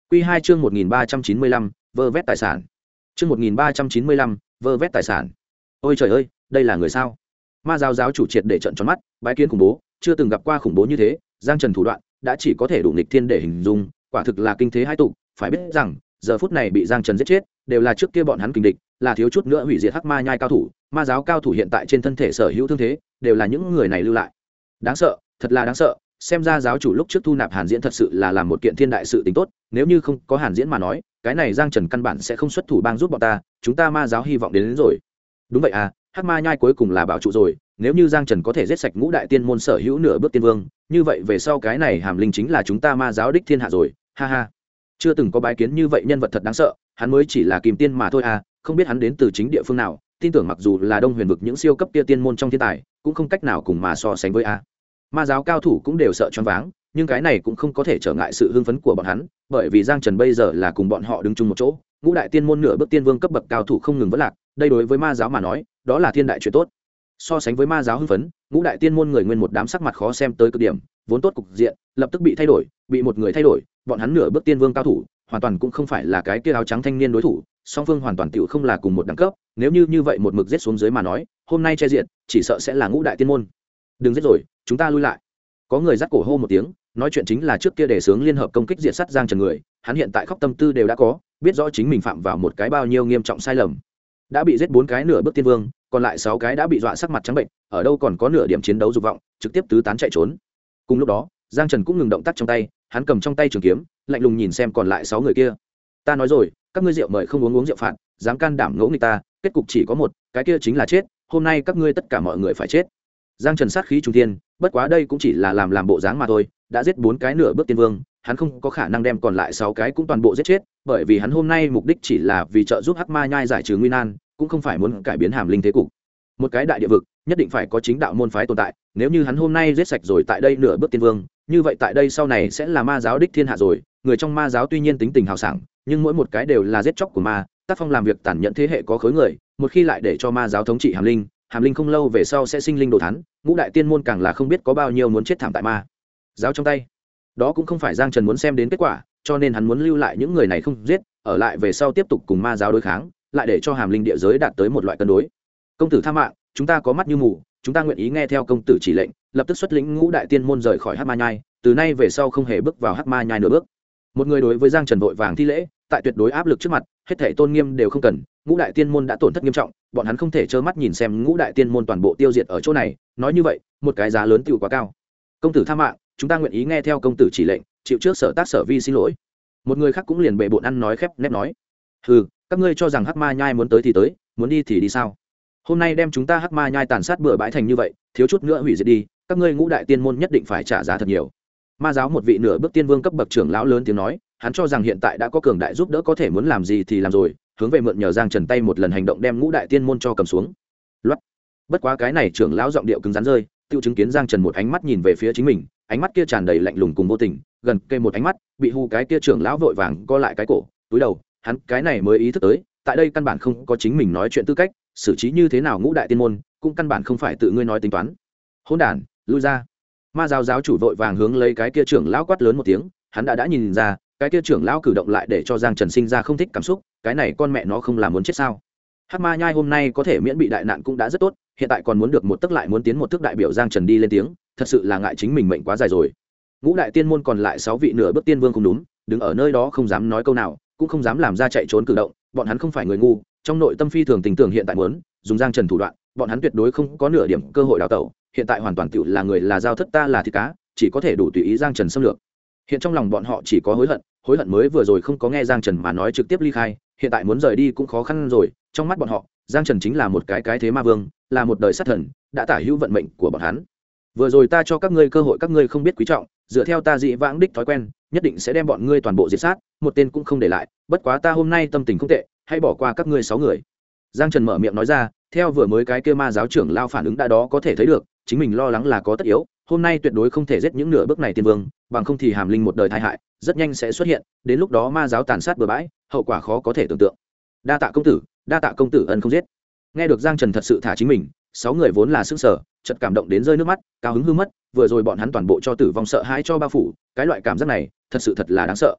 Quy 2 chương 1395, vơ vét tài sản. Chương 1395, vơ vét tài sản. Ôi trời ơi, đây là người sao? Ma giáo giáo chủ triệt để trợn tròn mắt, bái kiến khủng bố, chưa từng gặp qua khủng bố như thế, Giang Trần thủ đoạn đã chỉ có thể đủ nghịch thiên để hình dung, quả thực là kinh thế hai tụ, phải biết rằng, giờ phút này bị Giang Trần giết chết, đều là trước kia bọn hắn kình địch, là thiếu chút nữa hủy diệt Hắc Ma Nhai cao thủ, ma giáo cao thủ hiện tại trên thân thể sở hữu thương thế, đều là những người này lưu lại. Đáng sợ, thật là đáng sợ, xem ra giáo chủ lúc trước thu nạp Hàn Diễn thật sự là làm một kiện thiên đại sự tình tốt, nếu như không có Hàn Diễn mà nói, cái này Giang Trần căn bản sẽ không xuất thủ bang giúp bọn ta, chúng ta ma giáo hy vọng đến rồi. Đúng vậy à, Hắc Ma Nhai cuối cùng là bảo trụ rồi, nếu như Giang Trần có thể giết sạch ngũ đại tiên môn sở hữu nửa bước tiên vương, như vậy về sau cái này Hàm Linh chính là chúng ta ma giáo đích thiên hạ rồi, ha ha. Chưa từng có bái kiến như vậy nhân vật thật đáng sợ, hắn mới chỉ là Kim Tiên mà thôi à, không biết hắn đến từ chính địa phương nào, tin tưởng mặc dù là Đông Huyền vực những siêu cấp kia tiên môn trong thiên tài, cũng không cách nào cùng mà so sánh với a. Ma giáo cao thủ cũng đều sợ choáng váng, nhưng cái này cũng không có thể trở ngại sự hưng phấn của bọn hắn, bởi vì Giang Trần bây giờ là cùng bọn họ đứng chung một chỗ, ngũ đại tiên môn nửa bước tiên vương cấp bậc cao thủ không ngừng vẫn lạc, đây đối với ma giáo mà nói, đó là thiên đại chuyện tốt. So sánh với ma giáo hưng phấn, ngũ đại tiên môn người nguyên một đám sắc mặt khó xem tới cực điểm, vốn tốt cục diện, lập tức bị thay đổi, bị một người thay đổi, bọn hắn nửa bước tiên vương cao thủ, hoàn toàn cũng không phải là cái kia áo trắng thanh niên đối thủ, song phương hoàn toàn tiểu không là cùng một đẳng cấp, nếu như vậy một mực giết xuống dưới mà nói, hôm nay che diện, chỉ sợ sẽ là ngũ đại tiên môn. Đừng giết rồi, chúng ta lui lại. Có người dắt cổ hô một tiếng, nói chuyện chính là trước kia đề xướng liên hợp công kích diệt sát Giang Trần người, hắn hiện tại khóc tâm tư đều đã có, biết rõ chính mình phạm vào một cái bao nhiêu nghiêm trọng sai lầm. Đã bị giết 4 cái nửa bước tiên vương, còn lại 6 cái đã bị dọa sắc mặt trắng bệnh, ở đâu còn có nửa điểm chiến đấu dục vọng, trực tiếp tứ tán chạy trốn. Cùng lúc đó, Giang Trần cũng ngừng động tác trong tay, hắn cầm trong tay trường kiếm, lạnh lùng nhìn xem còn lại 6 người kia. Ta nói rồi, các ngươi rượu mời không uống rượu phạt, dám can đảm ngỗ nghịch ta, kết cục chỉ có một, cái kia chính là chết, hôm nay các ngươi tất cả mọi người phải chết. Giang Trần sát khí trung thiên, bất quá đây cũng chỉ là làm bộ dáng mà thôi, đã giết 4 cái nửa bước tiên vương, hắn không có khả năng đem còn lại 6 cái cũng toàn bộ giết chết, bởi vì hắn hôm nay mục đích chỉ là vì trợ giúp Hắc Ma Nhai giải trừ nguy nan, cũng không phải muốn cải biến Hàm Linh thế cục. Một cái đại địa vực, nhất định phải có chính đạo môn phái tồn tại, nếu như hắn hôm nay giết sạch rồi tại đây nửa bước tiên vương, như vậy tại đây sau này sẽ là ma giáo đích thiên hạ rồi, người trong ma giáo tuy nhiên tính tình hào sảng, nhưng mỗi một cái đều là giết chóc của ma, tác phong làm việc tàn nhẫn thế hệ có khối người, một khi lại để cho ma giáo thống trị Hàm Linh không lâu về sau sẽ sinh linh đồ thán, ngũ đại tiên môn càng là không biết có bao nhiêu muốn chết thảm tại ma giáo trong tay. Đó cũng không phải Giang Trần muốn xem đến kết quả, cho nên hắn muốn lưu lại những người này không giết, ở lại về sau tiếp tục cùng ma giáo đối kháng, lại để cho Hàm Linh địa giới đạt tới một loại cân đối. Công tử tha mạng, chúng ta có mắt như mù, chúng ta nguyện ý nghe theo công tử chỉ lệnh, lập tức xuất lĩnh ngũ đại tiên môn rời khỏi Hắc Ma Nhai, từ nay về sau không hề bước vào Hắc Ma Nhai nửa bước. Một người đối với Giang Trần vội vàng thi lễ, tại tuyệt đối áp lực trước mặt, hết thảy tôn nghiêm đều không cần, ngũ đại tiên môn đã tổn thất nghiêm trọng, bọn hắn không thể trơ mắt nhìn xem ngũ đại tiên môn toàn bộ tiêu diệt ở chỗ này, nói như vậy, một cái giá lớn tiêu quá cao. Công tử tha mạng, chúng ta nguyện ý nghe theo công tử chỉ lệnh, chịu trước sở tác sở vi xin lỗi. Một người khác cũng liền bệ bội ăn nói khép nép nói, hừ, các ngươi cho rằng Hắc Ma Nhai muốn tới thì tới, muốn đi thì đi sao? Hôm nay đem chúng ta Hắc Ma Nhai tàn sát bừa bãi thành như vậy, thiếu chút nữa hủy diệt đi, các ngươi ngũ đại tiên môn nhất định phải trả giá thật nhiều. Ma giáo một vị nửa bước tiên vương cấp bậc trưởng lão lớn tiếng nói, hắn cho rằng hiện tại đã có cường đại giúp đỡ, có thể muốn làm gì thì làm rồi, hướng về mượn nhờ Giang Trần tay một lần hành động đem ngũ đại tiên môn cho cầm xuống. Loát. Bất quá cái này trưởng lão giọng điệu cứng rắn rơi, tiêu chứng kiến Giang Trần một ánh mắt nhìn về phía chính mình, ánh mắt kia tràn đầy lạnh lùng cùng vô tình, gần kề một ánh mắt, bị hù cái kia trưởng lão vội vàng co lại cái cổ, túi đầu, hắn cái này mới ý thức tới, tại đây căn bản không có chính mình nói chuyện tư cách, xử trí như thế nào ngũ đại tiên môn, cũng căn bản không phải tự ngươi nói tính toán. Hỗn đản, lui ra. Ma giáo giáo chủ vội vàng hướng lấy cái kia trưởng lão quát lớn một tiếng, hắn đã nhìn ra, cái kia trưởng lão cử động lại để cho Giang Trần sinh ra không thích cảm xúc, cái này con mẹ nó không làm muốn chết sao? Hắc Ma Nhai hôm nay có thể miễn bị đại nạn cũng đã rất tốt, hiện tại còn muốn được một tức lại muốn tiến một thước, đại biểu Giang Trần đi lên tiếng, thật sự là ngại chính mình mệnh quá dài rồi. Ngũ đại tiên môn còn lại 6 vị nửa bước tiên vương không đúng, đứng ở nơi đó không dám nói câu nào, cũng không dám làm ra chạy trốn cử động, bọn hắn không phải người ngu, trong nội tâm phi thường tình tưởng hiện tại muốn dùng Giang Trần thủ đoạn, bọn hắn tuyệt đối không có nửa điểm cơ hội đào tẩu, hiện tại hoàn toàn tiểu là người là dao thất ta là thịt cá, chỉ có thể đủ tùy ý Giang Trần xâm lược. Hiện trong lòng bọn họ chỉ có hối hận mới vừa rồi không có nghe Giang Trần mà nói trực tiếp ly khai, hiện tại muốn rời đi cũng khó khăn rồi, trong mắt bọn họ, Giang Trần chính là một cái thế ma vương, là một đời sát thần, đã tả hữu vận mệnh của bọn hắn. Vừa rồi ta cho các ngươi cơ hội, các ngươi không biết quý trọng, dựa theo ta dị vãng đích thói quen, nhất định sẽ đem bọn ngươi toàn bộ diệt sát, một tên cũng không để lại, bất quá ta hôm nay tâm tình không tệ, hãy bỏ qua các ngươi 6 người. Giang Trần mở miệng nói ra, theo vừa mới cái kia ma giáo trưởng lao phản ứng đã đó có thể thấy được, chính mình lo lắng là có tất yếu, hôm nay tuyệt đối không thể giết những nửa bước này tiên vương, bằng không thì Hàm Linh một đời tai hại rất nhanh sẽ xuất hiện, đến lúc đó ma giáo tàn sát bừa bãi, hậu quả khó có thể tưởng tượng. Đa tạ công tử ân không giết. Nghe được Giang Trần thật sự thả chính mình, 6 người vốn là sững sờ, chợt cảm động đến rơi nước mắt, cao hứng hư mất, vừa rồi bọn hắn toàn bộ cho tử vong sợ hãi cho bao phủ, cái loại cảm giác này, thật sự thật là đáng sợ.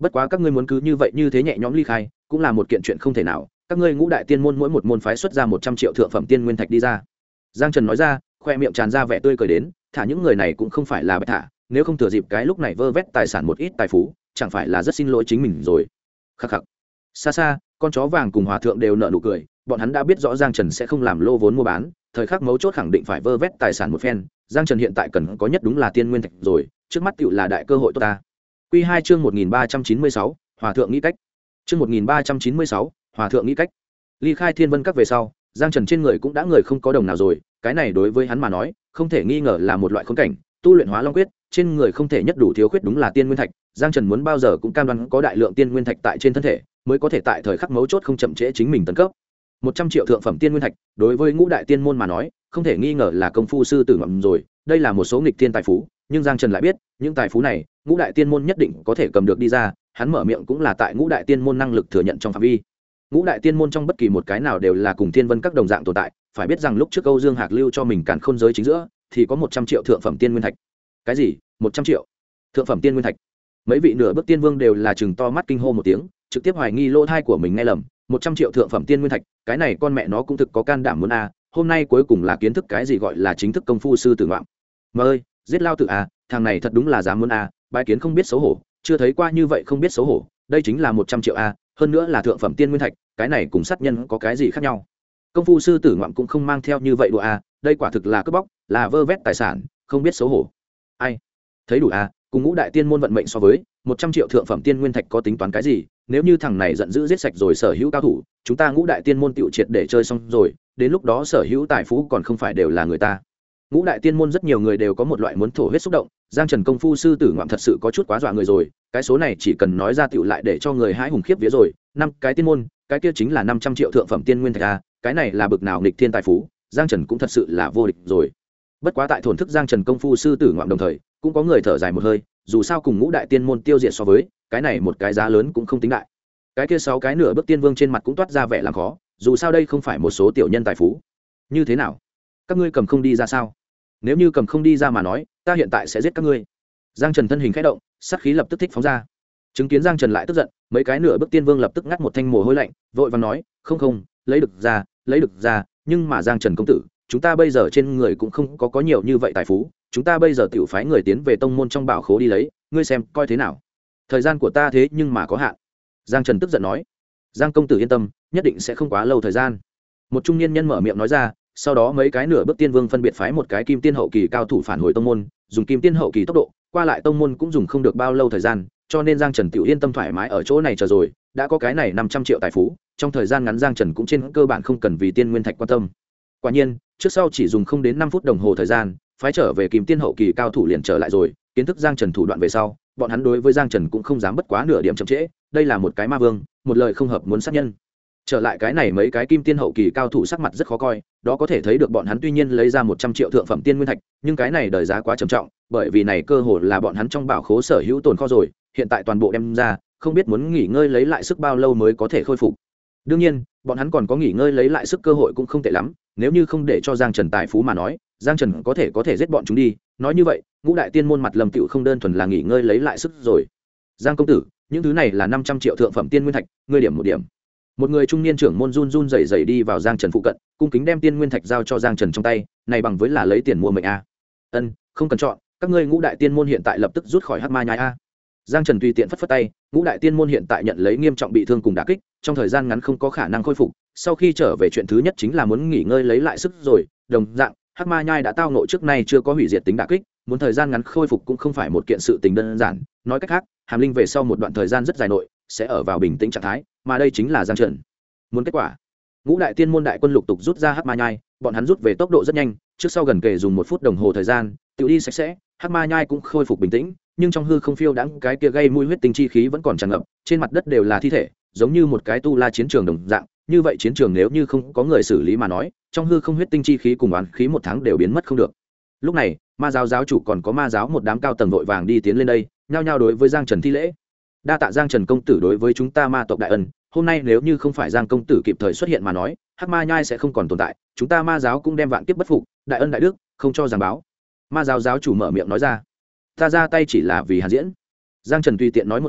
bất quá các ngươi muốn cứ như vậy như thế nhẹ nhõm ly khai cũng là một kiện chuyện không thể nào. Các ngươi ngũ đại tiên môn mỗi một môn phái xuất ra 100 triệu thượng phẩm tiên nguyên thạch đi ra. Giang Trần nói ra, khoe miệng tràn ra vẻ tươi cười đến, thả những người này cũng không phải là bạch thả, nếu không thừa dịp cái lúc này vơ vét tài sản một ít tài phú, chẳng phải là rất xin lỗi chính mình rồi. Khắc khắc. Xa xa, con chó vàng cùng hòa thượng đều nở nụ cười, bọn hắn đã biết rõ Giang Trần sẽ không làm lô vốn mua bán, thời khắc mấu chốt khẳng định phải vơ vét tài sản một phen. Giang Trần hiện tại cần có nhất đúng là tiên nguyên thạch rồi, trước mắt tựu là đại cơ hội tốt ta. Quy 2 chương 1396, hòa thượng nghĩ cách. Chương 1396, hòa thượng nghĩ cách. Ly khai Thiên Vân Các về sau, Giang Trần trên người cũng đã người không có đồng nào rồi, cái này đối với hắn mà nói, không thể nghi ngờ là một loại khốn cảnh. Tu luyện Hóa Long Quyết, trên người không thể nhất đủ thiếu khuyết đúng là tiên nguyên thạch. Giang Trần muốn bao giờ cũng cam đoan có đại lượng tiên nguyên thạch tại trên thân thể, mới có thể tại thời khắc mấu chốt không chậm trễ chính mình tấn cấp. 100 triệu thượng phẩm tiên nguyên thạch, đối với ngũ đại tiên môn mà nói, không thể nghi ngờ là công phu sư tử ngậm rồi, đây là một số nghịch thiên tài phú, nhưng Giang Trần lại biết, những tài phú này, ngũ đại tiên môn nhất định có thể cầm được đi ra, hắn mở miệng cũng là tại ngũ đại tiên môn năng lực thừa nhận trong phạm vi. Ngũ đại tiên môn trong bất kỳ một cái nào đều là cùng Thiên Vân Các đồng dạng tồn tại, phải biết rằng lúc trước Âu Dương Hạc lưu cho mình càn khôn giới chính giữa, thì có 100 triệu thượng phẩm tiên nguyên thạch. Cái gì? 100 triệu? Thượng phẩm tiên nguyên thạch? Mấy vị nửa bước tiên vương đều là chừng to mắt kinh hô một tiếng, trực tiếp hoài nghi lỗ thai của mình nghe lầm. 100 triệu thượng phẩm tiên nguyên thạch, cái này con mẹ nó cũng thực có can đảm muốn a, hôm nay cuối cùng là kiến thức cái gì gọi là chính thức công phu sư tử ngoạm. Mà ơi, giết lao tử a, thằng này thật đúng là dám muốn a, bái kiến không biết xấu hổ, chưa thấy qua như vậy không biết xấu hổ, đây chính là 100 triệu a, hơn nữa là thượng phẩm tiên nguyên thạch, cái này cùng sát nhân có cái gì khác nhau. Công phu sư tử ngoạm cũng không mang theo như vậy đùa a, đây quả thực là cướp bóc, là vơ vét tài sản, không biết xấu hổ. Ai? Thấy đủ a, cùng ngũ đại tiên môn vận mệnh so với 100 triệu thượng phẩm tiên nguyên thạch có tính toán cái gì, nếu như thằng này giận dữ giết sạch rồi sở hữu cao thủ, chúng ta ngũ đại tiên môn tiểu triệt để chơi xong rồi, đến lúc đó sở hữu tài phú còn không phải đều là người ta. Ngũ đại tiên môn rất nhiều người đều có một loại muốn thổ huyết xúc động, Giang Trần công phu sư tử ngoạm thật sự có chút quá dọa người rồi, cái số này chỉ cần nói ra tiểu lại để cho người hãi hùng khiếp vía rồi, năm cái tiên môn, cái kia chính là 500 triệu thượng phẩm tiên nguyên thạch a, cái này là bực nào nghịch thiên tài phú, Giang Trần cũng thật sự là vô địch rồi. Bất quá tại thổn thức Giang Trần công phu sư tử ngoạm đồng thời, cũng có người thở dài một hơi, dù sao cùng ngũ đại tiên môn tiêu diệt so với, cái này một cái giá lớn cũng không tính đại. Cái kia 6 cái nửa bước tiên vương trên mặt cũng toát ra vẻ làm khó, dù sao đây không phải một số tiểu nhân tài phú. Như thế nào? Các ngươi cầm không đi ra sao? Nếu như cầm không đi ra mà nói, ta hiện tại sẽ giết các ngươi. Giang Trần thân hình khẽ động, sát khí lập tức thích phóng ra. Chứng kiến Giang Trần lại tức giận, mấy cái nửa bước tiên vương lập tức ngắt một thanh mồ hôi lạnh, vội vàng nói, không, lấy được ra, nhưng mà Giang Trần công tử, chúng ta bây giờ trên người cũng không có nhiều như vậy tài phú, chúng ta bây giờ tiểu phái người tiến về tông môn trong bảo khố đi lấy, ngươi xem coi thế nào. Thời gian của ta thế nhưng mà có hạn. Giang Trần tức giận nói. Giang công tử yên tâm, nhất định sẽ không quá lâu thời gian. Một trung niên nhân mở miệng nói ra, sau đó mấy cái nửa bước tiên vương phân biệt phái một cái kim tiên hậu kỳ cao thủ phản hồi tông môn, dùng kim tiên hậu kỳ tốc độ qua lại tông môn cũng dùng không được bao lâu thời gian, cho nên Giang Trần tiểu yên tâm thoải mái ở chỗ này chờ rồi, đã có cái này 500 triệu tài phú, trong thời gian ngắn Giang Trần cũng trên cơ bản không cần vì tiên nguyên thạch quan tâm. Quả nhiên, trước sau chỉ dùng không đến 5 phút đồng hồ thời gian, phái trở về kim tiên hậu kỳ cao thủ liền trở lại rồi, kiến thức Giang Trần thủ đoạn về sau, bọn hắn đối với Giang Trần cũng không dám bất quá nửa điểm chậm trễ, đây là một cái ma vương, một lời không hợp muốn sát nhân. Trở lại cái này mấy cái kim tiên hậu kỳ cao thủ sắc mặt rất khó coi, đó có thể thấy được bọn hắn tuy nhiên lấy ra 100 triệu thượng phẩm tiên nguyên thạch, nhưng cái này đời giá quá trầm trọng, bởi vì này cơ hội là bọn hắn trong bảo khố sở hữu tồn kho rồi, hiện tại toàn bộ đem ra, không biết muốn nghỉ ngơi lấy lại sức bao lâu mới có thể khôi phục. Đương nhiên, bọn hắn còn có nghỉ ngơi lấy lại sức cơ hội cũng không tệ lắm, nếu như không để cho Giang Trần tài phú mà nói, Giang Trần có thể giết bọn chúng đi, nói như vậy, ngũ đại tiên môn mặt lầm tựu không đơn thuần là nghỉ ngơi lấy lại sức rồi. Giang công tử, những thứ này là 500 triệu thượng phẩm tiên nguyên thạch, ngươi điểm một điểm. Một người trung niên trưởng môn run rẩy rẩy đi vào Giang Trần phụ cận, cung kính đem tiên nguyên thạch giao cho Giang Trần trong tay, này bằng với là lấy tiền mua mệnh a. Ân, không cần chọn, các ngươi ngũ đại tiên môn hiện tại lập tức rút khỏi Hắc Ma Nhai a. Giang Trần tùy tiện phất phất tay, ngũ đại tiên môn hiện tại nhận lấy nghiêm trọng bị thương cùng đả kích, trong thời gian ngắn không có khả năng khôi phục, sau khi trở về chuyện thứ nhất chính là muốn nghỉ ngơi lấy lại sức rồi, đồng dạng, Hắc Ma Nhai đã tao ngộ trước nay chưa có hủy diệt tính đả kích, muốn thời gian ngắn khôi phục cũng không phải một kiện sự tình đơn giản, nói cách khác, Hàm Linh về sau một đoạn thời gian rất dài nội sẽ ở vào bình tĩnh trạng thái, mà đây chính là Giang Trần muốn kết quả. Ngũ đại tiên môn đại quân lục tục rút ra Hắc Ma Nhai, bọn hắn rút về tốc độ rất nhanh, trước sau gần kề dùng 1 phút đồng hồ thời gian, tự đi sạch sẽ, Hắc Ma Nhai cũng khôi phục bình tĩnh, nhưng trong hư không phiêu đãng cái kia gây mùi huyết tinh chi khí vẫn còn tràn ngập, trên mặt đất đều là thi thể, giống như một cái tu la chiến trường đồng dạng, như vậy chiến trường nếu như không có người xử lý mà nói, trong hư không huyết tinh chi khí cùng oán khí 1 tháng đều biến mất không được. Lúc này, Ma giáo giáo chủ còn có Ma giáo một đám cao tầng vội vàng đi tiến lên đây, nhao nhao đối với Giang Trần thi lễ. Đa tạ Giang Trần công tử đối với chúng ta Ma tộc đại ân, hôm nay nếu như không phải Giang công tử kịp thời xuất hiện mà nói, Hắc Ma Nhai sẽ không còn tồn tại, chúng ta Ma giáo cũng đem vạn kiếp bất phục, đại ân đại đức, không cho giảng báo. Ma giáo giáo chủ mở miệng nói ra. Ta ra tay chỉ là vì hàn diễn. Giang Trần tùy tiện nói một câu,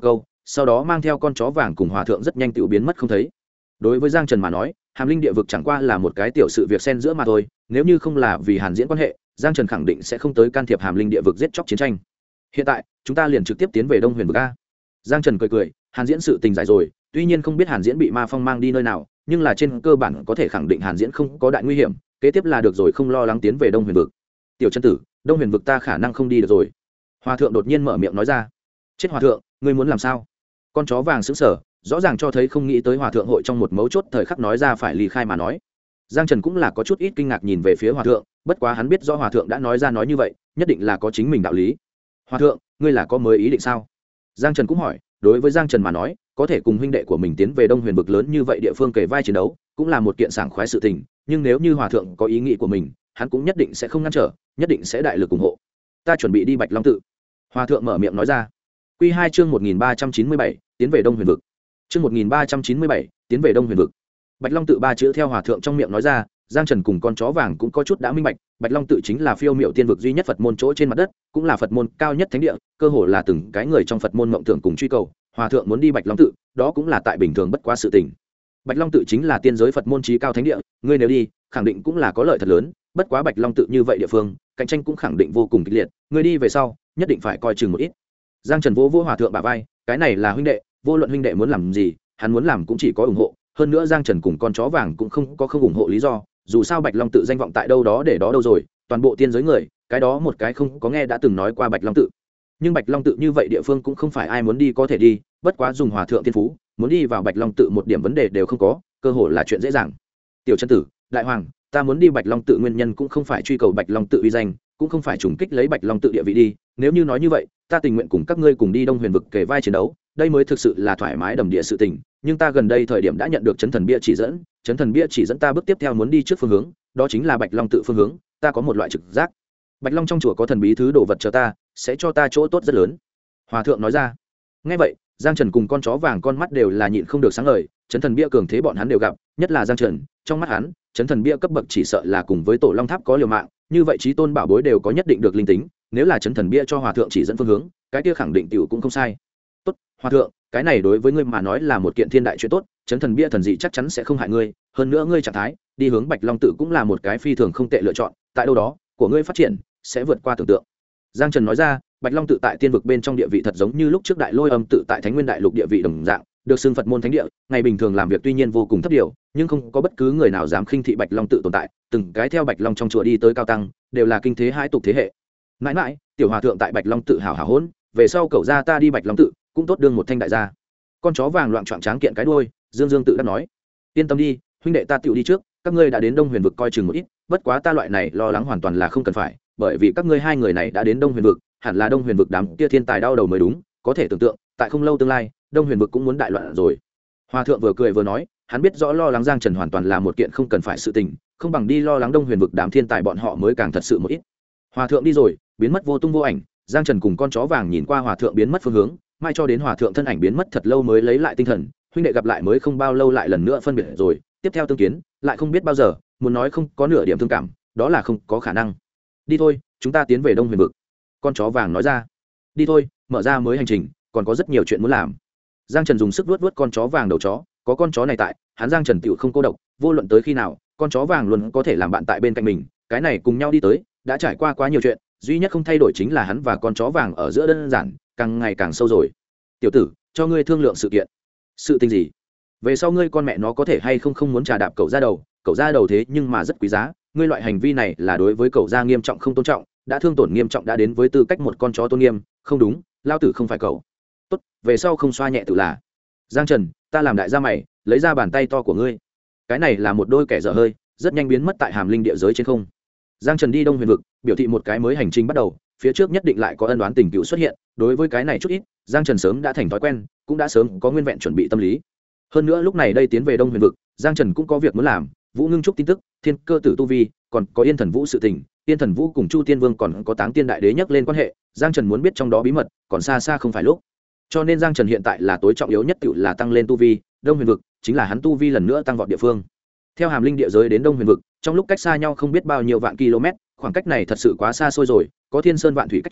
sau đó mang theo con chó vàng cùng hòa thượng rất nhanh tự biến mất không thấy. Đối với Giang Trần mà nói, Hàm Linh địa vực chẳng qua là một cái tiểu sự việc xen giữa mà thôi, nếu như không là vì Hàn Diễn quan hệ, Giang Trần khẳng định sẽ không tới can thiệp Hàm Linh địa vực giết chóc chiến tranh. Hiện tại chúng ta liền trực tiếp tiến về Đông Huyền vực a. Giang Trần cười cười, Hàn Diễn sự tình giải rồi, tuy nhiên không biết Hàn Diễn bị Ma Phong mang đi nơi nào, nhưng là trên cơ bản có thể khẳng định Hàn Diễn không có đại nguy hiểm, kế tiếp là được rồi, không lo lắng tiến về Đông Huyền vực. Tiểu chân tử, Đông Huyền vực ta khả năng không đi được rồi. Hòa thượng đột nhiên mở miệng nói ra. Chết hòa thượng, ngươi muốn làm sao? Con chó vàng sững sờ, rõ ràng cho thấy không nghĩ tới hòa thượng hội trong một mấu chốt thời khắc nói ra phải ly khai mà nói. Giang Trần cũng là có chút ít kinh ngạc nhìn về phía hòa thượng, bất quá hắn biết do hòa thượng đã nói ra nói như vậy, nhất định là có chính mình đạo lý. Hòa thượng, ngươi là có mới ý định sao? Giang Trần cũng hỏi, đối với Giang Trần mà nói, có thể cùng huynh đệ của mình tiến về Đông Huyền vực lớn như vậy địa phương kề vai chiến đấu, cũng là một kiện sảng khoái sự tình, nhưng nếu như hòa thượng có ý nghĩ của mình, hắn cũng nhất định sẽ không ngăn trở, nhất định sẽ đại lực ủng hộ. Ta chuẩn bị đi Bạch Long tự. Hòa thượng mở miệng nói ra. Quy 2 chương 1397, tiến về Đông Huyền vực. Chương 1397, tiến về Đông Huyền vực. Bạch Long tự ba chữ theo hòa thượng trong miệng nói ra, Giang Trần cùng con chó vàng cũng có chút đã minh bạch, Bạch Long tự chính là phiêu miệu tiên vực duy nhất Phật môn chỗ trên mặt đất, cũng là Phật môn cao nhất thánh địa, cơ hồ là từng cái người trong Phật môn mộng tưởng cùng truy cầu, hòa thượng muốn đi Bạch Long tự, đó cũng là tại bình thường bất quá sự tình. Bạch Long tự chính là tiên giới Phật môn chí cao thánh địa, ngươi nếu đi, khẳng định cũng là có lợi thật lớn, bất quá Bạch Long tự như vậy địa phương, cạnh tranh cũng khẳng định vô cùng kịch liệt, ngươi đi về sau, nhất định phải coi chừng một ít. Giang Trần vỗ hòa thượng bả vai, cái này là huynh đệ, vô luận huynh đệ muốn làm gì, hắn muốn làm cũng chỉ có ủng hộ, hơn nữa Giang Trần cùng con chó vàng cũng không ủng hộ lý do, dù sao Bạch Long tự danh vọng tại đâu đó để đó đâu rồi, toàn bộ tiên giới người, cái đó một cái không có nghe đã từng nói qua Bạch Long tự. Nhưng Bạch Long tự như vậy địa phương cũng không phải ai muốn đi có thể đi, bất quá dùng hòa thượng tiên phú, muốn đi vào Bạch Long tự một điểm vấn đề đều không có, cơ hội là chuyện dễ dàng. Tiểu chân tử, đại hoàng, ta muốn đi Bạch Long tự nguyên nhân cũng không phải truy cầu Bạch Long tự uy danh, cũng không phải trùng kích lấy Bạch Long tự địa vị đi, nếu như nói như vậy, ta tình nguyện cùng các ngươi cùng đi Đông Huyền vực kề vai chiến đấu, đây mới thực sự là thoải mái đầm địa sự tình, nhưng ta gần đây thời điểm đã nhận được chấn thần bia chỉ dẫn, chấn thần bia chỉ dẫn ta bước tiếp theo muốn đi trước phương hướng, đó chính là Bạch Long tự phương hướng, ta có một loại trực giác. Bạch Long trong chùa có thần bí thứ đồ vật chờ ta, sẽ cho ta chỗ tốt rất lớn. Hòa thượng nói ra. Nghe vậy, Giang Trần cùng con chó vàng con mắt đều là nhịn không được sáng ngời, chấn thần bia cường thế bọn hắn đều gặp, nhất là Giang Trần, trong mắt hắn, chấn thần bia cấp bậc chỉ sợ là cùng với Tổ Long Tháp có liều mạng, như vậy chí tôn bảo bối đều có nhất định được linh tính, nếu là chấn thần bia cho hòa thượng chỉ dẫn phương hướng, cái kia khẳng định tiểu cũng không sai. Tốt, hòa thượng, cái này đối với ngươi mà nói là một kiện thiên đại chuyện tốt, chấn thần bia thần dị chắc chắn sẽ không hại ngươi, hơn nữa ngươi trạng thái đi hướng Bạch Long tự cũng là một cái phi thường không tệ lựa chọn, tại đâu đó của ngươi phát triển sẽ vượt qua tưởng tượng. Giang Trần nói ra, Bạch Long tự tại tiên vực bên trong địa vị thật giống như lúc trước Đại Lôi Âm tự tại Thánh Nguyên Đại Lục địa vị đồng dạng, được xưng Phật môn thánh địa, ngày bình thường làm việc tuy nhiên vô cùng thấp điều, nhưng không có bất cứ người nào dám khinh thị Bạch Long tự tồn tại, từng cái theo Bạch Long trong chùa đi tới cao tăng, đều là kinh thế hai tục thế hệ. Mãi mãi, tiểu hòa thượng tại Bạch Long tự hảo hảo hỗn, về sau cậu ra ta đi Bạch Long tự, cũng tốt đương một thanh đại gia. Con chó vàng loạn choạng tráng kiện cái đuôi, Dương Dương tự đắc nói, yên tâm đi, huynh đệ ta tiểu đi trước, các ngươi đã đến Đông Huyền vực coi chừng một ít, bất quá ta loại này lo lắng hoàn toàn là không cần phải, bởi vì các ngươi hai người này đã đến Đông Huyền vực, hẳn là Đông Huyền vực đám kia thiên tài đau đầu mới đúng, có thể tưởng tượng, tại không lâu tương lai, Đông Huyền vực cũng muốn đại loạn rồi. Hòa thượng vừa cười vừa nói, hắn biết rõ lo lắng Giang Trần hoàn toàn là một kiện không cần phải sự tình, không bằng đi lo lắng Đông Huyền vực đám thiên tài bọn họ mới càng thật sự một ít. Hòa thượng đi rồi, biến mất vô tung vô ảnh, Giang Trần cùng con chó vàng nhìn qua hòa thượng biến mất phương hướng, mai cho đến hòa thượng thân ảnh biến mất thật lâu mới lấy lại tinh thần, huynh đệ gặp lại mới không bao lâu lại lần nữa phân biệt rồi, tiếp theo tương kiến, lại không biết bao giờ, muốn nói không có nửa điểm thương cảm, đó là không có khả năng. Đi thôi, chúng ta tiến về Đông Huyền vực. Con chó vàng nói ra. Đi thôi, mở ra mới hành trình, còn có rất nhiều chuyện muốn làm. Giang Trần dùng sức vuốt vuốt con chó vàng đầu chó, có con chó này tại, hắn Giang Trần tiểu không cô độc, vô luận tới khi nào, con chó vàng luôn có thể làm bạn tại bên cạnh mình, cái này cùng nhau đi tới, đã trải qua quá nhiều chuyện, duy nhất không thay đổi chính là hắn và con chó vàng ở giữa đơn giản, càng ngày càng sâu rồi. Tiểu tử, cho ngươi thương lượng sự kiện. Sự tình gì? Về sau ngươi con mẹ nó có thể hay không muốn trà đạp cậu ra đầu thế nhưng mà rất quý giá, ngươi loại hành vi này là đối với cậu gia nghiêm trọng không tôn trọng, đã thương tổn nghiêm trọng đã đến với tư cách một con chó tôn nghiêm, không đúng, lao tử không phải cậu. Tốt, về sau không xoa nhẹ tự là. Giang Trần, ta làm đại gia mày, lấy ra bàn tay to của ngươi. Cái này là một đôi kẻ dở hơi, rất nhanh biến mất tại Hàm Linh địa giới trên không. Giang Trần đi Đông Huyền vực, biểu thị một cái mới hành trình bắt đầu, phía trước nhất định lại có ân oán tình cựu xuất hiện, đối với cái này chút ít, Giang Trần sớm đã thành thói quen, cũng đã sớm có nguyên vẹn chuẩn bị tâm lý. Hơn nữa lúc này đây tiến về Đông Huyền vực, Giang Trần cũng có việc muốn làm, Vũ Ngưng Trúc tin tức, Thiên Cơ Tử tu vi, còn có Yên Thần Vũ sự tình, Yên Thần Vũ cùng Chu Tiên Vương còn có Táng Tiên Đại Đế nhắc lên quan hệ, Giang Trần muốn biết trong đó bí mật, còn xa xa không phải lúc. Cho nên Giang Trần hiện tại là tối trọng yếu nhất tựu là tăng lên tu vi, Đông Huyền vực chính là hắn tu vi lần nữa tăng vọt địa phương. Theo Hàm Linh địa giới đến Đông Huyền vực, trong lúc cách xa nhau không biết bao nhiêu vạn km, khoảng cách này thật sự quá xa xôi rồi, có thiên sơn vạn thủy cách trở,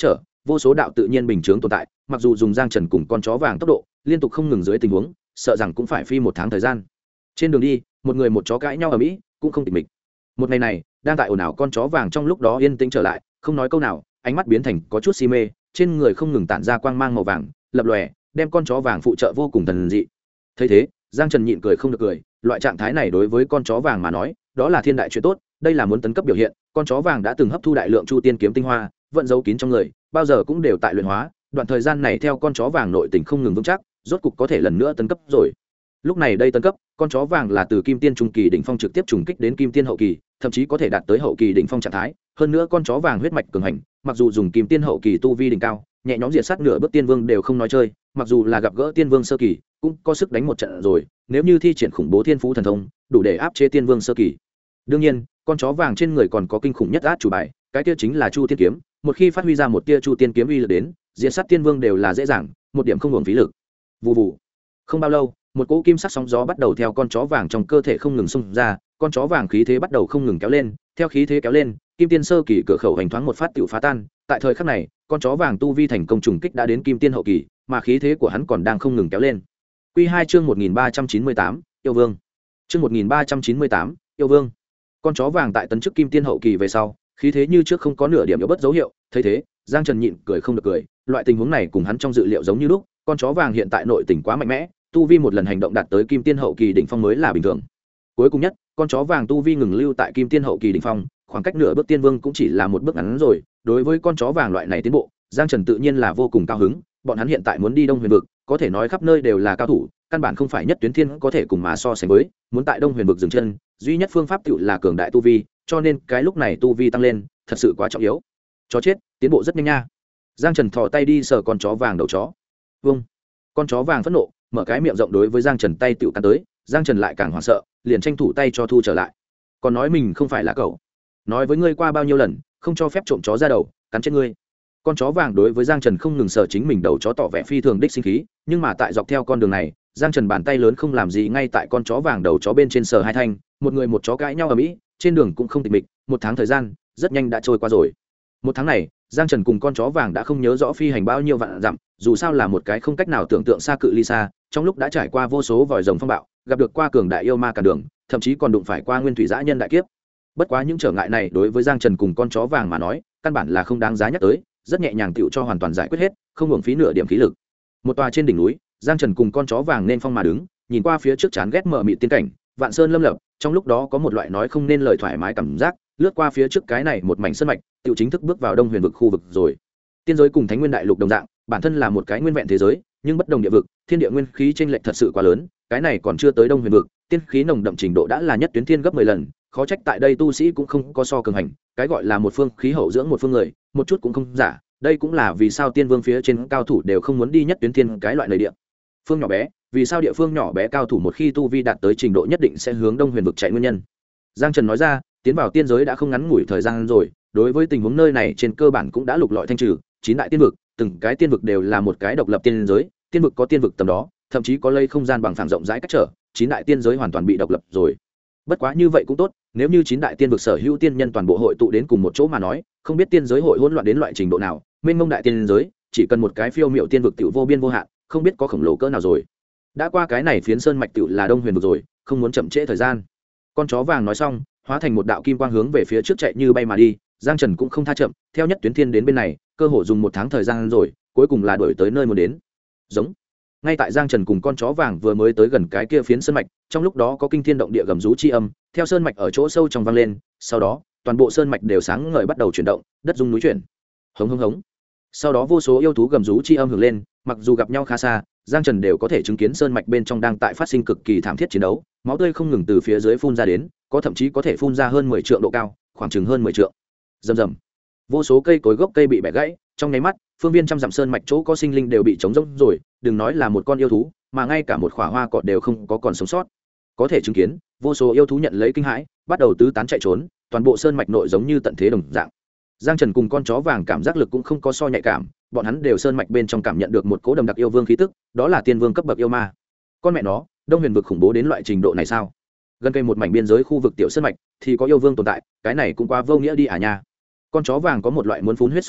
vô số đạo tự nhiên bình chướng tồn tại, mặc dù dùng Giang Trần cùng con chó vàng tốc độ liên tục không ngừng dưới tình huống, sợ rằng cũng phải phi một tháng thời gian. Trên đường đi, một người một chó cãi nhau ở mỹ, cũng không tịch mịch. Một ngày này, đang tại ồn ào con chó vàng trong lúc đó yên tĩnh trở lại, không nói câu nào, ánh mắt biến thành có chút si mê, trên người không ngừng tản ra quang mang màu vàng, lập lòe, đem con chó vàng phụ trợ vô cùng thần dị. Thấy thế, Giang Trần nhịn cười không được cười, loại trạng thái này đối với con chó vàng mà nói, đó là thiên đại chuyện tốt, đây là muốn tấn cấp biểu hiện, con chó vàng đã từng hấp thu đại lượng Chu Tiên kiếm tinh hoa, vận giấu kín trong người, bao giờ cũng đều tại luyện hóa, đoạn thời gian này theo con chó vàng nội tình không ngừng vững chắc, rốt cục có thể lần nữa tấn cấp rồi. Lúc này đây tấn cấp, con chó vàng là từ kim tiên trung kỳ đỉnh phong trực tiếp trùng kích đến kim tiên hậu kỳ, thậm chí có thể đạt tới hậu kỳ đỉnh phong trạng thái, hơn nữa con chó vàng huyết mạch cường hành, mặc dù dùng kim tiên hậu kỳ tu vi đỉnh cao, nhẹ nhõm diệt sát nửa bước tiên vương đều không nói chơi, mặc dù là gặp gỡ tiên vương sơ kỳ, cũng có sức đánh một trận rồi, nếu như thi triển khủng bố thiên phú thần thông, đủ để áp chế tiên vương sơ kỳ. Đương nhiên, con chó vàng trên người còn có kinh khủng nhất át chủ bài, cái kia chính là Chu Tiên kiếm, một khi phát huy ra một tia Chu Tiên kiếm uy lực đến, diệt sát tiên vương đều là dễ dàng, một điểm không hưởng phí lực. Vù vù. Không bao lâu, một cỗ kim sắc sóng gió bắt đầu theo con chó vàng trong cơ thể không ngừng xung ra, con chó vàng khí thế bắt đầu không ngừng kéo lên, theo khí thế kéo lên, kim tiên sơ kỳ cửa khẩu hành thoáng một phát tiểu phá tan, tại thời khắc này, con chó vàng tu vi thành công trùng kích đã đến kim tiên hậu kỳ, mà khí thế của hắn còn đang không ngừng kéo lên. Quy 2 chương 1398, yêu vương. Chương 1398, yêu vương. Con chó vàng tại tấn chức kim tiên hậu kỳ về sau, khí thế như trước không có nửa điểm yếu bất dấu hiệu, thấy thế, Giang Trần nhịn cười không được cười, loại tình huống này cùng hắn trong dự liệu giống như lúc, con chó vàng hiện tại nội tình quá mạnh mẽ, tu vi một lần hành động đạt tới kim tiên hậu kỳ đỉnh phong mới là bình thường. Cuối cùng nhất, con chó vàng tu vi ngừng lưu tại kim tiên hậu kỳ đỉnh phong, khoảng cách nửa bước tiên vương cũng chỉ là một bước ngắn rồi. Đối với con chó vàng loại này tiến bộ, Giang Trần tự nhiên là vô cùng cao hứng, bọn hắn hiện tại muốn đi Đông Huyền vực, có thể nói khắp nơi đều là cao thủ, căn bản không phải Nhất Tuyến Thiên có thể cùng mà so sánh với, muốn tại Đông Huyền vực dừng chân, duy nhất phương pháp tựu là cường đại tu vi, cho nên cái lúc này tu vi tăng lên, thật sự quá trọng yếu. Chó chết, tiến bộ rất nhanh nha. Giang Trần thò tay đi sờ con chó vàng đầu chó. Vâng. Con chó vàng phẫn nộ, mở cái miệng rộng đối với Giang Trần tay tựu cắn tới, Giang Trần lại càng hoảng sợ, liền tranh thủ tay cho thu trở lại. Còn nói mình không phải là cậu, nói với ngươi qua bao nhiêu lần, không cho phép trộm chó ra đầu, cắn chết ngươi. Con chó vàng đối với Giang Trần không ngừng sờ chính mình đầu chó tỏ vẻ phi thường đích sinh khí, nhưng mà tại dọc theo con đường này, Giang Trần bàn tay lớn không làm gì ngay tại con chó vàng đầu chó bên trên sờ hai thanh, một người một chó cãi nhau ở mỹ, trên đường cũng không tịch mịch, một tháng thời gian rất nhanh đã trôi qua rồi. Một tháng này, Giang Trần cùng con chó vàng đã không nhớ rõ phi hành bao nhiêu vạn dặm, dù sao là một cái không cách nào tưởng tượng xa cự ly xa, trong lúc đã trải qua vô số vòi rồng phong bạo, gặp được qua cường đại yêu ma cản đường, thậm chí còn đụng phải qua nguyên thủy dã nhân đại kiếp. Bất quá những trở ngại này đối với Giang Trần cùng con chó vàng mà nói, căn bản là không đáng giá nhắc tới, rất nhẹ nhàng tựu cho hoàn toàn giải quyết hết, không hưởng phí nửa điểm khí lực. Một tòa trên đỉnh núi, Giang Trần cùng con chó vàng nên phong mà đứng, nhìn qua phía trước chán ghét mở mịt tiên cảnh, vạn sơn lâm lập, trong lúc đó có một loại nói không nên lời thoải mái cảm giác, lướt qua phía trước cái này một mảnh sơn mạch, tựu chính thức bước vào Đông Huyền vực khu vực rồi. Tiên giới cùng Thánh Nguyên đại lục đồng dạng, bản thân là một cái nguyên vẹn thế giới, nhưng bất đồng địa vực, thiên địa nguyên khí chênh lệch thật sự quá lớn, cái này còn chưa tới Đông Huyền vực, tiên khí nồng đậm trình độ đã là Nhất Tuyến Thiên gấp 10 lần, khó trách tại đây tu sĩ cũng không có so cường hành, cái gọi là một phương khí hậu dưỡng một phương người, một chút cũng không giả, đây cũng là vì sao tiên vương phía trên cao thủ đều không muốn đi Nhất Tuyến Thiên cái loại nơi địa phương nhỏ bé, vì sao địa phương nhỏ bé cao thủ một khi tu vi đạt tới trình độ nhất định sẽ hướng Đông Huyền vực chạy nguyên nhân. Giang Trần nói ra, tiến vào tiên giới đã không ngắn ngủi thời gian rồi, đối với tình huống nơi này trên cơ bản cũng đã lục lọi thanh trừ, 9 đại tiên vực, từng cái tiên vực đều là một cái độc lập tiên giới, tiên vực có tiên vực tầm đó, thậm chí có lây không gian bằng phẳng rộng rãi cách trở, 9 đại tiên giới hoàn toàn bị độc lập rồi. Bất quá như vậy cũng tốt, nếu như 9 đại tiên vực sở hữu tiên nhân toàn bộ hội tụ đến cùng một chỗ mà nói, không biết tiên giới hội hỗn loạn đến loại trình độ nào, mênh mông đại tiên giới, chỉ cần một cái phiêu miệu tiên vực tiểu vô biên vô hạn, không biết có khổng lồ cỡ nào rồi. Đã qua cái này phiến sơn mạch tiểu là Đông Huyền vực rồi, không muốn chậm trễ thời gian. Con chó vàng nói xong, hóa thành một đạo kim quang hướng về phía trước chạy như bay mà đi, Giang Trần cũng không tha chậm, theo Nhất Tuyến Thiên đến bên này, cơ hồ dùng 1 tháng thời gian rồi, cuối cùng là đuổi tới nơi muốn đến. Giống. Ngay tại Giang Trần cùng con chó vàng vừa mới tới gần cái kia phiến sơn mạch, trong lúc đó có kinh thiên động địa gầm rú chi âm, theo sơn mạch ở chỗ sâu trong vang lên, sau đó, toàn bộ sơn mạch đều sáng ngời bắt đầu chuyển động, đất rung núi chuyển. Hống hống hống. Sau đó vô số yêu thú gầm rú chi âm hưởng lên, mặc dù gặp nhau khá xa, Giang Trần đều có thể chứng kiến sơn mạch bên trong đang tại phát sinh cực kỳ thảm thiết chiến đấu, máu tươi không ngừng từ phía dưới phun ra đến, có thậm chí có thể phun ra hơn 10 trượng độ cao, khoảng chừng hơn 10 trượng. Rầm rầm. Vô số cây cối gốc cây bị bẻ gãy, trong nháy mắt, phương viên trăm dặm sơn mạch chỗ có sinh linh đều bị trống rỗng rồi, đừng nói là một con yêu thú, mà ngay cả một khỏa hoa cỏ đều không có còn sống sót. Có thể chứng kiến, vô số yêu thú nhận lấy kinh hãi, bắt đầu tứ tán chạy trốn, toàn bộ sơn mạch nội giống như tận thế đồng dạng. Giang Trần cùng con chó vàng cảm giác lực cũng không có so nhạy cảm, bọn hắn đều sơn mạch bên trong cảm nhận được một cỗ đậm đặc yêu vương khí tức, đó là tiên vương cấp bậc yêu ma. Con mẹ nó, Đông Huyền vực khủng bố đến loại trình độ này sao? Gần cây một mảnh biên giới khu vực tiểu sơn mạch thì có yêu vương tồn tại, cái này cũng quá vô nghĩa đi à nha. Con chó vàng có một loại muốn phun huyết xúc động,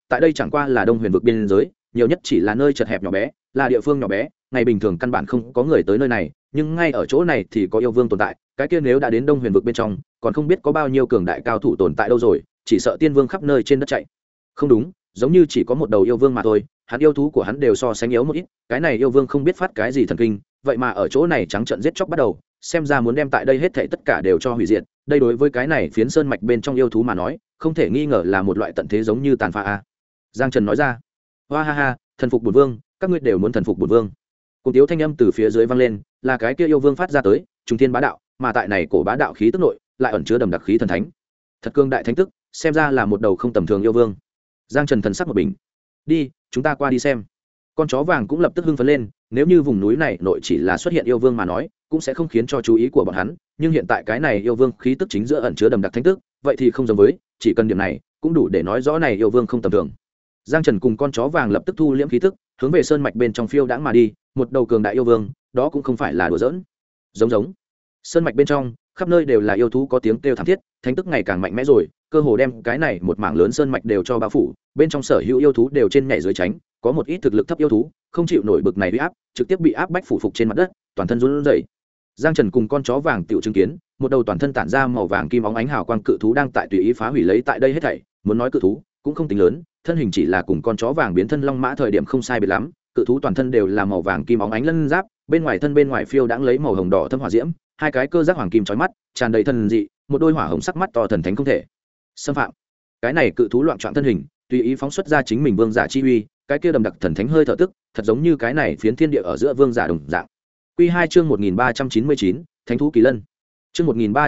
tại đây chẳng qua là đông huyền vực biên giới, nhiều nhất chỉ là nơi chật hẹp nhỏ bé, là địa phương nhỏ bé, ngày bình thường căn bản không có người tới nơi này, nhưng ngay ở chỗ này thì có yêu vương tồn tại, cái kia nếu đã đến đông huyền vực bên trong, còn không biết có bao nhiêu cường đại cao thủ tồn tại đâu rồi, chỉ sợ tiên vương khắp nơi trên đất chạy. Không đúng, giống như chỉ có một đầu yêu vương mà thôi, hắn yêu thú của hắn đều so sánh yếu một ít, cái này yêu vương không biết phát cái gì thần kinh, vậy mà ở chỗ này trắng trợn giết chóc bắt đầu, xem ra muốn đem tại đây hết thảy tất cả đều cho hủy diệt, đây đối với cái này phiến sơn mạch bên trong yêu thú mà nói, không thể nghi ngờ là một loại tận thế giống như tàn phá a. Giang Trần nói ra. Hoa ha ha, thần phục bổn vương, các ngươi đều muốn thần phục bổn vương. Cùng tiếu thanh âm từ phía dưới vang lên, là cái kia yêu vương phát ra tới, trùng thiên bá đạo, mà tại này cổ bá đạo khí tức nội, lại ẩn chứa đầm đặc khí thần thánh. Thật cương đại thánh tức, xem ra là một đầu không tầm thường yêu vương. Giang Trần thần sắc một bình. Đi, chúng ta qua đi xem. Con chó vàng cũng lập tức hưng phấn lên, nếu như vùng núi này nội chỉ là xuất hiện yêu vương mà nói, cũng sẽ không khiến cho chú ý của bọn hắn, nhưng hiện tại cái này yêu vương khí tức chính giữa ẩn chứa đầm đặc thánh tức, vậy thì không giống với, chỉ cần điểm này, cũng đủ để nói rõ này yêu vương không tầm thường. Giang Trần cùng con chó vàng lập tức thu liễm khí tức, hướng về sơn mạch bên trong phiêu đãng mà đi, một đầu cường đại yêu vương, đó cũng không phải là đùa giỡn. Giống sơn mạch bên trong, khắp nơi đều là yêu thú có tiếng kêu thảm thiết, thánh tức ngày càng mạnh mẽ rồi, cơ hồ đem cái này một mảng lớn sơn mạch đều cho bao phủ, bên trong sở hữu yêu thú đều trên nhảy dưới tránh, có một ít thực lực thấp yêu thú, không chịu nổi bực này uy áp, trực tiếp bị áp bách phủ phục trên mặt đất, toàn thân run rẩy. Giang Trần cùng con chó vàng tiểu chứng kiến, một đầu toàn thân tản ra màu vàng kim óng ánh hào quang cự thú đang tại tùy ý phá hủy lấy tại đây hết thảy, muốn nói cự thú, cũng không tính lớn, thân hình chỉ là cùng con chó vàng biến thân long mã thời điểm không sai biệt lắm, cự thú toàn thân đều là màu vàng kim óng ánh lân giáp, bên ngoài thân bên ngoài phiêu đãng lấy màu hồng đỏ thâm hỏa diễm, hai cái cơ giác hoàng kim chói mắt, tràn đầy thần dị, một đôi hỏa hồng sắc mắt to thần thánh không thể xâm phạm. Cái này cự thú loạn trọn thân hình, tùy ý phóng xuất ra chính mình vương giả chi uy, cái kia đầm đặc thần thánh hơi thở tức, thật giống như cái này phiến thiên địa ở giữa vương giả đồng dạng. Quy 2 chương 1399, Thánh thú kỳ lân. Chương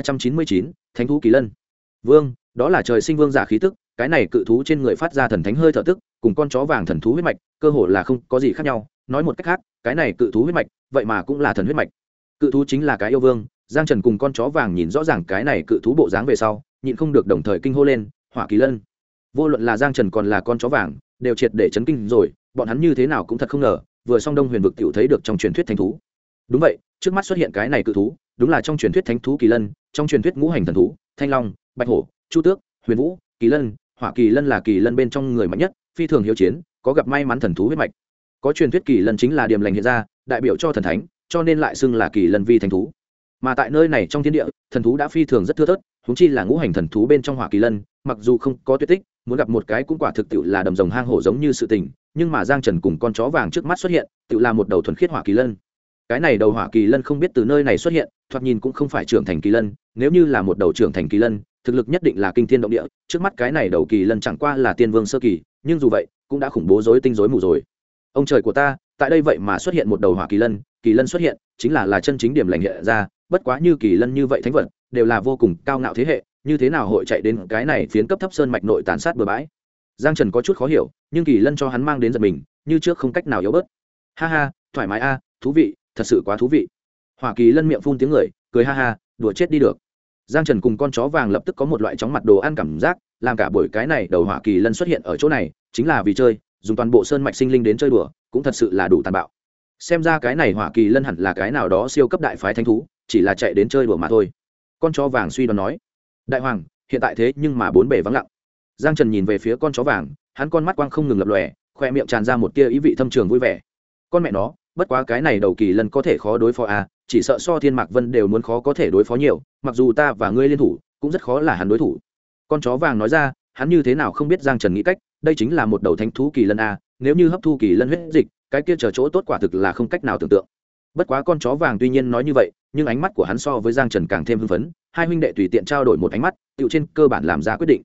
1399, Thánh thú kỳ lân. Vương, đó là trời sinh vương giả khí tức, cái này cự thú trên người phát ra thần thánh hơi thở tức, cùng con chó vàng thần thú huyết mạch, cơ hồ là không có gì khác nhau, nói một cách khác, cái này cự thú huyết mạch, vậy mà cũng là thần huyết mạch. Cự thú chính là cái yêu vương, Giang Trần cùng con chó vàng nhìn rõ ràng cái này cự thú bộ dáng về sau, nhịn không được đồng thời kinh hô lên, Hỏa Kỳ Lân. Vô luận là Giang Trần còn là con chó vàng, đều triệt để chấn kinh rồi, bọn hắn như thế nào cũng thật không ngờ, vừa xong Đông Huyền vực tiểu thấy được trong truyền thuyết thánh thú. Đúng vậy, trước mắt xuất hiện cái này cự thú, đúng là trong truyền thuyết thánh thú Kỳ Lân, trong truyền thuyết ngũ hành thần thú, Thanh Long, Bạch Hổ, Chu Tước, Huyền Vũ, Kỳ Lân, Hỏa Kỳ Lân là Kỳ Lân bên trong người mạnh nhất, phi thường hiếu chiến, có gặp may mắn thần thú huyết mạch. Có truyền thuyết Kỳ Lân chính là điềm lành hiện ra, đại biểu cho thần thánh, cho nên lại xưng là Kỳ Lân vi thánh thú. Mà tại nơi này trong thiên địa, thần thú đã phi thường rất thưa thớt, huống chi là ngũ hành thần thú bên trong Hỏa Kỳ Lân, mặc dù không có tuyệt tích, muốn gặp một cái cũng quả thực tiệu là đầm rồng hang hổ giống như sự tình, nhưng mà Giang Trần cùng con chó vàng trước mắt xuất hiện, tiệu là một đầu thuần khiết Hỏa Kỳ Lân. Cái này đầu Hỏa Kỳ Lân không biết từ nơi này xuất hiện, thoạt nhìn cũng không phải trưởng thành kỳ lân, nếu như là một đầu trưởng thành kỳ lân, thực lực nhất định là kinh thiên động địa, trước mắt cái này đầu kỳ lân chẳng qua là tiên vương sơ kỳ, nhưng dù vậy, cũng đã khủng bố rối tinh rối mù rồi. Ông trời của ta, tại đây vậy mà xuất hiện một đầu Hỏa Kỳ lân xuất hiện, chính là chân chính điểm lành hiện ra, bất quá như kỳ lân như vậy thánh vật, đều là vô cùng cao ngạo thế hệ, như thế nào hội chạy đến cái này phiến cấp thấp sơn mạch nội tàn sát bừa bãi. Giang Trần có chút khó hiểu, nhưng kỳ lân cho hắn mang đến giật mình, như trước không cách nào yếu bớt. Ha ha, thoải mái a, thú vị, thật sự quá thú vị. Hỏa Kỳ lân miệng phun tiếng người, cười ha ha, đùa chết đi được. Giang Trần cùng con chó vàng lập tức có một loại chóng mặt đồ ăn cảm giác, làm cả buổi cái này đầu Hỏa Kỳ lân xuất hiện ở chỗ này, chính là vì chơi, dùng toàn bộ sơn mạch sinh linh đến chơi đùa, cũng thật sự là đủ tàn bạo. Xem ra cái này Hỏa Kỳ lân hẳn là cái nào đó siêu cấp đại phái thánh thú, chỉ là chạy đến chơi đùa mà thôi. Con chó vàng suy đoán nói. Đại hoàng, hiện tại thế nhưng mà bốn bề vắng lặng. Giang Trần nhìn về phía con chó vàng, hắn con mắt quang không ngừng lập lòe, khoe miệng tràn ra một tia ý vị thâm trường vui vẻ. Con mẹ nó, bất quá cái này đầu kỳ lân có thể khó đối phó à, chỉ sợ so Thiên Mạc Vân đều muốn khó có thể đối phó nhiều, mặc dù ta và ngươi liên thủ, cũng rất khó là hắn đối thủ. Con chó vàng nói ra, hắn như thế nào không biết Giang Trần nghĩ cách, đây chính là một đầu thánh thú kỳ lân a, nếu như hấp thu kỳ lân huyết dịch, cái kia chờ chỗ tốt quả thực là không cách nào tưởng tượng. Bất quá con chó vàng tuy nhiên nói như vậy, nhưng ánh mắt của hắn so với Giang Trần càng thêm hưng phấn, hai huynh đệ tùy tiện trao đổi một ánh mắt, tựu trên cơ bản làm ra quyết định.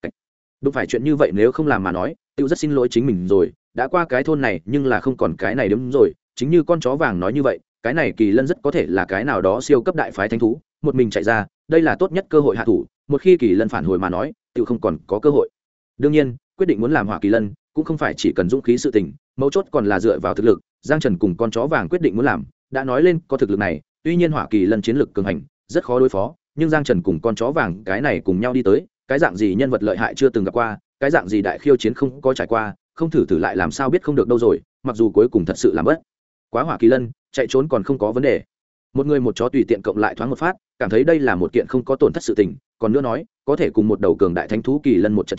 Đúng phải chuyện như vậy, nếu không làm mà nói, tựu rất xin lỗi chính mình rồi, đã qua cái thôn này nhưng là không còn cái này đúng rồi, chính như con chó vàng nói như vậy, cái này kỳ lân rất có thể là cái nào đó siêu cấp đại phái thánh thú, một mình chạy ra, đây là tốt nhất cơ hội hạ thủ, một khi kỳ lân phản hồi mà nói, tựu không còn có cơ hội. Đương nhiên, quyết định muốn làm Hỏa Kỳ lân, cũng không phải chỉ cần dũng khí sự tình, mấu chốt còn là dựa vào thực lực. Giang Trần cùng con chó vàng quyết định muốn làm, đã nói lên có thực lực này, tuy nhiên Hỏa Kỳ lân chiến lực cường hành, rất khó đối phó, nhưng Giang Trần cùng con chó vàng cái này cùng nhau đi tới, cái dạng gì nhân vật lợi hại chưa từng gặp qua, cái dạng gì đại khiêu chiến không có trải qua, không thử thử lại làm sao biết không được đâu rồi, mặc dù cuối cùng thật sự làm bất quá Hỏa Kỳ lân, chạy trốn còn không có vấn đề. Một người một chó tùy tiện cộng lại thoáng một phát, cảm thấy đây là một kiện không có tổn thất sự tình, còn nữa nói, có thể cùng một đầu cường đại thánh thú kỳ lân một trận chiến,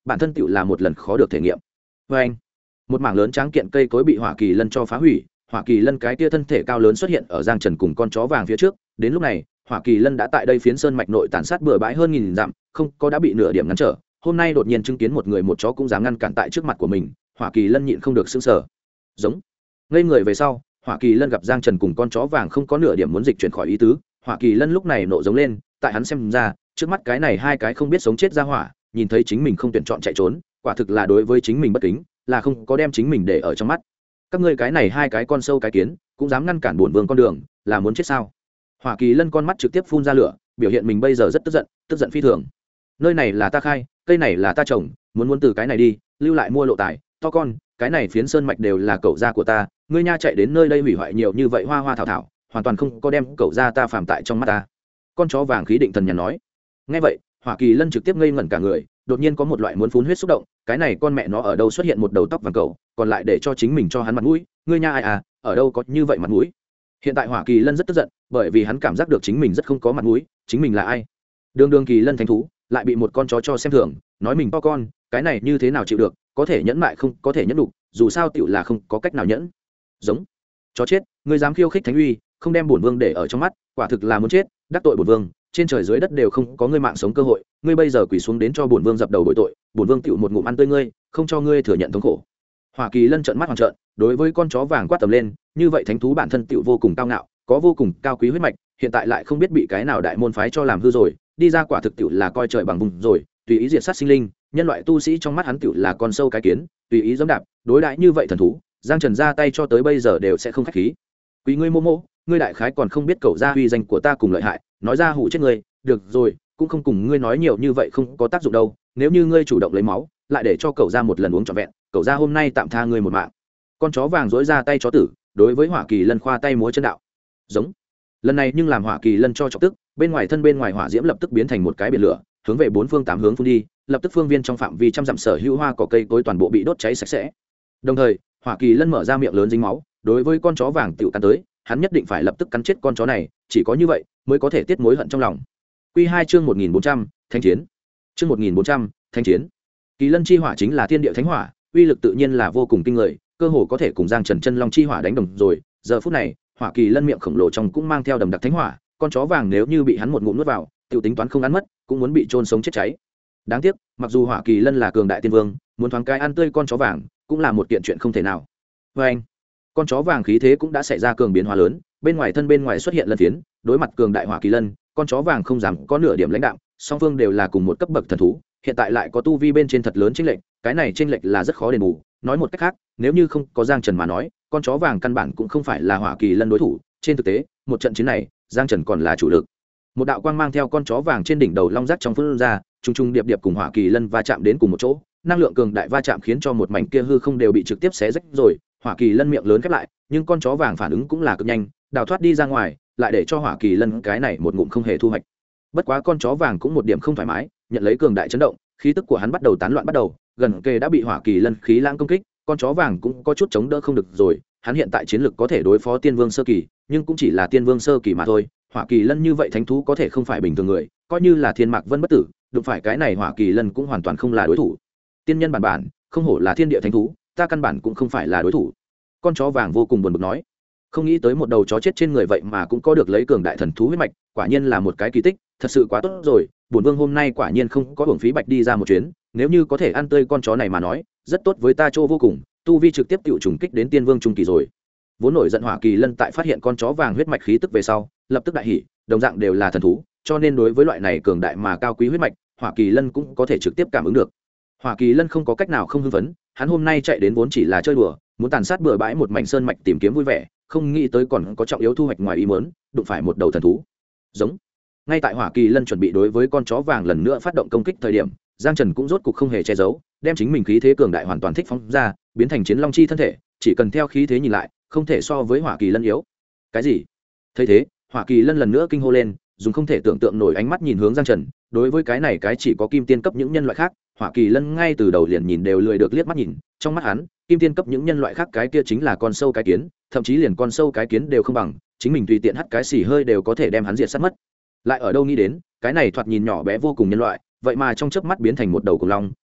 bản thân tựu là một lần khó được thể nghiệm. Vê anh, một mảng lớn tráng kiện cây cối bị hỏa kỳ lân cho phá hủy. Hỏa kỳ lân cái tia thân thể cao lớn xuất hiện ở Giang Trần cùng con chó vàng phía trước. Đến lúc này hỏa kỳ lân đã tại đây phiến sơn mạch nội tàn sát bừa bãi hơn 1000 dặm, không có đã bị nửa điểm ngăn trở. Hôm nay đột nhiên chứng kiến một người một chó cũng dám ngăn cản tại trước mặt của mình, hỏa kỳ lân nhịn không được sững sờ. Giống. Ngây người về sau, hỏa kỳ lân gặp Giang Trần cùng con chó vàng không có nửa điểm muốn dịch chuyển khỏi ý tứ, hỏa kỳ lân lúc này nộ giống lên. Tại hắn xem ra, trước mắt cái này hai cái không biết sống chết ra hỏa, nhìn thấy chính mình không tuyển chọn chạy trốn, quả thực là đối với chính mình bất kính, là không có đem chính mình để ở trong mắt. Các ngươi cái này hai cái con sâu cái kiến cũng dám ngăn cản bổn vương con đường, là muốn chết sao? Hỏa kỳ lân con mắt trực tiếp phun ra lửa, biểu hiện mình bây giờ rất tức giận phi thường. Nơi này là ta khai, cây này là ta trồng, muốn từ cái này đi, lưu lại mua lộ tài to con, cái này phiến sơn mạch đều là cậu gia của ta, ngươi nha chạy đến nơi đây hủy hoại nhiều như vậy hoa hoa thảo thảo, hoàn toàn không có đem cậu gia ta phàm tại trong mắt ta. Con chó vàng khí định thần nhàn nói. Nghe vậy, hỏa kỳ lân trực tiếp ngây ngẩn cả người, đột nhiên có một loại muốn phun huyết xúc động. Cái này con mẹ nó ở đâu xuất hiện một đầu tóc vàng cậu, còn lại để cho chính mình cho hắn mặt mũi, ngươi nha ai à, ở đâu có như vậy mặt mũi. Hiện tại hỏa kỳ lân rất tức giận, bởi vì hắn cảm giác được chính mình rất không có mặt mũi, chính mình là ai? Đường kỳ lân thánh thú lại bị một con chó cho xem thường, nói mình to con, cái này như thế nào chịu được, có thể nhẫn mại không có thể nhẫn đủ, dù sao tiểu là không có cách nào nhẫn. Giống chó chết, ngươi dám khiêu khích thánh uy, không đem bổn vương để ở trong mắt, quả thực là muốn chết, đắc tội bổn vương, trên trời dưới đất đều không có ngươi mạng sống cơ hội, ngươi bây giờ quỳ xuống đến cho bổn vương dập đầu bồi tội, bổn vương tiểu một ngụm ăn tươi ngươi, không cho ngươi thừa nhận thống khổ. Hỏa kỳ lân trợn mắt hoàn trợn, đối với con chó vàng quát tầm lên, như vậy thánh thú bản thân tiểu vô cùng cao ngạo, có vô cùng cao quý huyết mạch, hiện tại lại không biết bị cái nào đại môn phái cho làm hư rồi, đi ra quả thực tiểu là coi trời bằng vùng rồi, tùy ý diệt sát sinh linh, nhân loại tu sĩ trong mắt hắn tiểu là con sâu cái kiến, tùy ý giẫm đạp, đối đãi như vậy thần thú, Giang Trần ra tay cho tới bây giờ đều sẽ không khách khí. Quý ngươi mô mô, ngươi đại khái còn không biết cậu gia uy danh của ta cùng lợi hại, nói ra hủ chết ngươi, được rồi, cũng không cùng ngươi nói nhiều như vậy không có tác dụng đâu, nếu như ngươi chủ động lấy máu, lại để cho cậu gia một lần uống trọn vẹn, cậu gia hôm nay tạm tha ngươi một mạng. Con chó vàng dỗi ra tay chó tử, đối với hỏa kỳ lân khoa tay múa chân đạo. Giống. Lần này nhưng làm hỏa kỳ lân cho chọc tức, bên ngoài hỏa diễm lập tức biến thành một cái biển lửa, hướng về bốn phương tám hướng phun đi, lập tức phương viên trong phạm vi trăm dặm sở hữu hoa cỏ cây cối toàn bộ bị đốt cháy sạch sẽ. Đồng thời, hỏa kỳ lân mở ra miệng lớn dính máu, đối với con chó vàng tiểu cắn tới, hắn nhất định phải lập tức cắn chết con chó này, chỉ có như vậy mới có thể tiết mối hận trong lòng. Quy 2 chương 1400, Thánh chiến. Chương 1400, Thánh chiến. Kỳ lân chi hỏa chính là thiên địa thánh hỏa, uy lực tự nhiên là vô cùng kinh người, cơ hồ có thể cùng Giang Trần chân long chi hỏa đánh đồng rồi. Giờ phút này, hỏa kỳ lân miệng khổng lồ trong cũng mang theo đầm đặc thánh hỏa, con chó vàng nếu như bị hắn một ngụm nuốt vào, tiểu tính toán không ăn mất, cũng muốn bị chôn sống chết cháy. Đáng tiếc, mặc dù hỏa kỳ lân là cường đại tiên vương, muốn thoáng cái ăn tươi con chó vàng, cũng là một kiện chuyện không thể nào. Và anh, con chó vàng khí thế cũng đã xảy ra cường biến hóa lớn, bên ngoài xuất hiện lân phiến, đối mặt cường đại hỏa kỳ lân, con chó vàng không dám có nửa điểm lãnh đạm, song phương đều là cùng một cấp bậc thần thú, hiện tại lại có tu vi bên trên thật lớn chênh lệch, cái này chênh lệch là rất khó đền bù. Nói một cách khác, nếu như không có Giang Trần mà nói, con chó vàng căn bản cũng không phải là hỏa kỳ lân đối thủ. Trên thực tế, một trận chiến này, Giang Trần còn là chủ lực. Một đạo quang mang theo con chó vàng trên đỉnh đầu long rác trong phun ra, trùng trùng điệp điệp cùng hỏa kỳ lân va chạm đến cùng một chỗ, năng lượng cường đại va chạm khiến cho một mảnh kia hư không đều bị trực tiếp xé rách rồi. Hỏa kỳ lân miệng lớn khép lại, nhưng con chó vàng phản ứng cũng là cực nhanh, đào thoát đi ra ngoài, lại để cho hỏa kỳ lân cái này một ngụm không hề thu hoạch. Bất quá con chó vàng cũng một điểm không thoải mái, nhận lấy cường đại chấn động, khí tức của hắn bắt đầu tán loạn gần kề đã bị hỏa kỳ lân khí lãng công kích, con chó vàng cũng có chút chống đỡ không được rồi. Hắn hiện tại chiến lực có thể đối phó tiên vương sơ kỳ, nhưng cũng chỉ là tiên vương sơ kỳ mà thôi. Hỏa kỳ lân như vậy thánh thú có thể không phải bình thường người, coi như là thiên mạc vân bất tử, đụng phải cái này hỏa kỳ lân cũng hoàn toàn không là đối thủ. Tiên nhân bản không hổ là thiên địa thánh thú, ta căn bản cũng không phải là đối thủ. Con chó vàng vô cùng buồn bực nói, không nghĩ tới một đầu chó chết trên người vậy mà cũng có được lấy cường đại thần thú huyết mạch, quả nhiên là một cái kỳ tích, thật sự quá tốt rồi. Bổn vương hôm nay quả nhiên không có hưởng phí bạch đi ra một chuyến, nếu như có thể ăn tươi con chó này mà nói, rất tốt với ta Trô vô cùng, tu vi trực tiếp tiểu trùng kích đến tiên vương trung kỳ rồi. Vốn nổi giận hỏa kỳ lân tại phát hiện con chó vàng huyết mạch khí tức về sau, lập tức đại hỉ, đồng dạng đều là thần thú, cho nên đối với loại này cường đại mà cao quý huyết mạch, hỏa kỳ lân cũng có thể trực tiếp cảm ứng được. Hỏa kỳ lân không có cách nào không hưng phấn, hắn hôm nay chạy đến vốn chỉ là chơi đùa, muốn tàn sát bừa bãi một mảnh sơn mạch tìm kiếm vui vẻ, không nghĩ tới còn có trọng yếu thu hoạch ngoài ý muốn, đụng phải một đầu thần thú. Giống. Ngay tại hỏa kỳ lân chuẩn bị đối với con chó vàng lần nữa phát động công kích thời điểm, Giang Trần cũng rốt cục không hề che giấu, đem chính mình khí thế cường đại hoàn toàn thích phóng ra, biến thành chiến long chi thân thể, chỉ cần theo khí thế nhìn lại, không thể so với hỏa kỳ lân yếu. Cái gì? Thấy thế, hỏa kỳ lân lần nữa kinh hô lên, dùng không thể tưởng tượng nổi ánh mắt nhìn hướng Giang Trần, đối với cái này cái chỉ có kim tiên cấp những nhân loại khác, hỏa kỳ lân ngay từ đầu liền nhìn đều lười được liếc mắt nhìn, trong mắt hắn, kim tiên cấp những nhân loại khác cái kia chính là con sâu cái kiến, thậm chí liền con sâu cái kiến đều không bằng, chính mình tùy tiện hắt cái xì hơi đều có thể đem hắn diệt sát mất. Lại ở đâu nghĩ đến, cái này thoạt nhìn nhỏ bé vô cùng nhân loại, vậy mà trong chớp mắt biến thành một đầu cùng long,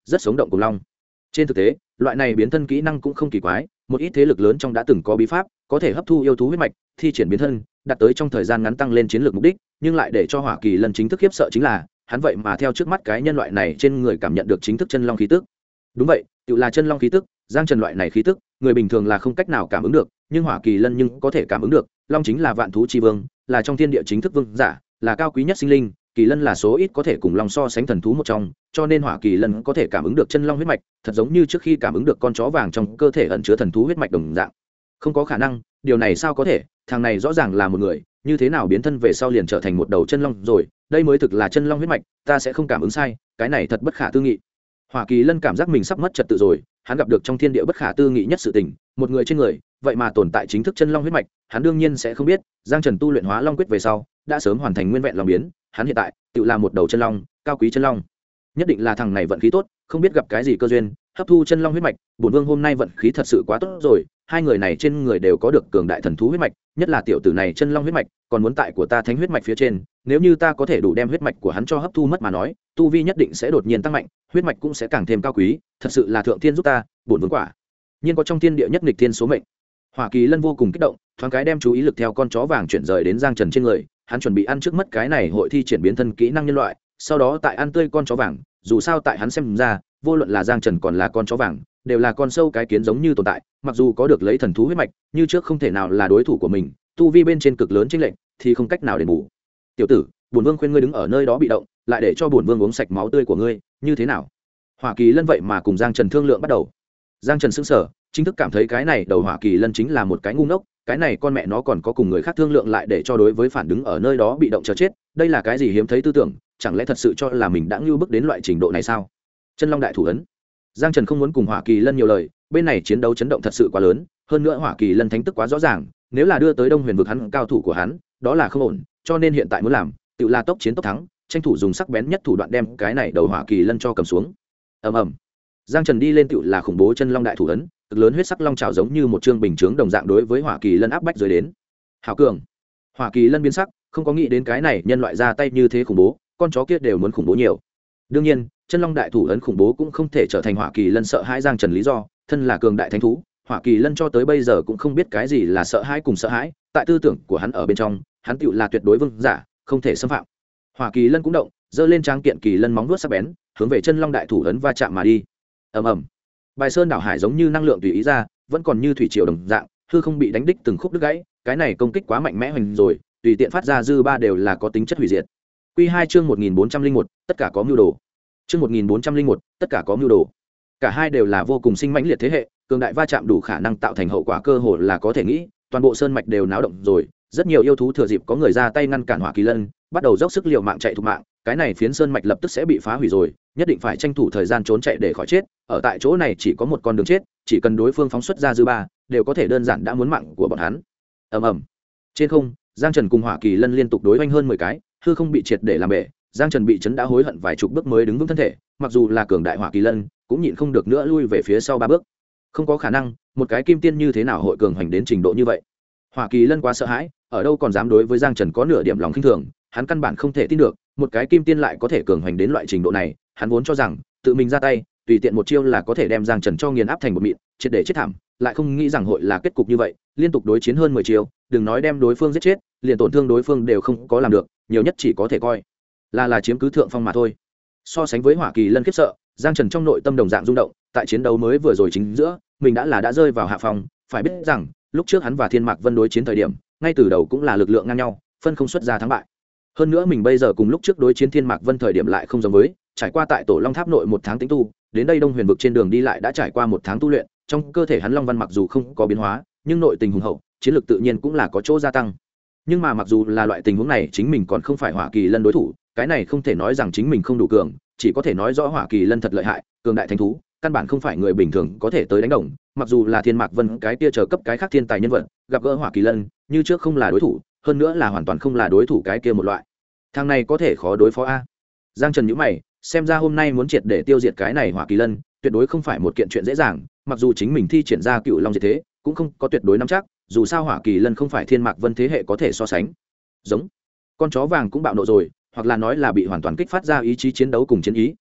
rất sống động cùng long. Trên thực tế loại này biến thân kỹ năng cũng không kỳ quái, một ít thế lực lớn trong đã từng có bí pháp có thể hấp thu yêu thú huyết mạch thi triển biến thân, đạt tới trong thời gian ngắn tăng lên chiến lược mục đích. Nhưng lại để cho Hỏa Kỳ Lân chính thức khiếp sợ chính là hắn vậy mà theo trước mắt cái nhân loại này trên người cảm nhận được chính thức chân long khí tức. Đúng vậy, tự là chân long khí tức. Giang Trần loại này khí tức người bình thường là không cách nào cảm ứng được, nhưng Hỏa Kỳ Lân nhưng có thể cảm ứng được. Long chính là vạn thú chi vương, là trong thiên địa chính thức vương giả, là cao quý nhất sinh linh. Kỳ lân là số ít có thể cùng long so sánh thần thú một trong, cho nên Hỏa Kỳ Lân có thể cảm ứng được chân long huyết mạch, thật giống như trước khi cảm ứng được con chó vàng trong cơ thể ẩn chứa thần thú huyết mạch đồng dạng. Không có khả năng, điều này sao có thể? Thằng này rõ ràng là một người, như thế nào biến thân về sau liền trở thành một đầu chân long rồi? Đây mới thực là chân long huyết mạch, ta sẽ không cảm ứng sai, cái này thật bất khả tư nghị. Hỏa Kỳ Lân cảm giác mình sắp mất trật tự rồi, hắn gặp được trong thiên địa bất khả tư nghị nhất sự tình, một người trên người, vậy mà tồn tại chính thức chân long huyết mạch, hắn đương nhiên sẽ không biết, Giang Trần tu luyện Hóa Long quyết về sau, đã sớm hoàn thành nguyên vẹn long biến, hắn hiện tại tự là một đầu chân long, cao quý chân long. Nhất định là thằng này vận khí tốt, không biết gặp cái gì cơ duyên, hấp thu chân long huyết mạch, bổn vương hôm nay vận khí thật sự quá tốt rồi, hai người này trên người đều có được cường đại thần thú huyết mạch, nhất là tiểu tử này chân long huyết mạch, còn muốn tại của ta thánh huyết mạch phía trên, nếu như ta có thể đủ đem huyết mạch của hắn cho hấp thu mất mà nói, tu vi nhất định sẽ đột nhiên tăng mạnh, huyết mạch cũng sẽ càng thêm cao quý, thật sự là thượng thiên giúp ta, bổn vương quả nhiên có trong thiên địa nhất nghịch thiên số mệnh. Hỏa Kỳ Lân vô cùng kích động, thoáng cái đem chú ý lực theo con chó vàng chuyển rời đến Giang Trần trên người, hắn chuẩn bị ăn trước mất cái này hội thi triển biến thân kỹ năng nhân loại, sau đó tại ăn tươi con chó vàng, dù sao tại hắn xem ra, vô luận là Giang Trần còn là con chó vàng, đều là con sâu cái kiến giống như tồn tại, mặc dù có được lấy thần thú huyết mạch, như trước không thể nào là đối thủ của mình, tu vi bên trên cực lớn chênh lệch, thì không cách nào đền bù. Tiểu tử, bổn vương khuyên ngươi đứng ở nơi đó bị động, lại để cho bổn vương uống sạch máu tươi của ngươi, như thế nào? Hỏa Kỳ Lân vậy mà cùng Giang Trần thương lượng bắt đầu. Giang Trần sững sờ, chính thức cảm thấy cái này đầu Hỏa Kỳ Lân chính là một cái ngu ngốc, cái này con mẹ nó còn có cùng người khác thương lượng lại để cho đối với phản đứng ở nơi đó bị động chờ chết, đây là cái gì hiếm thấy tư tưởng, chẳng lẽ thật sự cho là mình đã ngưu bức đến loại trình độ này sao? Chân long đại thủ ấn. Giang Trần không muốn cùng Hỏa Kỳ Lân nhiều lời, bên này chiến đấu chấn động thật sự quá lớn, hơn nữa Hỏa Kỳ Lân thánh tức quá rõ ràng, nếu là đưa tới Đông Huyền vực hắn cao thủ của hắn, đó là không ổn, cho nên hiện tại muốn làm, tự là tốc chiến tốc thắng, tranh thủ dùng sắc bén nhất thủ đoạn đem cái này đầu Hỏa Kỳ Lân cho cầm xuống. Ầm ầm. Giang Trần đi lên tự là khủng bố chân long đại thủ ấn, cực lớn huyết sắc long trào giống như một trương bình chướng đồng dạng đối với Hỏa Kỳ Lân áp bách dưới đến. Hảo cường. Hỏa Kỳ Lân biến sắc, không có nghĩ đến cái này nhân loại ra tay như thế khủng bố, con chó kia đều muốn khủng bố nhiều. Đương nhiên, chân long đại thủ ấn khủng bố cũng không thể trở thành Hỏa Kỳ Lân sợ hãi Giang Trần lý do, thân là cường đại thánh thú, Hỏa Kỳ Lân cho tới bây giờ cũng không biết cái gì là sợ hãi cùng sợ hãi, tại tư tưởng của hắn ở bên trong, hắn tựu là tuyệt đối vương giả, không thể xâm phạm. Hỏa Kỳ Lân cũng động, giơ lên tráng kiện kỳ lân móng vuốt sắc bén, hướng về chân long đại thủ ấn va chạm mà đi. Ầm ầm. Bài sơn đảo hải giống như năng lượng tùy ý ra, vẫn còn như thủy triều đồng dạng, hư không bị đánh đích từng khúc đứt gãy, cái này công kích quá mạnh mẽ hoành rồi, tùy tiện phát ra dư ba đều là có tính chất hủy diệt. Quy 2 chương 1401, tất cả có mưu đồ. Chương 1401, tất cả có mưu đồ. Cả hai đều là vô cùng sinh mãnh liệt thế hệ, cường đại va chạm đủ khả năng tạo thành hậu quả cơ hội là có thể nghĩ, toàn bộ sơn mạch đều náo động rồi, rất nhiều yêu thú thừa dịp có người ra tay ngăn cản Hỏa Kỳ Lân, bắt đầu dốc sức liều mạng chạy thục mạng, cái này phiến sơn mạch lập tức sẽ bị phá hủy rồi, nhất định phải tranh thủ thời gian trốn chạy để khỏi chết, ở tại chỗ này chỉ có một con đường chết, chỉ cần đối phương phóng xuất ra dư ba, đều có thể đơn giản đã muốn mạng của bọn hắn. Ầm ầm. Trên không, Giang Trần cùng Hỏa Kỳ Lân liên tục đối oanh hơn 10 cái, hư không bị triệt để làm bể, Giang Trần bị chấn đã hối hận vài chục bước mới đứng vững thân thể, mặc dù là cường đại Hỏa Kỳ Lân, cũng nhịn không được nữa lui về phía sau 3 bước. Không có khả năng, một cái kim tiên như thế nào hội cường hành đến trình độ như vậy? Hỏa Kỳ Lân quá sợ hãi, ở đâu còn dám đối với Giang Trần có nửa điểm lòng khinh thường, hắn căn bản không thể tin được, một cái kim tiên lại có thể cường hành đến loại trình độ này, hắn vốn cho rằng tự mình ra tay, tùy tiện một chiêu là có thể đem Giang Trần cho nghiền áp thành một mịn, triệt để chết thảm, lại không nghĩ rằng hội là kết cục như vậy, liên tục đối chiến hơn 10 chiêu, đừng nói đem đối phương giết chết, liền tổn thương đối phương đều không có làm được, nhiều nhất chỉ có thể coi là chiếm cứ thượng phong mà thôi. So sánh với Hỏa Kỳ Lân khiếp sợ, Giang Trần trong nội tâm đồng dạng rung động, tại chiến đấu mới vừa rồi chính giữa, mình đã rơi vào hạ phong, phải biết rằng, lúc trước hắn và Thiên Mạc Vân đối chiến thời điểm, ngay từ đầu cũng là lực lượng ngang nhau, phân không xuất ra thắng bại. Hơn nữa mình bây giờ cùng lúc trước đối chiến Thiên Mạc Vân thời điểm lại không giống với, trải qua tại Tổ Long Tháp nội 1 tháng tĩnh tu, đến đây Đông Huyền vực trên đường đi lại đã trải qua 1 tháng tu luyện, trong cơ thể hắn Long Văn mặc dù không có biến hóa, nhưng nội tình hùng hậu, chiến lược tự nhiên cũng là có chỗ gia tăng. Nhưng mà mặc dù là loại tình huống này, chính mình còn không phải Hỏa Kỳ Lân đối thủ, cái này không thể nói rằng chính mình không đủ cường, chỉ có thể nói rõ Hỏa Kỳ Lân thật lợi hại, cường đại thánh thú, căn bản không phải người bình thường có thể tới đánh đồng. Mặc dù là Thiên Mạc Vân cái kia chờ cấp cái khác thiên tài nhân vật, gặp gỡ Hỏa Kỳ Lân, như trước không là đối thủ, hơn nữa là hoàn toàn không là đối thủ cái kia một loại. Thằng này có thể khó đối phó a. Giang Trần nhíu mày, xem ra hôm nay muốn triệt để tiêu diệt cái này Hỏa Kỳ Lân, tuyệt đối không phải một kiện chuyện dễ dàng, mặc dù chính mình thi triển ra Cựu Long diệt thế, cũng không có tuyệt đối nắm chắc, dù sao Hỏa Kỳ Lân không phải Thiên Mạc Vân thế hệ có thể so sánh. Giống con chó vàng cũng bạo nộ rồi, hoặc là nói là bị hoàn toàn kích phát ra ý chí chiến đấu cùng chiến ý,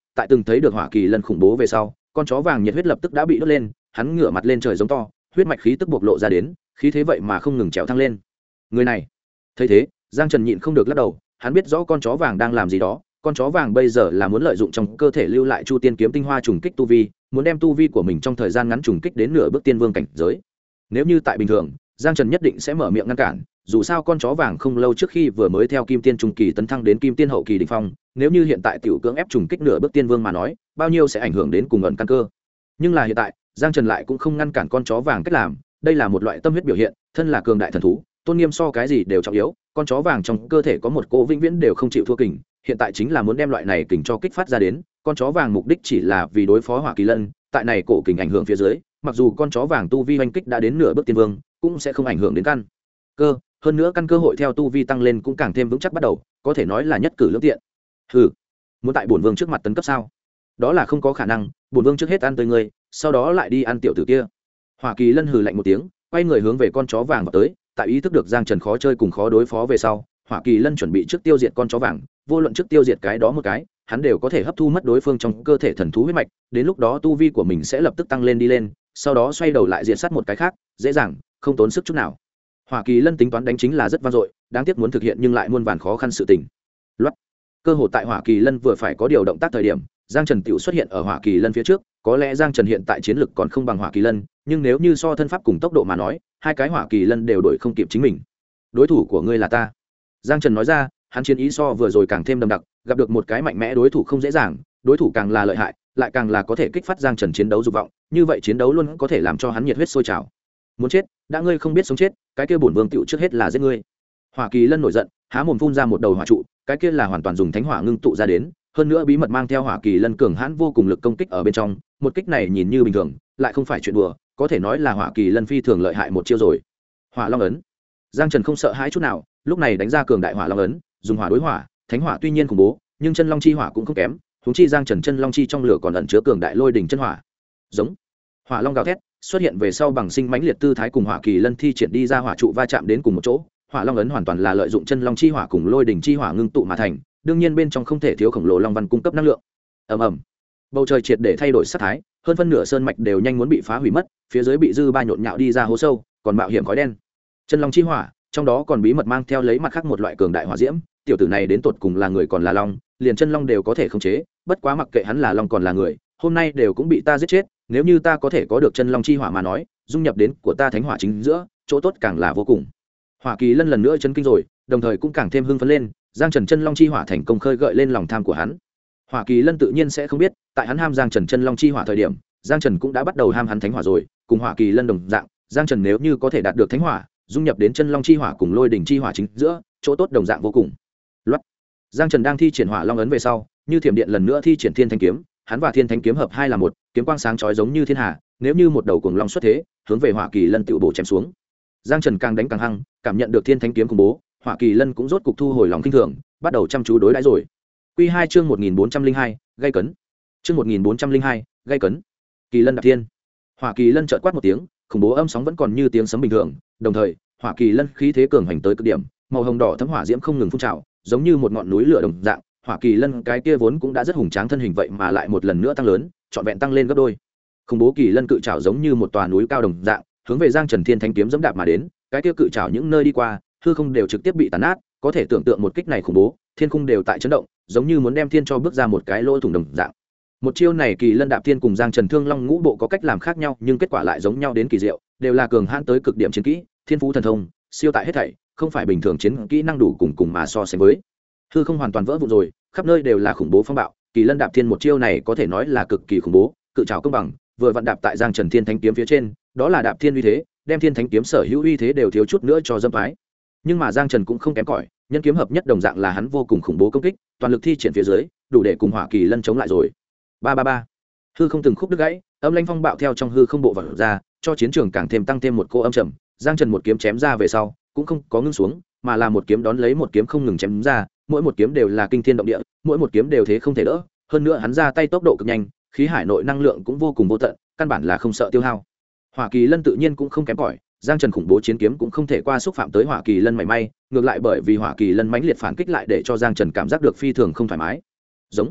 tại từng thấy được hỏa kỳ lân khủng bố về sau, con chó vàng nhiệt huyết lập tức đã bị đốt lên, hắn ngửa mặt lên trời giống to, huyết mạch khí tức bộc lộ ra đến, khí thế vậy mà không ngừng trèo thăng lên. Người này, thấy thế, Giang Trần nhịn không được lắc đầu, hắn biết rõ con chó vàng đang làm gì đó, con chó vàng bây giờ là muốn lợi dụng trong cơ thể lưu lại Chu Tiên kiếm tinh hoa trùng kích tu vi, muốn đem tu vi của mình trong thời gian ngắn trùng kích đến nửa bước tiên vương cảnh giới. Nếu như tại bình thường, Giang Trần nhất định sẽ mở miệng ngăn cản, dù sao con chó vàng không lâu trước khi vừa mới theo kim tiên trung kỳ tấn thăng đến kim tiên hậu kỳ đỉnh phong, nếu như hiện tại tiểu cưỡng ép trùng kích nửa bước tiên vương mà nói, bao nhiêu sẽ ảnh hưởng đến cùng ẩn căn cơ. Nhưng là hiện tại, Giang Trần lại cũng không ngăn cản con chó vàng cách làm, đây là một loại tâm huyết biểu hiện, thân là cường đại thần thú, tôn nghiêm so cái gì đều trọng yếu, con chó vàng trong cơ thể có một cỗ vĩnh viễn đều không chịu thua kình, hiện tại chính là muốn đem loại này kình cho kích phát ra đến, con chó vàng mục đích chỉ là vì đối phó Hỏa Kỳ Lân, tại này cổ kình ảnh hưởng phía dưới, mặc dù con chó vàng tu vi hoành kích đã đến nửa bước tiên vương, cũng sẽ không ảnh hưởng đến căn cơ, hơn nữa căn cơ hội theo tu vi tăng lên cũng càng thêm vững chắc bắt đầu, có thể nói là nhất cử lưỡng tiện. Hừ, muốn tại bổn vương trước mặt tấn cấp sao? Đó là không có khả năng, bổn vương trước hết ăn tới ngươi, sau đó lại đi ăn tiểu tử kia. Hỏa Kỳ Lân hừ lạnh một tiếng, quay người hướng về con chó vàng vào tới, tại ý thức được Giang Trần khó chơi cùng khó đối phó về sau, Hỏa Kỳ Lân chuẩn bị trước tiêu diệt con chó vàng, vô luận trước tiêu diệt cái đó một cái, hắn đều có thể hấp thu mất đối phương trong cơ thể thần thú huyết mạch, đến lúc đó tu vi của mình sẽ lập tức tăng lên đi lên, sau đó xoay đầu lại diệt sát một cái khác, dễ dàng, không tốn sức chút nào. Hỏa Kỳ Lân tính toán đánh chính là rất vang dội, đáng tiếc muốn thực hiện nhưng lại muôn vàn khó khăn sự tình. Loát. Cơ hội tại Hỏa Kỳ Lân vừa phải có điều động tác thời điểm, Giang Trần tiểu xuất hiện ở Hỏa Kỳ Lân phía trước, có lẽ Giang Trần hiện tại chiến lực còn không bằng Hỏa Kỳ Lân, nhưng nếu như so thân pháp cùng tốc độ mà nói, hai cái Hỏa Kỳ Lân đều đuổi không kịp chính mình. Đối thủ của ngươi là ta. Giang Trần nói ra, hắn chiến ý so vừa rồi càng thêm đậm đặc, gặp được một cái mạnh mẽ đối thủ không dễ dàng, đối thủ càng là lợi hại, lại càng là có thể kích phát Giang Trần chiến đấu dục vọng, như vậy chiến đấu luôn có thể làm cho hắn nhiệt huyết sôi trào. Muốn chết, đã ngươi không biết sống chết, cái kia bổn vương tiểu trước hết là giết ngươi. Hỏa Kỳ Lân nổi giận, há mồm phun ra một đầu hỏa trụ, cái kia là hoàn toàn dùng thánh hỏa ngưng tụ ra đến, hơn nữa bí mật mang theo Hỏa Kỳ Lân cường hãn vô cùng lực công kích ở bên trong, một kích này nhìn như bình thường, lại không phải chuyện đùa, có thể nói là Hỏa Kỳ Lân phi thường lợi hại một chiêu rồi. Hỏa Long ấn. Giang Trần không sợ hãi chút nào, lúc này đánh ra cường đại Hỏa Long ấn, dùng hỏa đối hỏa, thánh hỏa tuy nhiên khủng bố, nhưng chân long chi hỏa cũng không kém, huống chi Giang Trần chân long chi trong lửa còn ẩn chứa cường đại lôi đỉnh chân hỏa. Giống. Hỏa Long gào thét, xuất hiện về sau bằng sinh mãnh liệt tư thái cùng Hỏa Kỳ Lân thi triển đi ra hỏa trụ va chạm đến cùng một chỗ. Hỏa Long ấn hoàn toàn là lợi dụng chân long chi hỏa cùng lôi đỉnh chi hỏa ngưng tụ mà thành, đương nhiên bên trong không thể thiếu khổng lồ long văn cung cấp năng lượng. Ầm ầm. Bầu trời triệt để thay đổi sắc thái, hơn phân nửa sơn mạch đều nhanh muốn bị phá hủy mất, phía dưới bị dư ba nhộn nhạo đi ra hố sâu, còn mạo hiểm khói đen. Chân long chi hỏa, trong đó còn bí mật mang theo lấy mặt khác một loại cường đại hỏa diễm, tiểu tử này đến tột cùng là người còn là long, liền chân long đều có thể khống chế, bất quá mặc kệ hắn là long còn là người, hôm nay đều cũng bị ta giết chết, nếu như ta có thể có được chân long chi hỏa mà nói, dung nhập đến của ta thánh hỏa chính giữa, chỗ tốt càng là vô cùng. Hỏa Kỳ Lân lần nữa chấn kinh rồi, đồng thời cũng càng thêm hưng phấn lên, Giang Trần chân long chi hỏa thành công khơi gợi lên lòng tham của hắn. Hỏa Kỳ Lân tự nhiên sẽ không biết, tại hắn ham Giang Trần chân long chi hỏa thời điểm, Giang Trần cũng đã bắt đầu ham hắn thánh hỏa rồi, cùng Hỏa Kỳ Lân đồng dạng, Giang Trần nếu như có thể đạt được thánh hỏa, dung nhập đến chân long chi hỏa cùng lôi đỉnh chi hỏa chính giữa, chỗ tốt đồng dạng vô cùng. Loát. Giang Trần đang thi triển Hỏa Long ấn về sau, như thiểm điện lần nữa thi triển Thiên Thanh kiếm, hắn và Thiên Thanh kiếm hợp hai là một, kiếm quang sáng chói giống như thiên hà, nếu như một đầu cuồng long xuất thế, hướng về Hỏa Kỳ Lân tiểu bổ chém xuống. Giang Trần càng đánh càng hăng, cảm nhận được Thiên Thanh kiếm khủng bố, Hỏa Kỳ Lân cũng rốt cục thu hồi lòng kinh thường, bắt đầu chăm chú đối đãi rồi. Quy 2 chương 1402, gây cấn. Chương 1402, gây cấn. Kỳ Lân đạp thiên. Hỏa Kỳ Lân chợt quát một tiếng, khủng bố âm sóng vẫn còn như tiếng sấm bình thường, đồng thời, Hỏa Kỳ Lân khí thế cường hành tới cực điểm, màu hồng đỏ thấm hỏa diễm không ngừng phun trào, giống như một ngọn núi lửa đồng dạng. Hỏa Kỳ Lân cái kia vốn cũng đã rất hùng tráng thân hình vậy mà lại một lần nữa tăng lớn, trọn vẹn tăng lên gấp đôi. Khủng bố Kỳ Lân cự trảo giống như một tòa núi cao đồng dạng, hướng về Giang Trần Thiên Thanh kiếm dẫm đạp mà đến, cái kia cự trảo những nơi đi qua, hư không đều trực tiếp bị tàn nát, có thể tưởng tượng một kích này khủng bố, thiên khung đều tại chấn động, giống như muốn đem thiên cho bước ra một cái lỗ thủng đồng dạng. Một chiêu này Kỳ Lân đạp thiên cùng Giang Trần Thương Long ngũ bộ có cách làm khác nhau, nhưng kết quả lại giống nhau đến kỳ diệu, đều là cường hãn tới cực điểm chiến kỹ, thiên phú thần thông, siêu tại hết thảy, không phải bình thường chiến kỹ năng đủ cùng mà so sánh với. Hư không hoàn toàn vỡ vụn rồi, khắp nơi đều là khủng bố phong bạo, Kỳ Lân đạp thiên một chiêu này có thể nói là cực kỳ khủng bố, cự trảo công bằng, vừa vặn đạp tại Giang Trần Thiên Thánh kiếm phía trên, đó là đạp thiên uy thế, đem Thiên Thánh kiếm sở hữu uy thế đều thiếu chút nữa cho dâm phái. Nhưng mà Giang Trần cũng không kém cỏi, nhân kiếm hợp nhất đồng dạng là hắn vô cùng khủng bố công kích, toàn lực thi triển phía dưới, đủ để cùng Hỏa Kỳ Lân chống lại rồi. Ba ba ba. Hư không từng khúc đứt gãy, âm lãnh phong bạo theo trong hư không bộ vọt ra, cho chiến trường càng thêm tăng thêm một cô âm trầm. Giang Trần một kiếm chém ra về sau, cũng không có ngưng xuống, mà là một kiếm đón lấy một kiếm không ngừng chém ra, mỗi một kiếm đều là kinh thiên động địa, mỗi một kiếm đều thế không thể đỡ, hơn nữa hắn ra tay tốc độ cực nhanh, khí hải nội năng lượng cũng vô cùng vô tận, căn bản là không sợ tiêu hao. Hỏa Kỳ Lân tự nhiên cũng không kém cỏi, Giang Trần khủng bố chiến kiếm cũng không thể qua xúc phạm tới Hỏa Kỳ Lân mảy may, ngược lại bởi vì Hỏa Kỳ Lân mãnh liệt phản kích lại để cho Giang Trần cảm giác được phi thường không thoải mái. Giống.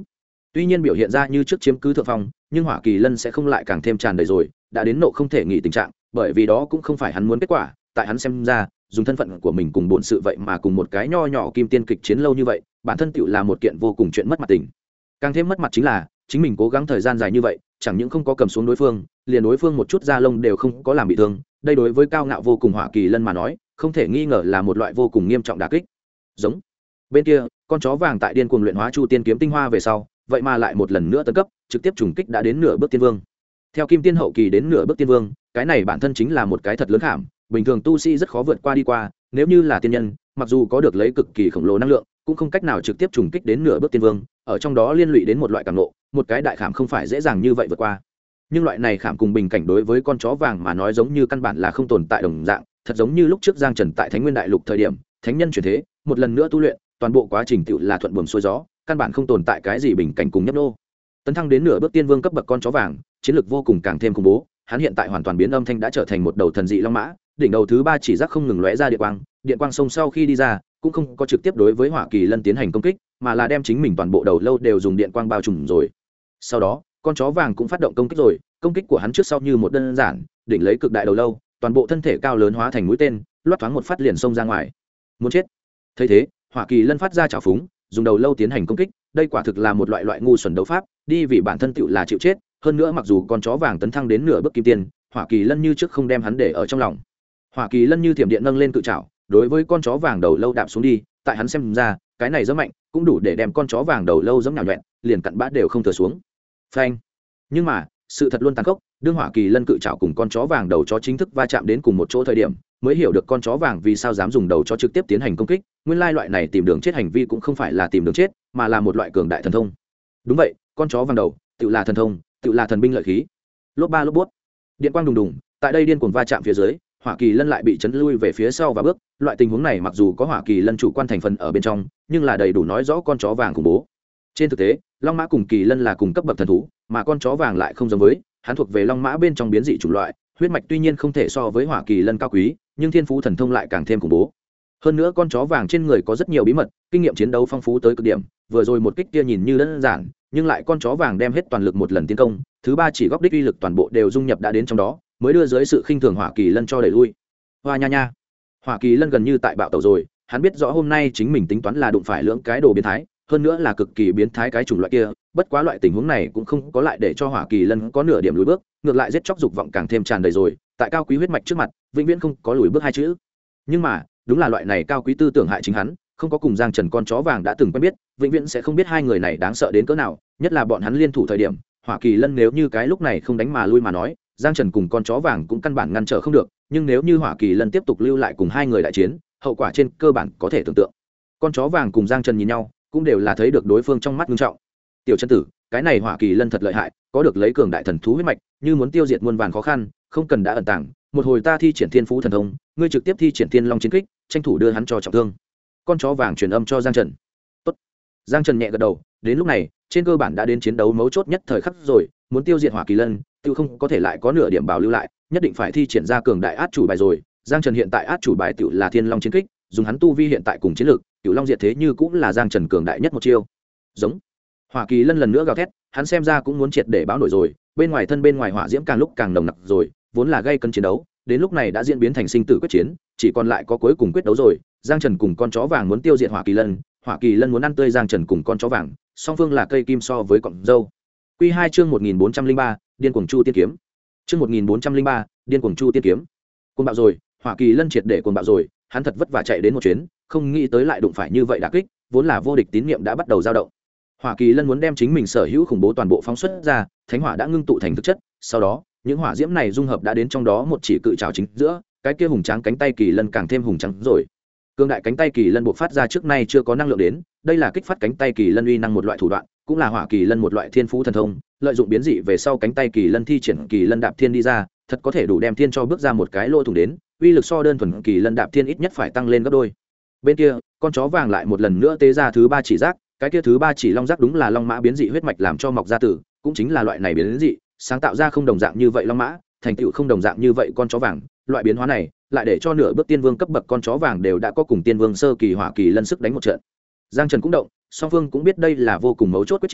tuy nhiên biểu hiện ra như trước chiếm cứ thượng phong, nhưng hỏa kỳ lân sẽ không lại càng thêm tràn đầy rồi, đã đến nộ không thể nghỉ tình trạng, bởi vì đó cũng không phải hắn muốn kết quả. Tại hắn xem ra, dùng thân phận của mình cùng bổn sự vậy mà cùng một cái nho nhỏ kim tiên kịch chiến lâu như vậy, bản thân tựu là một kiện vô cùng chuyện mất mặt tình. Càng thêm mất mặt chính là chính mình cố gắng thời gian dài như vậy, chẳng những không có cầm xuống đối phương, liền đối phương một chút da lông đều không có làm bị thương. Đây đối với cao ngạo vô cùng hỏa kỳ lân mà nói, không thể nghi ngờ là một loại vô cùng nghiêm trọng đả kích. Giống bên kia, con chó vàng tại điên cuồng luyện hóa chu tiên kiếm tinh hoa về sau, vậy mà lại một lần nữa tấn cấp, trực tiếp trùng kích đã đến nửa bước tiên vương. Theo kim tiên hậu kỳ đến nửa bước tiên vương, cái này bản thân chính là một cái thật lớn khảm, bình thường tu sĩ rất khó vượt qua đi qua. Nếu như là tiên nhân, mặc dù có được lấy cực kỳ khổng lồ năng lượng, cũng không cách nào trực tiếp trùng kích đến nửa bước tiên vương, ở trong đó liên lụy đến một loại cảm nộ, một cái đại khảm không phải dễ dàng như vậy vượt qua. Nhưng loại này khảm cùng bình cảnh đối với con chó vàng mà nói giống như căn bản là không tồn tại đồng dạng, thật giống như lúc trước Giang Trần tại Thánh Nguyên Đại Lục thời điểm, thánh nhân chuyển thế, một lần nữa tu luyện, toàn bộ quá trình tựu là thuận buồm xuôi gió, căn bản không tồn tại cái gì bình cảnh cùng nhấp nô. Tấn thăng đến nửa bước tiên vương cấp bậc con chó vàng, chiến lược vô cùng càng thêm khủng bố, hắn hiện tại hoàn toàn biến âm thanh đã trở thành một đầu thần dị long mã, đỉnh đầu thứ ba chỉ giác không ngừng lóe ra điện quang sông sau khi đi ra, cũng không có trực tiếp đối với hỏa kỳ lân tiến hành công kích, mà là đem chính mình toàn bộ đầu lâu đều dùng điện quang bao trùm rồi. Sau đó, con chó vàng cũng phát động công kích rồi, công kích của hắn trước sau như một đơn giản, đỉnh lấy cực đại đầu lâu, toàn bộ thân thể cao lớn hóa thành mũi tên, loát thoáng một phát liền xông ra ngoài. Muốn chết. Thấy thế, hỏa kỳ lân phát ra trào phúng, dùng đầu lâu tiến hành công kích, đây quả thực là một loại ngu xuẩn đấu pháp, đi vì bản thân tựu là chịu chết. Hơn nữa mặc dù con chó vàng tấn thăng đến nửa bước kim tiên, hỏa kỳ lân như trước không đem hắn để ở trong lòng. Hỏa kỳ lân như thiểm điện nâng lên cự trảo, đối với con chó vàng đầu lâu đạp xuống đi. Tại hắn xem ra, cái này rất mạnh, cũng đủ để đem con chó vàng đầu lâu giống nhào nhọẹn, liền cặn bã đều không thừa xuống. Phanh. Nhưng mà sự thật luôn tàn khốc, đương hỏa kỳ lân cự trảo cùng con chó vàng đầu chó chính thức va chạm đến cùng một chỗ thời điểm, mới hiểu được con chó vàng vì sao dám dùng đầu chó trực tiếp tiến hành công kích. Nguyên lai loại này tìm đường chết hành vi cũng không phải là tìm đường chết, mà là một loại cường đại thần thông. Đúng vậy, con chó vàng đầu tự là thần thông, tự là thần binh lợi khí. Lốp ba lốp bút, điện quang đùng đùng, tại đây điên cuồng va chạm phía dưới, hỏa kỳ lân lại bị chấn lui về phía sau và bước. Loại tình huống này mặc dù có hỏa kỳ lân chủ quan thành phần ở bên trong, nhưng là đầy đủ nói rõ con chó vàng khủng bố. Trên thực tế, long mã cùng kỳ lân là cùng cấp bậc thần thú, mà con chó vàng lại không giống với, hắn thuộc về long mã bên trong biến dị chủng loại, huyết mạch tuy nhiên không thể so với hỏa kỳ lân cao quý, nhưng thiên phú thần thông lại càng thêm khủng bố. Hơn nữa con chó vàng trên người có rất nhiều bí mật, kinh nghiệm chiến đấu phong phú tới cực điểm, vừa rồi một kích kia nhìn như đơn giản, nhưng lại con chó vàng đem hết toàn lực một lần tiến công, thứ ba chỉ góc đích uy lực toàn bộ đều dung nhập đã đến trong đó, mới đưa dưới sự khinh thường hỏa kỳ lân cho đẩy lui. Hoa nha nha, hỏa kỳ lân gần như tại bạo tẩu rồi, hắn biết rõ hôm nay chính mình tính toán là đụng phải lưỡng cái đồ biến thái, hơn nữa là cực kỳ biến thái cái chủng loại kia, bất quá loại tình huống này cũng không có lại để cho hỏa kỳ lân có nửa điểm lùi bước, ngược lại giết chóc dục vọng càng thêm tràn đầy rồi, tại cao quý huyết mạch trước mặt vĩnh viễn không có lùi bước hai chữ. Nhưng mà đúng là loại này cao quý tư tưởng hại chính hắn, không có cùng Giang Trần con chó vàng đã từng quen biết, vĩnh viễn sẽ không biết hai người này đáng sợ đến cỡ nào, nhất là bọn hắn liên thủ thời điểm, hỏa kỳ lân nếu như cái lúc này không đánh mà lui mà nói, Giang Trần cùng con chó vàng cũng căn bản ngăn trở không được, nhưng nếu như hỏa kỳ lân tiếp tục lưu lại cùng hai người đại chiến, hậu quả trên cơ bản có thể tưởng tượng. Con chó vàng cùng Giang Trần nhìn nhau, cũng đều là thấy được đối phương trong mắt nghiêm trọng. Tiểu chân tử, cái này hỏa kỳ lân thật lợi hại, có được lấy cường đại thần thú huyết mạch, như muốn tiêu diệt muôn vàn khó khăn, không cần đã ẩn tàng, một hồi ta thi triển thiên phú thần thông, ngươi trực tiếp thi triển thiên long chiến kích, tranh thủ đưa hắn cho trọng thương. Con chó vàng truyền âm cho Giang Trần. Tốt. Giang Trần nhẹ gật đầu, đến lúc này, trên cơ bản đã đến chiến đấu mấu chốt nhất thời khắc rồi, muốn tiêu diệt hỏa kỳ lân, tiêu không có thể lại có nửa điểm bảo lưu lại, nhất định phải thi triển ra cường đại át chủ bài rồi. Giang Trần hiện tại át chủ bài tiểu là thiên long chiến kích, dùng hắn tu vi hiện tại cùng chiến lược, Cửu Long diệt thế như cũng là Giang Trần cường đại nhất một chiêu. Giống. Hỏa kỳ lân lần nữa gào thét, hắn xem ra cũng muốn triệt để báo nổi rồi, bên ngoài hỏa diễm càng lúc càng nồng nặc rồi, vốn là gây cấn chiến đấu, đến lúc này đã diễn biến thành sinh tử quyết chiến, chỉ còn lại có cuối cùng quyết đấu rồi. Giang Trần cùng con chó vàng muốn tiêu diệt hỏa kỳ lân muốn ăn tươi Giang Trần cùng con chó vàng, song phương là cây kim so với cọng dâu. Quy 2 chương 1403, điên cuồng chu tiên kiếm. Chương 1403, điên cuồng chu tiên kiếm. Cuồng bạo rồi, hỏa kỳ lân triệt để cuồng bạo rồi, hắn thật vất vả chạy đến một chuyến, không nghĩ tới lại đụng phải như vậy đả kích, vốn là vô địch tín niệm đã bắt đầu dao động. Hỏa kỳ lân muốn đem chính mình sở hữu khủng bố toàn bộ phóng xuất ra, thánh hỏa đã ngưng tụ thành thực chất, sau đó, những hỏa diễm này dung hợp đã đến trong đó một chỉ cự trảo chính giữa, cái kia hùng tráng cánh tay kỳ lân càng thêm hùng tráng rồi. Cương đại cánh tay kỳ lân bộc phát ra trước nay chưa có năng lượng đến, đây là kích phát cánh tay kỳ lân uy năng một loại thủ đoạn, cũng là hỏa kỳ lân một loại thiên phú thần thông, lợi dụng biến dị về sau cánh tay kỳ lân thi triển kỳ lân đạp thiên đi ra, thật có thể đủ đem thiên cho bước ra một cái lỗ thủng đến, uy lực so đơn thuần kỳ lân đạp thiên ít nhất phải tăng lên gấp đôi. Bên kia, con chó vàng lại một lần nữa tế ra thứ ba chỉ giác, cái kia thứ ba chỉ long giác đúng là long mã biến dị huyết mạch làm cho mọc ra tử, cũng chính là loại này biến dị, sáng tạo ra không đồng dạng như vậy long mã, thành tựu không đồng dạng như vậy con chó vàng, loại biến hóa này lại để cho nửa bước tiên vương cấp bậc con chó vàng đều đã có cùng tiên vương sơ kỳ hỏa kỳ lân sức đánh một trận. Giang Trần cũng động, song phương cũng biết đây là vô cùng mấu chốt quyết chiến,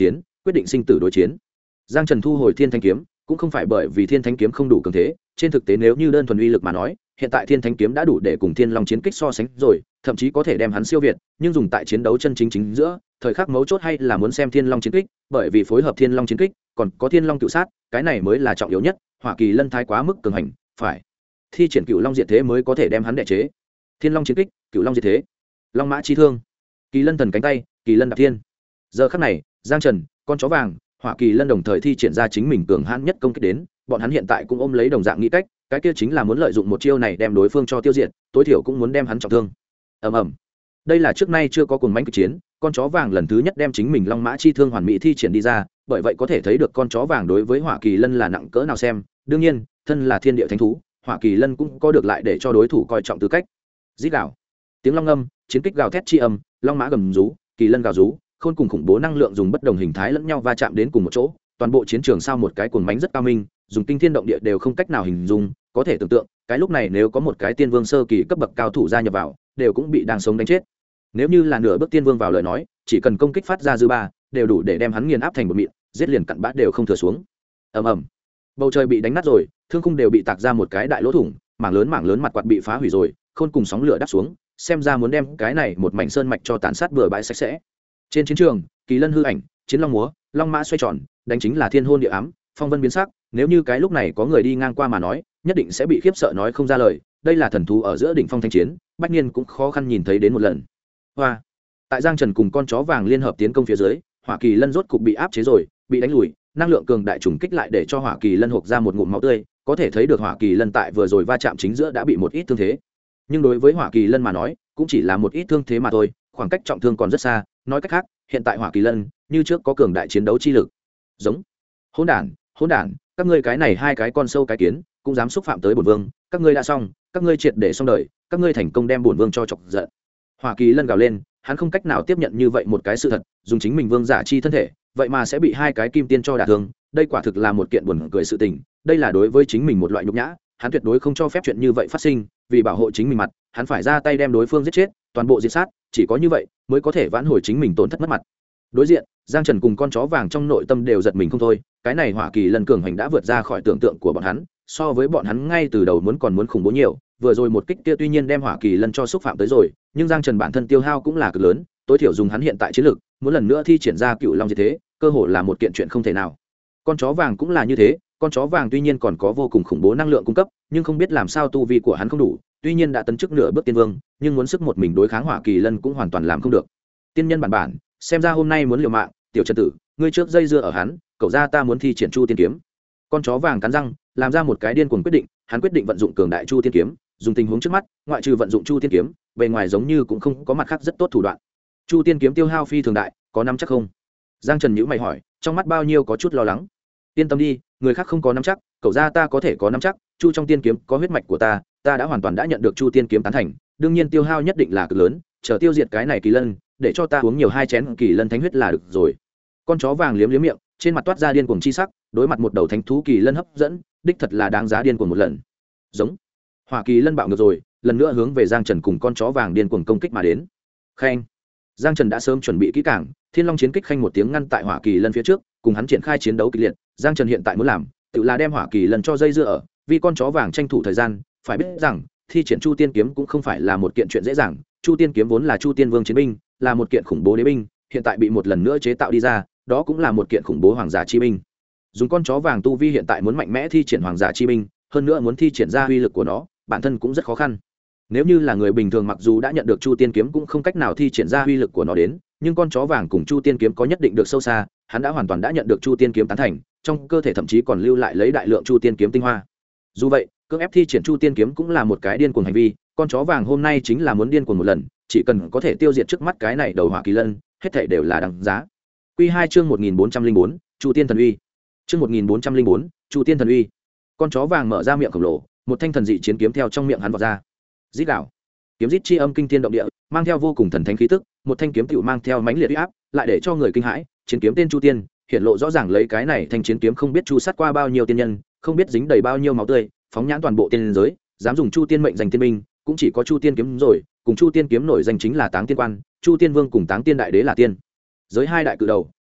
quyết định sinh tử đối chiến. Giang Trần thu hồi Thiên Thánh kiếm cũng không phải bởi vì Thiên Thánh kiếm không đủ cường thế, trên thực tế nếu như đơn thuần uy lực mà nói, hiện tại Thiên Thánh kiếm đã đủ để cùng Thiên Long chiến kích so sánh rồi, thậm chí có thể đem hắn siêu việt, nhưng dùng tại chiến đấu chân chính chính giữa, thời khắc mấu chốt hay là muốn xem Thiên Long chiến kích, bởi vì phối hợp Thiên Long chiến kích, còn có Thiên Long cựu sát, cái này mới là trọng yếu nhất, Hỏa Kỳ Lân thái quá mức cường hành, phải thi triển Cựu Long diệt thế mới có thể đem hắn đè chế. Thiên Long chiến kích, Cựu Long diệt thế, Long mã chi thương, Kỳ Lân thần cánh tay, Kỳ Lân đạp thiên. Giờ khắc này, Giang Trần, con chó vàng, Hỏa Kỳ Lân đồng thời thi triển ra chính mình cường hãn nhất công kích đến, bọn hắn hiện tại cũng ôm lấy đồng dạng nghĩ cách, cái kia chính là muốn lợi dụng một chiêu này đem đối phương cho tiêu diệt, tối thiểu cũng muốn đem hắn trọng thương. Ầm ầm. Đây là trước nay chưa có cuồng mãnh kịch chiến, con chó vàng lần thứ nhất đem chính mình Long mã chi thương hoàn mỹ thi triển đi ra, bởi vậy có thể thấy được con chó vàng đối với Hỏa Kỳ Lân là nặng cỡ nào xem, đương nhiên, thân là thiên địa thánh thú, Hỏa Kỳ Lân cũng có được lại để cho đối thủ coi trọng tư cách. Rít gào. Tiếng long ngâm, chiến kích gào thét chi âm, long mã gầm rú, kỳ lân gào rú, khôn cùng khủng bố năng lượng dùng bất đồng hình thái lẫn nhau va chạm đến cùng một chỗ, toàn bộ chiến trường sao một cái cuồng mãnh rất cao minh, dùng kinh thiên động địa đều không cách nào hình dung, có thể tưởng tượng, cái lúc này nếu có một cái tiên vương sơ kỳ cấp bậc cao thủ gia nhập vào, đều cũng bị đang sống đánh chết. Nếu như là nửa bước tiên vương vào lời nói, chỉ cần công kích phát ra dư ba, đều đủ để đem hắn nghiền áp thành một mịn, giết liền cặn bã đều không thừa xuống. Ầm ầm. Bầu trời bị đánh nát rồi, thương khung đều bị tạc ra một cái đại lỗ thủng, mảng lớn mặt quạt bị phá hủy rồi, khôn cùng sóng lửa đáp xuống, xem ra muốn đem cái này một mảnh sơn mạch cho tàn sát bừa bãi sạch sẽ. Trên chiến trường, kỳ lân hư ảnh, chiến long múa, long mã xoay tròn, đánh chính là thiên hôn địa ám, phong vân biến sắc, nếu như cái lúc này có người đi ngang qua mà nói, nhất định sẽ bị khiếp sợ nói không ra lời, đây là thần thú ở giữa đỉnh phong thanh chiến, bách nhiên cũng khó khăn nhìn thấy đến một lần. Hoa. Tại Giang Trần cùng con chó vàng liên hợp tiến công phía dưới, Hỏa Kỳ Lân rốt cục bị áp chế rồi, bị đánh lùi, năng lượng cường đại trùng kích lại để cho Hỏa Kỳ Lân hộc ra một ngụm máu tươi, có thể thấy được Hỏa Kỳ Lân tại vừa rồi va chạm chính giữa đã bị một ít thương thế. Nhưng đối với Hỏa Kỳ Lân mà nói, cũng chỉ là một ít thương thế mà thôi, khoảng cách trọng thương còn rất xa, nói cách khác, hiện tại Hỏa Kỳ Lân như trước có cường đại chiến đấu chi lực. Giống. Hỗn đản, các ngươi cái này hai cái con sâu cái kiến, cũng dám xúc phạm tới bổn vương, các ngươi đã xong, các ngươi triệt để xong đời, các ngươi thành công đem bổn vương cho chọc giận. Hỏa Kỳ Lân gào lên, hắn không cách nào tiếp nhận như vậy một cái sự thật, dùng chính mình vương giả chi thân thể, vậy mà sẽ bị hai cái kim tiên cho đả thương, đây quả thực là một kiện buồn cười sự tình, đây là đối với chính mình một loại nhục nhã, hắn tuyệt đối không cho phép chuyện như vậy phát sinh, vì bảo hộ chính mình mặt, hắn phải ra tay đem đối phương giết chết, toàn bộ diệt sát, chỉ có như vậy mới có thể vãn hồi chính mình tổn thất mất mặt. Đối diện, Giang Trần cùng con chó vàng trong nội tâm đều giật mình không thôi, cái này Hỏa Kỳ Lân cường hành đã vượt ra khỏi tưởng tượng của bọn hắn, so với bọn hắn ngay từ đầu muốn khủng bố nhiều, vừa rồi một kích kia tuy nhiên đem Hỏa Kỳ Lân cho xúc phạm tới rồi, nhưng Giang Trần bản thân tiêu hao cũng là cực lớn, tối thiểu dùng hắn hiện tại chiến lực, muốn lần nữa thi triển ra Cựu Long diệt thế, cơ hội là một kiện chuyện không thể nào. Con chó vàng cũng là như thế, con chó vàng tuy nhiên còn có vô cùng khủng bố năng lượng cung cấp, nhưng không biết làm sao tu vi của hắn không đủ, tuy nhiên đã tấn chức nửa bước tiên vương, nhưng muốn sức một mình đối kháng Hỏa Kỳ Lân cũng hoàn toàn làm không được. Tiên nhân bản, xem ra hôm nay muốn liều mạng, tiểu Trần tử, ngươi trước dây dưa ở hắn, cậu ra ta muốn thi triển Chu Tiên kiếm. Con chó vàng cắn răng, làm ra một cái điên cuồng quyết định, hắn quyết định vận dụng cường đại Chu Tiên kiếm, dùng tình huống trước mắt, ngoại trừ vận dụng Chu Tiên kiếm, bề ngoài giống như cũng không có mặt khác rất tốt thủ đoạn. Chu Tiên kiếm tiêu hao phi thường đại, có nắm chắc không? Giang Trần nhíu mày hỏi, trong mắt bao nhiêu có chút lo lắng. Yên tâm đi, người khác không có nắm chắc, cậu ra ta có thể có nắm chắc, Chu trong tiên kiếm có huyết mạch của ta đã hoàn toàn đã nhận được Chu Tiên kiếm tán thành, đương nhiên tiêu hao nhất định là cực lớn, chờ tiêu diệt cái này Kỳ Lân, để cho ta uống nhiều 2 chén Kỳ Lân thánh huyết là được rồi. Con chó vàng liếm miệng, trên mặt toát ra điên cuồng chi sắc, đối mặt một đầu thánh thú Kỳ Lân hấp dẫn, đích thật là đáng giá điên cuồng một lần. Giống. Hỏa Kỳ Lân bạo ngược rồi, lần nữa hướng về Giang Trần cùng con chó vàng điên cuồng công kích mà đến. Khen. Giang Trần đã sớm chuẩn bị kỹ càng, Thiên Long chiến kích khanh một tiếng ngăn tại Hỏa Kỳ Lân phía trước, cùng hắn triển khai chiến đấu kịch liệt. Giang Trần hiện tại muốn làm, tự là đem Hỏa Kỳ Lân cho dây dưa ở, vì con chó vàng tranh thủ thời gian, phải biết rằng, thi triển Chu Tiên kiếm cũng không phải là một kiện chuyện dễ dàng, Chu Tiên kiếm vốn là Chu Tiên Vương chiến binh, là một kiện khủng bố đế binh, hiện tại bị một lần nữa chế tạo đi ra, đó cũng là một kiện khủng bố hoàng giả chi binh. Dùng con chó vàng tu vi hiện tại muốn mạnh mẽ thi triển hoàng giả chi binh, hơn nữa muốn thi triển ra uy lực của nó, bản thân cũng rất khó khăn. Nếu như là người bình thường mặc dù đã nhận được Chu Tiên kiếm cũng không cách nào thi triển ra uy lực của nó đến, nhưng con chó vàng cùng Chu Tiên kiếm có nhất định được sâu xa, hắn đã hoàn toàn đã nhận được Chu Tiên kiếm tán thành, trong cơ thể thậm chí còn lưu lại lấy đại lượng Chu Tiên kiếm tinh hoa. Dù vậy, cưỡng ép thi triển Chu Tiên kiếm cũng là một cái điên cuồng hành vi, con chó vàng hôm nay chính là muốn điên cuồng một lần, chỉ cần có thể tiêu diệt trước mắt cái này đầu Hỏa Kỳ Lân, hết thảy đều là đáng giá. Quy 2 chương 1404, Chu Tiên thần uy. Chương 1404, Chu Tiên thần uy. Con chó vàng mở ra miệng khổng lồ, một thanh thần dị chiến kiếm theo trong miệng hắn vọt ra. Rít gào. Kiếm rít chi âm kinh thiên động địa, mang theo vô cùng thần thánh khí tức, một thanh kiếm tiểu mang theo mãnh liệt uy áp, lại để cho người kinh hãi, chiến kiếm tên Chu Tiên, hiện lộ rõ ràng lấy cái này thanh chiến kiếm không biết chu sát qua bao nhiêu tiên nhân, không biết dính đầy bao nhiêu máu tươi, phóng nhãn toàn bộ tiên giới, dám dùng Chu Tiên mệnh danh tiên binh, cũng chỉ có Chu Tiên kiếm rồi, cùng Chu Tiên kiếm nổi danh chính là Táng Tiên Quan, Chu Tiên Vương cùng Táng Tiên Đại Đế là tiên. Giới hai đại cự đầu,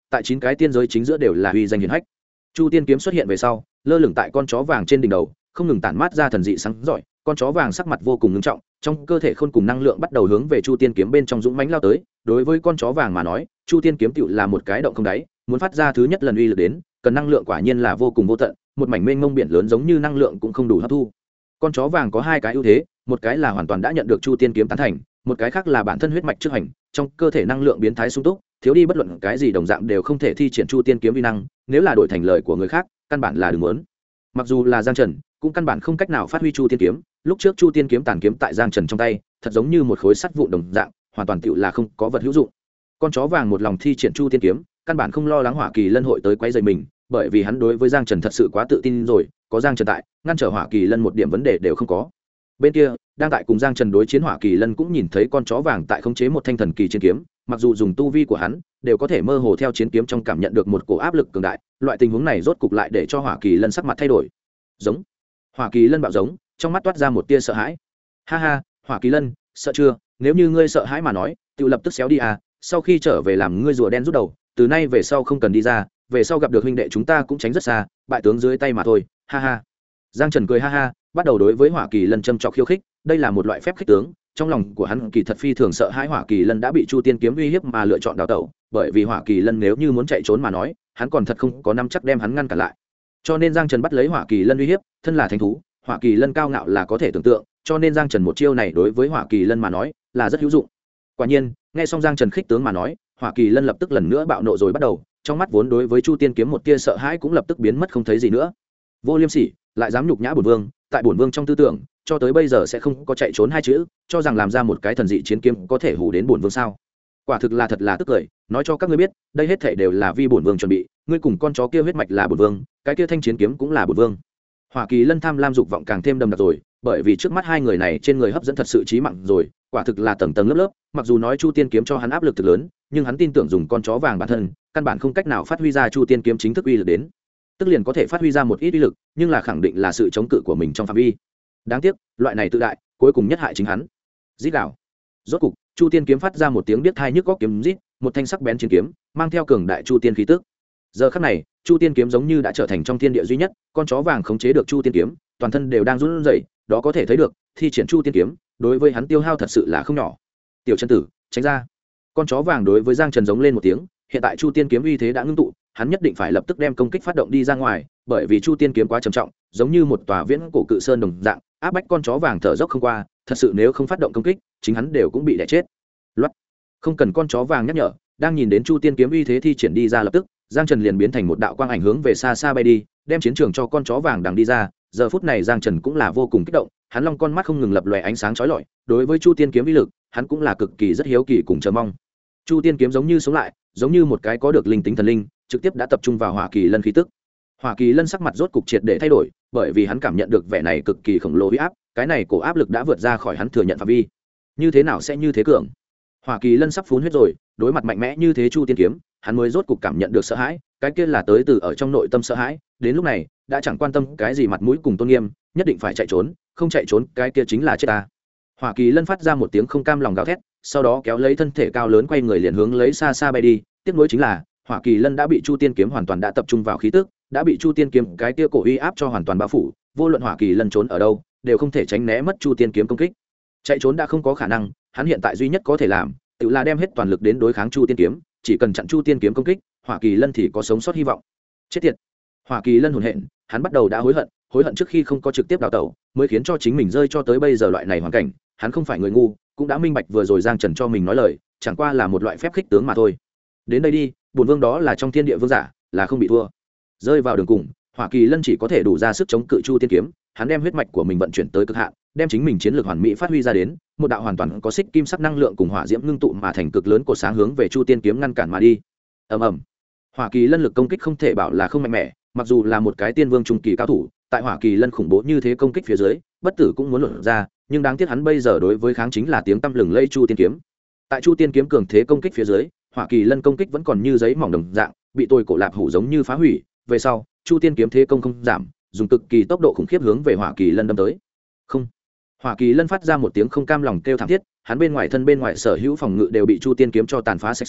tại 9 cái tiên giới chính giữa đều là uy danh hiển hách. Chu tiên kiếm xuất hiện về sau, lơ lửng tại con chó vàng trên đỉnh đầu, không ngừng tản mát ra thần dị sáng rọi. Con chó vàng sắc mặt vô cùng nghiêm trọng, trong cơ thể khôn cùng năng lượng bắt đầu hướng về Chu tiên kiếm bên trong dũng mãnh lao tới. Đối với con chó vàng mà nói, Chu tiên kiếm tựu là một cái động không đáy, muốn phát ra thứ nhất lần uy lực đến, cần năng lượng quả nhiên là vô cùng vô tận, một mảnh mênh mông biển lớn giống như năng lượng cũng không đủ hấp thu. Con chó vàng có hai cái ưu thế, một cái là hoàn toàn đã nhận được Chu tiên kiếm tán thành, một cái khác là bản thân huyết mạch trước hành, trong cơ thể năng lượng biến thái sung túc, thiếu đi bất luận cái gì đồng dạng đều không thể thi triển Chu tiên kiếm uy năng, nếu là đổi thành lời của người khác, căn bản là đừng muốn. Mặc dù là Giang Trần, cũng căn bản không cách nào phát huy Chu tiên kiếm, lúc trước Chu tiên kiếm tàn kiếm tại Giang Trần trong tay, thật giống như một khối sắt vụn đồng dạng, hoàn toàn tựu là không có vật hữu dụng. Con chó vàng một lòng thi triển Chu tiên kiếm, căn bản không lo lắng Hỏa Kỳ Lân hội tới quấy rầy mình, bởi vì hắn đối với Giang Trần thật sự quá tự tin rồi, có Giang Trần tại, ngăn trở Hỏa Kỳ Lân một điểm vấn đề đều không có. Bên kia, đang tại cùng Giang Trần đối chiến Hỏa Kỳ Lân cũng nhìn thấy con chó vàng tại khống chế một thanh thần kỳ chiến kiếm, mặc dù dùng tu vi của hắn, đều có thể mơ hồ theo chiến kiếm trong cảm nhận được một cổ áp lực cường đại, loại tình huống này rốt cục lại để cho Hỏa Kỳ Lân sắc mặt thay đổi. Giống. Hỏa Kỳ Lân bạo giống, trong mắt toát ra một tia sợ hãi. Ha ha, Hỏa Kỳ Lân, sợ chưa? Nếu như ngươi sợ hãi mà nói, tự lập tức xéo đi à, sau khi trở về làm ngươi rùa đen rút đầu, từ nay về sau không cần đi ra, về sau gặp được huynh đệ chúng ta cũng tránh rất xa, bại tướng dưới tay mà thôi. Ha ha. Giang Trần cười ha ha, bắt đầu đối với Hỏa Kỳ Lân châm chọc khiêu khích, đây là một loại phép khích tướng, trong lòng của hắn kỳ thật phi thường sợ hãi Hỏa Kỳ Lân đã bị Chu tiên kiếm uy hiếp mà lựa chọn đào tẩu, bởi vì Hỏa Kỳ Lân nếu như muốn chạy trốn mà nói, hắn còn thật không có nắm chắc đem hắn ngăn cản lại. Cho nên Giang Trần bắt lấy Hỏa Kỳ Lân uy hiếp, thân là thánh thú, Hỏa Kỳ Lân cao ngạo là có thể tưởng tượng, cho nên Giang Trần một chiêu này đối với Hỏa Kỳ Lân mà nói, là rất hữu dụng. Quả nhiên, nghe xong Giang Trần khích tướng mà nói, Hỏa Kỳ Lân lập tức lần nữa bạo nộ rồi bắt đầu, trong mắt vốn đối với Chu tiên kiếm một tia sợ hãi cũng lập tức biến mất không thấy gì nữa. Vô Liêm Sỉ, lại dám nhục nhã bổn vương, tại bổn vương trong tư tưởng, cho tới bây giờ sẽ không có chạy trốn hai chữ, cho rằng làm ra một cái thần dị chiến kiếm có thể hù đến bổn vương sao? Quả thực là thật là tức cười, nói cho các ngươi biết, đây hết thảy đều là vì bổn vương chuẩn bị, ngươi cùng con chó kia huyết mạch là bổn vương, cái kia thanh chiến kiếm cũng là bổn vương. Hỏa Kỳ Lân tham lam dục vọng càng thêm đậm đặc rồi, bởi vì trước mắt hai người này trên người hấp dẫn thật sự chí mạng rồi, quả thực là tầng tầng lớp lớp, mặc dù nói Chu tiên kiếm cho hắn áp lực thực lớn, nhưng hắn tin tưởng dùng con chó vàng bản thân, căn bản không cách nào phát huy ra Chu tiên kiếm chính thức uy lực đến. Tức liền có thể phát huy ra một ít uy lực, nhưng là khẳng định là sự chống cự của mình trong phạm vi. Đáng tiếc, loại này tự đại, cuối cùng nhất hại chính hắn. Rít gào. Rốt cục, Chu tiên kiếm phát ra một tiếng điếc tai nhức óc kiếm rít, một thanh sắc bén chiến kiếm, mang theo cường đại Chu tiên khí tức. Giờ khắc này, Chu tiên kiếm giống như đã trở thành trong thiên địa duy nhất, con chó vàng khống chế được Chu tiên kiếm, toàn thân đều đang run rẩy, đó có thể thấy được, thi triển Chu tiên kiếm, đối với hắn tiêu hao thật sự là không nhỏ. Tiểu chân tử, tránh ra. Con chó vàng đối với Giang Trần giống lên một tiếng, hiện tại Chu tiên kiếm uy thế đã ngưng tụ, hắn nhất định phải lập tức đem công kích phát động đi ra ngoài, bởi vì Chu tiên kiếm quá trầm trọng, giống như một tòa viễn cổ cự sơn đồng dạng, áp bách con chó vàng thở dốc không qua, thật sự nếu không phát động công kích, chính hắn đều cũng bị đè chết. Loát. Không cần con chó vàng nhắc nhở, đang nhìn đến Chu tiên kiếm uy thế thi triển đi ra lập tức, Giang Trần liền biến thành một đạo quang ảnh hướng về xa xa bay đi, đem chiến trường cho con chó vàng đằng đi ra. Giờ phút này Giang Trần cũng là vô cùng kích động, hắn long con mắt không ngừng lập lòe ánh sáng chói lọi, đối với Chu tiên kiếm uy lực, hắn cũng là cực kỳ rất hiếu kỳ cùng chờ mong. Chu tiên kiếm giống như sống lại, giống như một cái có được linh tính thần linh, trực tiếp đã tập trung vào Hỏa Kỳ Lân khí tức. Hỏa Kỳ Lân sắc mặt rốt cục triệt để thay đổi, bởi vì hắn cảm nhận được vẻ này cực kỳ khổng lồ uy áp, cái này cổ áp lực đã vượt ra khỏi hắn thừa nhận phạm vi. Như thế nào sẽ như thế cường? Hỏa Kỳ Lân sắp phun huyết rồi, đối mặt mạnh mẽ như thế Chu tiên kiếm, hắn mới rốt cục cảm nhận được sợ hãi, cái kia là tới từ ở trong nội tâm sợ hãi, đến lúc này, đã chẳng quan tâm cái gì mặt mũi cùng tôn nghiêm, nhất định phải chạy trốn, không chạy trốn, cái kia chính là chết ta. Hỏa Kỳ Lân phát ra một tiếng không cam lòng gào thét, sau đó kéo lấy thân thể cao lớn quay người liền hướng lấy xa xa bay đi, tiếc nuối chính là, Hỏa Kỳ Lân đã bị Chu tiên kiếm hoàn toàn đã tập trung vào khí tức, đã bị Chu tiên kiếm cái kia cổ uy áp cho hoàn toàn bao phủ, vô luận Hỏa Kỳ Lân trốn ở đâu, đều không thể tránh né mất Chu tiên kiếm công kích. Chạy trốn đã không có khả năng, hắn hiện tại duy nhất có thể làm, tự là đem hết toàn lực đến đối kháng Chu tiên kiếm, chỉ cần chặn Chu tiên kiếm công kích, Hỏa Kỳ Lân thì có sống sót hy vọng. Chết tiệt. Hỏa Kỳ Lân hồn hện, hắn bắt đầu đã hối hận trước khi không có trực tiếp đào tẩu, mới khiến cho chính mình rơi cho tới bây giờ loại này hoàn cảnh, hắn không phải người ngu, cũng đã minh bạch vừa rồi Giang Trần cho mình nói lời, chẳng qua là một loại phép khích tướng mà thôi. Đến đây đi, bổn vương đó là trong thiên địa vương giả, là không bị thua. Rơi vào đường cùng, Hỏa Kỳ Lân chỉ có thể đủ ra sức chống cự Chu tiên kiếm, hắn đem huyết mạch của mình vận chuyển tới cực hạn, đem chính mình chiến lược hoàn mỹ phát huy ra đến, một đạo hoàn toàn có xích kim sắc năng lượng cùng hỏa diễm ngưng tụ mà thành cực lớn cột sáng hướng về Chu tiên kiếm ngăn cản mà đi. Ầm ầm. Hỏa Kỳ Lân lực công kích không thể bảo là không mạnh mẽ, mặc dù là một cái tiên vương trung kỳ cao thủ, tại Hỏa Kỳ Lân khủng bố như thế công kích phía dưới, bất tử cũng muốn luận ra, nhưng đáng tiếc hắn bây giờ đối với kháng chính là tiếng tăm lừng lây Chu tiên kiếm. Tại Chu tiên kiếm cường thế công kích phía dưới, Hỏa Kỳ Lân công kích vẫn còn như giấy mỏng đồng dạng, bị tôi cổ lạp hủ giống như phá hủy. Về sau, Chu tiên kiếm thế công không giảm, dùng cực kỳ tốc độ khủng khiếp hướng về Hỏa Kỳ Lân đâm tới. Không. Hỏa Kỳ Lân phát ra một tiếng không cam lòng kêu thảm thiết, hắn bên ngoài thân bên ngoài sở hữu phòng ngự đều bị Chu tiên kiếm cho tàn phá sạch sẽ,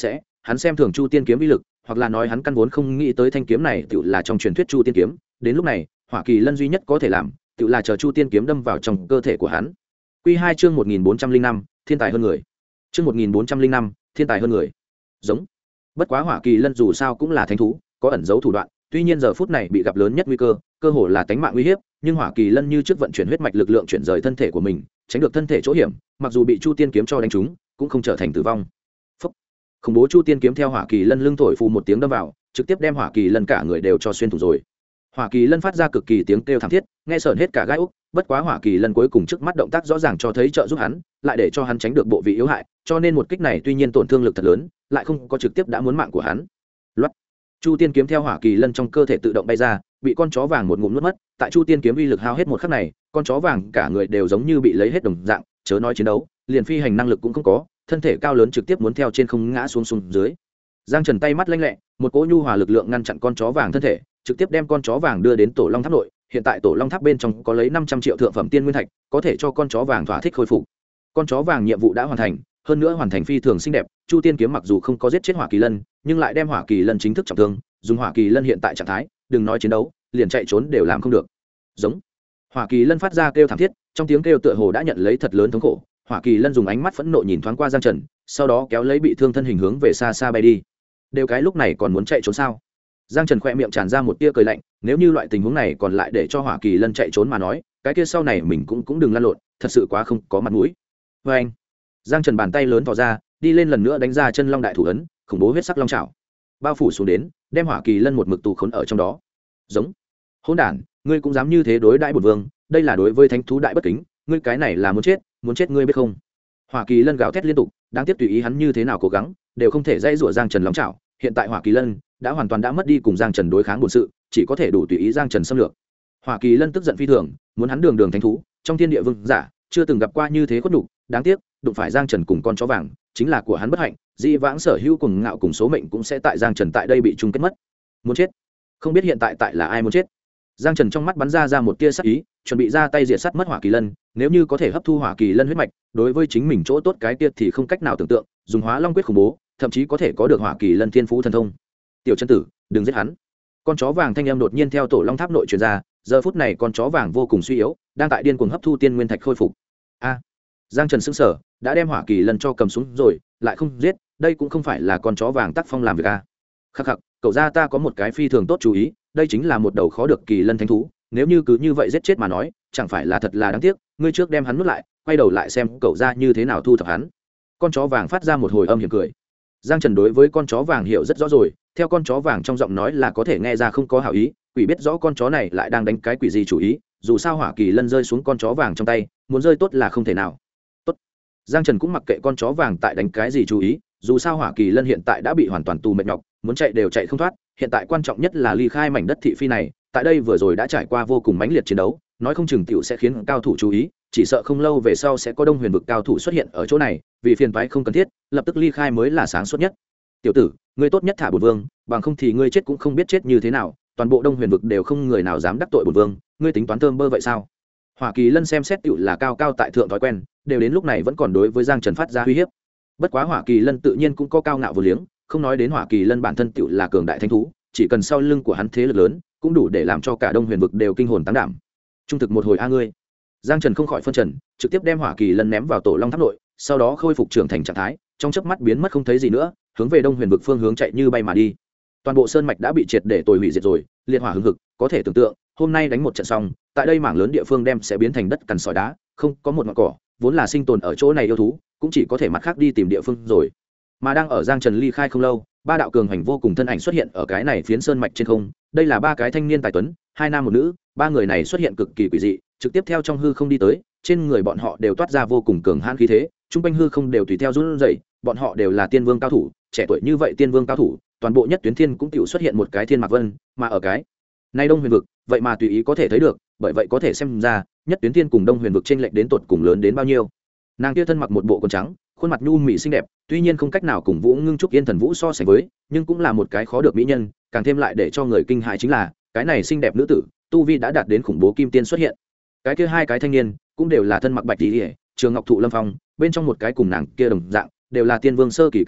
hắn xem thường chu tiên kiếm uy lực, hoặc là nói hắn căn vốn không nghĩ tới thanh kiếm này tự là trong truyền thuyết chu tiên kiếm. Đến lúc này hỏa kỳ lân duy nhất có thể làm tự là chờ chu tiên kiếm đâm vào trong cơ thể của hắn. Quy 2 chương 1405, thiên tài hơn người. Chương 1405, thiên tài hơn người. Giống. Bất quá hỏa kỳ lân dù sao cũng là thánh thú, có ẩn giấu thủ đoạn, tuy nhiên giờ phút này bị gặp lớn nhất nguy cơ, cơ hồ là tánh mạng uy hiếp, nhưng hỏa kỳ lân như trước vận chuyển huyết mạch lực lượng chuyển rời thân thể của mình, tránh được thân thể chỗ hiểm, mặc dù bị chu tiên kiếm cho đánh trúng, cũng không trở thành tử vong. Phốc. Khủng bố chu tiên kiếm theo hỏa kỳ lân lưng thổi phù một tiếng đâm vào, trực tiếp đem hỏa kỳ lân cả người đều cho xuyên thủng rồi. Hỏa kỳ lân phát ra cực kỳ tiếng kêu thảm thiết, nghe sởn hết cả gai ốc. Bất quá hỏa kỳ lân cuối cùng trước mắt động tác rõ ràng cho thấy trợ giúp hắn, lại để cho hắn tránh được bộ vị yếu hại, cho nên một kích này tuy nhiên tổn thương lực thật lớn, lại không có trực tiếp đã muốn mạng của hắn. Loát. Chu tiên kiếm theo hỏa kỳ lân trong cơ thể tự động bay ra, bị con chó vàng một ngụm nuốt mất. Tại chu tiên kiếm uy lực hao hết một khắc này, con chó vàng cả người đều giống như bị lấy hết đồng dạng, chớ nói chiến đấu, liền phi hành năng lực cũng không có, thân thể cao lớn trực tiếp muốn theo trên không ngã xuống dưới. Giang Trần tay mắt lanh lẹ, một cỗ nhu hòa lực lượng ngăn chặn con chó vàng thân thể, trực tiếp đem con chó vàng đưa đến tổ long tháp nội. Hiện tại tổ long tháp bên trong có lấy 500 triệu thượng phẩm tiên nguyên thạch, có thể cho con chó vàng thỏa thích khôi phục. Con chó vàng nhiệm vụ đã hoàn thành, hơn nữa hoàn thành phi thường xinh đẹp. Chu tiên kiếm mặc dù không có giết chết hỏa kỳ lân, nhưng lại đem hỏa kỳ lân chính thức trọng thương. Dùng hỏa kỳ lân hiện tại trạng thái, đừng nói chiến đấu, liền chạy trốn đều làm không được. Giống. Hỏa kỳ lân phát ra kêu thảm thiết, trong tiếng kêu tựa hồ đã nhận lấy thật lớn thống khổ. Hỏa kỳ lân dùng ánh mắt phẫn nộ nhìn thoáng qua Giang Trần, sau đó kéo lấy bị thương thân hình hướng về xa xa bay đi. Đều cái lúc này còn muốn chạy trốn sao? Giang Trần khẽ miệng tràn ra một tia cười lạnh, nếu như loại tình huống này còn lại để cho hỏa kỳ lân chạy trốn mà nói, cái kia sau này mình cũng đừng lăn lộn, thật sự quá không có mặt mũi. Và anh. Giang Trần bàn tay lớn thò ra, đi lên lần nữa đánh ra chân long đại thủ ấn, khủng bố huyết sắc long chảo bao phủ xuống đến, đem hỏa kỳ lân một mực tù khốn ở trong đó. Giống. Hỗn đản, ngươi cũng dám như thế đối đãi bổn vương, đây là đối với thánh thú đại bất kính, ngươi cái này là muốn chết ngươi biết không? Hỏa kỳ lân gào thét liên tục, đáng tiếc tùy ý hắn như thế nào cố gắng, đều không thể dây rủa Giang Trần long chảo. Hiện tại hỏa kỳ lân đã hoàn toàn đã mất đi cùng Giang Trần đối kháng bổn sự, chỉ có thể đủ tùy ý Giang Trần xâm lược. Hỏa kỳ lân tức giận phi thường, muốn hắn đường thánh thú, trong thiên địa vương giả, chưa từng gặp qua như thế khuất nhục, đáng tiếc, đụng phải Giang Trần cùng con chó vàng, chính là của hắn bất hạnh, dĩ vãng sở hữu cùng ngạo cùng số mệnh cũng sẽ tại Giang Trần tại đây bị chung kết mất. Muốn chết, không biết hiện tại là ai muốn chết. Giang Trần trong mắt bắn ra một tia sắc ý, chuẩn bị ra tay diệt sát mất hỏa kỳ lân, nếu như có thể hấp thu hỏa kỳ lân huyết mạch, đối với chính mình chỗ tốt cái kia thì không cách nào tưởng tượng, dùng hóa long quyết khủng bố, thậm chí có thể có được hỏa kỳ lân thiên phú thần thông. Tiểu chân tử, đừng giết hắn. Con chó vàng thanh âm đột nhiên theo tổ long tháp nội truyền ra, giờ phút này con chó vàng vô cùng suy yếu, đang tại điên cuồng hấp thu tiên nguyên thạch khôi phục. A. Giang Trần sững sờ, đã đem hỏa kỳ lân cho cầm xuống rồi, lại không giết, đây cũng không phải là con chó vàng tác phong làm việc a. Khắc khắc, cậu gia ta có một cái phi thường tốt chú ý, đây chính là một đầu khó được kỳ lân thánh thú, nếu như cứ như vậy giết chết mà nói, chẳng phải là thật là đáng tiếc, ngươi trước đem hắn nuốt lại, quay đầu lại xem cậu gia như thế nào thu thập hắn. Con chó vàng phát ra một hồi âm hiểm cười. Giang Trần đối với con chó vàng hiểu rất rõ rồi, theo con chó vàng trong giọng nói là có thể nghe ra không có hảo ý, quỷ biết rõ con chó này lại đang đánh cái quỷ gì chủ ý, dù sao hỏa kỳ lân rơi xuống con chó vàng trong tay, muốn rơi tốt là không thể nào. Tốt. Giang Trần cũng mặc kệ con chó vàng tại đánh cái gì chú ý, dù sao hỏa kỳ lân hiện tại đã bị hoàn toàn tù mệt nhọc, muốn chạy đều chạy không thoát, hiện tại quan trọng nhất là ly khai mảnh đất thị phi này, tại đây vừa rồi đã trải qua vô cùng mãnh liệt chiến đấu, nói không chừng tiểu sẽ khiến cao thủ chú ý, chỉ sợ không lâu về sau sẽ có Đông Huyền vực cao thủ xuất hiện ở chỗ này, vì phiền toái không cần thiết, lập tức ly khai mới là sáng suốt nhất. Tiểu tử, ngươi tốt nhất thả bổn vương, bằng không thì ngươi chết cũng không biết chết như thế nào, toàn bộ Đông Huyền vực đều không người nào dám đắc tội bổn vương, ngươi tính toán thơm bơ vậy sao? Hỏa kỳ lân xem xét tiểu là cao cao tại thượng thói quen, đều đến lúc này vẫn còn đối với Giang Trần phát ra uy hiếp. Bất quá hỏa kỳ lân tự nhiên cũng có cao ngạo vô liếng, không nói đến hỏa kỳ lân bản thân tiểu là cường đại thánh thú, chỉ cần sau lưng của hắn thế lực lớn, cũng đủ để làm cho cả Đông Huyền vực đều kinh hồn táng đảm. Trung thực một hồi a ngươi. Giang Trần không khỏi phân trần, trực tiếp đem hỏa kỳ lân ném vào tổ long tháp nội, sau đó khôi phục trưởng thành trạng thái, trong chớp mắt biến mất không thấy gì nữa, hướng về Đông Huyền vực phương hướng chạy như bay mà đi. Toàn bộ sơn mạch đã bị triệt để tồi hủy diệt rồi, liệt hỏa hừng hực, có thể tưởng tượng, hôm nay đánh một trận xong, tại đây mảng lớn địa phương đem sẽ biến thành đất cằn sỏi đá, không có một ngọn cỏ, vốn là sinh tồn ở chỗ này yêu thú, cũng chỉ có thể mặt khác đi tìm địa phương rồi. Mà đang ở Giang Trần ly khai không lâu, ba đạo cường hành vô cùng thân ảnh xuất hiện ở cái này phiến sơn mạch trên không, đây là ba cái thanh niên tài tuấn, hai nam một nữ, ba người này xuất hiện cực kỳ quỷ dị, trực tiếp theo trong hư không đi tới, trên người bọn họ đều toát ra vô cùng cường hãn khí thế, trung quanh hư không đều tùy theo run rẩy, bọn họ đều là tiên vương cao thủ, trẻ tuổi như vậy tiên vương cao thủ, toàn bộ nhất tuyến thiên cũng tiểu xuất hiện một cái thiên mạc vân, mà ở cái nay Đông Huyền vực, vậy mà tùy ý có thể thấy được, bởi vậy có thể xem ra, nhất tuyến thiên cùng Đông Huyền vực chênh lệch đến tột cùng lớn đến bao nhiêu. Nàng kia thân mặc một bộ quần trắng, khuôn mặt nhu mị xinh đẹp, tuy nhiên không cách nào cùng Vũ Ngưng Trúc Yên Thần Vũ so sánh với, nhưng cũng là một cái khó được mỹ nhân, càng thêm lại để cho người kinh hãi chính là, cái này xinh đẹp nữ tử, tu vi đã đạt đến khủng bố kim tiên xuất hiện. Cái kia hai cái thanh niên, cũng đều là thân mặc bạch y, trường ngọc thụ lâm phong, bên trong một cái cùng nàng kia đồng dạng, đều là tiên vương sơ kỳ cao thủ,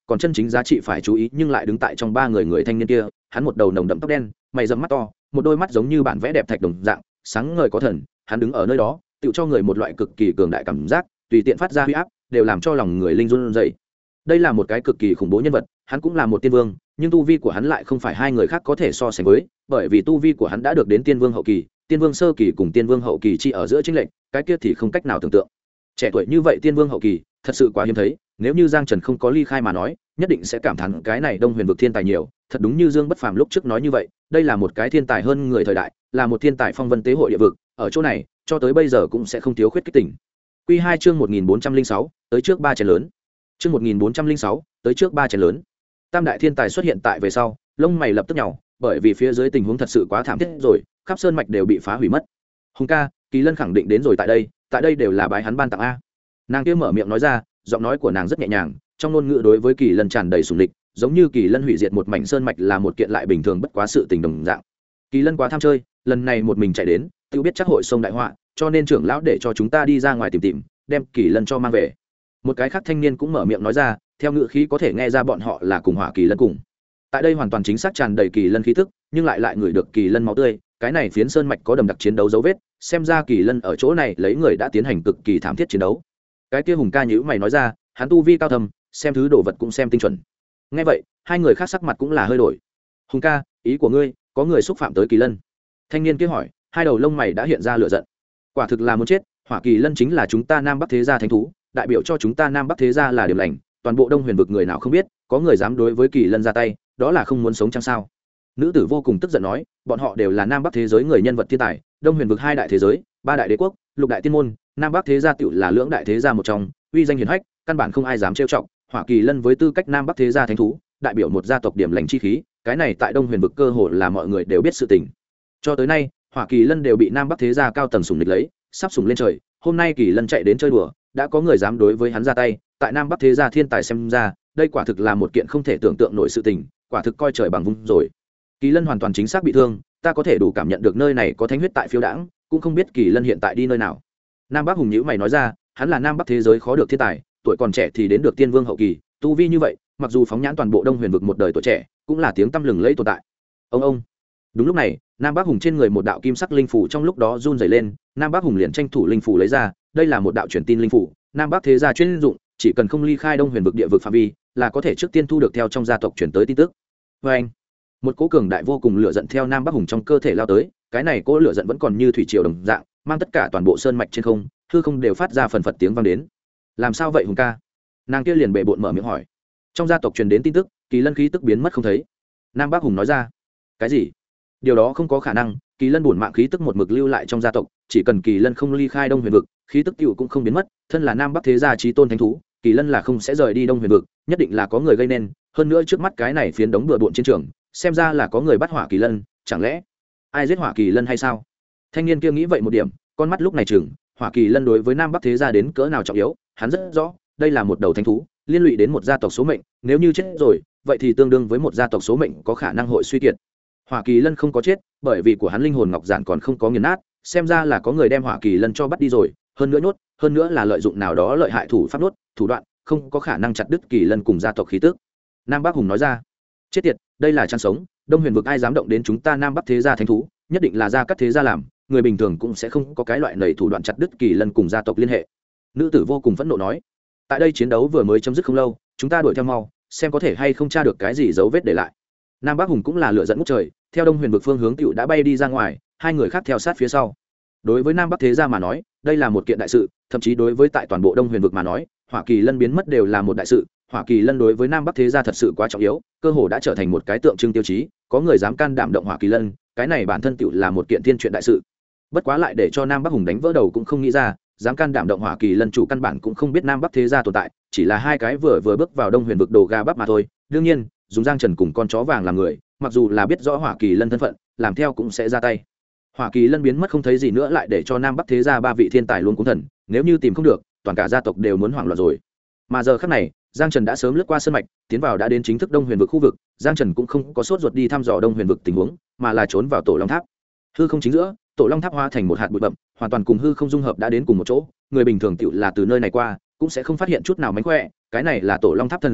còn chân chính giá trị phải chú ý nhưng lại đứng tại trong ba người thanh niên kia. Hắn một đầu nồng đậm tóc đen, mày rậm mắt to, một đôi mắt giống như bản vẽ đẹp thạch đồng dạng sáng ngời có thần. Hắn đứng ở nơi đó tự cho người một loại cực kỳ cường đại cảm giác, tùy tiện phát ra huy áp đều làm cho lòng người linh run rẩy. Đây là một cái cực kỳ khủng bố nhân vật, hắn cũng là một tiên vương, nhưng tu vi của hắn lại không phải hai người khác có thể so sánh với, bởi vì tu vi của hắn đã được đến tiên vương hậu kỳ, tiên vương sơ kỳ cùng tiên vương hậu kỳ chỉ ở giữa chênh lệch, cái kia thì không cách nào tưởng tượng. Trẻ tuổi như vậy tiên vương hậu kỳ, thật sự quá hiếm thấy, nếu như Giang Trần không có ly khai mà nói, nhất định sẽ cảm thán cái này Đông Huyền vực thiên tài nhiều, thật đúng như Dương Bất Phàm lúc trước nói như vậy, đây là một cái thiên tài hơn người thời đại, là một thiên tài phong vân tế hội địa vực, ở chỗ này, cho tới bây giờ cũng sẽ không thiếu khuyết kích tỉnh. Quy 2 chương 1406, tới trước ba chén lớn. Chương 1406, tới trước ba chén lớn. Tam đại thiên tài xuất hiện tại về sau, lông mày lập tức nhàu, bởi vì phía dưới tình huống thật sự quá thảm thiết rồi, khắp sơn mạch đều bị phá hủy mất. Hùng ca, Kỳ Lân khẳng định đến rồi tại đây đều là bái hắn ban tặng a. Nàng kia mở miệng nói ra, giọng nói của nàng rất nhẹ nhàng, trong ngôn ngữ đối với Kỳ Lân tràn đầy sủng lịch, giống như Kỳ Lân hủy diệt một mảnh sơn mạch là một kiện lại bình thường bất quá sự tình đồng dạng. Kỳ Lân quá tham chơi, lần này một mình chạy đến, tự biết chắc hội sông đại họa, cho nên trưởng lão để cho chúng ta đi ra ngoài tìm, đem Kỳ Lân cho mang về. Một cái khác thanh niên cũng mở miệng nói ra, theo ngữ khí có thể nghe ra bọn họ là cùng Hỏa Kỳ Lân cùng. Tại đây hoàn toàn chính xác tràn đầy Kỳ Lân khí tức, nhưng lại ngửi được Kỳ Lân máu tươi, cái này phiến sơn mạch có đầm đặc chiến đấu dấu vết, xem ra Kỳ Lân ở chỗ này lấy người đã tiến hành cực kỳ thảm thiết chiến đấu. Cái kia Hùng ca nhíu mày nói ra, hắn tu vi cao thâm, xem thứ đồ vật cũng xem tinh chuẩn. Nghe vậy, hai người khác sắc mặt cũng là hơi đổi. Hùng ca, ý của ngươi, có người xúc phạm tới Kỳ Lân? Thanh niên kia hỏi, hai đầu lông mày đã hiện ra lửa giận. Quả thực là muốn chết, Hỏa Kỳ Lân chính là chúng ta Nam Bắc thế gia thánh thú, đại biểu cho chúng ta Nam Bắc thế gia là điểm lành, toàn bộ Đông Huyền vực người nào không biết, có người dám đối với Kỳ Lân ra tay, đó là không muốn sống chăng sao? Nữ tử vô cùng tức giận nói, bọn họ đều là Nam Bắc thế giới người nhân vật thiên tài, Đông Huyền vực hai đại thế giới, ba đại đế quốc, lục đại tiên môn, Nam Bắc thế gia tựu là lưỡng đại thế gia một trong, uy danh hiển hách, căn bản không ai dám trêu chọc. Hỏa Kỳ Lân với tư cách Nam Bắc thế gia thánh thú, đại biểu một gia tộc điểm lành chi khí, cái này tại Đông Huyền vực cơ hồ là mọi người đều biết sự tình. Cho tới nay, Hỏa Kỳ Lân đều bị Nam Bắc thế gia cao tầng sủng địch lấy, sắp sủng lên trời, hôm nay Kỳ Lân chạy đến chơi đùa, đã có người dám đối với hắn ra tay, tại Nam Bắc thế gia thiên tài xem ra, đây quả thực là một kiện không thể tưởng tượng nổi sự tình, quả thực coi trời bằng vung rồi. Kỳ Lân hoàn toàn chính xác bị thương, ta có thể đủ cảm nhận được nơi này có thánh huyết tại phiêu đãng, cũng không biết Kỳ Lân hiện tại đi nơi nào. Nam Bắc Hùng nhíu mày nói ra, hắn là Nam Bắc thế giới khó được thiên tài, tuổi còn trẻ thì đến được tiên vương hậu kỳ, tu vi như vậy, mặc dù phóng nhãn toàn bộ Đông Huyền vực một đời tuổi trẻ, cũng là tiếng tăm lừng lẫy tồn tại. Ông. Đúng lúc này, Nam Bắc Hùng trên người một đạo kim sắc linh phủ trong lúc đó run rẩy lên, Nam Bắc Hùng liền tranh thủ linh phủ lấy ra, đây là một đạo truyền tin linh phủ, Nam Bắc thế gia chuyên dụng, chỉ cần không ly khai Đông Huyền vực địa vực phạm vi, là có thể trước tiên thu được theo trong gia tộc truyền tới tin tức. Anh, một cỗ cường đại vô cùng lửa giận theo Nam Bắc Hùng trong cơ thể lao tới, cái này cỗ lửa giận vẫn còn như thủy triều đồng dạng, mang tất cả toàn bộ sơn mạch trên không, hư không đều phát ra phần phật tiếng vang đến. Làm sao vậy Hùng ca? Nàng kia liền bệ bội mở miệng hỏi. Trong gia tộc truyền đến tin tức, Kỳ Lân khí tức biến mất không thấy. Nam Bắc Hùng nói ra. Cái gì? Điều đó không có khả năng, Kỳ Lân bổn mạng khí tức một mực lưu lại trong gia tộc, chỉ cần Kỳ Lân không ly khai Đông Huyền vực, khí tức tiểu cũng không biến mất, thân là Nam Bắc thế gia chí tôn thánh thú, Kỳ Lân là không sẽ rời đi Đông Huyền vực, nhất định là có người gây nên, hơn nữa trước mắt cái này phiến đống bừa bộn chiến trường, xem ra là có người bắt Hỏa Kỳ Lân, chẳng lẽ ai giết Hỏa Kỳ Lân hay sao? Thanh niên kia nghĩ vậy một điểm, con mắt lúc này chừng, Hỏa Kỳ Lân đối với Nam Bắc thế gia đến cỡ nào trọng yếu, hắn rất rõ, đây là một đầu thánh thú, liên lụy đến một gia tộc số mệnh, nếu như chết rồi, vậy thì tương đương với một gia tộc số mệnh có khả năng hội suy kiệt. Hỏa Kỳ Lân không có chết, bởi vì của hắn linh hồn ngọc giản còn không có nghiền nát, xem ra là có người đem Hỏa Kỳ Lân cho bắt đi rồi, hơn nữa nhốt, hơn nữa là lợi dụng nào đó lợi hại thủ pháp nhốt, thủ đoạn, không có khả năng chặt đứt Kỳ Lân cùng gia tộc khí tức. Nam Bắc Hùng nói ra, chết tiệt, đây là chăn sống, Đông Huyền vực ai dám động đến chúng ta Nam Bắc thế gia thánh thú, nhất định là gia các thế gia làm, người bình thường cũng sẽ không có cái loại nảy thủ đoạn chặt đứt Kỳ Lân cùng gia tộc liên hệ. Nữ tử vô cùng phẫn nộ nói, tại đây chiến đấu vừa mới chấm dứt không lâu, chúng ta đuổi theo mau, xem có thể hay không tra được cái gì dấu vết để lại. Nam Bắc Hùng cũng là lửa dẫn ngút trời, theo Đông Huyền vực phương hướng tiểu đã bay đi ra ngoài, hai người khác theo sát phía sau. Đối với Nam Bắc thế gia mà nói, đây là một kiện đại sự, thậm chí đối với tại toàn bộ Đông Huyền vực mà nói, Hỏa Kỳ Lân biến mất đều là một đại sự. Hỏa Kỳ Lân đối với Nam Bắc thế gia thật sự quá trọng yếu, cơ hồ đã trở thành một cái tượng trưng tiêu chí, có người dám can đảm động Hỏa Kỳ Lân, cái này bản thân tiểu là một kiện thiên chuyện đại sự. Bất quá lại để cho Nam Bắc Hùng đánh vỡ đầu cũng không nghĩ ra, dám can đảm động Hỏa Kỳ Lân chủ căn bản cũng không biết Nam Bắc thế gia tồn tại, chỉ là hai cái vừa bước vào Đông Huyền vực đồ ga bắp mà thôi. Đương nhiên, dùng Giang Trần cùng con chó vàng làm người, mặc dù là biết rõ Hỏa Kỳ Lân thân phận, làm theo cũng sẽ ra tay. Hỏa Kỳ Lân biến mất không thấy gì nữa, lại để cho Nam Bắc thế gia ba vị thiên tài luôn cuống thần, nếu như tìm không được, toàn cả gia tộc đều muốn hoảng loạn rồi. Mà giờ khắc này, Giang Trần đã sớm lướt qua sơn mạch, tiến vào đã đến chính thức Đông Huyền vực khu vực. Giang Trần cũng không có sốt ruột đi thăm dò Đông Huyền vực tình huống, mà là trốn vào Tổ Long Tháp. Hư không chính giữa, Tổ Long Tháp hóa thành một hạt bụi bặm, hoàn toàn cùng hư không dung hợp đã đến cùng một chỗ. Người bình thường tiểu là từ nơi này qua, cũng sẽ không phát hiện chút nào mánh khỏe. Cái này là Tổ Long Tháp thần dị,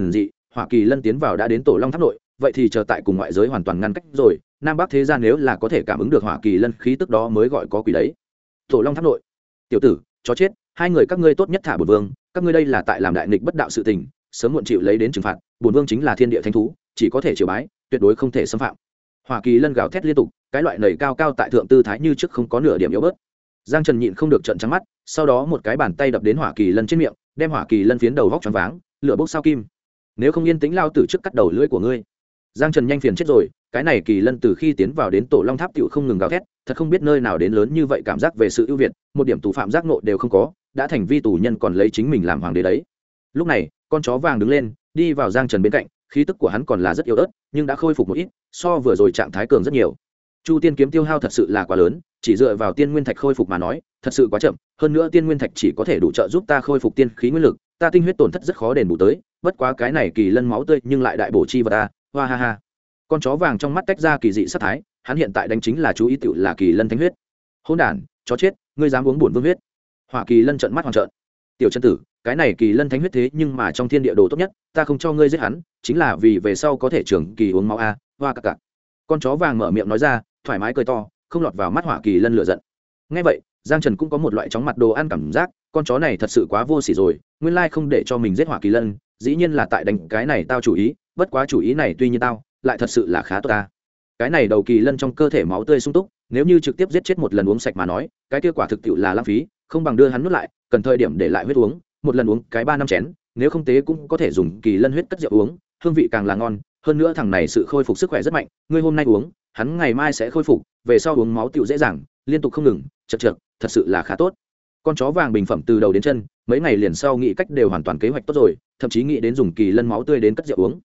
hỏa kỳ lân tiến vào đã đến tổ long tháp nội, vậy thì chờ tại cùng ngoại giới hoàn toàn ngăn cách rồi. Nam Bắc thế gian nếu là có thể cảm ứng được hỏa kỳ lân khí tức đó mới gọi có quỷ đấy. Tổ long tháp nội, tiểu tử chó chết, hai người các ngươi tốt nhất thả bổn vương, các ngươi đây là tại làm đại nghịch bất đạo sự tình, sớm muộn chịu lấy đến trừng phạt. Bổn vương chính là thiên địa thánh thú, chỉ có thể triều bái, tuyệt đối không thể xâm phạm. Hỏa kỳ lân gào thét liên tục, cái loại nầy cao cao tại thượng tư thái như trước không có nửa điểm yếu bớt. Giang Trần nhịn không được trợn trắng mắt, sau đó một cái bàn tay đập đến hỏa kỳ lân trên miệng, đem hỏa kỳ lân phiến đầu vóc choáng váng, lửa bốc sao kim. Nếu không yên tĩnh lao tử trước cắt đầu lưỡi của ngươi. Giang Trần nhanh phiền chết rồi, cái này kỳ lân từ khi tiến vào đến tổ long tháp tiểu không ngừng gào thét, thật không biết nơi nào đến lớn như vậy cảm giác về sự ưu việt, một điểm tù phạm giác nộ đều không có, đã thành vi tù nhân còn lấy chính mình làm hoàng đế đấy. Lúc này, con chó vàng đứng lên, đi vào Giang Trần bên cạnh, khí tức của hắn còn là rất yếu ớt, nhưng đã khôi phục một ít, so vừa rồi trạng thái cường rất nhiều. Chu tiên kiếm tiêu hao thật sự là quá lớn, chỉ dựa vào tiên nguyên thạch khôi phục mà nói, thật sự quá chậm, hơn nữa tiên nguyên thạch chỉ có thể đủ trợ giúp ta khôi phục tiên khí nguyên lực, ta tinh huyết tổn thất rất khó đền bù tới, bất quá cái này kỳ lân máu tươi nhưng lại đại bổ chi vật ta, hoa ha ha. Con chó vàng trong mắt tách ra kỳ dị sát thái, hắn hiện tại đánh chính là chú ý tiểu là kỳ lân thánh huyết. Hỗn đản, chó chết, ngươi dám uống bổn vương huyết? Hỏa kỳ lân trợn mắt hoàn trợn. Tiểu chân tử, cái này kỳ lân thánh huyết thế nhưng mà trong thiên địa đồ tốt nhất, ta không cho ngươi giết hắn, chính là vì về sau có thể trưởng kỳ uống máu a, hoa cặc cặc. Con chó vàng mở miệng nói ra, thoải mái cười to, không lọt vào mắt hỏa kỳ lân lửa giận. Nghe vậy, Giang Trần cũng có một loại chóng mặt đồ ăn cảm giác, con chó này thật sự quá vô sỉ rồi, nguyên lai không để cho mình giết hỏa kỳ lân, dĩ nhiên là tại đánh cái này tao chủ ý, bất quá chủ ý này tuy như tao, lại thật sự là khá tốt ta. Cái này đầu kỳ lân trong cơ thể máu tươi sung túc, nếu như trực tiếp giết chết một lần uống sạch mà nói, cái kết quả thực tiệu là lãng phí, không bằng đưa hắn nuốt lại, cần thời điểm để lại huyết uống, một lần uống cái 3 năm chén, nếu không tế cũng có thể dùng kỳ lân huyết cất rượu uống, hương vị càng là ngon, hơn nữa thằng này sự khôi phục sức khỏe rất mạnh, ngươi hôm nay uống, hắn ngày mai sẽ khôi phục, về sau uống máu tiệu dễ dàng, liên tục không ngừng, chật, thật sự là khá tốt. Con chó vàng bình phẩm từ đầu đến chân, mấy ngày liền sau nghĩ cách đều hoàn toàn kế hoạch tốt rồi, thậm chí nghĩ đến dùng kỳ lân máu tươi đến cất rượu uống.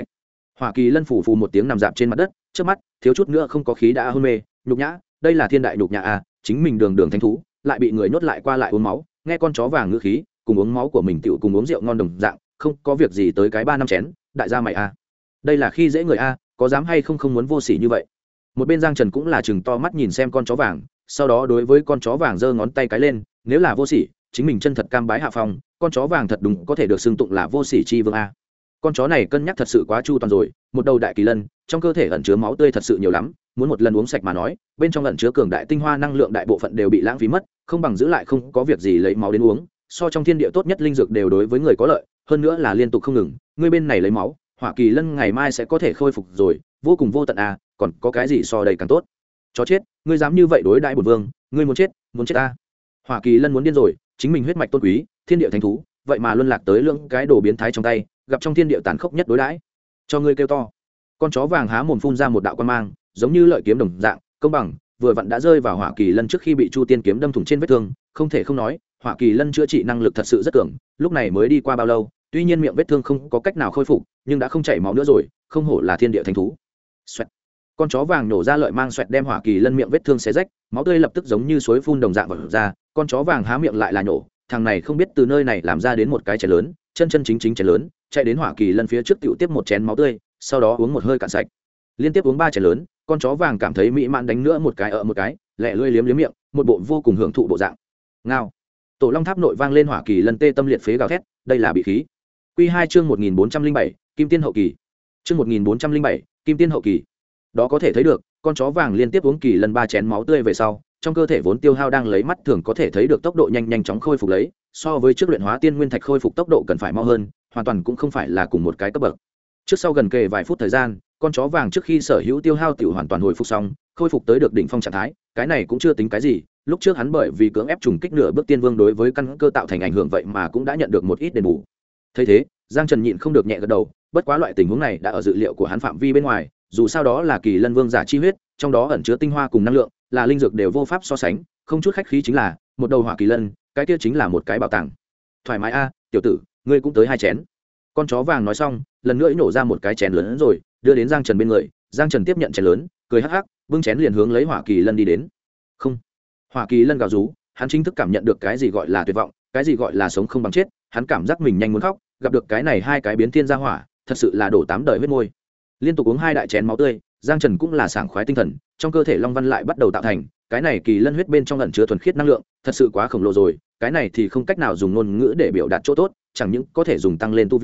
Hỏa kỳ lân phù phù một tiếng nằm dạp trên mặt đất, trước mắt thiếu chút nữa không có khí đã hôn mê, nhục nhã, đây là thiên đại nhục nhã à, chính mình đường thánh thú, lại bị người nhốt lại qua lại uống máu, nghe con chó vàng ngữ khí, cùng uống máu của mình tựu cùng uống rượu ngon đồng dạng, không có việc gì tới cái 3 năm chén, đại gia mày à. Đây là khi dễ người a, có dám hay không muốn vô sỉ như vậy. Một bên Giang Trần cũng là chừng to mắt nhìn xem con chó vàng, sau đó đối với con chó vàng giơ ngón tay cái lên, nếu là vô sỉ, chính mình chân thật cam bái hạ phong, con chó vàng thật đúng có thể được xưng tụng là vô sỉ chi vương a. Con chó này cân nhắc thật sự quá chu toàn rồi, một đầu đại kỳ lân, trong cơ thể ẩn chứa máu tươi thật sự nhiều lắm, muốn một lần uống sạch mà nói, bên trong ẩn chứa cường đại tinh hoa năng lượng đại bộ phận đều bị lãng phí mất, không bằng giữ lại không có việc gì lấy máu đến uống, so trong thiên địa tốt nhất linh dược đều đối với người có lợi, hơn nữa là liên tục không ngừng, ngươi bên này lấy máu, hỏa kỳ lân ngày mai sẽ có thể khôi phục rồi, vô cùng vô tận à, còn có cái gì so đây càng tốt. Chó chết, ngươi dám như vậy đối đãi bổn vương, ngươi muốn chết ta. Hỏa kỳ lân muốn điên rồi, chính mình huyết mạch tôn quý, thiên địa thánh thú, vậy mà luân lạc tới lượng cái đồ biến thái trong tay, gặp trong thiên địa tàn khốc nhất đối đãi. Cho ngươi kêu to. Con chó vàng há mồm phun ra một đạo quang mang, giống như lợi kiếm đồng dạng, công bằng, vừa vặn đã rơi vào hỏa kỳ lân trước khi bị chu tiên kiếm đâm thủng trên vết thương, không thể không nói, hỏa kỳ lân chữa trị năng lực thật sự rất cường, lúc này mới đi qua bao lâu, tuy nhiên miệng vết thương không có cách nào khôi phục, nhưng đã không chảy máu nữa rồi, không hổ là thiên địa thánh thú. Xoẹt. Con chó vàng nổ ra lợi mang xoẹt đem hỏa kỳ lân miệng vết thương xé rách, máu tươi lập tức giống như suối phun đồng dạng vọt ra, con chó vàng há miệng lại là nổ, thằng này không biết từ nơi này làm ra đến một cái chén lớn, chân chính chén lớn, chạy đến hỏa kỳ lân phía trước tiểu tiếp một chén máu tươi, sau đó uống một hơi cạn sạch. Liên tiếp uống 3 chén lớn, con chó vàng cảm thấy mỹ mãn đánh nữa một cái, lẹ lưỡi liếm miệng, một bộ vô cùng hưởng thụ bộ dạng. Ngao. Tổ long tháp nội vang lên hỏa kỳ lân tê tâm liệt phế gào thét, đây là bị khí. Quy 2 chương 1407, Kim Tiên hậu kỳ. Chương 1407, Kim Tiên hậu kỳ. Đó có thể thấy được, con chó vàng liên tiếp uống kỳ lân 3 chén máu tươi về sau, trong cơ thể vốn tiêu hao đang lấy mắt thường có thể thấy được tốc độ nhanh chóng khôi phục lấy, so với trước luyện hóa tiên nguyên thạch khôi phục tốc độ cần phải mau hơn, hoàn toàn cũng không phải là cùng một cái cấp bậc. Trước sau gần kề vài phút thời gian, con chó vàng trước khi sở hữu tiêu hao tiểu hoàn toàn hồi phục xong, khôi phục tới được đỉnh phong trạng thái, cái này cũng chưa tính cái gì, lúc trước hắn bởi vì cưỡng ép trùng kích nửa bước tiên vương đối với căn cơ tạo thành ảnh hưởng vậy mà cũng đã nhận được một ít đền bù. Thấy thế, Giang Trần nhịn không được nhẹ gật đầu, bất quá loại tình huống này đã ở dự liệu của hắn phạm vi bên ngoài, dù sao đó là kỳ lân vương giả chi huyết, trong đó ẩn chứa tinh hoa cùng năng lượng, là linh dược đều vô pháp so sánh, không chút khách khí chính là một đầu hỏa kỳ lân, cái kia chính là một cái bảo tàng. Thoải mái a, tiểu tử, ngươi cũng tới 2 chén. Con chó vàng nói xong, lần nữa nổ ra một cái chén lớn rồi, đưa đến Giang Trần bên người, Giang Trần tiếp nhận chén lớn, cười hắc hắc, bưng chén liền hướng lấy hỏa kỳ lân đi đến. Không. Hỏa kỳ lân gào rú, hắn chính thức cảm nhận được cái gì gọi là tuyệt vọng, cái gì gọi là sống không bằng chết, hắn cảm giác mình nhanh muốn khóc, gặp được cái này 2 cái biến thiên gia hỏa, thật sự là đổ 8 đời huyết môi. Liên tục uống 2 đại chén máu tươi, Giang Trần cũng là sảng khoái tinh thần, trong cơ thể long văn lại bắt đầu tạo thành, cái này kỳ lân huyết bên trong ẩn chứa thuần khiết năng lượng, thật sự quá khổng lồ rồi, cái này thì không cách nào dùng ngôn ngữ để biểu đạt chỗ tốt, chẳng những có thể dùng tăng lên tu vi,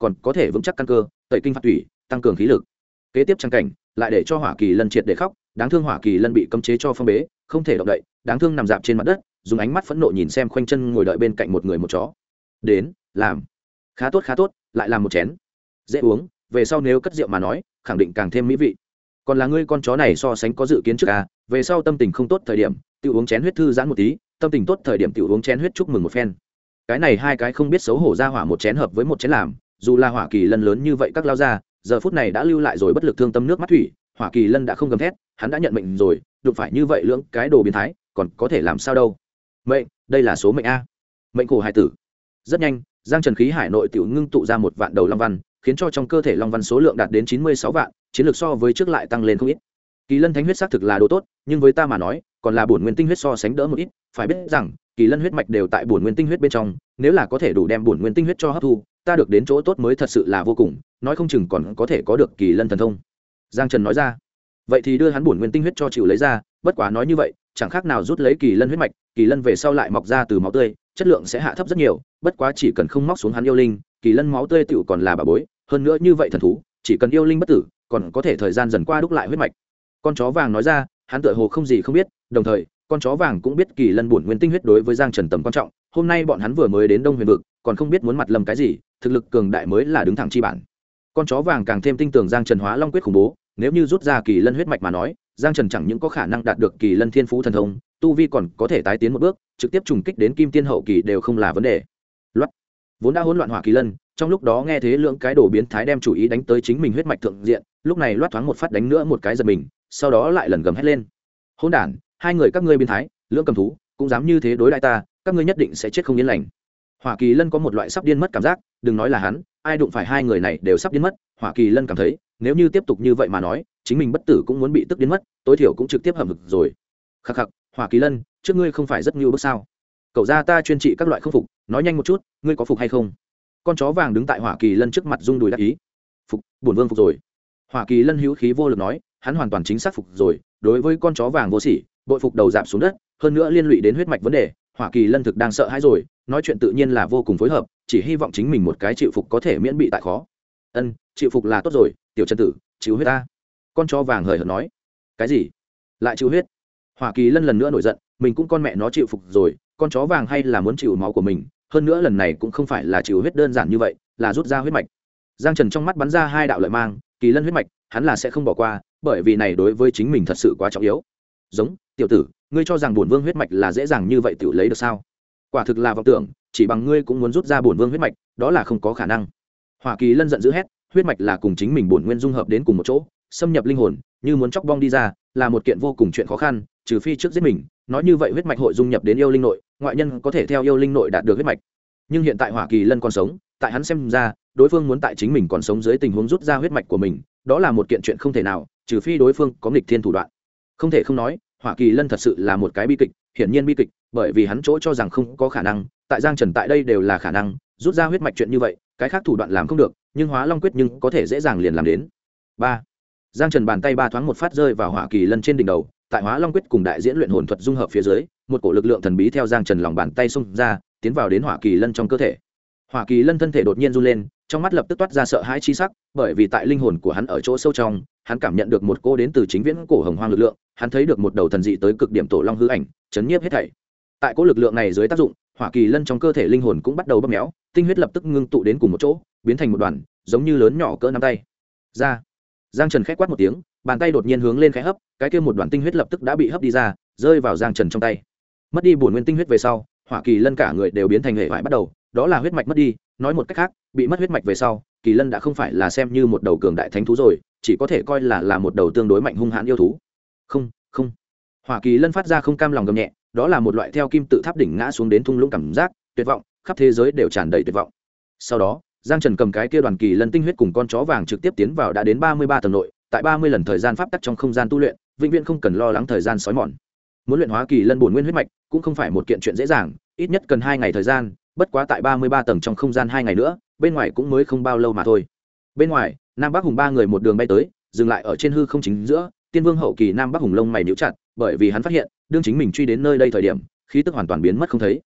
còn có thể vững chắc căn cơ, tẩy kinh phạt tủy, tăng cường khí lực. Kế tiếp trang cảnh lại để cho Hỏa Kỳ Lân triệt để khóc, đáng thương Hỏa Kỳ Lân bị cấm chế cho phong bế, không thể động đậy, đáng thương nằm dạp trên mặt đất, dùng ánh mắt phẫn nộ nhìn xem khoanh chân ngồi đợi bên cạnh một người một chó. Đến, làm. Khá tốt, lại làm một chén. Dễ uống, về sau nếu cất rượu mà nói, khẳng định càng thêm mỹ vị. Còn là ngươi con chó này so sánh có dự kiến trước à, về sau tâm tình không tốt thời điểm, tiểu uống chén huyết thư giãn một tí, tâm tình tốt thời điểm tiểu uống chén huyết chúc mừng một phen. Cái này hai cái không biết xấu hổ ra hỏa một chén hợp với một chén làm, dù là Hỏa Kỳ Lân lớn như vậy các lao ra, giờ phút này đã lưu lại rồi bất lực thương tâm nước mắt thủy. Hỏa Kỳ Lân đã không gầm thét, hắn đã nhận mệnh rồi, đụng phải như vậy lưỡng cái đồ biến thái, còn có thể làm sao đâu. Mệnh, đây là số mệnh a. Mệnh khổ hải tử. Rất nhanh, Giang Trần khí hải nội tiểu ngưng tụ ra một vạn đầu long văn, khiến cho trong cơ thể long văn số lượng đạt đến 96 vạn, chiến lược so với trước lại tăng lên không ít. Kỳ Lân thánh huyết xác thực là đồ tốt, nhưng với ta mà nói, còn là bổn nguyên tinh huyết so sánh đỡ một ít, phải biết rằng, Kỳ Lân huyết mạch đều tại bổn nguyên tinh huyết bên trong, nếu là có thể đủ đem bổn nguyên tinh huyết cho hấp thu, ta được đến chỗ tốt mới thật sự là vô cùng, nói không chừng còn có thể có được Kỳ Lân thần thông. Giang Trần nói ra. Vậy thì đưa hắn bổn nguyên tinh huyết cho chịu lấy ra, bất quá nói như vậy, chẳng khác nào rút lấy Kỳ Lân huyết mạch, Kỳ Lân về sau lại mọc ra từ máu tươi, chất lượng sẽ hạ thấp rất nhiều, bất quá chỉ cần không móc xuống hắn yêu linh, Kỳ Lân máu tươi tựu còn là bà bối, hơn nữa như vậy thần thú, chỉ cần yêu linh bất tử, còn có thể thời gian dần qua đúc lại huyết mạch. Con chó vàng nói ra, hắn tựa hồ không gì không biết, đồng thời, con chó vàng cũng biết Kỳ Lân bổn nguyên tinh huyết đối với Giang Trần tầm quan trọng, hôm nay bọn hắn vừa mới đến Đông Huyền vực, còn không biết muốn mặt lầm cái gì, thực lực cường đại mới là đứng thẳng chi bản. Con chó vàng càng thêm tin tưởng Giang Trần hóa long quyết khủng bố, nếu như rút ra Kỳ Lân huyết mạch mà nói, Giang Trần chẳng những có khả năng đạt được Kỳ Lân thiên phú thần thông, tu vi còn có thể tái tiến một bước, trực tiếp trùng kích đến Kim Tiên hậu kỳ đều không là vấn đề. Loát. Vốn đã hỗn loạn Hỏa Kỳ Lân, trong lúc đó nghe thế lượng cái đồ biến thái đem chủ ý đánh tới chính mình huyết mạch thượng diện, lúc này loát thoáng một phát đánh nữa một cái giật mình, sau đó lại lần gầm hét lên. Hỗn đản, hai người các ngươi biến thái, lưỡng cầm thú, cũng dám như thế đối đãi ta, các ngươi nhất định sẽ chết không yên lành. Hỏa Kỳ Lân có một loại sắp điên mất cảm giác, đừng nói là hắn, ai đụng phải hai người này đều sắp điên mất. Hỏa Kỳ Lân cảm thấy, nếu như tiếp tục như vậy mà nói, chính mình bất tử cũng muốn bị tức điên mất, tối thiểu cũng trực tiếp hầm hực rồi. Khắc khắc, Hỏa Kỳ Lân, trước ngươi không phải rất nhu bức sao? Cậu ra ta chuyên trị các loại không phục, nói nhanh một chút, ngươi có phục hay không? Con chó vàng đứng tại Hỏa Kỳ Lân trước mặt rung đùi đắc ý. Phục, bổn vương phục rồi. Hỏa Kỳ Lân hữu khí vô lực nói, hắn hoàn toàn chính xác phục rồi, đối với con chó vàng vô sỉ, bội phục đầu dạp xuống đất, hơn nữa liên lụy đến huyết mạch vấn đề, Hỏa Kỳ Lân thực đang sợ hãi rồi, nói chuyện tự nhiên là vô cùng phối hợp, chỉ hy vọng chính mình một cái chịu phục có thể miễn bị tại khó. Ân, chịu phục là tốt rồi, tiểu Trần tử, chịu huyết ta. Con chó vàng hời hợt nói. Cái gì? Lại chịu huyết? Hỏa Kỳ Lân lần nữa nổi giận, mình cũng con mẹ nó chịu phục rồi, con chó vàng hay là muốn chịu máu của mình, hơn nữa lần này cũng không phải là chịu huyết đơn giản như vậy, là rút ra huyết mạch. Giang Trần trong mắt bắn ra hai đạo lợi mang, Kỳ Lân huyết mạch, hắn là sẽ không bỏ qua, bởi vì này đối với chính mình thật sự quá trọng yếu. Giống, tiểu tử, ngươi cho rằng bổn vương huyết mạch là dễ dàng như vậy tiểu lấy được sao? Quả thực là vọng tưởng, chỉ bằng ngươi cũng muốn rút ra bổn vương huyết mạch, đó là không có khả năng. Hỏa Kỳ Lân giận dữ hét, huyết mạch là cùng chính mình bổn nguyên dung hợp đến cùng một chỗ, xâm nhập linh hồn, như muốn chóc bong đi ra, là một kiện vô cùng chuyện khó khăn, trừ phi trước giết mình, nói như vậy huyết mạch hội dung nhập đến yêu linh nội, ngoại nhân có thể theo yêu linh nội đạt được huyết mạch. Nhưng hiện tại Hỏa Kỳ Lân còn sống, tại hắn xem ra, đối phương muốn tại chính mình còn sống dưới tình huống rút ra huyết mạch của mình, đó là một kiện chuyện không thể nào, trừ phi đối phương có nghịch thiên thủ đoạn. Không thể không nói, Hỏa Kỳ Lân thật sự là một cái bi kịch, hiển nhiên bi kịch, bởi vì hắn chỗ cho rằng không có khả năng, tại Giang Trần tại đây đều là khả năng, rút ra huyết mạch chuyện như vậy, cái khác thủ đoạn làm không được, nhưng Hóa Long quyết nhưng có thể dễ dàng liền làm đến. 3. Giang Trần bàn tay ba thoáng một phát rơi vào Hỏa Kỳ Lân trên đỉnh đầu, tại Hóa Long quyết cùng đại diễn luyện hồn thuật dung hợp phía dưới, một cổ lực lượng thần bí theo Giang Trần lòng bàn tay xung ra, tiến vào đến Hỏa Kỳ Lân trong cơ thể. Hỏa Kỳ Lân thân thể đột nhiên run lên, trong mắt lập tức toát ra sợ hãi chi sắc, bởi vì tại linh hồn của hắn ở chỗ sâu trong, hắn cảm nhận được một cô đến từ chính viễn cổ hồng hoang lực lượng, hắn thấy được một đầu thần dị tới cực điểm tổ long hư ảnh, chấn nhiếp hết thảy. Tại cỗ lực lượng này dưới tác dụng, Hỏa Kỳ Lân trong cơ thể linh hồn cũng bắt đầu bóp méo, tinh huyết lập tức ngưng tụ đến cùng một chỗ, biến thành một đoàn, giống như lớn nhỏ cỡ nắm tay. Ra. Giang Trần khẽ quát một tiếng, bàn tay đột nhiên hướng lên khẽ hấp, cái kia một đoàn tinh huyết lập tức đã bị hấp đi ra, rơi vào Giang Trần trong tay. Mất đi bổn nguyên tinh huyết về sau, Hỏa Kỳ Lân cả người đều biến thành hệ vải bắt đầu, đó là huyết mạch mất đi, nói một cách khác, bị mất huyết mạch về sau, Kỳ Lân đã không phải là xem như một đầu cường đại thánh thú rồi, chỉ có thể coi là một đầu tương đối mạnh hung hãn yêu thú. Không, không. Hỏa Kỳ Lân phát ra không cam lòng gầm nhẹ, đó là một loại theo kim tự tháp đỉnh ngã xuống đến thung lũng cảm giác, tuyệt vọng, khắp thế giới đều tràn đầy tuyệt vọng. Sau đó, Giang Trần cầm cái kia đoàn Kỳ Lân tinh huyết cùng con chó vàng trực tiếp tiến vào đã đến 33 tầng nội, tại 30 lần thời gian pháp tắc trong không gian tu luyện, vĩnh viễn không cần lo lắng thời gian sói mòn. Muốn luyện hóa Kỳ Lân bổn nguyên huyết mạch, cũng không phải một kiện chuyện dễ dàng, ít nhất cần 2 ngày thời gian, bất quá tại 33 tầng trong không gian 2 ngày nữa, bên ngoài cũng mới không bao lâu mà thôi. Bên ngoài, Nam Bắc Hùng ba người một đường bay tới, dừng lại ở trên hư không chính giữa, Tiên Vương hậu kỳ Nam Bắc Hùng lông mày nhíu chặt, bởi vì hắn phát hiện, đương chính mình truy đến nơi đây thời điểm, khí tức hoàn toàn biến mất không thấy.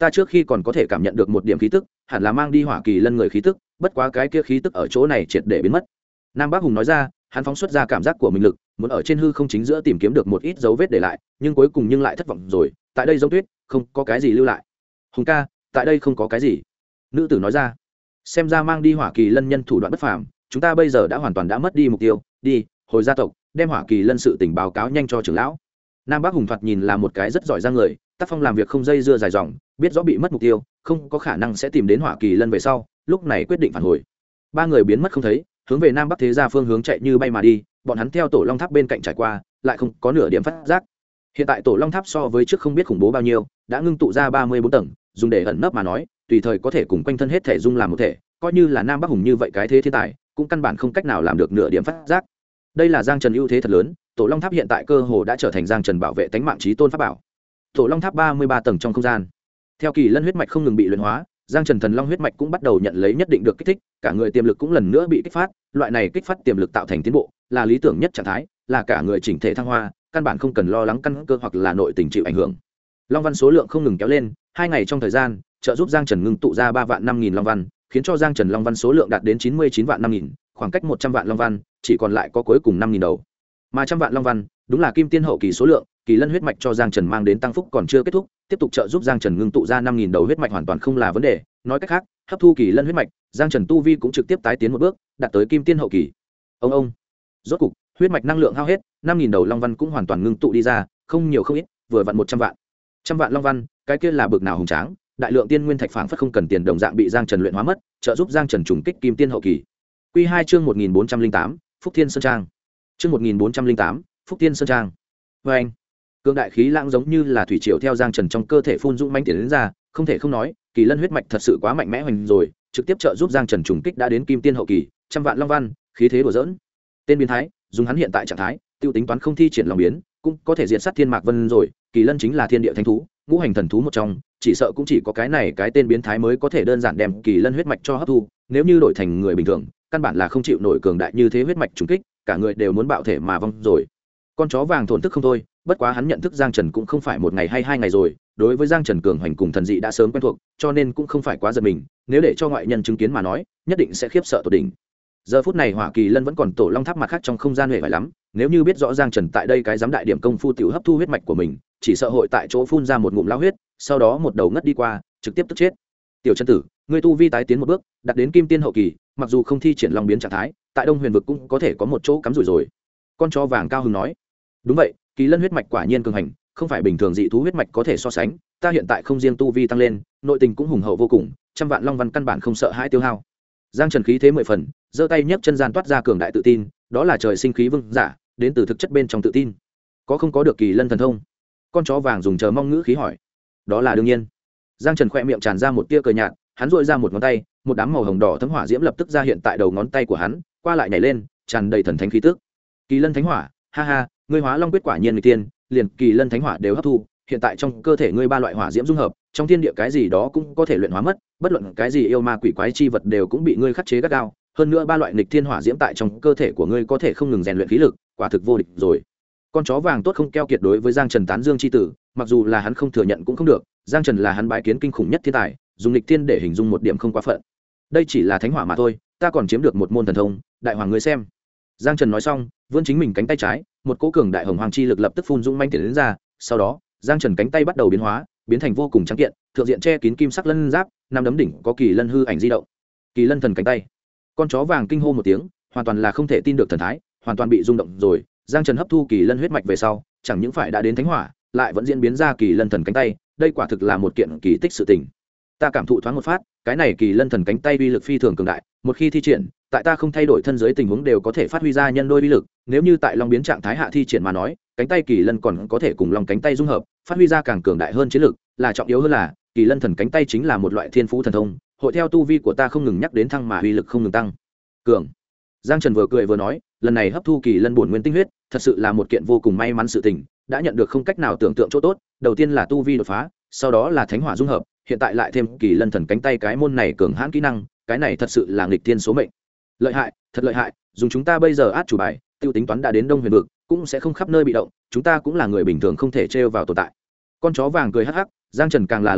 ta trước khi còn có thể cảm nhận được một điểm khí tức, hẳn là mang đi hỏa kỳ lân người khí tức, bất quá cái kia khí tức ở chỗ này triệt để biến mất. Nam Bắc Hùng nói ra, hắn phóng xuất ra cảm giác của mình lực, muốn ở trên hư không chính giữa tìm kiếm được một ít dấu vết để lại, nhưng cuối cùng lại thất vọng rồi, tại đây giống tuyết, không có cái gì lưu lại. Hùng ca, tại đây không có cái gì. Nữ tử nói ra, xem ra mang đi hỏa kỳ lân nhân thủ đoạn bất phàm, chúng ta bây giờ đã hoàn toàn đã mất đi mục tiêu, đi, hồi gia tộc, đem hỏa kỳ lân sự tình báo cáo nhanh cho trưởng lão. Nam Bắc Hùng thoạt nhìn là một cái rất giỏi ra người, tác phong làm việc không dây dưa dài dòng, biết rõ bị mất mục tiêu, không có khả năng sẽ tìm đến hỏa kỳ lân về sau, lúc này quyết định phản hồi. Ba người biến mất không thấy, hướng về Nam Bắc thế gia phương hướng chạy như bay mà đi, bọn hắn theo tổ long tháp bên cạnh trải qua, lại không có nửa điểm phát giác. Hiện tại tổ long tháp so với trước không biết khủng bố bao nhiêu, đã ngưng tụ ra 34 tầng, dùng để ẩn nấp mà nói, tùy thời có thể cùng quanh thân hết thể dung làm một thể, coi như là Nam Bắc Hùng như vậy cái thế thiên tài, cũng căn bản không cách nào làm được nửa điểm phát giác. Đây là Giang Trần ưu thế thật lớn, tổ long tháp hiện tại cơ hồ đã trở thành Giang Trần bảo vệ tánh mạng chí tôn pháp bảo. Tổ long tháp 33 tầng trong không gian, theo kỳ lân huyết mạch không ngừng bị luyện hóa, Giang Trần thần long huyết mạch cũng bắt đầu nhận lấy nhất định được kích thích, cả người tiềm lực cũng lần nữa bị kích phát, loại này kích phát tiềm lực tạo thành tiến bộ, là lý tưởng nhất trạng thái, là cả người chỉnh thể thăng hoa, căn bản không cần lo lắng căn cơ hoặc là nội tình chịu ảnh hưởng. Long văn số lượng không ngừng kéo lên, 2 ngày trong thời gian, trợ giúp Giang Trần ngưng tụ ra 3 vạn 5.000 long văn, khiến cho Giang Trần long văn số lượng đạt đến 99 vạn 5.000, khoảng cách 100 vạn long văn, chỉ còn lại có cuối cùng 5.000 đầu. Mà 100 vạn long văn, đúng là kim tiên hậu kỳ số lượng, kỳ lân huyết mạch cho Giang Trần mang đến tăng phúc còn chưa kết thúc, tiếp tục trợ giúp Giang Trần ngưng tụ ra 5.000 đầu huyết mạch hoàn toàn không là vấn đề, nói cách khác, hấp thu kỳ lân huyết mạch, Giang Trần tu vi cũng trực tiếp tái tiến một bước, đạt tới kim tiên hậu kỳ. Ông, rốt cục, huyết mạch năng lượng hao hết, 5.000 đầu long văn cũng hoàn toàn ngưng tụ đi ra, không nhiều không ít, vừa vặn 100 vạn. 100 vạn long văn, cái kia là bực nào hùng tráng, đại lượng tiên nguyên thạch phảng phất không cần tiền đồng dạng bị Giang Trần luyện hóa mất, trợ giúp Giang Trần trùng kích kim tiên hậu kỳ. Quy 2 chương 1408, Phúc Thiên Sơn Trang. Chương 1408, Phúc Thiên Sơn Trang. Và anh, cương đại khí lãng giống như là thủy triều theo Giang Trần trong cơ thể phun dũng mãnh tiến đến ra, không thể không nói, kỳ lân huyết mạch thật sự quá mạnh mẽ hoành rồi, trực tiếp trợ giúp Giang Trần trùng kích đã đến kim tiên hậu kỳ, 100 vạn long văn, khí thế đùa giỡn. Tên biến thái, dùng hắn hiện tại trạng thái, tiêu tính toán không thi triển long biến, cũng có thể diệt sát thiên mạc vân rồi, kỳ lân chính là thiên địa thánh thú, ngũ hành thần thú một trong, chỉ sợ cũng chỉ có cái này cái tên biến thái mới có thể đơn giản đem kỳ lân huyết mạch cho hấp thu, nếu như đổi thành người bình thường, căn bản là không chịu nổi cường đại như thế huyết mạch trùng kích, cả người đều muốn bạo thể mà vong rồi. Con chó vàng thổn thức không thôi, bất quá hắn nhận thức Giang Trần cũng không phải một ngày hay 2 ngày rồi, đối với Giang Trần cường hoành cùng thần dị đã sớm quen thuộc, cho nên cũng không phải quá giật mình, nếu để cho ngoại nhân chứng kiến mà nói, nhất định sẽ khiếp sợ tột đỉnh. Giờ phút này hỏa kỳ lân vẫn còn tổ long tháp mặt khác trong không gian huệ vải lắm, nếu như biết rõ Giang Trần tại đây cái giám đại điểm công phu tiểu hấp thu huyết mạch của mình, chỉ sợ hội tại chỗ phun ra một ngụm lao huyết, sau đó một đầu ngất đi qua, trực tiếp tức chết. Tiểu chân tử, ngươi tu vi tái tiến một bước, đạt đến kim tiên hậu kỳ, mặc dù không thi triển long biến trạng thái, tại Đông Huyền vực cũng có thể có một chỗ cắm rủi rồi. Con chó vàng cao hứng nói. Đúng vậy, kỳ lân huyết mạch quả nhiên cường hành, không phải bình thường dị thú huyết mạch có thể so sánh, ta hiện tại không riêng tu vi tăng lên, nội tình cũng hùng hậu vô cùng, 100 vạn long văn căn bản không sợ hãi tiêu hao. Giang Trần khí thế 10 phần, giơ tay nhấc chân gian toát ra cường đại tự tin, đó là trời sinh khí vương giả, đến từ thực chất bên trong tự tin. Có không có được kỳ lân thần thông? Con chó vàng dùng chờ mong ngữ khí hỏi. Đó là đương nhiên. Giang Trần khẽ miệng tràn ra một tia cười nhạt, hắn duỗi ra một ngón tay, một đám màu hồng đỏ thấm hỏa diễm lập tức ra hiện tại đầu ngón tay của hắn, qua lại nhảy lên, tràn đầy thần thánh khí tức. Kỳ lân thánh hỏa, ha ha, ngươi hóa long quyết quả nhiên người tiên, liền kỳ lân thánh hỏa đều hấp thu, hiện tại trong cơ thể ngươi 3 loại hỏa diễm dung hợp, trong thiên địa cái gì đó cũng có thể luyện hóa mất, bất luận cái gì yêu ma quỷ quái chi vật đều cũng bị ngươi khắc chế gắt gao, hơn nữa 3 loại nghịch thiên hỏa diễm tại trong cơ thể của ngươi có thể không ngừng rèn luyện khí lực, quả thực vô địch rồi. Con chó vàng tốt không keo kiệt đối với Giang Trần tán dương chi tử, mặc dù là hắn không thừa nhận cũng không được, Giang Trần là hắn bái kiến kinh khủng nhất thiên tài, dùng nghịch thiên để hình dung một điểm không quá phận. Đây chỉ là thánh hỏa mà thôi, ta còn chiếm được một môn thần thông, đại hoàng ngươi xem. Giang Trần nói xong, vươn chính mình cánh tay trái, một cỗ cường đại hồng hoàng chi lực lập tức phun dũng manh tiến đến ra, sau đó, Giang Trần cánh tay bắt đầu biến hóa, biến thành vô cùng trắng kiện, thượng diện che kín kim sắc lân giáp, năm đấm đỉnh có kỳ lân hư ảnh di động. Kỳ lân thần cánh tay. Con chó vàng kinh hô một tiếng, hoàn toàn là không thể tin được thần thái, hoàn toàn bị rung động rồi. Giang Trần hấp thu kỳ lân huyết mạch về sau, chẳng những phải đã đến thánh hỏa, lại vẫn diễn biến ra kỳ lân thần cánh tay, đây quả thực là một kiện kỳ tích sự tình. Ta cảm thụ thoáng một phát, cái này kỳ lân thần cánh tay uy lực phi thường cường đại, một khi thi triển, tại ta không thay đổi thân giới tình huống đều có thể phát huy ra nhân đôi uy lực, nếu như tại long biến trạng thái hạ thi triển mà nói, cánh tay kỳ lân còn có thể cùng long cánh tay dung hợp, phát huy ra càng cường đại hơn chiến lực, là trọng yếu hơn là, kỳ lân thần cánh tay chính là một loại thiên phú thần thông, hội theo tu vi của ta không ngừng nhắc đến thăng mà uy lực không ngừng tăng. Cường. Giang Trần vừa cười vừa nói, lần này hấp thu kỳ lân bổn nguyên tinh huyết, thật sự là một kiện vô cùng may mắn sự tình, đã nhận được không cách nào tưởng tượng chỗ tốt, đầu tiên là tu vi đột phá, sau đó là thánh hỏa dung hợp, hiện tại lại thêm kỳ lân thần cánh tay cái môn này cường hãn kỹ năng, cái này thật sự là nghịch thiên số mệnh. Lợi hại, thật lợi hại, dùng chúng ta bây giờ át chủ bài, tiêu tính toán đã đến Đông Huyền vực, cũng sẽ không khắp nơi bị động, chúng ta cũng là người bình thường không thể trêu vào tồn tại. Con chó vàng cười hắc hắc, Giang Trần càng là lợi hại,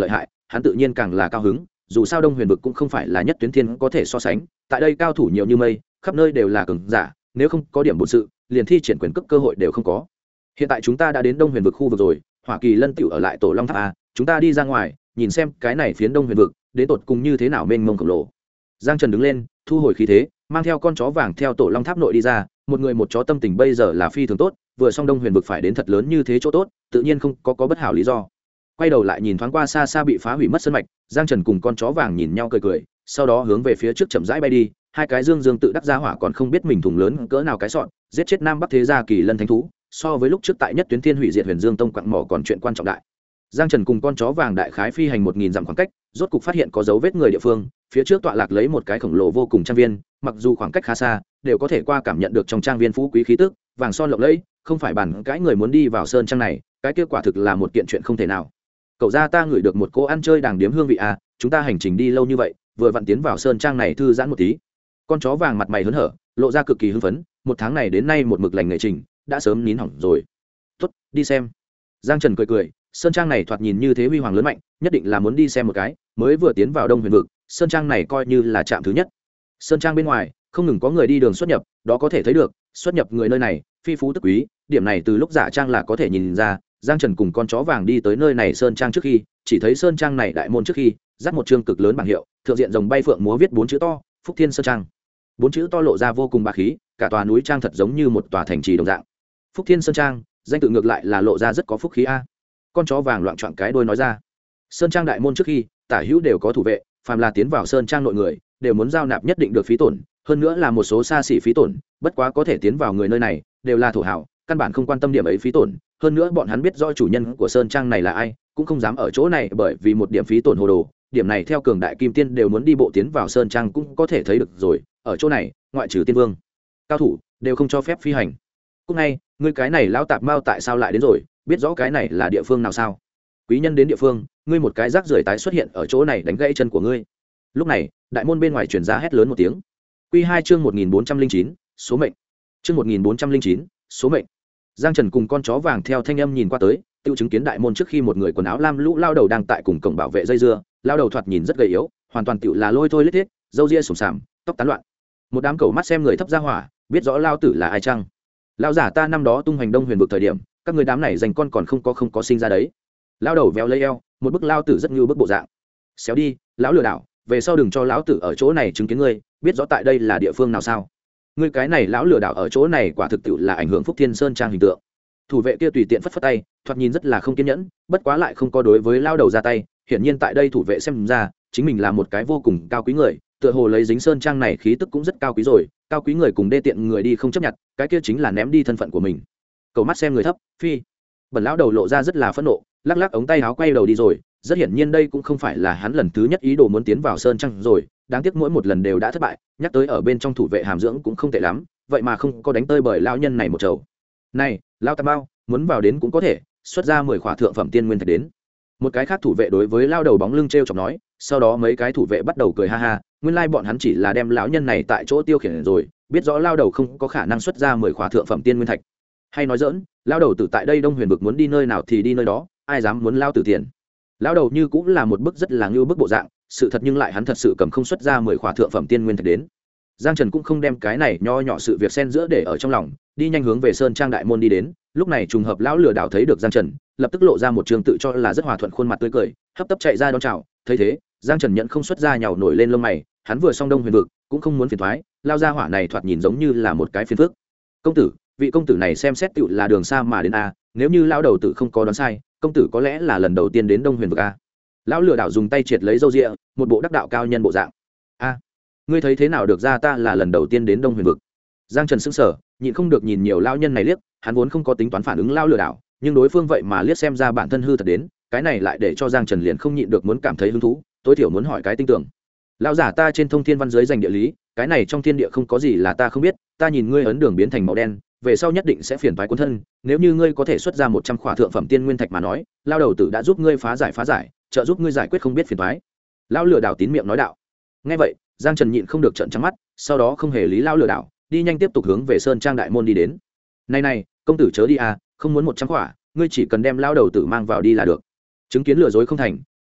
hắn tự nhiên càng là cao hứng. Dù sao Đông Huyền vực cũng không phải là nhất tuyến thiên có thể so sánh, tại đây cao thủ nhiều như mây, khắp nơi đều là cường giả, nếu không có điểm bổn sự, liền thi triển quyền cấp cơ hội đều không có. Hiện tại chúng ta đã đến Đông Huyền vực khu vực rồi, Hỏa Kỳ Lân tiểu ở lại Tổ Long Tháp a, chúng ta đi ra ngoài, nhìn xem cái này phiến Đông Huyền vực, đến tột cùng như thế nào mênh mông khổng lồ. Giang Trần đứng lên, thu hồi khí thế, mang theo con chó vàng theo Tổ Long Tháp nội đi ra, một người một chó tâm tình bây giờ là phi thường tốt, vừa xong Đông Huyền vực phải đến thật lớn như thế chỗ tốt, tự nhiên không có bất hảo lý do. Quay đầu lại nhìn thoáng qua xa xa bị phá hủy mất sơn mạch, Giang Trần cùng con chó vàng nhìn nhau cười cười, sau đó hướng về phía trước chậm rãi bay đi, hai cái dương dương tự đắc ra hỏa còn không biết mình thùng lớn cỡ nào cái sọn, giết chết Nam Bắc thế gia Kỳ Lân thánh thú, so với lúc trước tại nhất tuyến thiên hủy diệt Huyền Dương Tông quặng mỏ còn chuyện quan trọng đại. Giang Trần cùng con chó vàng đại khái phi hành 1000 dặm khoảng cách, rốt cục phát hiện có dấu vết người địa phương, phía trước tọa lạc lấy một cái khổng lồ vô cùng trang viên, mặc dù khoảng cách khá xa, đều có thể qua cảm nhận được trong trang viên phú quý khí tức, vàng son lộng lẫy, không phải bản cái người muốn đi vào sơn trang này, cái kết quả thực là một kiện chuyện không thể nào. Cậu gia ta ngửi được một cô ăn chơi đàng điếm hương vị à, chúng ta hành trình đi lâu như vậy, vừa vặn tiến vào sơn trang này thư giãn một tí. Con chó vàng mặt mày hớn hở, lộ ra cực kỳ hưng phấn, một tháng này đến nay một mực lành nghề trình, đã sớm nín hỏng rồi. Tốt, đi xem. Giang Trần cười cười, sơn trang này thoạt nhìn như thế huy hoàng lớn mạnh, nhất định là muốn đi xem một cái, mới vừa tiến vào Đông Huyền vực, sơn trang này coi như là trạm thứ nhất. Sơn trang bên ngoài, không ngừng có người đi đường xuất nhập, đó có thể thấy được, xuất nhập người nơi này, phi phú tức quý, điểm này từ lúc giả trang là có thể nhìn ra. Giang Trần cùng con chó vàng đi tới nơi này sơn trang trước khi, chỉ thấy sơn trang này đại môn trước khi, dắt một chương cực lớn bảng hiệu, thượng diện rồng bay phượng múa viết 4 chữ to, Phúc Thiên Sơn Trang. 4 chữ to lộ ra vô cùng bá khí, cả tòa núi trang thật giống như một tòa thành trì đồng dạng. Phúc Thiên Sơn Trang, danh tự ngược lại là lộ ra rất có phúc khí a. Con chó vàng loạn choạng cái đuôi nói ra. Sơn trang đại môn trước khi, tả hữu đều có thủ vệ, phàm là tiến vào sơn trang nội người, đều muốn giao nạp nhất định được phí tổn, hơn nữa là một số xa xỉ phí tổn, bất quá có thể tiến vào người nơi này, đều là thổ hảo, căn bản không quan tâm điểm ấy phí tổn, hơn nữa bọn hắn biết rõ chủ nhân của sơn trang này là ai, cũng không dám ở chỗ này bởi vì một điểm phí tổn hồ đồ, điểm này theo cường đại kim tiên đều muốn đi bộ tiến vào sơn trang cũng có thể thấy được rồi, ở chỗ này, ngoại trừ tiên vương, cao thủ đều không cho phép phi hành. Cũng ngay, ngươi cái này lão tạp mao tại sao lại đến rồi, biết rõ cái này là địa phương nào sao? Quý nhân đến địa phương, ngươi một cái rác rưởi tái xuất hiện ở chỗ này đánh gãy chân của ngươi. Lúc này, đại môn bên ngoài truyền ra hét lớn một tiếng. Quy 2 chương 1409, số mệnh. Chương 1409, số mệnh. Giang Trần cùng con chó vàng theo thanh âm nhìn qua tới, tiêu chứng kiến đại môn trước khi một người quần áo lam lũ lao đầu đang tại cùng cổng bảo vệ dây dưa, lao đầu thoạt nhìn rất gầy yếu, hoàn toàn tựu là lôi thôi lết thiết, râu ria sồm sàm, tóc tán loạn. Một đám cẩu mắt xem người thấp ra hỏa, biết rõ lao tử là ai chăng? Lao giả ta năm đó tung hoành Đông Huyền vực thời điểm, các người đám này dành con còn không có sinh ra đấy. Lao đầu véo lấy eo, một bức lao tử rất như bức bộ dạng. Xéo đi, lão lừa đảo, về sau đừng cho lão tử ở chỗ này chứng kiến ngươi, biết rõ tại đây là địa phương nào sao? Ngươi cái này lão lừa đảo ở chỗ này quả thực tiệu là ảnh hưởng Phúc Thiên Sơn Trang hình tượng. Thủ vệ kia tùy tiện phất phất tay, thoạt nhìn rất là không kiên nhẫn, bất quá lại không có đối với lao đầu ra tay, hiển nhiên tại đây thủ vệ xem ra, chính mình là một cái vô cùng cao quý người, tựa hồ lấy dính sơn trang này khí tức cũng rất cao quý rồi, cao quý người cùng đê tiện người đi không chấp nhận, cái kia chính là ném đi thân phận của mình. Cầu mắt xem người thấp, phi. Bẩn lão đầu lộ ra rất là phẫn nộ, lắc lắc ống tay áo quay đầu đi rồi, rất hiển nhiên đây cũng không phải là hắn lần thứ nhất ý đồ muốn tiến vào sơn trang rồi, đáng tiếc mỗi một lần đều đã thất bại, nhắc tới ở bên trong thủ vệ hàm dưỡng cũng không tệ lắm, vậy mà không có đánh tơi bởi lão nhân này một trầu. Này, lão tam bao, muốn vào đến cũng có thể, xuất ra 10 khỏa thượng phẩm tiên nguyên thạch đến. Một cái khác thủ vệ đối với lao đầu bóng lưng trêu chọc nói, sau đó mấy cái thủ vệ bắt đầu cười ha ha, nguyên lai bọn hắn chỉ là đem lão nhân này tại chỗ tiêu khiển rồi, biết rõ lao đầu không có khả năng xuất ra 10 khỏa thượng phẩm tiên nguyên thạch. Hay nói dỡn, lao đầu tử tại đây Đông Huyền vực muốn đi nơi nào thì đi nơi đó, ai dám muốn lao tử tiền. Lao đầu như cũng là một bức rất là như bức bộ dạng, sự thật nhưng lại hắn thật sự cầm không xuất ra 10 khỏa thượng phẩm tiên nguyên thạch đến. Giang Trần cũng không đem cái này nho nhỏ sự việc xen giữa để ở trong lòng, đi nhanh hướng về sơn trang đại môn đi đến. Lúc này trùng hợp lão lừa đảo thấy được Giang Trần, lập tức lộ ra một trường tự cho là rất hòa thuận khuôn mặt tươi cười, hấp tấp chạy ra đón chào. Thấy thế, Giang Trần nhận không xuất ra nhào nổi lên lông mày, hắn vừa xong Đông Huyền vực, cũng không muốn phiền toái, lao ra hỏa này thoạt nhìn giống như là một cái phiền phức. Công tử, vị công tử này xem xét tựu là đường xa mà đến a, nếu như lão đầu tử không có đoán sai, công tử có lẽ là lần đầu tiên đến Đông Huyền vực a. Lão lừa đảo dùng tay triệt lấy râu ria, một bộ đắc đạo cao nhân bộ dạng. A, ngươi thấy thế nào được ra ta là lần đầu tiên đến Đông Huyền vực? Giang Trần sững sờ, nhịn không được nhìn nhiều lão nhân này liếc, hắn vốn không có tính toán phản ứng lão lừa đảo, nhưng đối phương vậy mà liếc xem ra bản thân hư thật đến, cái này lại để cho Giang Trần liền không nhịn được muốn cảm thấy hứng thú, tối thiểu muốn hỏi cái tinh tưởng. Lão giả ta trên thông thiên văn giới dành địa lý, cái này trong thiên địa không có gì là ta không biết, ta nhìn ngươi ấn đường biến thành màu đen, về sau nhất định sẽ phiền toái cuốn thân, nếu như ngươi có thể xuất ra 100 khỏa thượng phẩm tiên nguyên thạch mà nói, lao đầu tử đã giúp ngươi phá giải, trợ giúp ngươi giải quyết không biết phiền toái. Lão lừa đảo tín miệng nói đạo. Nghe vậy, Giang Trần nhịn không được trợn trắng mắt, sau đó không hề lý lão lừa đảo, đi nhanh tiếp tục hướng về sơn trang đại môn đi đến. Này, công tử chớ đi à, không muốn 100 khỏa, ngươi chỉ cần đem lao đầu tử mang vào đi là được. Chứng kiến lừa dối không thành,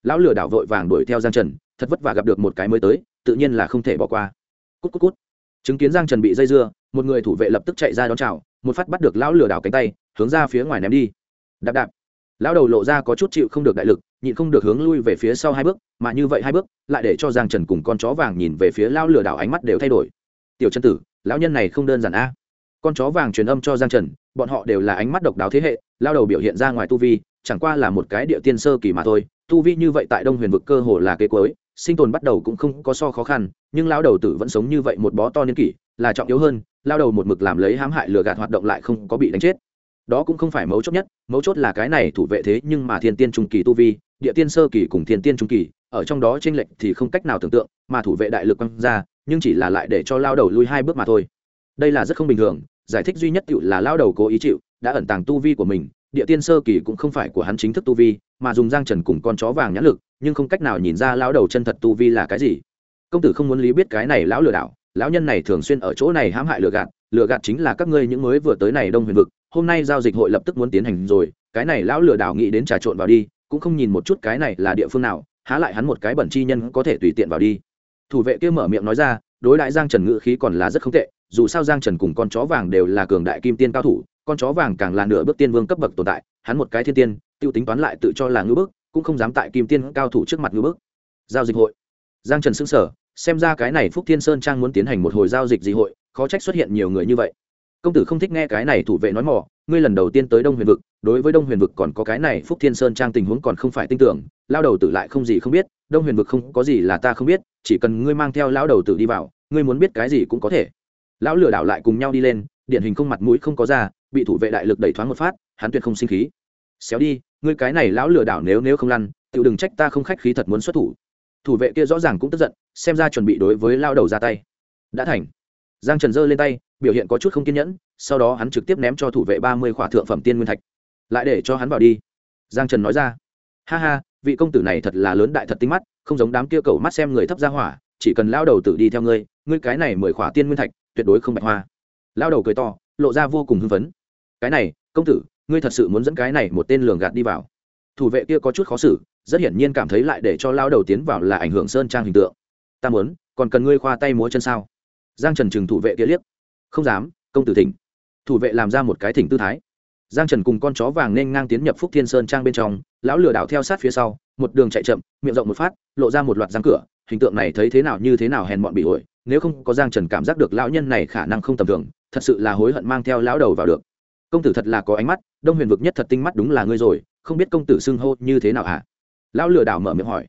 lão lừa đảo vội vàng đuổi theo Giang Trần, thật vất vả gặp được một cái mới tới, tự nhiên là không thể bỏ qua. Cút cút cút. Chứng kiến Giang Trần bị dây dưa, một người thủ vệ lập tức chạy ra đón chào, một phát bắt được lão lừa đảo cánh tay, hướng ra phía ngoài ném đi. Đạp đạp. Lão đầu lộ ra có chút chịu không được đại lực, nhịn không được hướng lui về phía sau 2 bước, mà như vậy 2 bước lại để cho Giang Trần cùng con chó vàng nhìn về phía lão lừa đảo ánh mắt đều thay đổi. Tiểu Trần tử, lão nhân này không đơn giản a. Con chó vàng truyền âm cho Giang Trần, bọn họ đều là ánh mắt độc đáo thế hệ, lão đầu biểu hiện ra ngoài tu vi, chẳng qua là một cái địa tiên sơ kỳ mà thôi, tu vi như vậy tại Đông Huyền vực cơ hồ là kế cuối, sinh tồn bắt đầu cũng không có so khó khăn, nhưng lão đầu tử vẫn sống như vậy một bó to niên kỷ, là trọng yếu hơn, lão đầu một mực làm lấy hãm hại lừa gạt hoạt động lại không có bị đánh chết. Đó cũng không phải mấu chốt nhất, mấu chốt là cái này thủ vệ thế nhưng mà thiên tiên trung kỳ tu vi, địa tiên sơ kỳ cùng thiên tiên trung kỳ, ở trong đó chênh lệch thì không cách nào tưởng tượng, mà thủ vệ đại lực quăng ra, nhưng chỉ là lại để cho lão đầu lui 2 bước mà thôi. Đây là rất không bình thường, giải thích duy nhất tựu là lão đầu cố ý chịu, đã ẩn tàng tu vi của mình, địa tiên sơ kỳ cũng không phải của hắn chính thức tu vi, mà dùng Giang Trần cùng con chó vàng nhãn lực, nhưng không cách nào nhìn ra lão đầu chân thật tu vi là cái gì. Công tử không muốn lý biết cái này lão lừa đảo, lão nhân này thường xuyên ở chỗ này hãm hại lừa gạt chính là các ngươi những mới vừa tới này Đông Huyền vực, hôm nay giao dịch hội lập tức muốn tiến hành rồi, cái này lão lừa đảo nghĩ đến trà trộn vào đi, cũng không nhìn một chút cái này là địa phương nào, há lại hắn một cái bẩn chi nhân có thể tùy tiện vào đi. Thủ vệ kia mở miệng nói ra, đối đãi Giang Trần ngữ khí còn là rất không tệ, dù sao Giang Trần cùng con chó vàng đều là cường đại kim tiên cao thủ, con chó vàng càng là nửa bước tiên vương cấp bậc tồn tại, hắn một cái thiên tiên, tiêu tính toán lại tự cho là ngữ bức, cũng không dám tại kim tiên cao thủ trước mặt ngữ bức. Giao dịch hội. Giang Trần sững sờ, xem ra cái này Phúc Thiên Sơn Trang muốn tiến hành một hồi giao dịch dị hội, khó trách xuất hiện nhiều người như vậy. Công tử không thích nghe cái này thủ vệ nói mỏ, ngươi lần đầu tiên tới Đông Huyền vực, đối với Đông Huyền vực còn có cái này Phúc Thiên Sơn Trang tình huống còn không phải tin tưởng, lão đầu tử lại không gì không biết, Đông Huyền vực không có gì là ta không biết, chỉ cần ngươi mang theo lão đầu tử đi vào, ngươi muốn biết cái gì cũng có thể. Lão lừa đảo lại cùng nhau đi lên, điển hình không mặt mũi không có ra, bị thủ vệ đại lực đẩy thoáng một phát, hắn tuyệt không sinh khí. Xéo đi, ngươi cái này lão lừa đảo nếu không lăn, tự đừng trách ta không khách khí thật muốn xuất thủ. Thủ vệ kia rõ ràng cũng tức giận, xem ra chuẩn bị đối với lão đầu ra tay. Đã thành. Giang Trần giơ lên tay, biểu hiện có chút không kiên nhẫn, sau đó hắn trực tiếp ném cho thủ vệ 30 khỏa thượng phẩm tiên nguyên thạch. Lại để cho hắn vào đi. Giang Trần nói ra. Ha ha, vị công tử này thật là lớn đại thật tinh mắt, không giống đám kia cẩu mắt xem người thấp ra hỏa, chỉ cần lão đầu tử đi theo ngươi, ngươi cái này 10 khỏa tiên nguyên thạch, tuyệt đối không bạch hoa. Lão đầu cười to, lộ ra vô cùng hưng phấn. Cái này, công tử, ngươi thật sự muốn dẫn cái này một tên lường gạt đi vào? Thủ vệ kia có chút khó xử, rất hiển nhiên cảm thấy lại để cho lão đầu tiến vào là ảnh hưởng Sơn Trang hình tượng. Ta muốn, còn cần ngươi khoa tay múa chân sao? Giang Trần chừng thủ vệ kia liếc. Không dám, công tử thỉnh. Thủ vệ làm ra một cái thỉnh tư thái. Giang Trần cùng con chó vàng nên ngang tiến nhập Phúc Thiên Sơn Trang bên trong, lão lừa đảo theo sát phía sau, một đường chạy chậm, miệng rộng một phát, lộ ra một loạt răng cửa, hình tượng này thấy thế nào như thế nào hèn mọn bị ổi, nếu không có Giang Trần cảm giác được lão nhân này khả năng không tầm thường, thật sự là hối hận mang theo lão đầu vào được. Công tử thật là có ánh mắt, Đông Huyền vực nhất thật tinh mắt đúng là ngươi rồi, không biết công tử xưng hô như thế nào hả? Lão lừa đảo mở miệng hỏi.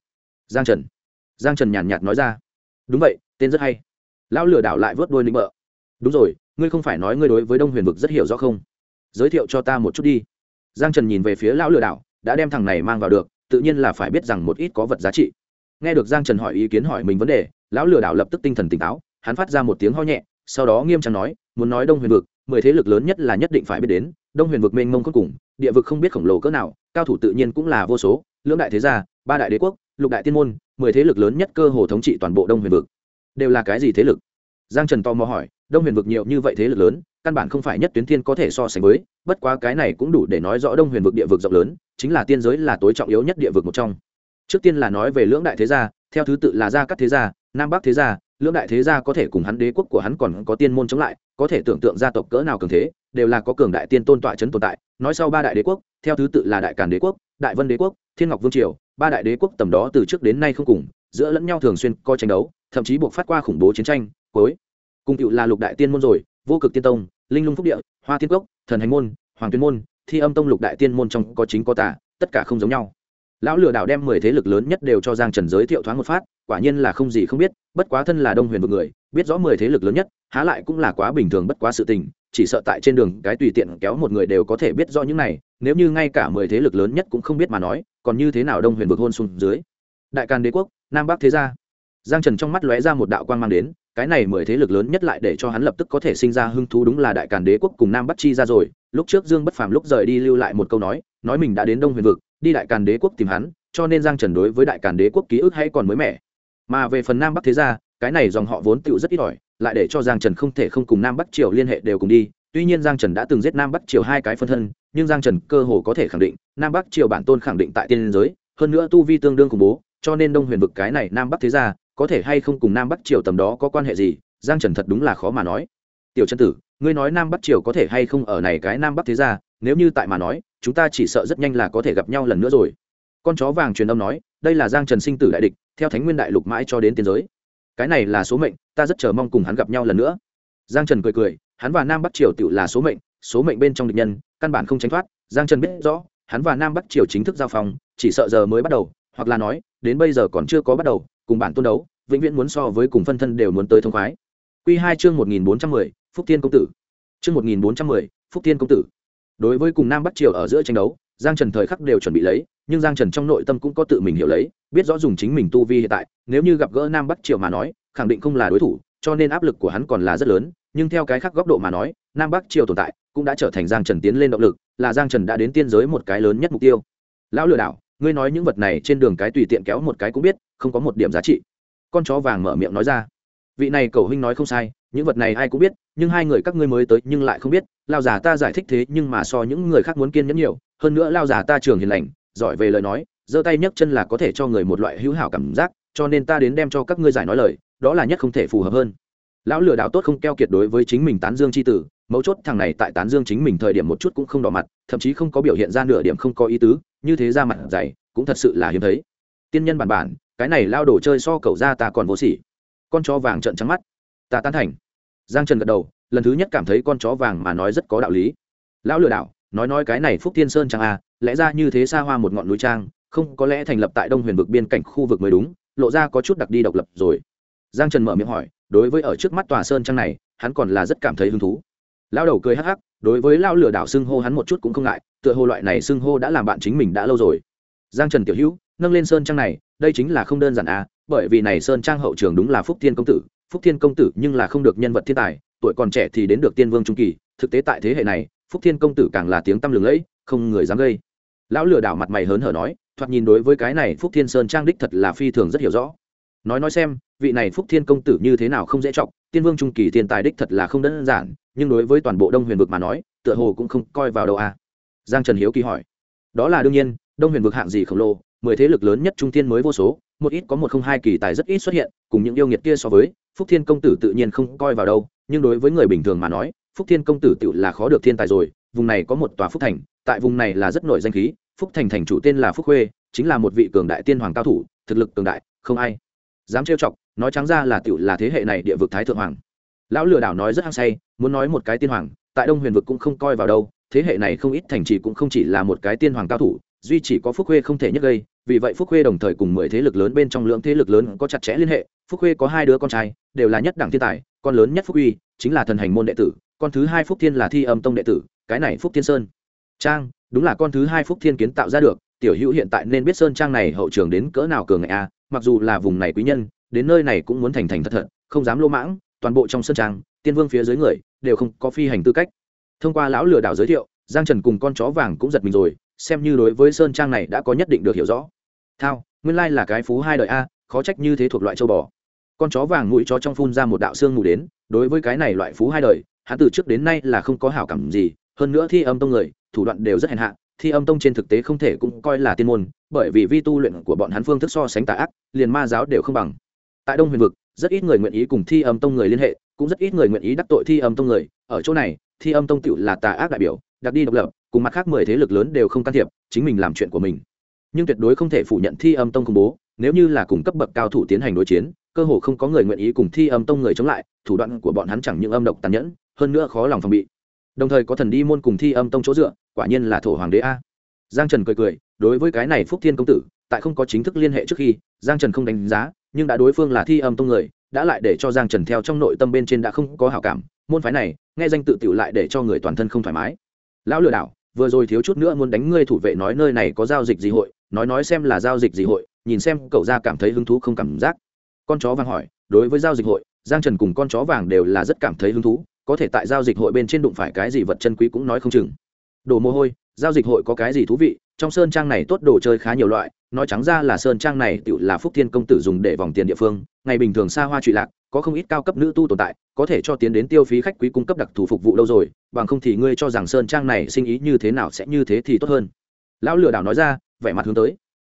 Giang Trần nhàn nhạt nói ra. Đúng vậy, tên rất hay. Lão lừa đảo lại vớt đuôi nịnh bợ. Đúng rồi, ngươi không phải nói ngươi đối với Đông Huyền vực rất hiểu rõ không? Giới thiệu cho ta một chút đi. Giang Trần nhìn về phía lão lừa đảo, đã đem thằng này mang vào được, tự nhiên là phải biết rằng một ít có vật giá trị. Nghe được Giang Trần hỏi ý kiến hỏi mình vấn đề, lão lừa đảo lập tức tinh thần tỉnh táo, hắn phát ra một tiếng ho nhẹ, sau đó nghiêm trang nói, muốn nói Đông Huyền vực, 10 thế lực lớn nhất là nhất định phải biết đến, Đông Huyền vực mênh mông khôn cùng, địa vực không biết khổng lồ cỡ nào, cao thủ tự nhiên cũng là vô số, lưỡng đại thế gia, 3 đại đế quốc, lục đại tiên môn, 10 thế lực lớn nhất cơ hồ thống trị toàn bộ Đông Huyền vực. Đều là cái gì thế lực? Giang Trần tò mò hỏi, Đông Huyền vực nhiều như vậy thế lực lớn, căn bản không phải nhất tuyến thiên có thể so sánh với, bất quá cái này cũng đủ để nói rõ Đông Huyền vực địa vực rộng lớn, chính là tiên giới là tối trọng yếu nhất địa vực một trong. Trước tiên là nói về lưỡng đại thế gia, theo thứ tự là Gia Cát thế gia, Nam Bắc thế gia, lưỡng đại thế gia có thể cùng hắn đế quốc của hắn còn có tiên môn chống lại, có thể tưởng tượng gia tộc cỡ nào cường thế, đều là có cường đại tiên tôn tọa chấn tồn tại. Nói sau 3 đại đế quốc, theo thứ tự là Đại Càn đế quốc, Đại Vân đế quốc, Thiên Ngọc vương triều, 3 đại đế quốc tầm đó từ trước đến nay không cùng, giữa lẫn nhau thường xuyên có tranh đấu, thậm chí buộc phát qua khủng bố chiến tranh, cuối cùng tựu là lục đại tiên môn rồi, Vô Cực tiên tông, Linh Lung phúc địa, Hoa Thiên cốc, Thần Hành môn, Hoàng Tuyên môn, Thi Âm tông, lục đại tiên môn trong có chính có tà, tất cả không giống nhau. Lão lừa đảo đem 10 thế lực lớn nhất đều cho Giang Trần giới thiệu thoáng một phát, quả nhiên là không gì không biết, bất quá thân là Đông Huyền vực người, biết rõ 10 thế lực lớn nhất, há lại cũng là quá bình thường bất quá sự tình, chỉ sợ tại trên đường cái tùy tiện kéo một người đều có thể biết rõ những này, nếu như ngay cả 10 thế lực lớn nhất cũng không biết mà nói, còn như thế nào Đông Huyền vực hôn xuống dưới. Đại Càn đế quốc, Nam Bắc thế gia. Giang Trần trong mắt lóe ra một đạo quang mang đến, cái này 10 thế lực lớn nhất lại để cho hắn lập tức có thể sinh ra hứng thú, đúng là Đại Càn đế quốc cùng Nam Bắc chi ra rồi. Lúc trước Dương Bất Phàm lúc rời đi lưu lại một câu nói mình đã đến Đông Huyền vực, đi Đại Càn đế quốc tìm hắn, cho nên Giang Trần đối với Đại Càn đế quốc ký ức hay còn mới mẻ. Mà về phần Nam Bắc thế gia, cái này dòng họ vốn tựu rất ít ỏi, lại để cho Giang Trần không thể không cùng Nam Bắc triều liên hệ đều cùng đi. Tuy nhiên Giang Trần đã từng giết Nam Bắc triều 2 cái phân thân, nhưng Giang Trần cơ hồ có thể khẳng định, Nam Bắc triều bản tôn khẳng định tại tiên giới, hơn nữa tu vi tương đương khủng bố, cho nên Đông Huyền vực cái này Nam Bắc thế gia có thể hay không cùng Nam Bắc triều tầm đó có quan hệ gì, Giang Trần thật đúng là khó mà nói. Tiểu Trần tử, ngươi nói Nam Bắc triều có thể hay không ở này cái Nam Bắc thế gia, nếu như tại mà nói, chúng ta chỉ sợ rất nhanh là có thể gặp nhau lần nữa rồi. Con chó vàng truyền âm nói, đây là Giang Trần sinh tử đại địch, theo Thánh Nguyên đại lục mãi cho đến tiên giới. Cái này là số mệnh, ta rất chờ mong cùng hắn gặp nhau lần nữa. Giang Trần cười cười, hắn và Nam Bắc triều tự là số mệnh bên trong địch nhân, căn bản không tránh thoát. Giang Trần biết rõ, hắn và Nam Bắc triều chính thức giao phong, chỉ sợ giờ mới bắt đầu, hoặc là nói, đến bây giờ còn chưa có bắt đầu, cùng bản tôn đấu, vĩnh viễn muốn so với cùng phân thân đều muốn tới thông khoái. Quy 2 chương 1410, Phúc Thiên công tử. Chương 1410, Phúc Thiên công tử. Đối với cùng Nam Bắc triều ở giữa tranh đấu, Giang Trần thời khắc đều chuẩn bị lấy, nhưng Giang Trần trong nội tâm cũng có tự mình hiểu lấy, biết rõ dùng chính mình tu vi hiện tại, nếu như gặp gỡ Nam Bắc triều mà nói, khẳng định không là đối thủ, cho nên áp lực của hắn còn là rất lớn, nhưng theo cái khác góc độ mà nói, Nam Bắc triều tồn tại, cũng đã trở thành Giang Trần tiến lên động lực, là Giang Trần đã đến tiên giới một cái lớn nhất mục tiêu. Lão lừa đảo, ngươi nói những vật này trên đường cái tùy tiện kéo một cái cũng biết, không có một điểm giá trị. Con chó vàng mở miệng nói ra. Vị này Cầu huynh nói không sai, những vật này ai cũng biết, nhưng hai người các ngươi mới tới nhưng lại không biết. Lao già ta giải thích thế nhưng mà so những người khác muốn kiên nhẫn nhiều, hơn nữa lao già ta trường hiền lành, giỏi về lời nói, giơ tay nhấc chân là có thể cho người một loại hữu hảo cảm giác, cho nên ta đến đem cho các ngươi giải nói lời, đó là nhất không thể phù hợp hơn. Lão lừa đảo tốt không keo kiệt đối với chính mình tán dương chi tử, mấu chốt thằng này tại tán dương chính mình thời điểm một chút cũng không đỏ mặt, thậm chí không có biểu hiện ra nửa điểm không có ý tứ, như thế ra mặt dày cũng thật sự là hiếm thấy. Tiên nhân bản cái này lao đồ chơi so cậu ra ta còn vô sỉ. Con chó vàng trợn trắng mắt. Ta tán thành. Giang Trần gật đầu, lần thứ nhất cảm thấy con chó vàng mà nói rất có đạo lý. Lão lừa đảo, nói cái này Phúc Thiên Sơn trang à, lẽ ra như thế xa hoa một ngọn núi trang, không có lẽ thành lập tại Đông Huyền vực biên cảnh khu vực mới đúng, lộ ra có chút đặc đi độc lập rồi. Giang Trần mở miệng hỏi, đối với ở trước mắt tòa sơn trang này, hắn còn là rất cảm thấy hứng thú. Lão đầu cười hắc hắc, đối với lão lừa đảo xưng hô hắn một chút cũng không ngại, tựa hồ loại này xưng hô đã làm bạn chính mình đã lâu rồi. Giang Trần tiểu hữu, nâng lên sơn trang này, đây chính là không đơn giản à, bởi vì này sơn trang hậu trường đúng là Phúc Thiên công tử, Phúc Thiên công tử nhưng là không được nhân vật thiên tài, tuổi còn trẻ thì đến được tiên vương trung kỳ, thực tế tại thế hệ này, Phúc Thiên công tử càng là tiếng tăm lừng lẫy, không người dám gây. Lão lừa đảo mặt mày hớn hở nói, thoạt nhìn đối với cái này Phúc Thiên sơn trang đích thật là phi thường rất hiểu rõ. Nói xem, vị này Phúc Thiên công tử như thế nào không dễ trọng, tiên vương trung kỳ thiên tài đích thật là không đơn giản, nhưng đối với toàn bộ Đông Huyền vực mà nói, tựa hồ cũng không coi vào đâu à. Giang Trần hiếu kỳ hỏi. Đó là đương nhiên, Đông Huyền vực hạng gì khổng lồ, 10 thế lực lớn nhất trung thiên mới vô số, một ít có 102 kỳ tài rất ít xuất hiện, cùng những yêu nghiệt kia so với, Phúc Thiên công tử tự nhiên không coi vào đâu, nhưng đối với người bình thường mà nói, Phúc Thiên công tử tự là khó được thiên tài rồi. Vùng này có một tòa Phúc Thành, tại vùng này là rất nổi danh khí, Phúc Thành thành chủ tên là Phúc Khuê, chính là một vị cường đại tiên hoàng cao thủ, thực lực cường đại, không ai dám trêu chọc, nói trắng ra là tiểu là thế hệ này địa vực thái thượng hoàng. Lão lừa đảo nói rất hăng say, muốn nói một cái tiên hoàng, tại Đông Huyền vực cũng không coi vào đâu, thế hệ này không ít thành trì cũng không chỉ là một cái tiên hoàng cao thủ, duy chỉ có Phúc Khuê không thể nhất gây, vì vậy Phúc Khuê đồng thời cùng 10 thế lực lớn bên trong lượng thế lực lớn có chặt chẽ liên hệ. Phúc Khuê có 2 đứa con trai, đều là nhất đẳng thiên tài, con lớn nhất Phúc Uy chính là thần hành môn đệ tử, con thứ 2 Phúc Thiên là Thi Âm tông đệ tử, cái này Phúc Thiên Sơn trang đúng là con thứ 2 Phúc Thiên kiến tạo ra được. Tiểu hữu hiện tại nên biết sơn trang này hậu trường đến cỡ nào cường ngạnh a, mặc dù là vùng này quý nhân, đến nơi này cũng muốn thành thật thật, không dám lô mãng, toàn bộ trong sơn trang, tiên vương phía dưới người đều không có phi hành tư cách. Thông qua lão lừa đảo giới thiệu, Giang Trần cùng con chó vàng cũng giật mình rồi, xem như đối với sơn trang này đã có nhất định được hiểu rõ. Thao, nguyên lai là cái phú hai đời a, khó trách như thế thuộc loại châu bò. Con chó vàng mũi chó trong phun ra một đạo xương mù đến, đối với cái này loại phú hai đời, hắn từ trước đến nay là không có hảo cảm gì, hơn nữa Thi Âm tông người, thủ đoạn đều rất hèn hạ, Thi Âm tông trên thực tế không thể cũng coi là tiên môn, bởi vì vi tu luyện của bọn hắn phương thức so sánh tà ác, liền ma giáo đều không bằng. Tại Đông Huyền vực, rất ít người nguyện ý cùng Thi Âm tông người liên hệ, cũng rất ít người nguyện ý đắc tội Thi Âm tông người, ở chỗ này, Thi Âm tông tựu là tà ác đại biểu, đặc đi độc lập, cùng mặt khác 10 thế lực lớn đều không can thiệp, chính mình làm chuyện của mình. Nhưng tuyệt đối không thể phủ nhận Thi Âm tông khủng bố, nếu như là cùng cấp bậc cao thủ tiến hành đối chiến, cơ hồ không có người nguyện ý cùng Thi Âm tông người chống lại, thủ đoạn của bọn hắn chẳng những âm độc tàn nhẫn, hơn nữa khó lòng phòng bị. Đồng thời có thần đi môn cùng Thi Âm tông chỗ dựa, quả nhiên là thổ hoàng đế a. Giang Trần cười cười, đối với cái này Phúc Thiên công tử, tại không có chính thức liên hệ trước khi, Giang Trần không đánh giá, nhưng đã đối phương là Thi Âm tông người, đã lại để cho Giang Trần theo trong nội tâm bên trên đã không có hảo cảm, môn phái này, nghe danh tự tiểu lại để cho người toàn thân không thoải mái. Lão lừa đảo, vừa rồi thiếu chút nữa muốn đánh ngươi thủ vệ nói nơi này có giao dịch gì hội, nói xem là giao dịch gì hội, nhìn xem cậu ra cảm thấy hứng thú không cảm giác. Con chó vàng hỏi, đối với giao dịch hội, Giang Trần cùng con chó vàng đều là rất cảm thấy hứng thú, có thể tại giao dịch hội bên trên đụng phải cái gì vật chân quý cũng nói không chừng. Đồ mồ hôi, giao dịch hội có cái gì thú vị, trong sơn trang này tốt đồ chơi khá nhiều loại, nói trắng ra là sơn trang này tự là Phúc Thiên công tử dùng để vòng tiền địa phương, ngày bình thường xa hoa trụy lạc, có không ít cao cấp nữ tu tồn tại, có thể cho tiến đến tiêu phí khách quý cung cấp đặc thù phục vụ đâu rồi, bằng không thì ngươi cho rằng sơn trang này sinh ý như thế nào sẽ như thế thì tốt hơn. Lão lừa đảo nói ra, vẻ mặt hướng tới.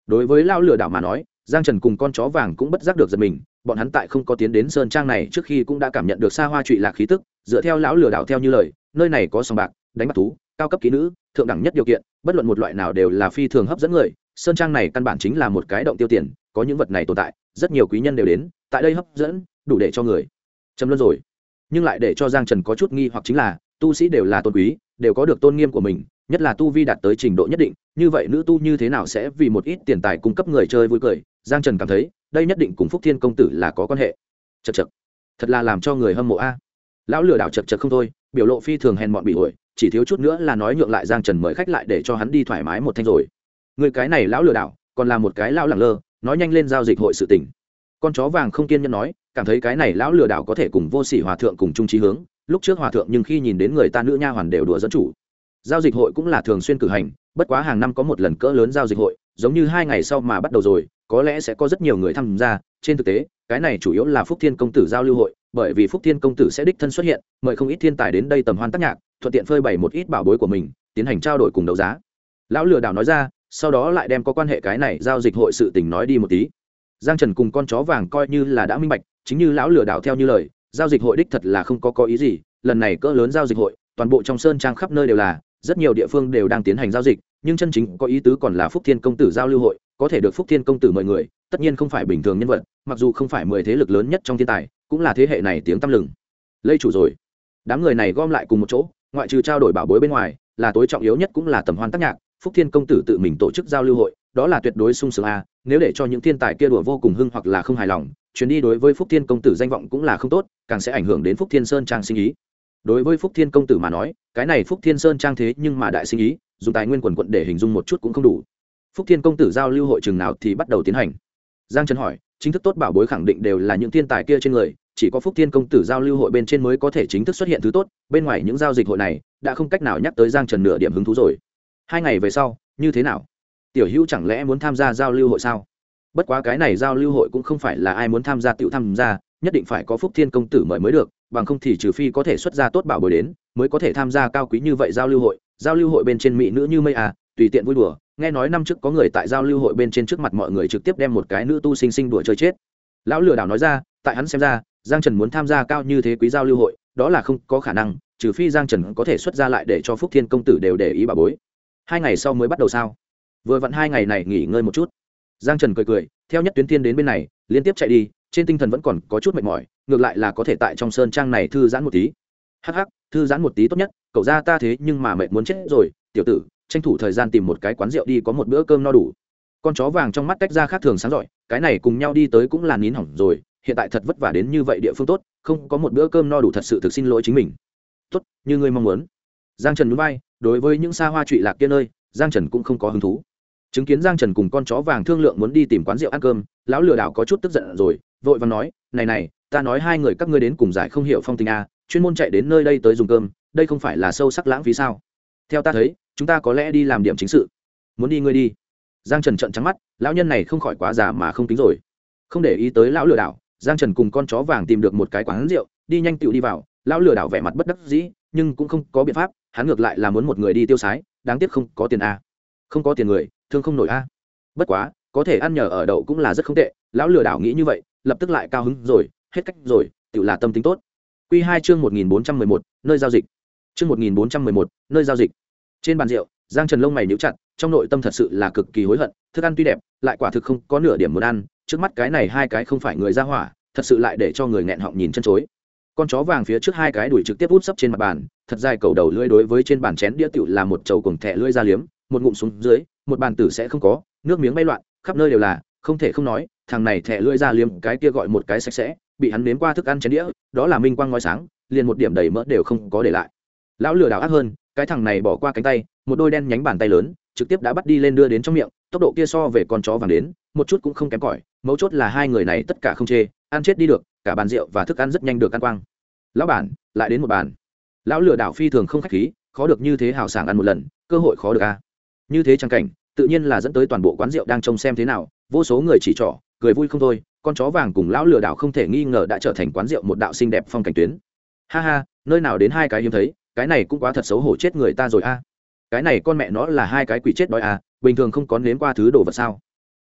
đối với lão lừa đảo mà nói, Giang Trần cùng con chó vàng cũng bất giác được giật mình, bọn hắn tại không có tiến đến sơn trang này trước khi cũng đã cảm nhận được xa hoa trụy lạc khí tức. Dựa theo lão lừa đảo theo như lời, nơi này có sòng bạc, đánh bắt thú, cao cấp kỹ nữ, thượng đẳng nhất điều kiện, bất luận một loại nào đều là phi thường hấp dẫn người. Sơn trang này căn bản chính là một cái động tiêu tiền, có những vật này tồn tại, rất nhiều quý nhân đều đến, tại đây hấp dẫn, đủ để cho người trầm luân rồi. Nhưng lại để cho Giang Trần có chút nghi hoặc chính là, tu sĩ đều là tôn quý, đều có được tôn nghiêm của mình, nhất là tu vi đạt tới trình độ nhất định, như vậy nữ tu như thế nào sẽ vì một ít tiền tài cung cấp người chơi vui cười? Giang Trần cảm thấy, đây nhất định cùng Phúc Thiên công tử là có quan hệ. Chậc chậc, thật là làm cho người hâm mộ a. Lão lừa đảo chậc chậc không thôi, biểu lộ phi thường hèn mọn bị ổi, chỉ thiếu chút nữa là nói nhượng lại Giang Trần mời khách lại để cho hắn đi thoải mái một thanh rồi. Người cái này lão lừa đảo, còn là một cái lão lẳng lơ, nói nhanh lên giao dịch hội sự tình. Con chó vàng không kiên nhẫn nói, cảm thấy cái này lão lừa đảo có thể cùng vô sỉ hòa thượng cùng chung chí hướng. Lúc trước hòa thượng nhưng khi nhìn đến người ta nữ nha hoàn đều đùa dẫn chủ. Giao dịch hội cũng là thường xuyên cử hành, bất quá hàng năm có một lần cỡ lớn giao dịch hội, giống như 2 ngày sau mà bắt đầu rồi, có lẽ sẽ có rất nhiều người tham gia. Trên thực tế, cái này chủ yếu là Phúc Thiên công tử giao lưu hội, bởi vì Phúc Thiên công tử sẽ đích thân xuất hiện, mời không ít thiên tài đến đây tầm hoan tác nhạc, thuận tiện phơi bày một ít bảo bối của mình, tiến hành trao đổi cùng đấu giá. Lão lừa đảo nói ra, sau đó lại đem có quan hệ cái này giao dịch hội sự tình nói đi một tí. Giang Trần cùng con chó vàng coi như là đã minh bạch, chính như lão lừa đảo theo như lời, giao dịch hội đích thật là không có ý gì, lần này cỡ lớn giao dịch hội, toàn bộ trong sơn trang khắp nơi đều là, rất nhiều địa phương đều đang tiến hành giao dịch, nhưng chân chính có ý tứ còn là Phúc Thiên công tử giao lưu hội, có thể được Phúc Thiên công tử mời người, tất nhiên không phải bình thường nhân vật, mặc dù không phải 10 thế lực lớn nhất trong thiên tài, cũng là thế hệ này tiếng tăm lừng lây chủ rồi. Đám người này gom lại cùng một chỗ, ngoại trừ trao đổi bảo bối bên ngoài, là tối trọng yếu nhất cũng là tầm hoan tác nhạc. Phúc Thiên công tử tự mình tổ chức giao lưu hội, đó là tuyệt đối sung sướng a. Nếu để cho những thiên tài kia đùa vô cùng hưng hoặc là không hài lòng, chuyến đi đối với Phúc Thiên công tử danh vọng cũng là không tốt, càng sẽ ảnh hưởng đến Phúc Thiên Sơn trang sinh ý. Đối với Phúc Thiên công tử mà nói, cái này Phúc Thiên Sơn trang thế nhưng mà đại sinh ý, dùng tài nguyên quần quận để hình dung một chút cũng không đủ. Phúc Thiên công tử giao lưu hội chừng nào thì bắt đầu tiến hành? Giang Trần hỏi, chính thức tốt bảo bối khẳng định đều là những thiên tài kia trên người, chỉ có Phúc Thiên công tử giao lưu hội bên trên mới có thể chính thức xuất hiện thứ tốt, bên ngoài những giao dịch hội này đã không cách nào nhắc tới Giang Trần nửa điểm hứng thú rồi. 2 ngày về sau, như thế nào? Tiểu Hữu chẳng lẽ muốn tham gia giao lưu hội sao? Bất quá cái này giao lưu hội cũng không phải là ai muốn tham gia tiểu tham gia, nhất định phải có Phúc Thiên công tử mời mới được, bằng không thì trừ phi có thể xuất ra tốt bảo bối đến, mới có thể tham gia cao quý như vậy giao lưu hội. Giao lưu hội bên trên mỹ nữ như mây à, tùy tiện vui đùa. Nghe nói năm trước có người tại giao lưu hội bên trên trước mặt mọi người trực tiếp đem một cái nữ tu sinh đùa chơi chết. Lão lừa đảo nói ra, tại hắn xem ra, Giang Trần muốn tham gia cao như thế quý giao lưu hội, đó là không có khả năng, trừ phi Giang Trần có thể xuất ra lại để cho Phúc Thiên công tử đều để ý bảo bối. 2 ngày sau mới bắt đầu sao? Vừa vặn 2 ngày này nghỉ ngơi một chút. Giang Trần cười cười, theo Nhất Tuyến Thiên đến bên này, liên tiếp chạy đi, trên tinh thần vẫn còn có chút mệt mỏi, ngược lại là có thể tại trong sơn trang này thư giãn một tí. Hắc hắc, thư giãn một tí tốt nhất, cậu ra ta thế nhưng mà mệt muốn chết rồi, tiểu tử, tranh thủ thời gian tìm một cái quán rượu đi có một bữa cơm no đủ. Con chó vàng trong mắt tách ra khác thường sáng rọi, cái này cùng nhau đi tới cũng là nín hỏng rồi, hiện tại thật vất vả đến như vậy địa phương tốt, không có một bữa cơm no đủ thật sự thực xin lỗi chính mình. Tốt, như ngươi mong muốn. Giang Trần nhún vai, đối với những xa hoa trụy lạc kia nơi, Giang Trần cũng không có hứng thú. Chứng kiến Giang Trần cùng con chó vàng thương lượng muốn đi tìm quán rượu ăn cơm, lão lừa đảo có chút tức giận rồi, vội vàng nói, này, ta nói 2 người các ngươi đến cùng giải không hiểu phong tình a, chuyên môn chạy đến nơi đây tới dùng cơm, đây không phải là sâu sắc lãng phí sao? Theo ta thấy, chúng ta có lẽ đi làm điểm chính sự. Muốn đi ngươi đi. Giang Trần trợn trắng mắt, lão nhân này không khỏi quá già mà không tính rồi. Không để ý tới lão lừa đảo, Giang Trần cùng con chó vàng tìm được một cái quán rượu, đi nhanh tựu đi vào. Lão lừa đảo vẻ mặt bất đắc dĩ, nhưng cũng không có biện pháp, hắn ngược lại là muốn một người đi tiêu xái, đáng tiếc không có tiền a. Không có tiền người, thương không nổi a. Bất quá, có thể ăn nhờ ở đậu cũng là rất không tệ, lão lừa đảo nghĩ như vậy, lập tức lại cao hứng rồi, hết cách rồi, tựu là tâm tính tốt. Quy 2 chương 1411, nơi giao dịch. Chương 1411, nơi giao dịch. Trên bàn rượu, Giang Trần lông mày nhíu chặt, trong nội tâm thật sự là cực kỳ hối hận, thức ăn tuy đẹp, lại quả thực không có nửa điểm muốn ăn, trước mắt cái này 2 cái không phải người ra hỏa, thật sự lại để cho người nghẹn họng nhìn chân chối. Con chó vàng phía trước 2 cái đuổi trực tiếp út sấp trên mặt bàn, thật dài cầu đầu lưỡi đối với trên bàn chén đĩa tiểu là một chầu cuồng thẻ lưỡi ra liếm, một ngụm xuống dưới, một bàn tử sẽ không có, nước miếng bay loạn, khắp nơi đều là, không thể không nói, thằng này thẻ lưỡi ra liếm, cái kia gọi một cái sạch sẽ, bị hắn nếm qua thức ăn chén đĩa, đó là minh quang ngói sáng, liền một điểm đầy mỡ đều không có để lại. Lão lừa đảo ác hơn, cái thằng này bỏ qua cánh tay, một đôi đen nhánh bàn tay lớn, trực tiếp đã bắt đi lên đưa đến trong miệng, tốc độ kia so về con chó vàng đến, một chút cũng không kém cỏi, mấu chốt là 2 người này tất cả không chê, ăn chết đi được, cả bàn rượu và thức ăn rất nhanh được ăn quang. Lão bản, lại đến một bàn. Lão lừa đảo phi thường không khách khí, khó được như thế hào sảng ăn một lần, cơ hội khó được a. Như thế trang cảnh, tự nhiên là dẫn tới toàn bộ quán rượu đang trông xem thế nào, vô số người chỉ trỏ, cười vui không thôi, con chó vàng cùng lão lừa đảo không thể nghi ngờ đã trở thành quán rượu một đạo xinh đẹp phong cảnh tuyến. Ha ha, nơi nào đến 2 cái hiếm thấy, cái này cũng quá thật xấu hổ chết người ta rồi a. Cái này con mẹ nó là 2 cái quỷ chết đói a, bình thường không có nếm qua thứ đồ vật sao?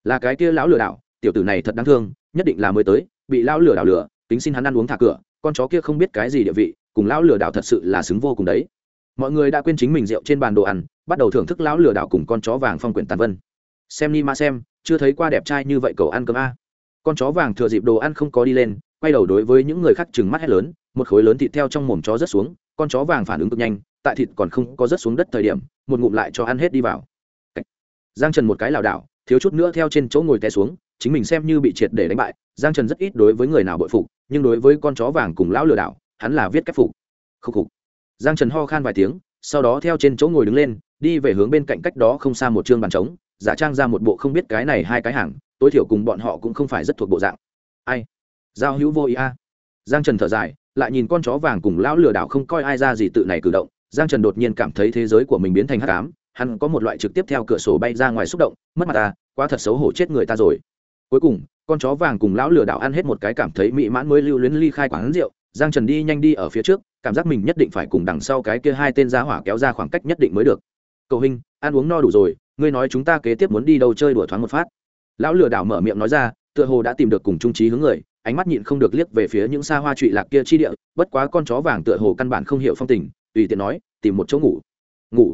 là cái kia lão lừa đảo, tiểu tử này thật đáng thương, nhất định là mới tới, bị lão lừa đảo lừa, tính xin hắn ăn uống thả cửa, con chó kia không biết cái gì địa vị, cùng lão lừa đảo thật sự là xứng vô cùng đấy. Mọi người đã quên chính mình rượu trên bàn đồ ăn, bắt đầu thưởng thức lão lừa đảo cùng con chó vàng phong quyển tàn vân. Xem ni ma xem, chưa thấy qua đẹp trai như vậy cậu ăn cơm a. Con chó vàng thừa dịp đồ ăn không có đi lên, quay đầu đối với những người khác trừng mắt hét lớn, một khối lớn thịt theo trong mồm chó rớt xuống, con chó vàng phản ứng cực nhanh, tại thịt còn không có rớt xuống đất thời điểm, một ngụm lại cho ăn hết đi vào. Giang Trần một cái lảo đảo, thiếu chút nữa theo trên chỗ ngồi té xuống, chính mình xem như bị triệt để đánh bại. Giang Trần rất ít đối với người nào bội phục, nhưng đối với con chó vàng cùng lão lừa đảo, hắn là viết cách phục. Khục khục. Giang Trần ho khan vài tiếng, sau đó theo trên chỗ ngồi đứng lên, đi về hướng bên cạnh cách đó không xa một trương bàn trống, giả trang ra một bộ không biết cái này hai cái hàng, tối thiểu cùng bọn họ cũng không phải rất thuộc bộ dạng. Ai? Giao hữu vô ý a. Giang Trần thở dài, lại nhìn con chó vàng cùng lão lừa đảo không coi ai ra gì tự này cử động, Giang Trần đột nhiên cảm thấy thế giới của mình biến thành hắc ám, hắn có một loại trực tiếp theo cửa sổ bay ra ngoài xúc động, mất mặt ta, quá thật xấu hổ chết người ta rồi. Cuối cùng, con chó vàng cùng lão lừa đảo ăn hết một cái cảm thấy mỹ mãn mới lưu luyến ly khai quán rượu, Giang Trần đi nhanh đi ở phía trước, cảm giác mình nhất định phải cùng đằng sau cái kia hai tên giá hỏa kéo ra khoảng cách nhất định mới được. Cậu huynh, ăn uống no đủ rồi, ngươi nói chúng ta kế tiếp muốn đi đâu chơi đùa thoáng một phát. Lão lừa đảo mở miệng nói ra, tựa hồ đã tìm được cùng chung chí hướng người, ánh mắt nhịn không được liếc về phía những xa hoa trụy lạc kia chi địa, bất quá con chó vàng tựa hồ căn bản không hiểu phong tình, tùy tiện nói, tìm một chỗ ngủ. Ngủ?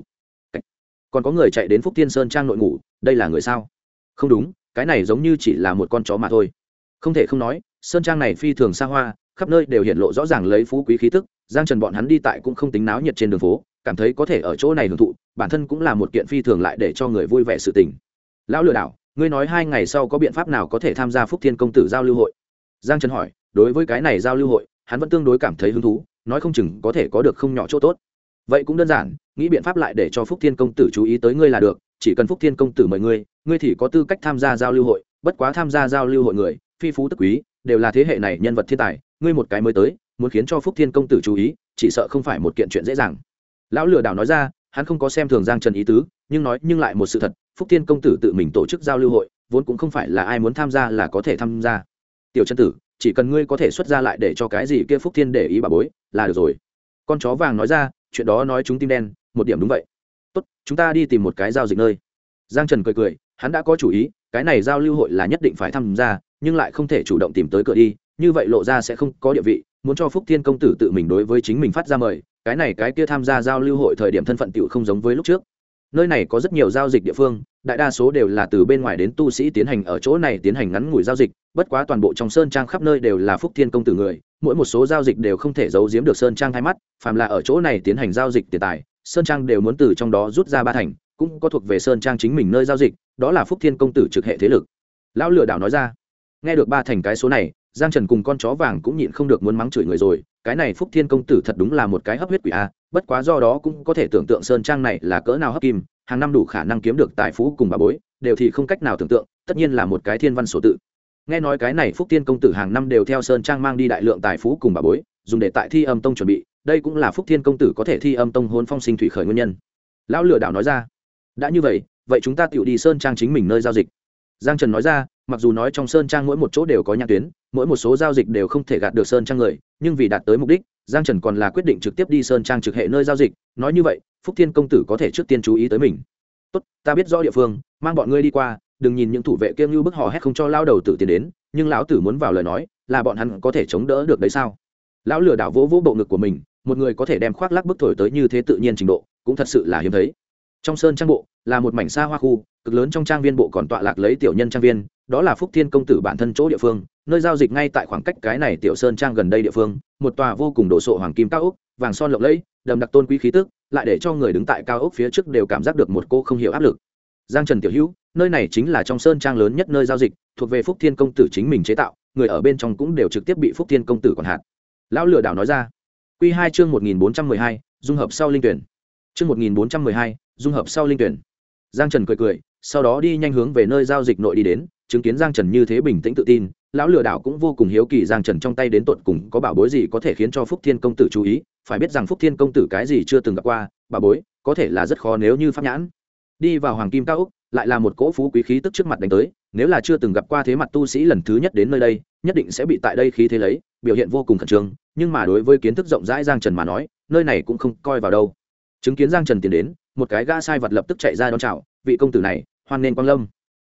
Còn có người chạy đến Phúc Thiên Sơn trang nội ngủ, đây là người sao? Không đúng, cái này giống như chỉ là một con chó mà thôi. Không thể không nói, sơn trang này phi thường xa hoa, khắp nơi đều hiện lộ rõ ràng lấy phú quý khí tức. Giang Trần bọn hắn đi tại cũng không tính náo nhiệt trên đường phố, cảm thấy có thể ở chỗ này hưởng thụ, bản thân cũng là một kiện phi thường lại để cho người vui vẻ sự tình. Lão lừa đảo, ngươi nói 2 ngày sau có biện pháp nào có thể tham gia Phúc Thiên công tử giao lưu hội? Giang Trần hỏi, đối với cái này giao lưu hội, hắn vẫn tương đối cảm thấy hứng thú, nói không chừng có thể có được không nhỏ chỗ tốt. Vậy cũng đơn giản, nghĩ biện pháp lại để cho Phúc Thiên công tử chú ý tới ngươi là được, chỉ cần Phúc Thiên công tử mời ngươi, ngươi thì có tư cách tham gia giao lưu hội, bất quá tham gia giao lưu hội người, phi phú tức quý, đều là thế hệ này nhân vật thiên tài, ngươi một cái mới tới, muốn khiến cho Phúc Thiên công tử chú ý, chỉ sợ không phải một kiện chuyện dễ dàng. Lão lừa đảo nói ra, hắn không có xem thường Giang Trần ý tứ, nhưng lại một sự thật, Phúc Thiên công tử tự mình tổ chức giao lưu hội, vốn cũng không phải là ai muốn tham gia là có thể tham gia. Tiểu Trần tử, chỉ cần ngươi có thể xuất ra lại để cho cái gì kia Phúc Thiên để ý bà bối, là được rồi. Con chó vàng nói ra, chuyện đó nói chúng tim đen, một điểm đúng vậy. Tốt, chúng ta đi tìm một cái giao dịch nơi. Giang Trần cười, hắn đã có chủ ý, cái này giao lưu hội là nhất định phải tham gia, nhưng lại không thể chủ động tìm tới cửa đi, như vậy lộ ra sẽ không có địa vị, muốn cho Phúc Thiên công tử tự mình đối với chính mình phát ra mời, cái này cái kia tham gia giao lưu hội thời điểm thân phận tựu không giống với lúc trước. Nơi này có rất nhiều giao dịch địa phương, đại đa số đều là từ bên ngoài đến tu sĩ tiến hành ở chỗ này tiến hành ngắn ngủi giao dịch, bất quá toàn bộ trong sơn trang khắp nơi đều là Phúc Thiên công tử người, mỗi một số giao dịch đều không thể giấu giếm được sơn trang hai mắt, phàm là ở chỗ này tiến hành giao dịch tiền tài, sơn trang đều muốn từ trong đó rút ra 3 thành, cũng có thuộc về sơn trang chính mình nơi giao dịch, đó là Phúc Thiên công tử trực hệ thế lực. Lão lừa đảo nói ra. Nghe được 3 thành cái số này, Giang Trần cùng con chó vàng cũng nhịn không được muốn mắng chửi người rồi, cái này Phúc Thiên công tử thật đúng là một cái hấp huyết quỷ a, bất quá do đó cũng có thể tưởng tượng sơn trang này là cỡ nào hấp kim, hàng năm đủ khả năng kiếm được tài phú cùng bà bối, đều thì không cách nào tưởng tượng, tất nhiên là một cái thiên văn số tự. Nghe nói cái này Phúc Thiên công tử hàng năm đều theo sơn trang mang đi đại lượng tài phú cùng bà bối, dùng để tại Thi Âm tông chuẩn bị, đây cũng là Phúc Thiên công tử có thể Thi Âm tông hồn phong sinh thủy khởi nguyên nhân. Lão lừa đảo nói ra. Đã như vậy, vậy chúng ta tựu đi sơn trang chính mình nơi giao dịch. Giang Trần nói ra, mặc dù nói trong sơn trang mỗi một chỗ đều có nhãn tuyến, mỗi một số giao dịch đều không thể gạt được sơn trang người, nhưng vì đạt tới mục đích, Giang Trần còn là quyết định trực tiếp đi sơn trang trực hệ nơi giao dịch, nói như vậy, Phúc Thiên công tử có thể trước tiên chú ý tới mình. Tốt, ta biết rõ địa phương, mang bọn ngươi đi qua, đừng nhìn những thủ vệ kia như bức hò hét không cho lao đầu tử tiền đến, nhưng lão tử muốn vào lời nói, là bọn hắn có thể chống đỡ được đấy sao? Lão lừa đảo vỗ vỗ bộ ngực của mình, một người có thể đem khoác lác bức thổi tới như thế tự nhiên trình độ, cũng thật sự là hiếm thấy. Trong sơn trang bộ là một mảnh xa hoa khu, cực lớn trong trang viên bộ còn tọa lạc lấy tiểu nhân trang viên, đó là Phúc Thiên công tử bản thân chỗ địa phương, nơi giao dịch ngay tại khoảng cách cái này tiểu sơn trang gần đây địa phương, một tòa vô cùng đồ sộ hoàng kim cao ốc, vàng son lộng lẫy, đậm đặc tôn quý khí tức, lại để cho người đứng tại cao ốc phía trước đều cảm giác được một cô không hiểu áp lực. Giang Trần tiểu hữu, nơi này chính là trong sơn trang lớn nhất nơi giao dịch, thuộc về Phúc Thiên công tử chính mình chế tạo, người ở bên trong cũng đều trực tiếp bị Phúc Thiên công tử quản hạt. Lão lừa đảo nói ra. Quy 2 chương 1412, dung hợp sau linh tuyển. Chương 1412, dung hợp sau linh tuyển. Giang Trần cười, sau đó đi nhanh hướng về nơi giao dịch nội đi đến, chứng kiến Giang Trần như thế bình tĩnh tự tin, lão lừa đảo cũng vô cùng hiếu kỳ Giang Trần trong tay đến tột cùng có bảo bối gì có thể khiến cho Phúc Thiên công tử chú ý, phải biết rằng Phúc Thiên công tử cái gì chưa từng gặp qua, bảo bối có thể là rất khó nếu như pháp nhãn. Đi vào hoàng kim cao ốc, lại là một cỗ phú quý khí tức trước mặt đánh tới, nếu là chưa từng gặp qua thế mặt tu sĩ lần thứ nhất đến nơi đây, nhất định sẽ bị tại đây khí thế lấy, biểu hiện vô cùng khẩn trương, nhưng mà đối với kiến thức rộng rãi Giang Trần mà nói, nơi này cũng không coi vào đâu. Chứng kiến Giang Trần tiến đến, một cái gã sai vật lập tức chạy ra đón chào, vị công tử này, hoan nên quang lâm.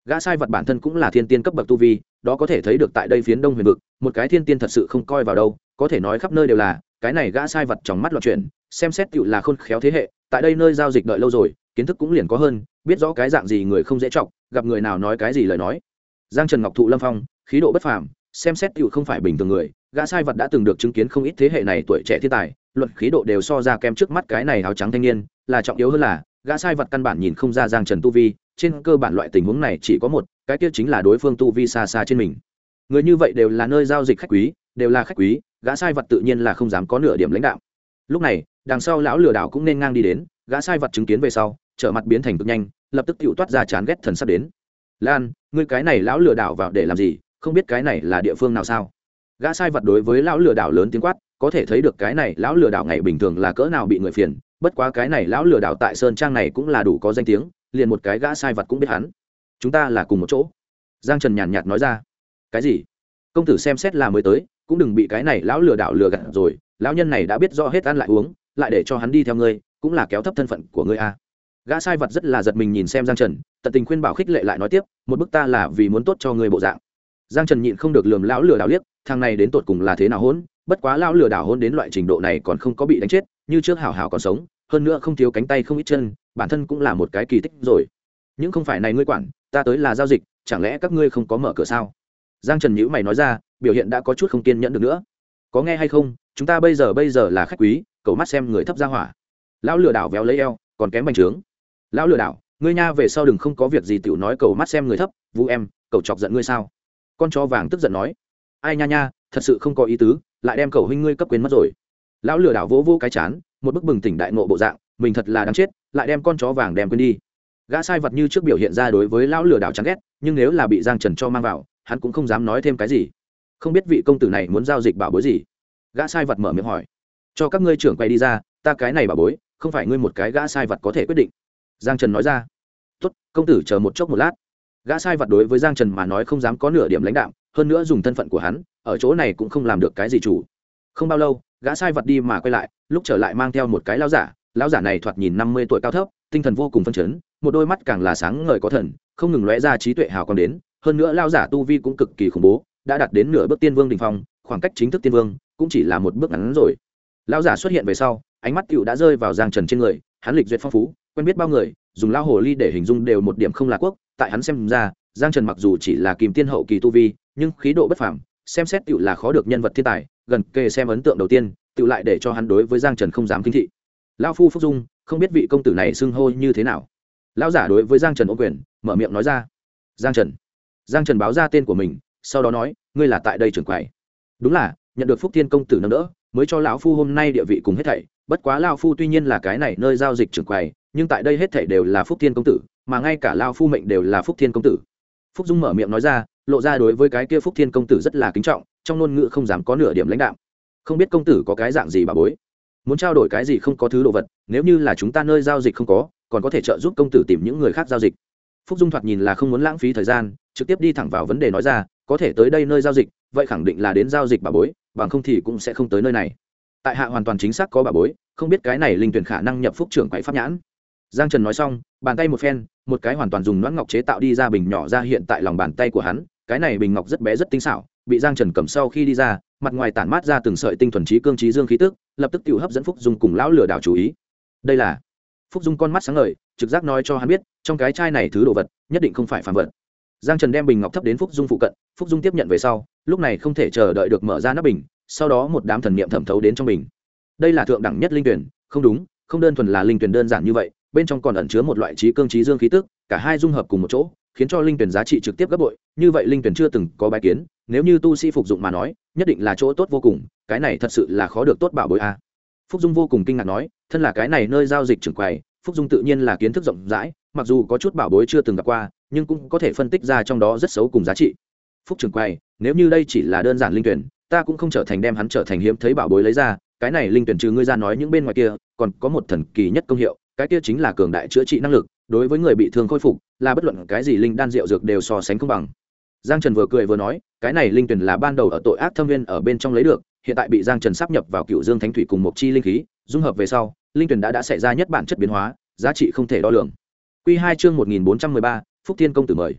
gã sai vật bản thân cũng là thiên tiên cấp bậc tu vi, đó có thể thấy được tại đây phiến Đông Huyền vực một cái thiên tiên thật sự không coi vào đâu, có thể nói khắp nơi đều là. Cái này gã sai vật trong mắt loạn chuyển, xem xét tựu là khôn khéo thế hệ, tại đây nơi giao dịch đợi lâu rồi, kiến thức cũng liền có hơn, biết rõ cái dạng gì người không dễ trọng, gặp người nào nói cái gì lời nói. Giang Trần ngọc thụ lâm phong, khí độ bất phàm, xem xét tựu không phải bình thường người. Gã sai vật đã từng được chứng kiến không ít thế hệ này tuổi trẻ thiên tài, luận khí độ đều so ra kém trước mắt cái này áo trắng thanh niên. Là trọng yếu hơn là gã sai vật căn bản nhìn không ra Giang Trần tu vi, trên cơ bản loại tình huống này chỉ có một, cái kia chính là đối phương tu vi xa xa trên mình. Người như vậy đều là nơi giao dịch khách quý, đều là khách quý, gã sai vật tự nhiên là không dám có nửa điểm lãnh đạo. Lúc này đằng sau lão lừa đảo cũng nên ngang đi đến, gã sai vật chứng kiến về sau trở mặt biến thành cực nhanh, lập tức tựu toát ra chán ghét thần sắp đến. Lan, ngươi cái này lão lừa đảo vào để làm gì, không biết cái này là địa phương nào sao? Gã sai vật đối với lão lừa đảo lớn tiếng quát, có thể thấy được cái này lão lừa đảo ngày bình thường là cỡ nào bị người phiền, bất quá cái này lão lừa đảo tại sơn trang này cũng là đủ có danh tiếng, liền một cái gã sai vật cũng biết hắn. Chúng ta là cùng một chỗ. Giang Trần nhàn nhạt nói ra. Cái gì? Công tử xem xét là mới tới, cũng đừng bị cái này lão lừa đảo lừa gạt rồi, lão nhân này đã biết rõ hết ăn lại uống, lại để cho hắn đi theo ngươi, cũng là kéo thấp thân phận của ngươi a. Gã sai vật rất là giật mình nhìn xem Giang Trần, tận tình khuyên bảo khích lệ lại nói tiếp, một bức ta là vì muốn tốt cho ngươi bộ dạng. Giang Trần nhịn không được lườm lão lừa đảo liếc, thằng này đến tột cùng là thế nào hỗn, bất quá lão lừa đảo hỗn đến loại trình độ này còn không có bị đánh chết, như trước hảo hảo còn sống, hơn nữa không thiếu cánh tay không ít chân, bản thân cũng là một cái kỳ tích rồi. Nhưng không phải này ngươi quản, ta tới là giao dịch, chẳng lẽ các ngươi không có mở cửa sao? Giang Trần nhíu mày nói ra, biểu hiện đã có chút không kiên nhẫn được nữa. Có nghe hay không, chúng ta bây giờ là khách quý, cậu mắt xem người thấp ra hỏa. Lão lừa đảo véo lấy eo, còn kém bành trướng. Lão lừa đảo, ngươi nha về sau đừng không có việc gì tiểu nói cậu mắt xem người thấp, vũ em, cậu chọc giận ngươi sao? Con chó vàng tức giận nói, ai nha nha, thật sự không có ý tứ, lại đem cậu huynh ngươi cấp quên mất rồi. Lão lừa đảo vỗ vỗ cái chán, một bức bừng tỉnh đại ngộ bộ dạng, mình thật là đáng chết, lại đem con chó vàng đem quên đi. Gã sai vật như trước biểu hiện ra đối với lão lừa đảo chán ghét, nhưng nếu là bị Giang Trần cho mang vào, hắn cũng không dám nói thêm cái gì. Không biết vị công tử này muốn giao dịch bảo bối gì? Gã sai vật mở miệng hỏi. Cho các ngươi trưởng quay đi ra, ta cái này bảo bối, không phải ngươi một cái gã sai vật có thể quyết định. Giang Trần nói ra. Tốt, công tử chờ một chốc một lát. Gã sai vật đối với Giang Trần mà nói không dám có nửa điểm lãnh đạm, hơn nữa dùng thân phận của hắn, ở chỗ này cũng không làm được cái gì chủ. Không bao lâu, gã sai vật đi mà quay lại, lúc trở lại mang theo một cái lão giả này thoạt nhìn 50 tuổi cao thấp, tinh thần vô cùng phấn chấn, một đôi mắt càng là sáng ngời có thần, không ngừng lóe ra trí tuệ hào quang đến, hơn nữa lão giả tu vi cũng cực kỳ khủng bố, đã đạt đến nửa bước tiên vương đỉnh phong, khoảng cách chính thức tiên vương cũng chỉ là một bước ngắn rồi. Lão giả xuất hiện về sau, ánh mắt tiểu đã rơi vào Giang Trần trên người, hắn lịch duyệt phong phú, quen biết bao người, dùng lão hồ ly để hình dung đều một điểm không là quốc, tại hắn xem ra, Giang Trần mặc dù chỉ là kim tiên hậu kỳ tu vi, nhưng khí độ bất phàm, xem xét tiểu là khó được nhân vật thiên tài, gần kề xem ấn tượng đầu tiên, tiểu lại để cho hắn đối với Giang Trần không dám kinh thị. Lão phu Phúc Dung, không biết vị công tử này xưng hô như thế nào. Lão giả đối với Giang Trần ôm quyền, mở miệng nói ra. Giang Trần báo ra tên của mình, sau đó nói, ngươi là tại đây trưởng quầy. Đúng là, nhận được Phúc Thiên công tử nâng đỡ, mới cho lão phu hôm nay địa vị cùng hết thảy, bất quá lão phu tuy nhiên là cái này nơi giao dịch trưởng quầy, nhưng tại đây hết thảy đều là Phúc Thiên công tử, mà ngay cả lão phu mệnh đều là Phúc Thiên công tử. Phúc Dung mở miệng nói ra, lộ ra đối với cái kia Phúc Thiên công tử rất là kính trọng, trong ngôn ngữ không dám có nửa điểm lãnh đạm. Không biết công tử có cái dạng gì bà bối, muốn trao đổi cái gì không có thứ đồ vật, nếu như là chúng ta nơi giao dịch không có, còn có thể trợ giúp công tử tìm những người khác giao dịch. Phúc Dung thoạt nhìn là không muốn lãng phí thời gian, trực tiếp đi thẳng vào vấn đề nói ra, có thể tới đây nơi giao dịch, vậy khẳng định là đến giao dịch bà bối, bằng không thì cũng sẽ không tới nơi này. Tại hạ hoàn toàn chính xác có bà bối, không biết cái này linh tuyển khả năng nhập Phúc trưởng quầy pháp nhãn. Giang Trần nói xong, bàn tay một phen, một cái hoàn toàn dùng loãng ngọc chế tạo đi ra bình nhỏ ra hiện tại lòng bàn tay của hắn, cái này bình ngọc rất bé rất tinh xảo, bị Giang Trần cầm sau khi đi ra, mặt ngoài tản mát ra từng sợi tinh thuần trí cương trí dương khí tức, lập tức tiểu hấp dẫn Phúc Dung cùng lão lừa đảo chú ý. Đây là Phúc Dung con mắt sáng ngời, trực giác nói cho hắn biết, trong cái chai này thứ đồ vật, nhất định không phải phàm vật. Giang Trần đem bình ngọc thấp đến Phúc Dung phụ cận, Phúc Dung tiếp nhận về sau, lúc này không thể chờ đợi được mở ra nắp bình, sau đó một đám thần niệm thẩm thấu đến trong bình. Đây là thượng đẳng nhất linh tuyển, không đúng, không đơn thuần là linh tuyển đơn giản như vậy, bên trong còn ẩn chứa một loại trí cương trí dương khí tức, cả hai dung hợp cùng một chỗ, khiến cho linh tuyển giá trị trực tiếp gấp bội, như vậy linh tuyển chưa từng có bái kiến, nếu như tu sĩ phục dụng mà nói, nhất định là chỗ tốt vô cùng, cái này thật sự là khó được tốt bảo bối a. Phúc Dung vô cùng kinh ngạc nói, thân là cái này nơi giao dịch trưởng quầy, Phúc Dung tự nhiên là kiến thức rộng rãi, mặc dù có chút bảo bối chưa từng gặp qua, nhưng cũng có thể phân tích ra trong đó rất xấu cùng giá trị. Phúc trưởng quầy, nếu như đây chỉ là đơn giản linh tuyển, ta cũng không trở thành đem hắn trở thành hiếm thấy bảo bối lấy ra, cái này linh tuyển trừ ngươi ra nói những bên ngoài kia, còn có một thần kỳ nhất công hiệu, cái kia chính là cường đại chữa trị năng lực, đối với người bị thương khôi phục, là bất luận cái gì linh đan rượu dược đều so sánh không bằng. Giang Trần vừa cười vừa nói, cái này linh tuyển là ban đầu ở tội ác thâm viên ở bên trong lấy được, hiện tại bị Giang Trần sáp nhập vào Cựu Dương Thánh Thủy cùng một chi linh khí, dung hợp về sau, linh tuyển đã xảy ra nhất bản chất biến hóa, giá trị không thể đo lường. Quy 2 chương 1413, Phúc Thiên công tử mời.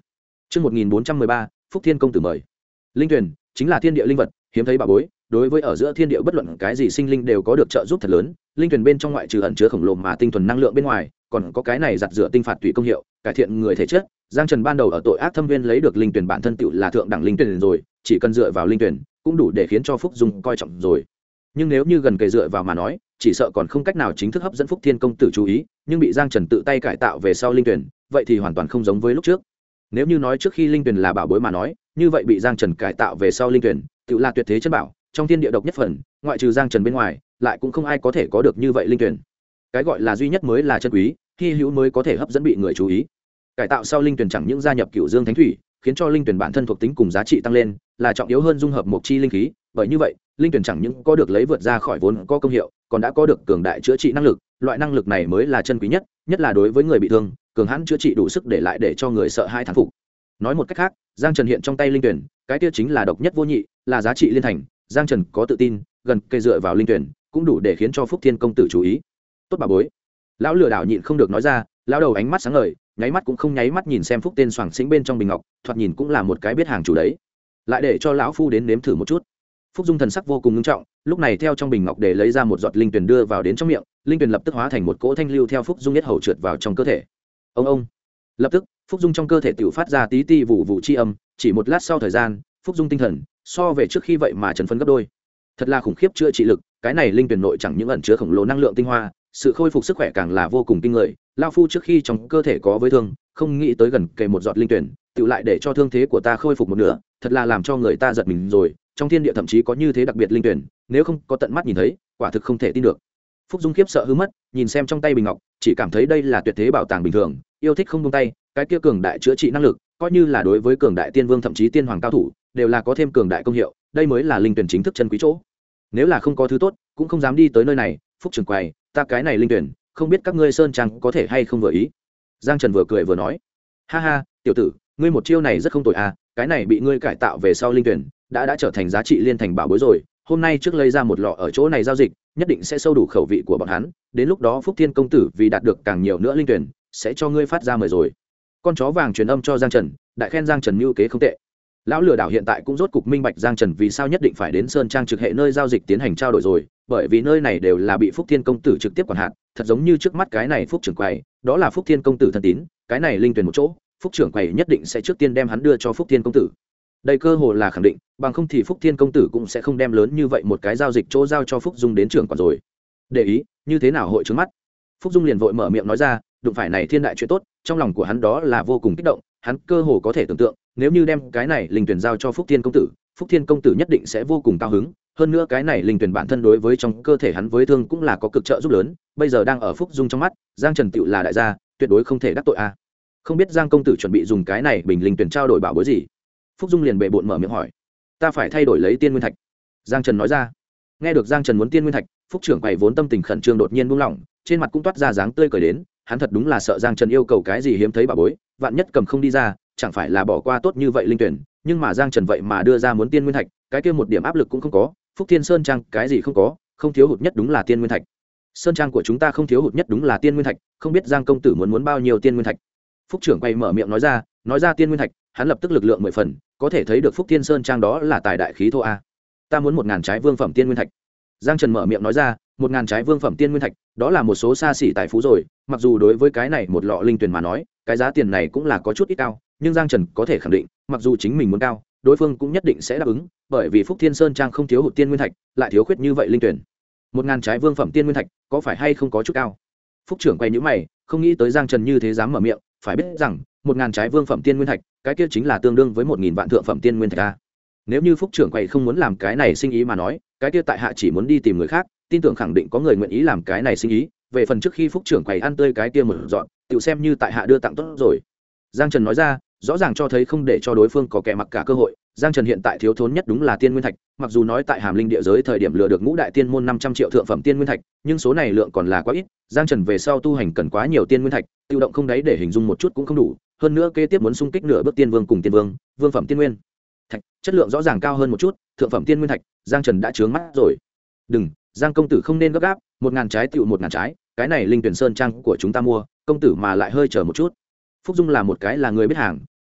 Chương 1413, Phúc Thiên công tử mời. Linh tuyển chính là thiên địa linh vật, hiếm thấy bảo bối, đối với ở giữa thiên địa bất luận cái gì sinh linh đều có được trợ giúp thật lớn. Linh tuyển bên trong ngoại trừ ẩn chứa khổng lồ mà tinh thuần năng lượng bên ngoài, còn có cái này giặt rửa tinh phạt tùy công hiệu, cải thiện người thể chất. Giang Trần ban đầu ở tội ác thâm viên lấy được linh tuyển bản thân tựu là thượng đẳng linh tuyển rồi, chỉ cần dựa vào linh tuyển cũng đủ để khiến cho Phúc Dung coi trọng rồi. Nhưng nếu như gần kề dựa vào mà nói, chỉ sợ còn không cách nào chính thức hấp dẫn Phúc Thiên công tử chú ý, nhưng bị Giang Trần tự tay cải tạo về sau linh tuyển, vậy thì hoàn toàn không giống với lúc trước. Nếu như nói trước khi linh tuyển là bảo bối mà nói, như vậy bị Giang Trần cải tạo về sau linh tuyển, tựu là tuyệt thế chân bảo, trong thiên địa độc nhất phần, ngoại trừ Giang Trần bên ngoài, lại cũng không ai có thể có được như vậy linh tuyển. Cái gọi là duy nhất mới là chân quý, hy hữu mới có thể hấp dẫn bị người chú ý. Cải tạo sau linh tuyển chẳng những gia nhập Cửu Dương Thánh Thủy, khiến cho linh tuyển bản thân thuộc tính cùng giá trị tăng lên, là trọng yếu hơn dung hợp một chi linh khí, bởi như vậy, linh tuyển chẳng những có được lấy vượt ra khỏi vốn có công hiệu, còn đã có được cường đại chữa trị năng lực, loại năng lực này mới là chân quý nhất, nhất là đối với người bị thương, cường hãn chữa trị đủ sức để lại để cho người sợ hãi thán phục. Nói một cách khác, Giang Trần hiện trong tay linh tuyển, cái kia chính là độc nhất vô nhị, là giá trị liên thành. Giang Trần có tự tin, gần cây dựa vào linh tuyển, cũng đủ để khiến cho Phúc Thiên công tử chú ý. Tốt bà bối. Lão lừa đảo nhịn không được nói ra, lão đầu ánh mắt sáng ngời, nháy mắt cũng không nháy mắt nhìn xem Phúc tên soảng xĩnh bên trong bình ngọc, thoạt nhìn cũng là một cái biết hàng chủ đấy. Lại để cho lão phu đến nếm thử một chút. Phúc Dung thần sắc vô cùng nghiêm trọng, lúc này theo trong bình ngọc để lấy ra một giọt linh tuyển đưa vào đến trong miệng, linh tuyển lập tức hóa thành một cỗ thanh lưu theo Phúc Dung nhất hầu trượt vào trong cơ thể. Ông. Lập tức, Phúc Dung trong cơ thể tiểu phát ra tí ti vụ vụ chi âm, chỉ một lát sau thời gian, Phúc Dung tinh thần so về trước khi vậy mà trấn phấn gấp đôi. Thật là khủng khiếp chữa trị lực, cái này linh tuyển nội chẳng những ẩn chứa khổng lồ năng lượng tinh hoa, sự khôi phục sức khỏe càng là vô cùng kinh người. Lão phu trước khi trong cơ thể có vết thương, không nghĩ tới gần kề một giọt linh tuyển, tiểu lại để cho thương thế của ta khôi phục một nửa, thật là làm cho người ta giật mình rồi. Trong thiên địa thậm chí có như thế đặc biệt linh tuyển, nếu không có tận mắt nhìn thấy, quả thực không thể tin được. Phúc Dung khiếp sợ hư mất, nhìn xem trong tay bình ngọc, chỉ cảm thấy đây là tuyệt thế bảo tàng bình thường, yêu thích không buông tay, cái kia cường đại chữa trị năng lực, coi như là đối với cường đại tiên vương thậm chí tiên hoàng cao thủ, đều là có thêm cường đại công hiệu, đây mới là linh tuyển chính thức chân quý chỗ. Nếu là không có thứ tốt, cũng không dám đi tới nơi này. Phúc trưởng quầy, ta cái này linh tuyển, không biết các ngươi sơn trang có thể hay không vừa ý. Giang Trần vừa cười vừa nói, ha ha, tiểu tử, ngươi một chiêu này rất không tồi à, cái này bị ngươi cải tạo về sau linh tuyển, đã trở thành giá trị liên thành bảo bối rồi. Hôm nay trước lấy ra một lọ ở chỗ này giao dịch, nhất định sẽ sâu đủ khẩu vị của bọn hắn, đến lúc đó Phúc Thiên công tử vì đạt được càng nhiều nữa linh tuyển, sẽ cho ngươi phát ra mời rồi. Con chó vàng truyền âm cho Giang Trần, đại khen Giang Trần mưu kế không tệ. Lão lừa đảo hiện tại cũng rốt cục minh bạch Giang Trần vì sao nhất định phải đến sơn trang trực hệ nơi giao dịch tiến hành trao đổi rồi, bởi vì nơi này đều là bị Phúc Thiên công tử trực tiếp quản hạt, thật giống như trước mắt cái này Phúc trưởng quầy, đó là Phúc Thiên công tử thân tín, cái này linh tuyển một chỗ, Phúc trưởng quầy nhất định sẽ trước tiên đem hắn đưa cho Phúc Thiên công tử. Đây cơ hồ là khẳng định, bằng không thì Phúc Thiên công tử cũng sẽ không đem lớn như vậy một cái giao dịch chỗ giao cho Phúc Dung đến trưởng quản rồi. Để ý, như thế nào hội trướng mắt. Phúc Dung liền vội mở miệng nói ra, đụng phải này thiên đại chuyện tốt, trong lòng của hắn đó là vô cùng kích động, hắn cơ hồ có thể tưởng tượng, nếu như đem cái này linh tuyển giao cho Phúc Thiên công tử, Phúc Thiên công tử nhất định sẽ vô cùng cao hứng, hơn nữa cái này linh tuyển bản thân đối với trong cơ thể hắn với thương cũng là có cực trợ giúp lớn, bây giờ đang ở Phúc Dung trong mắt, Giang Trần tựu là đại gia, tuyệt đối không thể đắc tội a. Không biết Giang công tử chuẩn bị dùng cái này bình linh tuyển trao đổi bảo bối gì? Phúc Dung liền bệ bội mở miệng hỏi. Ta phải thay đổi lấy tiên nguyên thạch. Giang Trần nói ra. Nghe được Giang Trần muốn tiên nguyên thạch, Phúc trưởng quầy vốn tâm tình khẩn trương đột nhiên buông lỏng, trên mặt cũng toát ra dáng tươi cười đến, hắn thật đúng là sợ Giang Trần yêu cầu cái gì hiếm thấy bảo bối, vạn nhất cầm không đi ra, chẳng phải là bỏ qua tốt như vậy linh tuyển, nhưng mà Giang Trần vậy mà đưa ra muốn tiên nguyên thạch, cái kia một điểm áp lực cũng không có, Phúc Thiên Sơn Trang cái gì không có, không thiếu hụt nhất đúng là tiên nguyên thạch. Sơn Trang của chúng ta không thiếu hụt nhất đúng là tiên nguyên thạch, không biết Giang công tử muốn bao nhiêu tiên nguyên thạch. Phúc trưởng quầy mở miệng nói ra tiên nguyên thạch, hắn lập tức lực lượng 10 phần, có thể thấy được Phúc Thiên Sơn Trang đó là tài đại khí thô a. Ta muốn 1000 trái vương phẩm tiên nguyên thạch. Giang Trần mở miệng nói ra, 1000 trái vương phẩm tiên nguyên thạch, đó là một số xa xỉ tài phú rồi, mặc dù đối với cái này một lọ linh tuyển mà nói, cái giá tiền này cũng là có chút ít cao, nhưng Giang Trần có thể khẳng định, mặc dù chính mình muốn cao, đối phương cũng nhất định sẽ đáp ứng, bởi vì Phúc Thiên Sơn Trang không thiếu hụt tiên nguyên thạch, lại thiếu khuyết như vậy linh tuyển. 1000 trái vương phẩm tiên nguyên thạch, có phải hay không có chút cao? Phúc trưởng quay nhíu mày, không nghĩ tới Giang Trần như thế dám mở miệng, phải biết rằng, 1000 trái vương phẩm tiên nguyên thạch, cái kia chính là tương đương với 1000 vạn thượng phẩm tiên nguyên thạch a. Nếu như Phúc trưởng quầy không muốn làm cái này sinh ý mà nói, cái kia tại hạ chỉ muốn đi tìm người khác, tin tưởng khẳng định có người nguyện ý làm cái này sinh ý, về phần trước khi Phúc trưởng quầy ăn tươi cái kia một dọn, tự xem như tại hạ đưa tặng tốt rồi. Giang Trần nói ra, rõ ràng cho thấy không để cho đối phương có kẻ mặc cả cơ hội. Giang Trần hiện tại thiếu thốn nhất đúng là tiên nguyên thạch, mặc dù nói tại Hàm Linh địa giới thời điểm lừa được ngũ đại tiên môn 500 triệu thượng phẩm tiên nguyên thạch, nhưng số này lượng còn là quá ít, Giang Trần về sau tu hành cần quá nhiều tiên nguyên thạch, tiêu động không đáy để hình dung một chút cũng không đủ, hơn nữa kế tiếp muốn xung kích nửa bước tiên vương cùng tiên vương, vương phẩm tiên nguyên thạch, chất lượng rõ ràng cao hơn một chút, thượng phẩm tiên nguyên thạch, Giang Trần đã chướng mắt rồi. Đừng, Giang công tử không nên gấp gáp, 1000 trái tựu 1000 trái, cái này Linh Tuyển Sơn trang của chúng ta mua, công tử mà lại hơi chờ một chút. Phúc Dung là một cái là người biết hàng,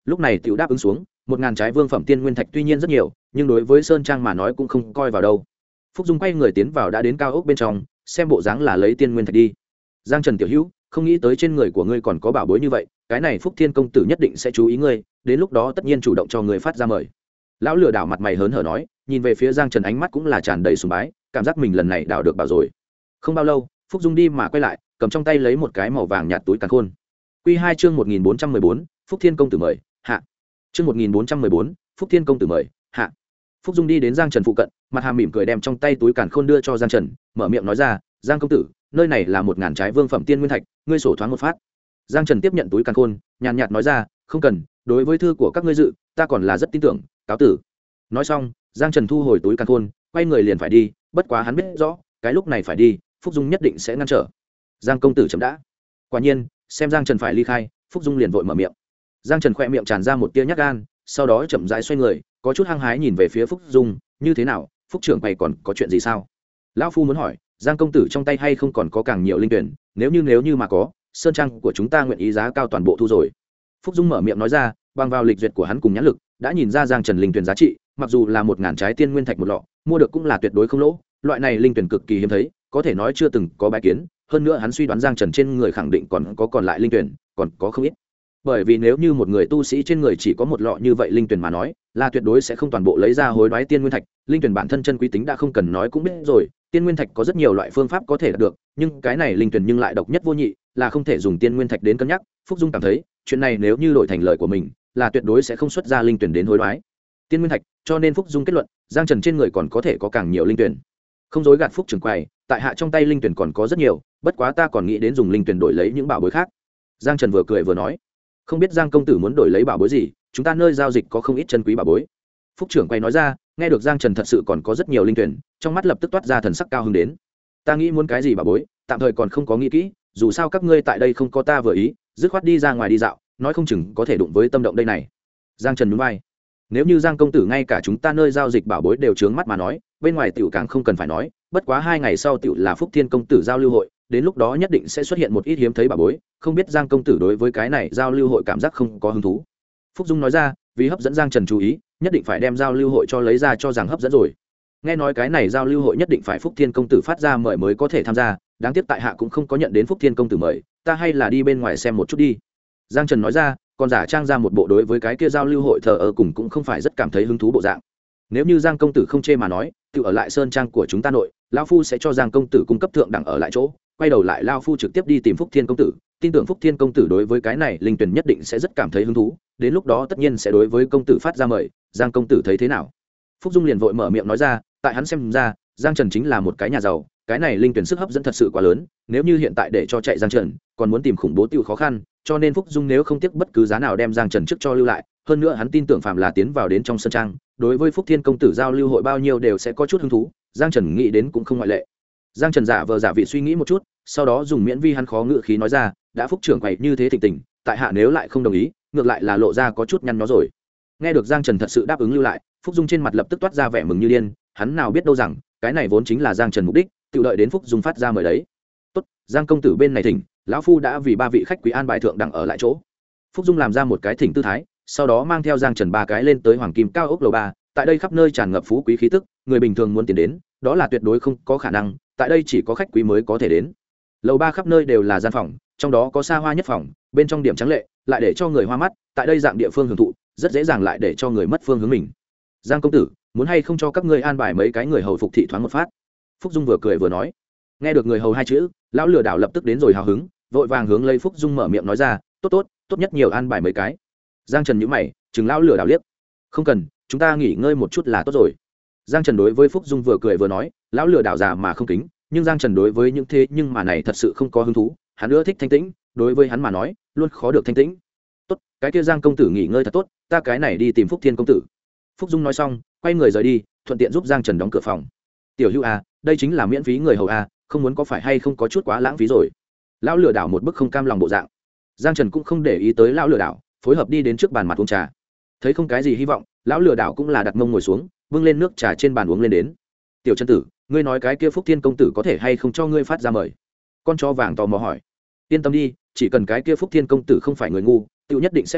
lúc này tiểu đáp ứng xuống. 1000 trái vương phẩm tiên nguyên thạch tuy nhiên rất nhiều, nhưng đối với sơn trang mà nói cũng không coi vào đâu. Phúc Dung quay người tiến vào đã đến cao ốc bên trong, xem bộ dáng là lấy tiên nguyên thạch đi. Giang Trần tiểu hữu, không nghĩ tới trên người của ngươi còn có bảo bối như vậy, cái này Phúc Thiên công tử nhất định sẽ chú ý ngươi, đến lúc đó tất nhiên chủ động cho ngươi phát ra mời. Lão lừa đảo mặt mày hớn hở nói, nhìn về phía Giang Trần ánh mắt cũng là tràn đầy sùng bái, cảm giác mình lần này đảo được bảo rồi. Không bao lâu, Phúc Dung đi mà quay lại, cầm trong tay lấy một cái màu vàng nhạt túi càn khôn. Quy 2 chương 1414, Phúc Thiên công tử mời, hạ. Chương 1414, Phúc Thiên công tử mời, hạ. Phúc Dung đi đến Giang Trần phụ cận, mặt hàm mỉm cười đem trong tay túi càn khôn đưa cho Giang Trần, mở miệng nói ra, "Giang công tử, nơi này là 1000 trái vương phẩm tiên nguyên thạch, ngươi sổ thoáng một phát." Giang Trần tiếp nhận túi càn khôn, nhàn nhạt nói ra, "Không cần, đối với thư của các ngươi dự, ta còn là rất tin tưởng, cáo tử." Nói xong, Giang Trần thu hồi túi càn khôn, quay người liền phải đi, bất quá hắn biết rõ, cái lúc này phải đi, Phúc Dung nhất định sẽ ngăn trở. "Giang công tử chậm đã." Quả nhiên, xem Giang Trần phải ly khai, Phúc Dung liền vội mở miệng. Giang Trần khẽ miệng tràn ra một tia nhát gan, sau đó chậm rãi xoay người, có chút hăng hái nhìn về phía Phúc Dung, "Như thế nào, Phúc trưởng quầy còn có chuyện gì sao?" Lão phu muốn hỏi, Giang công tử trong tay hay không còn có càng nhiều linh tuyển, nếu như mà có, sơn trang của chúng ta nguyện ý giá cao toàn bộ thu rồi. Phúc Dung mở miệng nói ra, bằng vào lịch duyệt của hắn cùng nhãn lực, đã nhìn ra Giang Trần linh tuyển giá trị, mặc dù là 1000 trái tiên nguyên thạch một lọ, mua được cũng là tuyệt đối không lỗ, loại này linh tuyển cực kỳ hiếm thấy, có thể nói chưa từng có bái kiến, hơn nữa hắn suy đoán Giang Trần trên người khẳng định còn lại linh tuyển, còn có không ít. Bởi vì nếu như một người tu sĩ trên người chỉ có một lọ như vậy linh tuyển mà nói, là tuyệt đối sẽ không toàn bộ lấy ra hối đoái tiên nguyên thạch, linh tuyển bản thân chân quý tính đã không cần nói cũng biết rồi, tiên nguyên thạch có rất nhiều loại phương pháp có thể đạt được, nhưng cái này linh tuyển nhưng lại độc nhất vô nhị, là không thể dùng tiên nguyên thạch đến cân nhắc. Phúc Dung cảm thấy, chuyện này nếu như đổi thành lời của mình, là tuyệt đối sẽ không xuất ra linh tuyển đến hối đoái tiên nguyên thạch, cho nên Phúc Dung kết luận, Giang Trần trên người còn có thể có càng nhiều linh tuyển. Không dối gạt Phúc trưởng quầy, tại hạ trong tay linh tuyển còn có rất nhiều, bất quá ta còn nghĩ đến dùng linh tuyển đổi lấy những bảo bối khác. Giang Trần vừa cười vừa nói, không biết Giang công tử muốn đổi lấy bảo bối gì, chúng ta nơi giao dịch có không ít chân quý bảo bối. Phúc trưởng quầy nói ra, nghe được Giang Trần thật sự còn có rất nhiều linh tuyển, trong mắt lập tức toát ra thần sắc cao hứng đến. Ta nghĩ muốn cái gì bảo bối, tạm thời còn không có nghĩ kỹ, dù sao các ngươi tại đây không có ta vừa ý, dứt khoát đi ra ngoài đi dạo, nói không chừng có thể đụng với tâm động đây này. Giang Trần nhún vai, nếu như Giang công tử ngay cả chúng ta nơi giao dịch bảo bối đều trướng mắt mà nói, bên ngoài tiểu càng không cần phải nói, bất quá 2 ngày sau tiểu là Phúc Thiên công tử giao lưu hội, đến lúc đó nhất định sẽ xuất hiện một ít hiếm thấy bảo bối, không biết Giang công tử đối với cái này giao lưu hội cảm giác không có hứng thú. Phúc Dung nói ra, vì hấp dẫn Giang Trần chú ý, nhất định phải đem giao lưu hội cho lấy ra cho rằng hấp dẫn rồi. Nghe nói cái này giao lưu hội nhất định phải Phúc Thiên công tử phát ra mời mới có thể tham gia, đáng tiếc tại hạ cũng không có nhận đến Phúc Thiên công tử mời, ta hay là đi bên ngoài xem một chút đi. Giang Trần nói ra, còn giả trang ra một bộ đối với cái kia giao lưu hội thờ ơ cùng cũng không phải rất cảm thấy hứng thú bộ dạng. Nếu như Giang công tử không chê mà nói, tự ở lại sơn trang của chúng ta nội, lão phu sẽ cho Giang công tử cung cấp thượng đẳng ở lại chỗ, quay đầu lại lão phu trực tiếp đi tìm Phúc Thiên công tử, tin tưởng Phúc Thiên công tử đối với cái này linh tuyển nhất định sẽ rất cảm thấy hứng thú, đến lúc đó tất nhiên sẽ đối với công tử phát ra mời. Giang công tử thấy thế nào? Phúc Dung liền vội mở miệng nói ra, tại hắn xem ra, Giang Trần chính là một cái nhà giàu, cái này linh tuyển sức hấp dẫn thật sự quá lớn, nếu như hiện tại để cho chạy Giang Trần, còn muốn tìm khủng bố tiêu khó khăn, cho nên Phúc Dung nếu không tiếc bất cứ giá nào đem Giang Trần trước cho lưu lại, hơn nữa hắn tin tưởng phàm là tiến vào đến trong sân trang, đối với Phúc Thiên công tử giao lưu hội bao nhiêu đều sẽ có chút hứng thú, Giang Trần nghĩ đến cũng không ngoại lệ. Giang Trần giả vờ giả vị suy nghĩ một chút, sau đó dùng miễn vi hắn khó ngự khí nói ra, đã Phúc trưởng quầy như thế thịnh tình, tại hạ nếu lại không đồng ý, ngược lại là lộ ra có chút nhăn nhó rồi. Nghe được Giang Trần thật sự đáp ứng lưu lại, Phúc Dung trên mặt lập tức toát ra vẻ mừng như điên, hắn nào biết đâu rằng, cái này vốn chính là Giang Trần mục đích, tự đợi đến Phúc Dung phát ra mời đấy. Tốt, Giang công tử bên này thỉnh, lão phu đã vì 3 vị khách quý an bài thượng đẳng ở lại chỗ. Phúc Dung làm ra một cái thỉnh tư thái, sau đó mang theo Giang Trần 3 cái lên tới Hoàng Kim cao ốc lầu 3, tại đây khắp nơi tràn ngập phú quý khí tức, người bình thường muốn tiến đến, đó là tuyệt đối không có khả năng, tại đây chỉ có khách quý mới có thể đến. Lầu 3 khắp nơi đều là gian phòng, trong đó có xa hoa nhất phòng, bên trong điểm trắng lệ, lại để cho người hoa mắt, tại đây dạng địa phương hưởng thụ, rất dễ dàng lại để cho người mất phương hướng mình. Giang công tử, muốn hay không cho các ngươi an bài mấy cái người hầu phục thị thoáng một phát? Phúc Dung vừa cười vừa nói. Nghe được người hầu 2 chữ, lão lừa đảo lập tức đến rồi hào hứng, vội vàng hướng lấy Phúc Dung mở miệng nói ra, tốt nhất nhiều an bài mấy cái. Giang Trần nhíu mày, chừng lão lừa đảo liếc. Không cần, chúng ta nghỉ ngơi một chút là tốt rồi. Giang Trần đối với Phúc Dung vừa cười vừa nói, lão lừa đảo già mà không kính, nhưng Giang Trần đối với những thế nhưng mà này thật sự không có hứng thú, hắn ưa thích thanh tĩnh, đối với hắn mà nói, luôn khó được thanh tĩnh. Tốt, cái kia Giang công tử nghỉ ngơi thật tốt, ta cái này đi tìm Phúc Thiên công tử. Phúc Dung nói xong, quay người rời đi, thuận tiện giúp Giang Trần đóng cửa phòng. Tiểu Hữu a, đây chính là miễn phí người hầu a, không muốn có phải hay không có chút quá lãng phí rồi. Lão lừa đảo một bức không cam lòng bộ dạng. Giang Trần cũng không để ý tới lão lừa đảo, phối hợp đi đến trước bàn mặt uống trà. Thấy không cái gì hy vọng, lão lừa đảo cũng là đặt mông ngồi xuống, bưng lên nước trà trên bàn uống lên đến. Tiểu Trần tử, ngươi nói cái kia Phúc Thiên công tử có thể hay không cho ngươi phát ra mời? Con chó vàng tò mò hỏi. Yên tâm đi, chỉ cần cái kia Phúc Thiên công tử không phải người ngu, tự nhất định sẽ mời,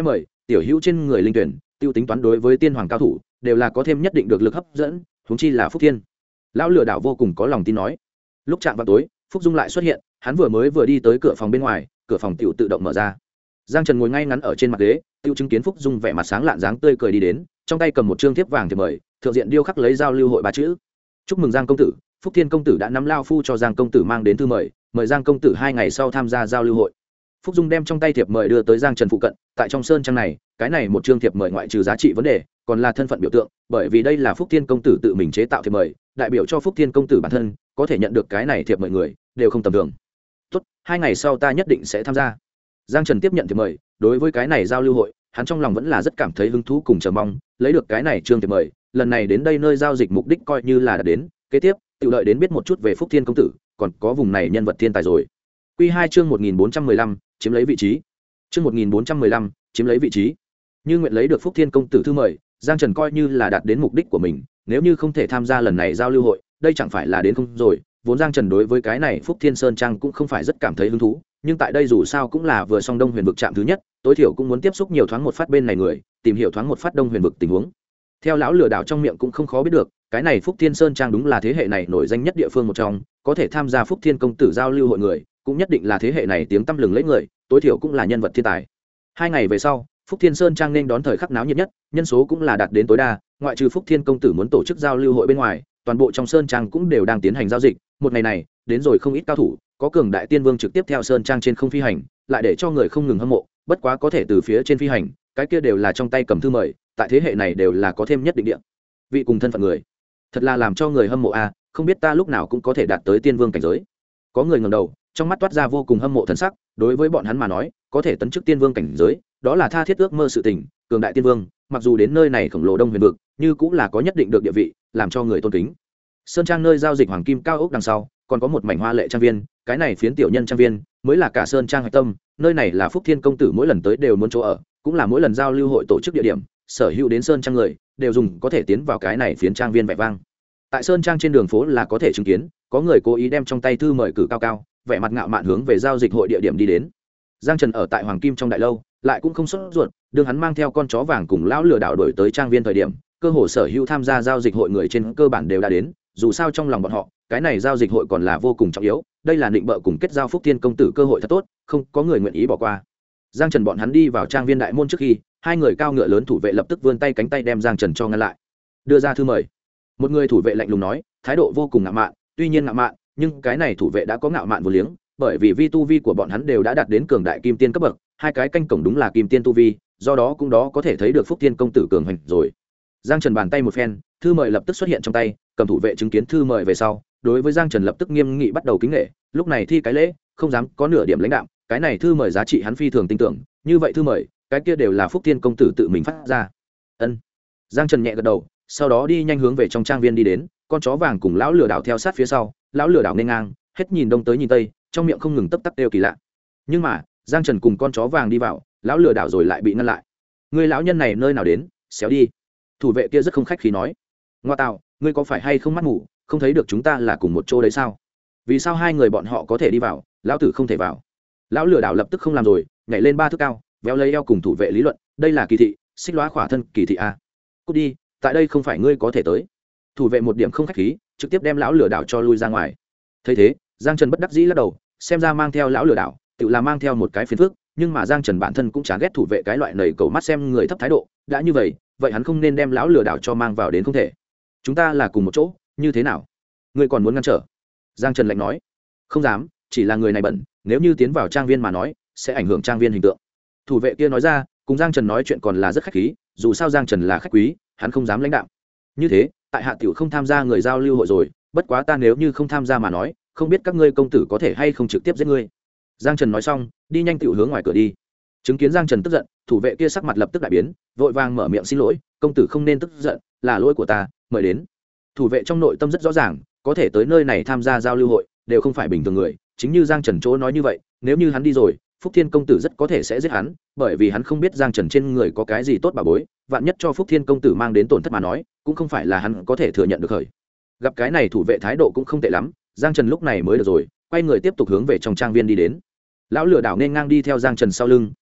tiểu hữu trên người linh tuyển tiêu tính toán đối với tiên hoàng cao thủ đều là có thêm nhất định được lực hấp dẫn, huống chi là Phúc Thiên. Lão lừa đảo vô cùng có lòng tin nói. Lúc chạm vào tối, Phúc Dung lại xuất hiện, hắn vừa đi tới cửa phòng bên ngoài, cửa phòng tiểu tự động mở ra. Giang Trần ngồi ngay ngắn ở trên mặt ghế, tiêu chứng kiến Phúc Dung vẻ mặt sáng lạn dáng tươi cười đi đến, trong tay cầm một trương thiếp vàng thiệp mời, thượng diện điêu khắc lấy giao lưu hội ba chữ. Chúc mừng Giang công tử, Phúc Thiên công tử đã nắm lao phu cho Giang công tử mang đến thư mời, mời Giang công tử 2 ngày sau tham gia giao lưu hội. Phúc Dung đem trong tay thiệp mời đưa tới Giang Trần phụ cận, tại trong sơn trang này, cái này một trương thiệp mời ngoại trừ giá trị vấn đề, còn là thân phận biểu tượng, bởi vì đây là Phúc Thiên công tử tự mình chế tạo thiệp mời, đại biểu cho Phúc Thiên công tử bản thân, có thể nhận được cái này thiệp mời người, đều không tầm thường. Tốt, 2 ngày sau ta nhất định sẽ tham gia. Giang Trần tiếp nhận thiệp mời, đối với cái này giao lưu hội, hắn trong lòng vẫn là rất cảm thấy hứng thú cùng chờ mong, lấy được cái này trương thiệp mời, lần này đến đây nơi giao dịch mục đích coi như là đã đến, kế tiếp, tự đợi đến biết một chút về Phúc Thiên công tử, còn có vùng này nhân vật thiên tài rồi. Quy 2 chương 1415, chiếm lấy vị trí. Chương 1415, chiếm lấy vị trí. Như nguyện lấy được Phúc Thiên công tử thư mời, Giang Trần coi như là đạt đến mục đích của mình, nếu như không thể tham gia lần này giao lưu hội, đây chẳng phải là đến không rồi. Vốn Giang Trần đối với cái này Phúc Thiên Sơn Trang cũng không phải rất cảm thấy hứng thú, nhưng tại đây dù sao cũng là vừa xong Đông Huyền vực chạm thứ nhất, tối thiểu cũng muốn tiếp xúc nhiều thoáng một phát bên này người, tìm hiểu thoáng một phát Đông Huyền vực tình huống. Theo lão lừa đảo trong miệng cũng không khó biết được, cái này Phúc Thiên Sơn Trang đúng là thế hệ này nổi danh nhất địa phương một trong, có thể tham gia Phúc Thiên công tử giao lưu hội người, cũng nhất định là thế hệ này tiếng tăm lừng lẫy người, tối thiểu cũng là nhân vật thiên tài. 2 ngày về sau, Phúc Thiên Sơn Trang nên đón thời khắc náo nhiệt nhất, nhân số cũng là đạt đến tối đa, ngoại trừ Phúc Thiên công tử muốn tổ chức giao lưu hội bên ngoài, toàn bộ trong sơn trang cũng đều đang tiến hành giao dịch. Một ngày này, đến rồi không ít cao thủ, có cường đại tiên vương trực tiếp theo sơn trang trên không phi hành, lại để cho người không ngừng hâm mộ, bất quá có thể từ phía trên phi hành, cái kia đều là trong tay cầm thư mời, tại thế hệ này đều là có thêm nhất định địa vị cùng thân phận người. Thật là làm cho người hâm mộ a, không biết ta lúc nào cũng có thể đạt tới tiên vương cảnh giới. Có người ngẩng đầu, trong mắt toát ra vô cùng hâm mộ thần sắc, đối với bọn hắn mà nói, có thể tấn chức tiên vương cảnh giới, đó là tha thiết ước mơ sự tình, cường đại tiên vương, mặc dù đến nơi này khổng lồ Đông Huyền vực, như cũng là có nhất định được địa vị, làm cho người tôn kính. Sơn trang nơi giao dịch hoàng kim cao ốc đằng sau, còn có một mảnh hoa lệ trang viên, cái này phiến tiểu nhân trang viên, mới là cả sơn trang hạch tâm, nơi này là Phúc Thiên công tử mỗi lần tới đều muốn chỗ ở, cũng là mỗi lần giao lưu hội tổ chức địa điểm, sở hữu đến sơn trang người đều dùng có thể tiến vào cái này phiến trang viên vẻ vang. Tại sơn trang trên đường phố là có thể chứng kiến, có người cố ý đem trong tay thư mời cử cao cao, vẻ mặt ngạo mạn hướng về giao dịch hội địa điểm đi đến. Giang Trần ở tại hoàng kim trong đại lâu, lại cũng không sốt ruột, đương hắn mang theo con chó vàng cùng lão lừa đảo đổi tới trang viên thời điểm, cơ hồ sở hữu tham gia giao dịch hội người trên cơ bản đều đã đến, dù sao trong lòng bọn họ, cái này giao dịch hội còn là vô cùng trọng yếu, đây là định bợ cùng kết giao Phúc Thiên công tử cơ hội thật tốt, không có người nguyện ý bỏ qua. Giang Trần bọn hắn đi vào trang viên đại môn trước khi, 2 người cao ngựa lớn thủ vệ lập tức vươn tay cánh tay đem Giang Trần cho ngăn lại. Đưa ra thư mời. Một người thủ vệ lạnh lùng nói, thái độ vô cùng ngạo mạn, tuy nhiên ngạo mạn, nhưng cái này thủ vệ đã có ngạo mạn vô liếng, bởi vì vi tu vi của bọn hắn đều đã đạt đến cường đại kim tiên cấp bậc, 2 cái canh cổng đúng là kim tiên tu vi, do đó cũng đó có thể thấy được Phúc Thiên công tử cường hành rồi. Giang Trần bàn tay một phen, thư mời lập tức xuất hiện trong tay, cầm thủ vệ chứng kiến thư mời về sau, đối với Giang Trần lập tức nghiêm nghị bắt đầu kính nể, lúc này thi cái lễ, không dám có nửa điểm lãnh đạm, cái này thư mời giá trị hắn phi thường tin tưởng, như vậy thư mời, cái kia đều là Phúc Thiên công tử tự mình phát ra. Ân. Giang Trần nhẹ gật đầu, sau đó đi nhanh hướng về trong trang viên đi đến, con chó vàng cùng lão lừa đảo theo sát phía sau, lão lừa đảo nên ngang, hết nhìn đông tới nhìn tây, trong miệng không ngừng tấp tắc đều kỳ lạ. Nhưng mà, Giang Trần cùng con chó vàng đi vào, lão lừa đảo rồi lại bị ngăn lại. Người lão nhân này nơi nào đến, xéo đi. Thủ vệ kia rất không khách khí nói. Ngoa tạo, ngươi có phải hay không mắt mù, không thấy được chúng ta là cùng một chỗ đấy sao? Vì sao 2 người bọn họ có thể đi vào, lão tử không thể vào? Lão lừa đảo lập tức không làm rồi, nhảy lên 3 thước cao, véo lấy eo cùng thủ vệ lý luận, đây là kỳ thị, xích lóa khỏa thân kỳ thị a. Cút đi, tại đây không phải ngươi có thể tới. Thủ vệ một điểm không khách khí, trực tiếp đem lão lừa đảo cho lui ra ngoài. Thấy thế, Giang Trần bất đắc dĩ lắc đầu, xem ra mang theo lão lừa đảo, tự là mang theo một cái phiền phức, nhưng mà Giang Trần bản thân cũng chán ghét thủ vệ cái loại nầy cầu mắt xem người thấp thái độ, đã như vậy, vậy hắn không nên đem lão lừa đảo cho mang vào đến không thể. Chúng ta là cùng một chỗ, như thế nào? Ngươi còn muốn ngăn trở? Giang Trần lạnh nói. Không dám, chỉ là người này bẩn, nếu như tiến vào trang viên mà nói, sẽ ảnh hưởng trang viên hình tượng. Thủ vệ kia nói ra, cùng Giang Trần nói chuyện còn là rất khách khí, dù sao Giang Trần là khách quý, hắn không dám lãnh đạm. Như thế, tại hạ tiểu không tham gia người giao lưu hội rồi, bất quá ta nếu như không tham gia mà nói, không biết các ngươi công tử có thể hay không trực tiếp giết ngươi. Giang Trần nói xong, đi nhanh tiểu hướng ngoài cửa đi. Chứng kiến Giang Trần tức giận, thủ vệ kia sắc mặt lập tức đại biến, vội vàng mở miệng xin lỗi, công tử không nên tức giận, là lỗi của ta, mời đến. Thủ vệ trong nội tâm rất rõ ràng, có thể tới nơi này tham gia giao lưu hội, đều không phải bình thường người, chính như Giang Trần chỗ nói như vậy, nếu như hắn đi rồi, Phúc Thiên công tử rất có thể sẽ giết hắn, bởi vì hắn không biết Giang Trần trên người có cái gì tốt bà bối, vạn nhất cho Phúc Thiên công tử mang đến tổn thất mà nói, cũng không phải là hắn có thể thừa nhận được khởi. Gặp cái này thủ vệ thái độ cũng không tệ lắm, Giang Trần lúc này mới được rồi, quay người tiếp tục hướng về trong trang viên đi đến. Lão lừa đảo nên ngang đi theo Giang Trần sau lưng,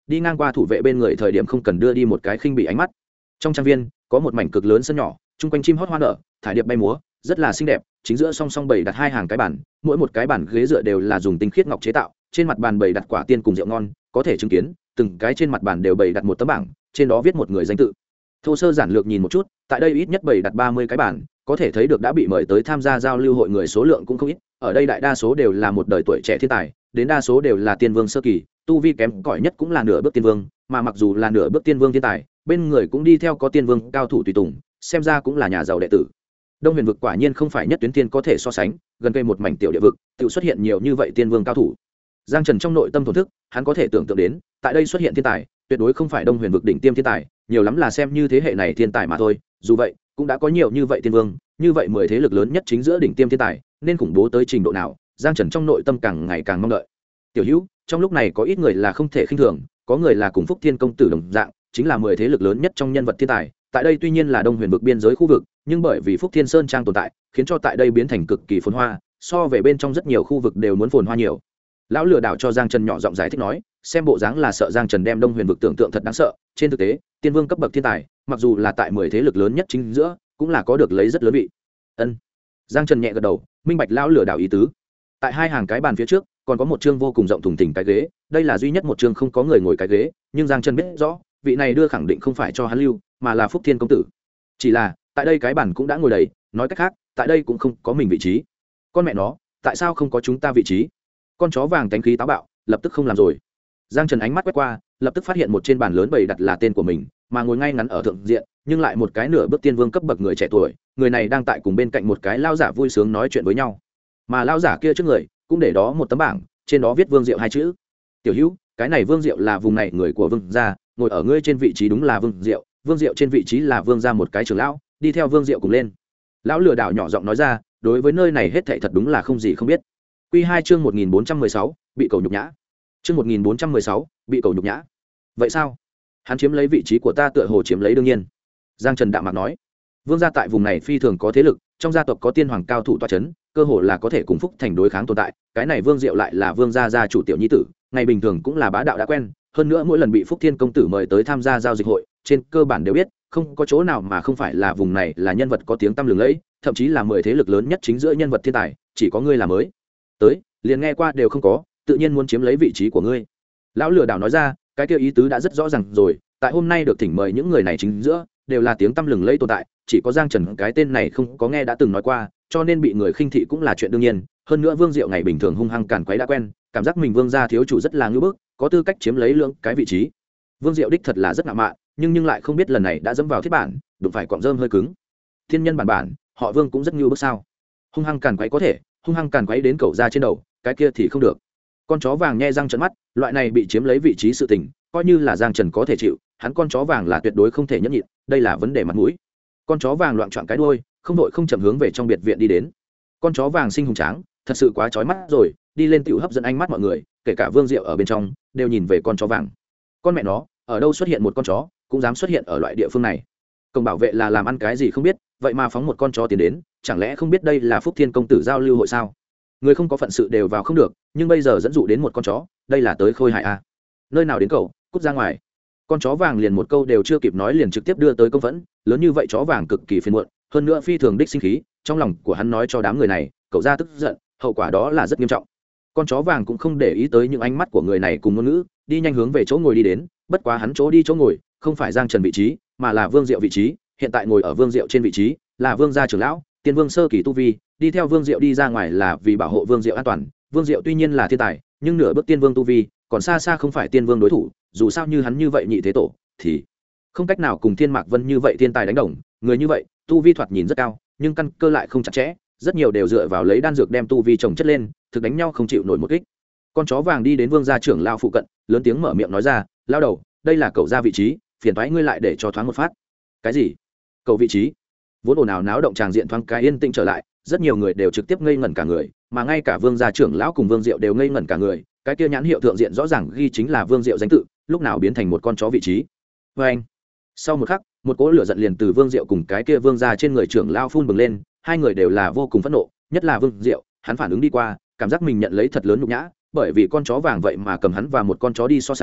đi ngang qua thủ vệ bên người thời điểm không cần đưa đi một cái khinh bị ánh mắt. Trong trang viên có một mảnh cực lớn sân nhỏ, chung quanh chim hót hoa nở, thải điệp bay múa, rất là xinh đẹp. Chính giữa song song bày đặt hai hàng cái bàn, mỗi một cái bàn ghế dựa đều là dùng tinh khiết ngọc chế tạo, trên mặt bàn bày đặt quả tiên cùng rượu ngon, có thể chứng kiến từng cái trên mặt bàn đều bày đặt một tấm bảng, trên đó viết một người danh tự. Thô sơ giản lược nhìn một chút, tại đây ít nhất bày đặt 30 cái bàn, có thể thấy được đã bị mời tới tham gia giao lưu hội người số lượng cũng không ít. Ở đây đại đa số đều là một đời tuổi trẻ thiên tài, đến đa số đều là tiên vương sơ kỳ, tu vi kém cỏi nhất cũng là nửa bước tiên vương, mà mặc dù là nửa bước tiên vương thiên tài, bên người cũng đi theo có tiên vương cao thủ tùy tùng, xem ra cũng là nhà giàu đệ tử. Đông Huyền vực quả nhiên không phải nhất tuyến tiên có thể so sánh, gần cây một mảnh tiểu địa vực, tự xuất hiện nhiều như vậy tiên vương cao thủ. Giang Trần trong nội tâm thổn thức, hắn có thể tưởng tượng đến, tại đây xuất hiện thiên tài, tuyệt đối không phải Đông Huyền vực đỉnh tiêm thiên tài, nhiều lắm là xem như thế hệ này thiên tài mà thôi. Dù vậy, cũng đã có nhiều như vậy tiên vương, như vậy 10 thế lực lớn nhất chính giữa đỉnh tiêm thiên tài, nên khủng bố tới trình độ nào, Giang Trần trong nội tâm càng ngày càng mong đợi. Tiểu Hữu, trong lúc này có ít người là không thể khinh thường, có người là cùng Phúc Thiên công tử đồng dạng, chính là 10 thế lực lớn nhất trong nhân vật thiên tài. Tại đây tuy nhiên là Đông Huyền vực biên giới khu vực, nhưng bởi vì Phúc Thiên Sơn trang tồn tại, khiến cho tại đây biến thành cực kỳ phồn hoa, so về bên trong rất nhiều khu vực đều muốn phồn hoa nhiều. Lão lừa đảo cho Giang Trần nhỏ giọng giải thích nói, xem bộ dáng là sợ Giang Trần đem Đông Huyền vực tưởng tượng thật đáng sợ, trên thực tế, tiên vương cấp bậc thiên tài, mặc dù là tại 10 thế lực lớn nhất chính giữa, cũng là có được lấy rất lớn vị. Ân. Giang Trần nhẹ gật đầu, minh bạch lão lừa đảo ý tứ. Tại hai hàng cái bàn phía trước, còn có một chương vô cùng rộng thùng thình cái ghế, đây là duy nhất một chương không có người ngồi cái ghế, nhưng Giang Trần biết rõ, vị này đưa khẳng định không phải cho hắn lưu, mà là Phúc Thiên công tử. Chỉ là, tại đây cái bàn cũng đã ngồi đầy, nói cách khác, tại đây cũng không có mình vị trí. Con mẹ nó, tại sao không có chúng ta vị trí? Con chó vàng tánh khí táo bạo, lập tức không làm rồi. Giang Trần ánh mắt quét qua, lập tức phát hiện một trên bàn lớn bày đặt là tên của mình, mà ngồi ngay ngắn ở thượng diện, nhưng lại một cái nửa bước tiên vương cấp bậc người trẻ tuổi, người này đang tại cùng bên cạnh một cái lao giả vui sướng nói chuyện với nhau. Mà lao giả kia trước người cũng để đó một tấm bảng, trên đó viết Vương Diệu hai chữ. Tiểu Hữu, cái này Vương Diệu là vùng này người của Vương gia, ngồi ở ngươi trên vị trí đúng là Vương Diệu, Vương Diệu trên vị trí là Vương gia một cái trưởng lão, đi theo Vương Diệu cùng lên. Lão lừa đảo nhỏ giọng nói ra, đối với nơi này hết thảy thật đúng là không gì không biết. Quy 2 chương 1416, bị cầu nhục nhã. Chương 1416, bị cầu nhục nhã. Vậy sao? Hắn chiếm lấy vị trí của ta tựa hồ chiếm lấy đương nhiên. Giang Trần đạm mạc nói. Vương gia tại vùng này phi thường có thế lực, trong gia tộc có tiên hoàng cao thủ tọa chấn, cơ hồ là có thể cùng Phúc Thành đối kháng tồn tại. Cái này Vương Diệu lại là Vương gia gia chủ tiểu nhi tử, ngày bình thường cũng là bá đạo đã quen, hơn nữa mỗi lần bị Phúc Thiên công tử mời tới tham gia giao dịch hội, trên cơ bản đều biết, không có chỗ nào mà không phải là vùng này là nhân vật có tiếng tăm lừng lẫy, thậm chí là 10 thế lực lớn nhất chính giữa nhân vật thiên tài, chỉ có ngươi là mới tới, liền nghe qua đều không có, tự nhiên muốn chiếm lấy vị trí của ngươi. Lão lừa đảo nói ra, cái kia ý tứ đã rất rõ ràng rồi, tại hôm nay được thỉnh mời những người này chính giữa đều là tiếng tăm lừng lẫy tồn tại, chỉ có Giang Trần cái tên này không có nghe đã từng nói qua, cho nên bị người khinh thị cũng là chuyện đương nhiên. Hơn nữa Vương Diệu ngày bình thường hung hăng càn quấy đã quen, cảm giác mình Vương gia thiếu chủ rất là ngưỡng bức, có tư cách chiếm lấy lượng cái vị trí. Vương Diệu đích thật là rất ngạo mạn, nhưng lại không biết lần này đã dẫm vào thiết bản, đụng phải cọng rơm hơi cứng. Thiên nhân bản, họ Vương cũng rất ngưỡng bức sao? Hung hăng càn quấy có thể, hung hăng càn quấy đến cẩu ra trên đầu, cái kia thì không được. Con chó vàng nhe răng trợn mắt, loại này bị chiếm lấy vị trí sự tình, coi như là Giang Trần có thể chịu, hắn con chó vàng là tuyệt đối không thể nhẫn nhịn, đây là vấn đề mặt mũi. Con chó vàng loạn choạng cái đuôi, không đội không chậm hướng về trong biệt viện đi đến. Con chó vàng sinh hùng tráng, thật sự quá chói mắt rồi, đi lên tiểu hấp dẫn ánh mắt mọi người, kể cả Vương Diệu ở bên trong, đều nhìn về con chó vàng. Con mẹ nó, ở đâu xuất hiện một con chó, cũng dám xuất hiện ở loại địa phương này. Công bảo vệ là làm ăn cái gì không biết, vậy mà phóng một con chó tiến đến, chẳng lẽ không biết đây là Phúc Thiên công tử giao lưu hội sao? Người không có phận sự đều vào không được, nhưng bây giờ dẫn dụ đến một con chó, đây là tới khôi hại à? Nơi nào đến cậu, cút ra ngoài. Con chó vàng liền một câu đều chưa kịp nói liền trực tiếp đưa tới công phẫn, lớn như vậy chó vàng cực kỳ phiền muộn, hơn nữa phi thường đích sinh khí, trong lòng của hắn nói cho đám người này, cậu ra tức giận, hậu quả đó là rất nghiêm trọng. Con chó vàng cũng không để ý tới những ánh mắt của người này cùng ngôn ngữ, đi nhanh hướng về chỗ ngồi đi đến, bất quá hắn chỗ đi chỗ ngồi, không phải Giang Trần vị trí, mà là Vương Diệu vị trí, hiện tại ngồi ở Vương Diệu trên vị trí, là Vương gia trưởng lão, Tiên Vương sơ kỳ tu vi, đi theo Vương Diệu đi ra ngoài là vì bảo hộ Vương Diệu an toàn. Vương Diệu tuy nhiên là thiên tài, nhưng nửa bước Tiên Vương tu vi, còn xa xa không phải Tiên Vương đối thủ, dù sao như hắn như vậy nhị thế tổ, thì không cách nào cùng Thiên Mạc Vân như vậy thiên tài đánh đồng, người như vậy, tu vi thoạt nhìn rất cao, nhưng căn cơ lại không chặt chẽ, rất nhiều đều dựa vào lấy đan dược đem tu vi trồng chất lên, thực đánh nhau không chịu nổi một kích. Con chó vàng đi đến Vương gia trưởng lão phụ cận, lớn tiếng mở miệng nói ra, "Lão đầu, đây là cậu gia vị trí, phiền toái ngươi lại để cho thoáng một phát." "Cái gì? Cậu vị trí?" Vốn ồn ào náo động tràng diện thoáng cái yên tĩnh trở lại, rất nhiều người đều trực tiếp ngây ngẩn cả người, mà ngay cả Vương gia trưởng lão cùng Vương Diệu đều ngây ngẩn cả người, cái kia nhãn hiệu thượng diện rõ ràng ghi chính là Vương Diệu danh tự, lúc nào biến thành một con chó vị trí. Và anh, sau một khắc, một cỗ lửa giận liền từ Vương Diệu cùng cái kia Vương gia trên người trưởng lão phun bừng lên, hai người đều là vô cùng phẫn nộ, nhất là Vương Diệu, hắn phản ứng đi qua, cảm giác mình nhận lấy thật lớn nhục nhã, bởi vì con chó vàng vậy mà cầm hắn và một con chó đi so sánh,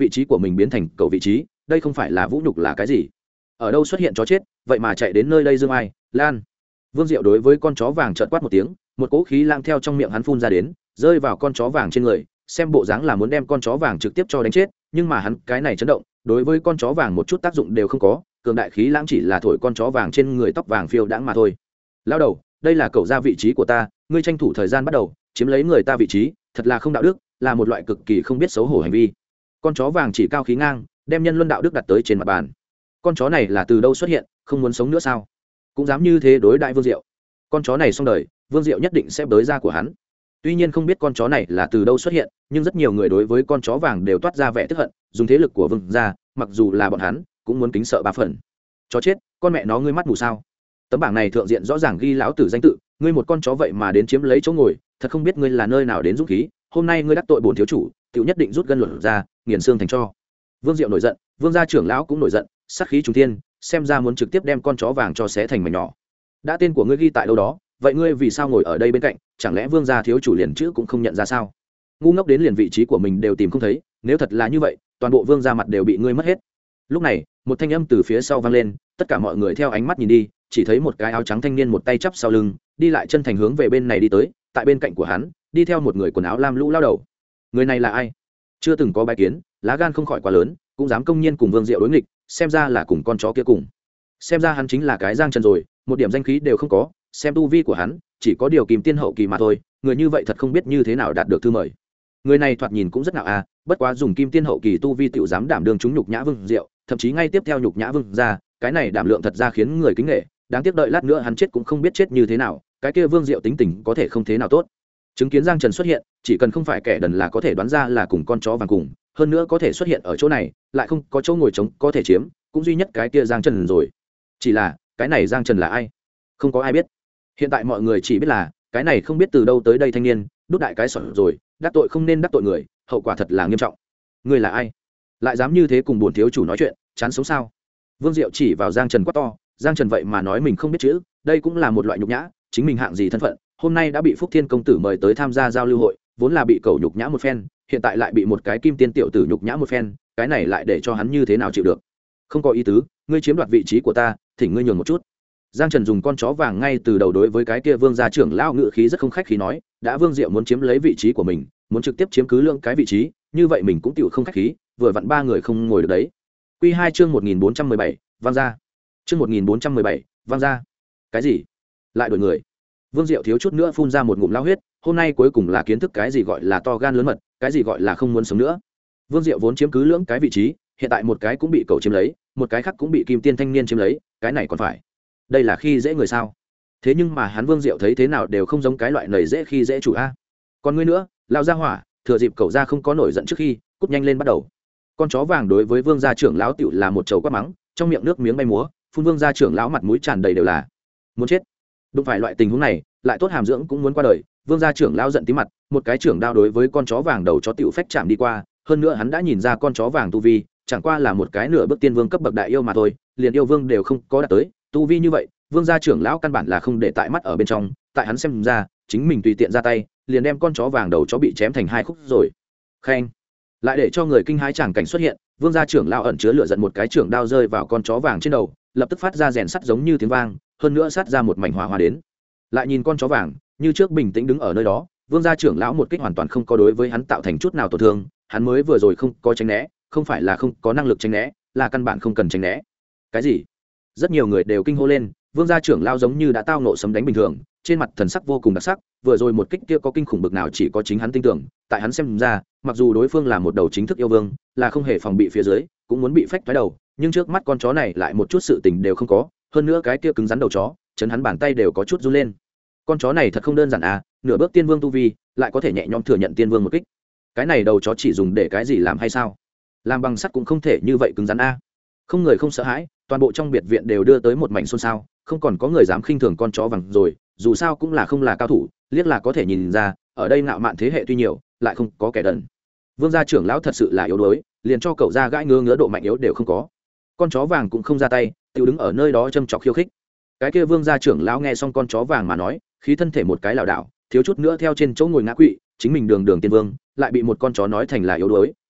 vị trí của mình biến thành cầu vị trí, đây không phải là vũ nhục là cái gì? Ở đâu xuất hiện chó chết, vậy mà chạy đến nơi đây dương ai, lan. Vương Diệu đối với con chó vàng chợt quát một tiếng, một cỗ khí lang theo trong miệng hắn phun ra đến, rơi vào con chó vàng trên người, xem bộ dáng là muốn đem con chó vàng trực tiếp cho đánh chết, nhưng mà hắn cái này chấn động, đối với con chó vàng một chút tác dụng đều không có, cường đại khí lãng chỉ là thổi con chó vàng trên người tóc vàng phiêu đãng mà thôi. Lao đầu, đây là cậu ra vị trí của ta, ngươi tranh thủ thời gian bắt đầu chiếm lấy người ta vị trí, thật là không đạo đức, là một loại cực kỳ không biết xấu hổ hành vi. Con chó vàng chỉ cao khí ngang, đem nhân luân đạo đức đặt tới trên mặt bàn. Con chó này là từ đâu xuất hiện, không muốn sống nữa sao? Cũng dám như thế đối đại Vương Diệu. Con chó này xong đời, Vương Diệu nhất định sẽ bới ra của hắn. Tuy nhiên không biết con chó này là từ đâu xuất hiện, nhưng rất nhiều người đối với con chó vàng đều toát ra vẻ tức hận, dùng thế lực của Vương gia, mặc dù là bọn hắn, cũng muốn kính sợ ba phần. Chó chết, con mẹ nó ngươi mắt mù sao? Tấm bảng này thượng diện rõ ràng ghi lão tử danh tự, ngươi một con chó vậy mà đến chiếm lấy chỗ ngồi, thật không biết ngươi là nơi nào đến dũng khí, hôm nay ngươi đắc tội bổn thiếu chủ, tiểu nhất định rút gân luật ra, nghiền xương thành tro. Vương Diệu nổi giận, Vương gia trưởng lão cũng nổi giận, sát khí trùng thiên, xem ra muốn trực tiếp đem con chó vàng cho xé thành mảnh nhỏ. Đã tên của ngươi ghi tại đâu đó, vậy ngươi vì sao ngồi ở đây bên cạnh, chẳng lẽ Vương gia thiếu chủ liền chữ cũng không nhận ra sao? Ngu ngốc đến liền vị trí của mình đều tìm không thấy, nếu thật là như vậy, toàn bộ Vương gia mặt đều bị ngươi mất hết. Lúc này, một thanh âm từ phía sau vang lên, tất cả mọi người theo ánh mắt nhìn đi, chỉ thấy một cái áo trắng thanh niên một tay chắp sau lưng, đi lại chân thành hướng về bên này đi tới, tại bên cạnh của hắn, đi theo một người quần áo lam lũ lao đầu. Người này là ai? Chưa từng có bái kiến, lá gan không khỏi quá lớn, cũng dám công nhiên cùng Vương Diệu đối nghịch, xem ra là cùng con chó kia cùng. Xem ra hắn chính là cái Giang Trần rồi, một điểm danh khí đều không có, xem tu vi của hắn, chỉ có điều kìm tiên hậu kỳ mà thôi, người như vậy thật không biết như thế nào đạt được thư mời. Người này thoạt nhìn cũng rất ngạo à, bất quá dùng kim tiên hậu kỳ tu vi tiểu dám đảm đương chúng nhục nhã Vương Diệu, thậm chí ngay tiếp theo nhục nhã Vương gia, cái này đảm lượng thật ra khiến người kính nể, đáng tiếc đợi lát nữa hắn chết cũng không biết chết như thế nào, cái kia Vương Diệu tính tình có thể không thế nào tốt. Chứng kiến Giang Trần xuất hiện, chỉ cần không phải kẻ đần là có thể đoán ra là cùng con chó vàng cùng, hơn nữa có thể xuất hiện ở chỗ này, lại không có chỗ ngồi trống có thể chiếm, cũng duy nhất cái kia Giang Trần rồi. Chỉ là, cái này Giang Trần là ai? Không có ai biết. Hiện tại mọi người chỉ biết là, cái này không biết từ đâu tới đây thanh niên, đút đại cái sọt rồi, đắc tội không nên đắc tội người, hậu quả thật là nghiêm trọng. Ngươi là ai? Lại dám như thế cùng bổn thiếu chủ nói chuyện, chán sống sao? Vương Diệu chỉ vào Giang Trần quát to, Giang Trần vậy mà nói mình không biết chữ, đây cũng là một loại nhục nhã, chính mình hạng gì thân phận, hôm nay đã bị Phúc Thiên công tử mời tới tham gia giao lưu hội, vốn là bị cầu nhục nhã một phen, hiện tại lại bị một cái kim tiên tiểu tử nhục nhã một phen, cái này lại để cho hắn như thế nào chịu được? Không có ý tứ, ngươi chiếm đoạt vị trí của ta, thỉnh ngươi nhường một chút. Giang Trần dùng con chó vàng ngay từ đầu đối với cái kia Vương gia trưởng lão ngự khí rất không khách khí nói, đã Vương Diệu muốn chiếm lấy vị trí của mình, muốn trực tiếp chiếm cứ lượng cái vị trí, như vậy mình cũng tiểu không khách khí, vừa vặn ba người không ngồi được đấy. Quy 2 chương 1417, vang ra. Chương 1417, vang ra. Cái gì? Lại đổi người? Vương Diệu thiếu chút nữa phun ra một ngụm lao huyết, hôm nay cuối cùng là kiến thức cái gì gọi là to gan lớn mật, cái gì gọi là không muốn sống nữa. Vương Diệu vốn chiếm cứ lưỡng cái vị trí, hiện tại một cái cũng bị cậu chiếm lấy, một cái khác cũng bị kim tiên thanh niên chiếm lấy, cái này còn phải. Đây là khi dễ người sao? Thế nhưng mà hắn Vương Diệu thấy thế nào đều không giống cái loại nầy dễ khi dễ chủ a. Còn ngươi nữa, lao ra hỏa, thừa dịp cậu ra không có nổi giận trước khi, cút nhanh lên bắt đầu. Con chó vàng đối với Vương gia trưởng lão tiểu là một chầu quát mắng, trong miệng nước miếng bay múa, phun Vương gia trưởng lão mặt mũi tràn đầy đều là muốn chết. Đúng phải loại tình huống này, lại tốt hàm dưỡng cũng muốn qua đời. Vương gia trưởng lão giận tí mặt, một cái trưởng đao đối với con chó vàng đầu chó tiểu phách chạm đi qua, hơn nữa hắn đã nhìn ra con chó vàng tu vi, chẳng qua là một cái nửa bước tiên vương cấp bậc đại yêu mà thôi, liền yêu vương đều không có đạt tới, tu vi như vậy, Vương gia trưởng lão căn bản là không để tại mắt ở bên trong, tại hắn xem ra, chính mình tùy tiện ra tay, liền đem con chó vàng đầu chó bị chém thành hai khúc rồi. Khen, lại để cho người kinh hãi chẳng cảnh xuất hiện, Vương gia trưởng lão ẩn chứa lửa giận một cái trưởng đao rơi vào con chó vàng trên đầu, lập tức phát ra rèn sắt giống như tiếng vang, hơn nữa sát ra một mảnh hỏa hoa đến. Lại nhìn con chó vàng, như trước bình tĩnh đứng ở nơi đó, Vương gia trưởng lão một kích hoàn toàn không có đối với hắn tạo thành chút nào tổn thương, hắn mới vừa rồi không có tránh né, không phải là không có năng lực tránh né, là căn bản không cần tránh né. Cái gì? Rất nhiều người đều kinh hô lên, Vương gia trưởng lão giống như đã tao nộ sấm đánh bình thường, trên mặt thần sắc vô cùng đặc sắc, vừa rồi một kích kia có kinh khủng bực nào chỉ có chính hắn tin tưởng, tại hắn xem ra, mặc dù đối phương là một đầu chính thức yêu vương, là không hề phòng bị phía dưới, cũng muốn bị phách toái đầu, nhưng trước mắt con chó này lại một chút sự tình đều không có, hơn nữa cái kia cứng rắn đầu chó, chấn hắn bàn tay đều có chút run lên. Con chó này thật không đơn giản à, nửa bước tiên vương tu vi, lại có thể nhẹ nhõm thừa nhận tiên vương một kích. Cái này đầu chó chỉ dùng để cái gì làm hay sao? Làm bằng sắt cũng không thể như vậy cứng rắn a. Không người không sợ hãi, toàn bộ trong biệt viện đều đưa tới một mảnh xôn xao, không còn có người dám khinh thường con chó vàng rồi, dù sao cũng là không là cao thủ, liếc là có thể nhìn ra, ở đây ngạo mạn thế hệ tuy nhiều, lại không có kẻ đần. Vương gia trưởng lão thật sự là yếu đuối, liền cho cậu ra gãi ngứa độ mạnh yếu đều không có. Con chó vàng cũng không ra tay, tự đứng ở nơi đó châm chọc khiêu khích. Cái kia Vương gia trưởng lão nghe xong con chó vàng mà nói, khí thân thể một cái lảo đảo, thiếu chút nữa theo trên chỗ ngồi ngã quỵ, chính mình đường đường tiên vương, lại bị một con chó nói thành là yếu đuối,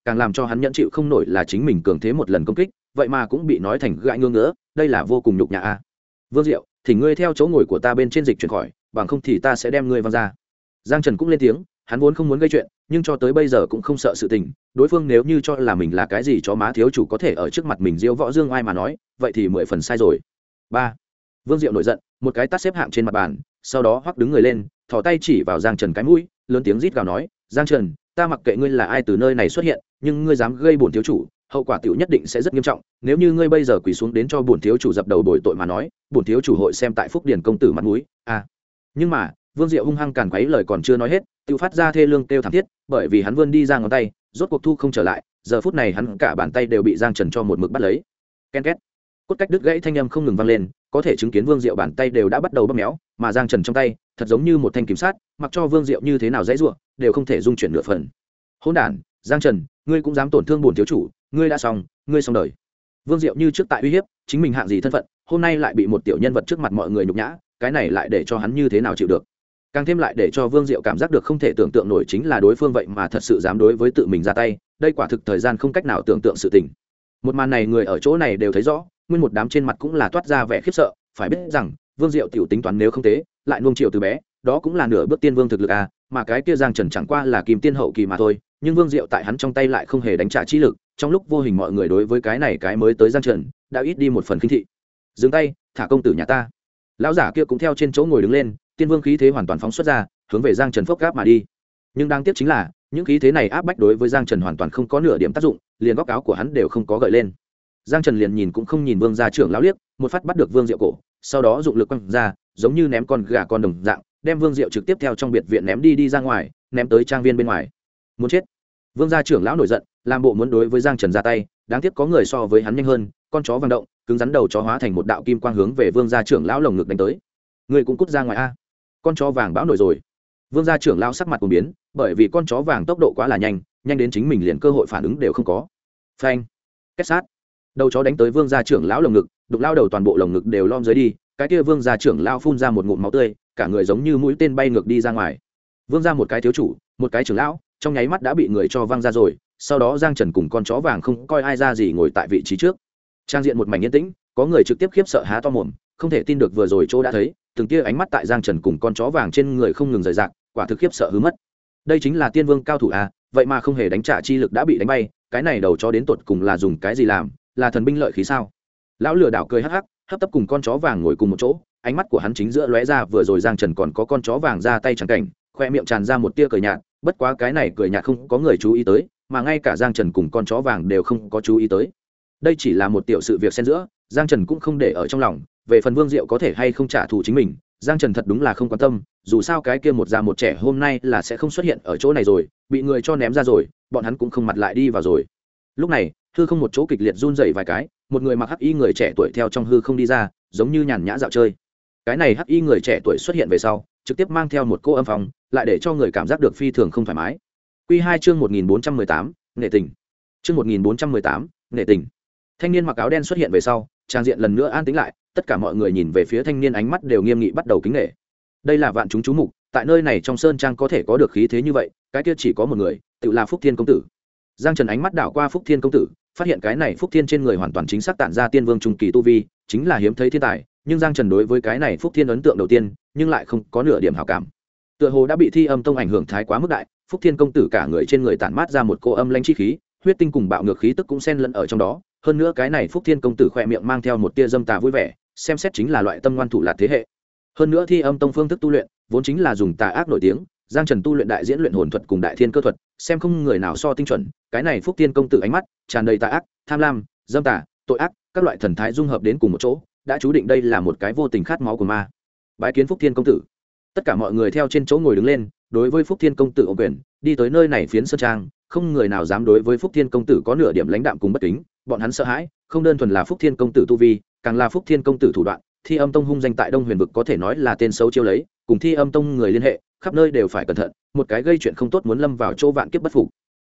càng làm cho hắn nhẫn chịu không nổi là chính mình cường thế một lần công kích vậy mà cũng bị nói thành gãi ngưỡng nữa, đây là vô cùng nhục nhã a. Vương Diệu, thì ngươi theo chỗ ngồi của ta bên trên dịch chuyển khỏi, bằng không thì ta sẽ đem ngươi văng ra. Giang Trần cũng lên tiếng, hắn vốn không muốn gây chuyện, nhưng cho tới bây giờ cũng không sợ sự tình, đối phương nếu như cho là mình là cái gì chó má thiếu chủ có thể ở trước mặt mình diêu võ dương ai mà nói, vậy thì 10 phần sai rồi. 3. Vương Diệu nổi giận, một cái tát xếp hạng trên mặt bàn, sau đó hoắc đứng người lên, thò tay chỉ vào Giang Trần cái mũi, lớn tiếng rít gào nói, "Giang Trần, ta mặc kệ ngươi là ai từ nơi này xuất hiện, nhưng ngươi dám gây bổn thiếu chủ, hậu quả tiểu nhất định sẽ rất nghiêm trọng, nếu như ngươi bây giờ quỳ xuống đến cho bổn thiếu chủ dập đầu bồi tội mà nói, bổn thiếu chủ hội xem tại Phúc Điền công tử mặt mũi." Nhưng mà, Vương Diệu hung hăng càn quấy lời còn chưa nói hết, tự phát ra thê lương kêu thảm thiết, bởi vì hắn vươn đi ra ngón tay, rốt cuộc thu không trở lại, giờ phút này hắn cả bàn tay đều bị Giang Trần cho một mực bắt lấy. Ken két. Cốt cách đứt gãy thanh âm không ngừng vang lên, có thể chứng kiến Vương Diệu bàn tay đều đã bắt đầu bóp méo, mà Giang Trần trong tay, thật giống như một thanh kiếm sát, mặc cho Vương Diệu như thế nào dãy rủa, đều không thể dung chuyển nửa phần. Hỗn đản, Giang Trần, ngươi cũng dám tổn thương bổn thiếu chủ, ngươi đã xong, ngươi xong đời. Vương Diệu như trước tại uy hiếp, chính mình hạng gì thân phận, hôm nay lại bị một tiểu nhân vật trước mặt mọi người nhục nhã, cái này lại để cho hắn như thế nào chịu được. Càng thêm lại để cho Vương Diệu cảm giác được không thể tưởng tượng nổi chính là đối phương vậy mà thật sự dám đối với tự mình ra tay, đây quả thực thời gian không cách nào tưởng tượng sự tình. Một màn này người ở chỗ này đều thấy rõ, nguyên một đám trên mặt cũng là toát ra vẻ khiếp sợ, phải biết rằng Vương Diệu tiểu tính toán nếu không tế, lại nuông chiều từ bé, đó cũng là nửa bước tiên vương thực lực à, mà cái kia Giang Trần chẳng qua là kim tiên hậu kỳ mà thôi, nhưng Vương Diệu tại hắn trong tay lại không hề đánh trả chi lực, trong lúc vô hình mọi người đối với cái này cái mới tới Giang Trần đã ít đi một phần khinh thị. Dừng tay, thả công tử nhà ta. Lão giả kia cũng theo trên chỗ ngồi đứng lên, tiên vương khí thế hoàn toàn phóng xuất ra, hướng về Giang Trần phốc gáp mà đi. Nhưng đáng tiếc chính là, những khí thế này áp bách đối với Giang Trần hoàn toàn không có nửa điểm tác dụng, liền góc áo của hắn đều không có gợi lên. Giang Trần liền nhìn cũng không nhìn Vương gia trưởng lão liếc, một phát bắt được Vương Diệu cổ, sau đó dụng lực quăng ra, giống như ném con gà con đồng dạng, đem Vương Diệu trực tiếp theo trong biệt viện ném đi ra ngoài, ném tới trang viên bên ngoài. Muốn chết. Vương gia trưởng lão nổi giận, làm bộ muốn đối với Giang Trần ra tay, đáng tiếc có người so với hắn nhanh hơn, con chó vàng động, cứng rắn đầu chó hóa thành một đạo kim quang hướng về Vương gia trưởng lão lồng ngực đánh tới. Người cũng cút ra ngoài a. Con chó vàng bão nổi rồi. Vương gia trưởng lão sắc mặt cuồng biến, bởi vì con chó vàng tốc độ quá là nhanh, nhanh đến chính mình liền cơ hội phản ứng đều không có. Phanh. Kết sát. Đầu chó đánh tới Vương gia trưởng lão lồng ngực, đục lao đầu toàn bộ lồng ngực đều lom dưới đi, cái kia Vương gia trưởng lão phun ra một ngụm máu tươi, cả người giống như mũi tên bay ngược đi ra ngoài. Vương gia một cái thiếu chủ, một cái trưởng lão, trong nháy mắt đã bị người cho văng ra rồi, sau đó Giang Trần cùng con chó vàng không coi ai ra gì ngồi tại vị trí trước. Trang diện một mảnh yên tĩnh, có người trực tiếp khiếp sợ há to mồm, không thể tin được vừa rồi chỗ đã thấy, từng tia ánh mắt tại Giang Trần cùng con chó vàng trên người không ngừng rời rạc, quả thực khiếp sợ hứ mất. Đây chính là tiên vương cao thủ à, vậy mà không hề đánh trả chi lực đã bị đánh bay, cái này đầu chó đến tột cùng là dùng cái gì làm, là thần binh lợi khí sao? Lão lừa đảo cười hắc hắc, hấp tấp cùng con chó vàng ngồi cùng một chỗ, ánh mắt của hắn chính giữa lóe ra vừa rồi Giang Trần còn có con chó vàng ra tay chẳng cảnh, khoe miệng tràn ra một tia cười nhạt, bất quá cái này cười nhạt không có người chú ý tới, mà ngay cả Giang Trần cùng con chó vàng đều không có chú ý tới. Đây chỉ là một tiểu sự việc xen giữa, Giang Trần cũng không để ở trong lòng, về phần Vương Diệu có thể hay không trả thù chính mình, Giang Trần thật đúng là không quan tâm, dù sao cái kia một già một trẻ hôm nay là sẽ không xuất hiện ở chỗ này rồi, bị người cho ném ra rồi, bọn hắn cũng không mặt lại đi vào rồi. Lúc này, hư không một chỗ kịch liệt run rẩy vài cái, một người mặc hắc y người trẻ tuổi theo trong hư không đi ra, giống như nhàn nhã dạo chơi. Cái này hắc y người trẻ tuổi xuất hiện về sau, trực tiếp mang theo một cô âm phong, lại để cho người cảm giác được phi thường không thoải mái. Quy 2 chương 1418, nghệ tình. Chương 1418, nghệ tình. Thanh niên mặc áo đen xuất hiện về sau, trang diện lần nữa an tĩnh lại, tất cả mọi người nhìn về phía thanh niên ánh mắt đều nghiêm nghị bắt đầu kính nể. Đây là vạn chúng chú mục, tại nơi này trong sơn trang có thể có được khí thế như vậy, cái kia chỉ có một người, tự là Phúc Thiên công tử. Giang Trần ánh mắt đảo qua Phúc Thiên công tử, phát hiện cái này Phúc Thiên trên người hoàn toàn chính xác tản ra tiên vương trung kỳ tu vi, chính là hiếm thấy thiên tài, nhưng Giang Trần đối với cái này Phúc Thiên ấn tượng đầu tiên, nhưng lại không có nửa điểm hảo cảm. Tựa hồ đã bị Thi Âm Tông ảnh hưởng thái quá mức đại, Phúc Thiên công tử cả người trên người tản mát ra một cô âm lãnh chi khí, huyết tinh cùng bạo ngược khí tức cũng xen lẫn ở trong đó, hơn nữa cái này Phúc Thiên công tử khỏe miệng mang theo một tia dâm tà vui vẻ, xem xét chính là loại tâm ngoan thủ lạt thế hệ. Hơn nữa Thi Âm Tông phương thức tu luyện, vốn chính là dùng tà ác nổi tiếng, Giang Trần tu luyện đại diễn luyện hồn thuật cùng đại thiên cơ thuật, xem không người nào so tinh chuẩn, cái này Phúc Thiên công tử ánh mắt tràn đầy tà ác, tham lam, dâm tà, tội ác, các loại thần thái dung hợp đến cùng một chỗ, đã chú định đây là một cái vô tình khát máu của ma. Bái kiến Phúc Thiên công tử. Tất cả mọi người theo trên chỗ ngồi đứng lên, đối với Phúc Thiên công tử ôm quyền, đi tới nơi này phiến sơn trang, không người nào dám đối với Phúc Thiên công tử có nửa điểm lãnh đạm cùng bất kính, bọn hắn sợ hãi, không đơn thuần là Phúc Thiên công tử tu vi, càng là Phúc Thiên công tử thủ đoạn. Thi Âm Tông hung danh tại Đông Huyền vực có thể nói là tên xấu chiêu lấy, cùng Thi Âm Tông người liên hệ, khắp nơi đều phải cẩn thận, một cái gây chuyện không tốt muốn lâm vào chỗ vạn kiếp bất phục.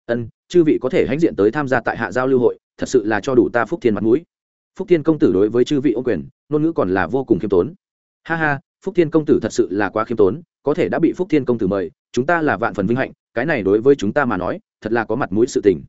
Chư vị có thể hãnh diện tới tham gia tại hạ giao lưu hội, thật sự là cho đủ ta Phúc Thiên mặt mũi. Phúc Thiên công tử đối với chư vị ô quyền, ngôn ngữ còn là vô cùng khiêm tốn. Ha ha, Phúc Thiên công tử thật sự là quá khiêm tốn, có thể đã bị Phúc Thiên công tử mời, chúng ta là vạn phần vinh hạnh, cái này đối với chúng ta mà nói, thật là có mặt mũi sự tình.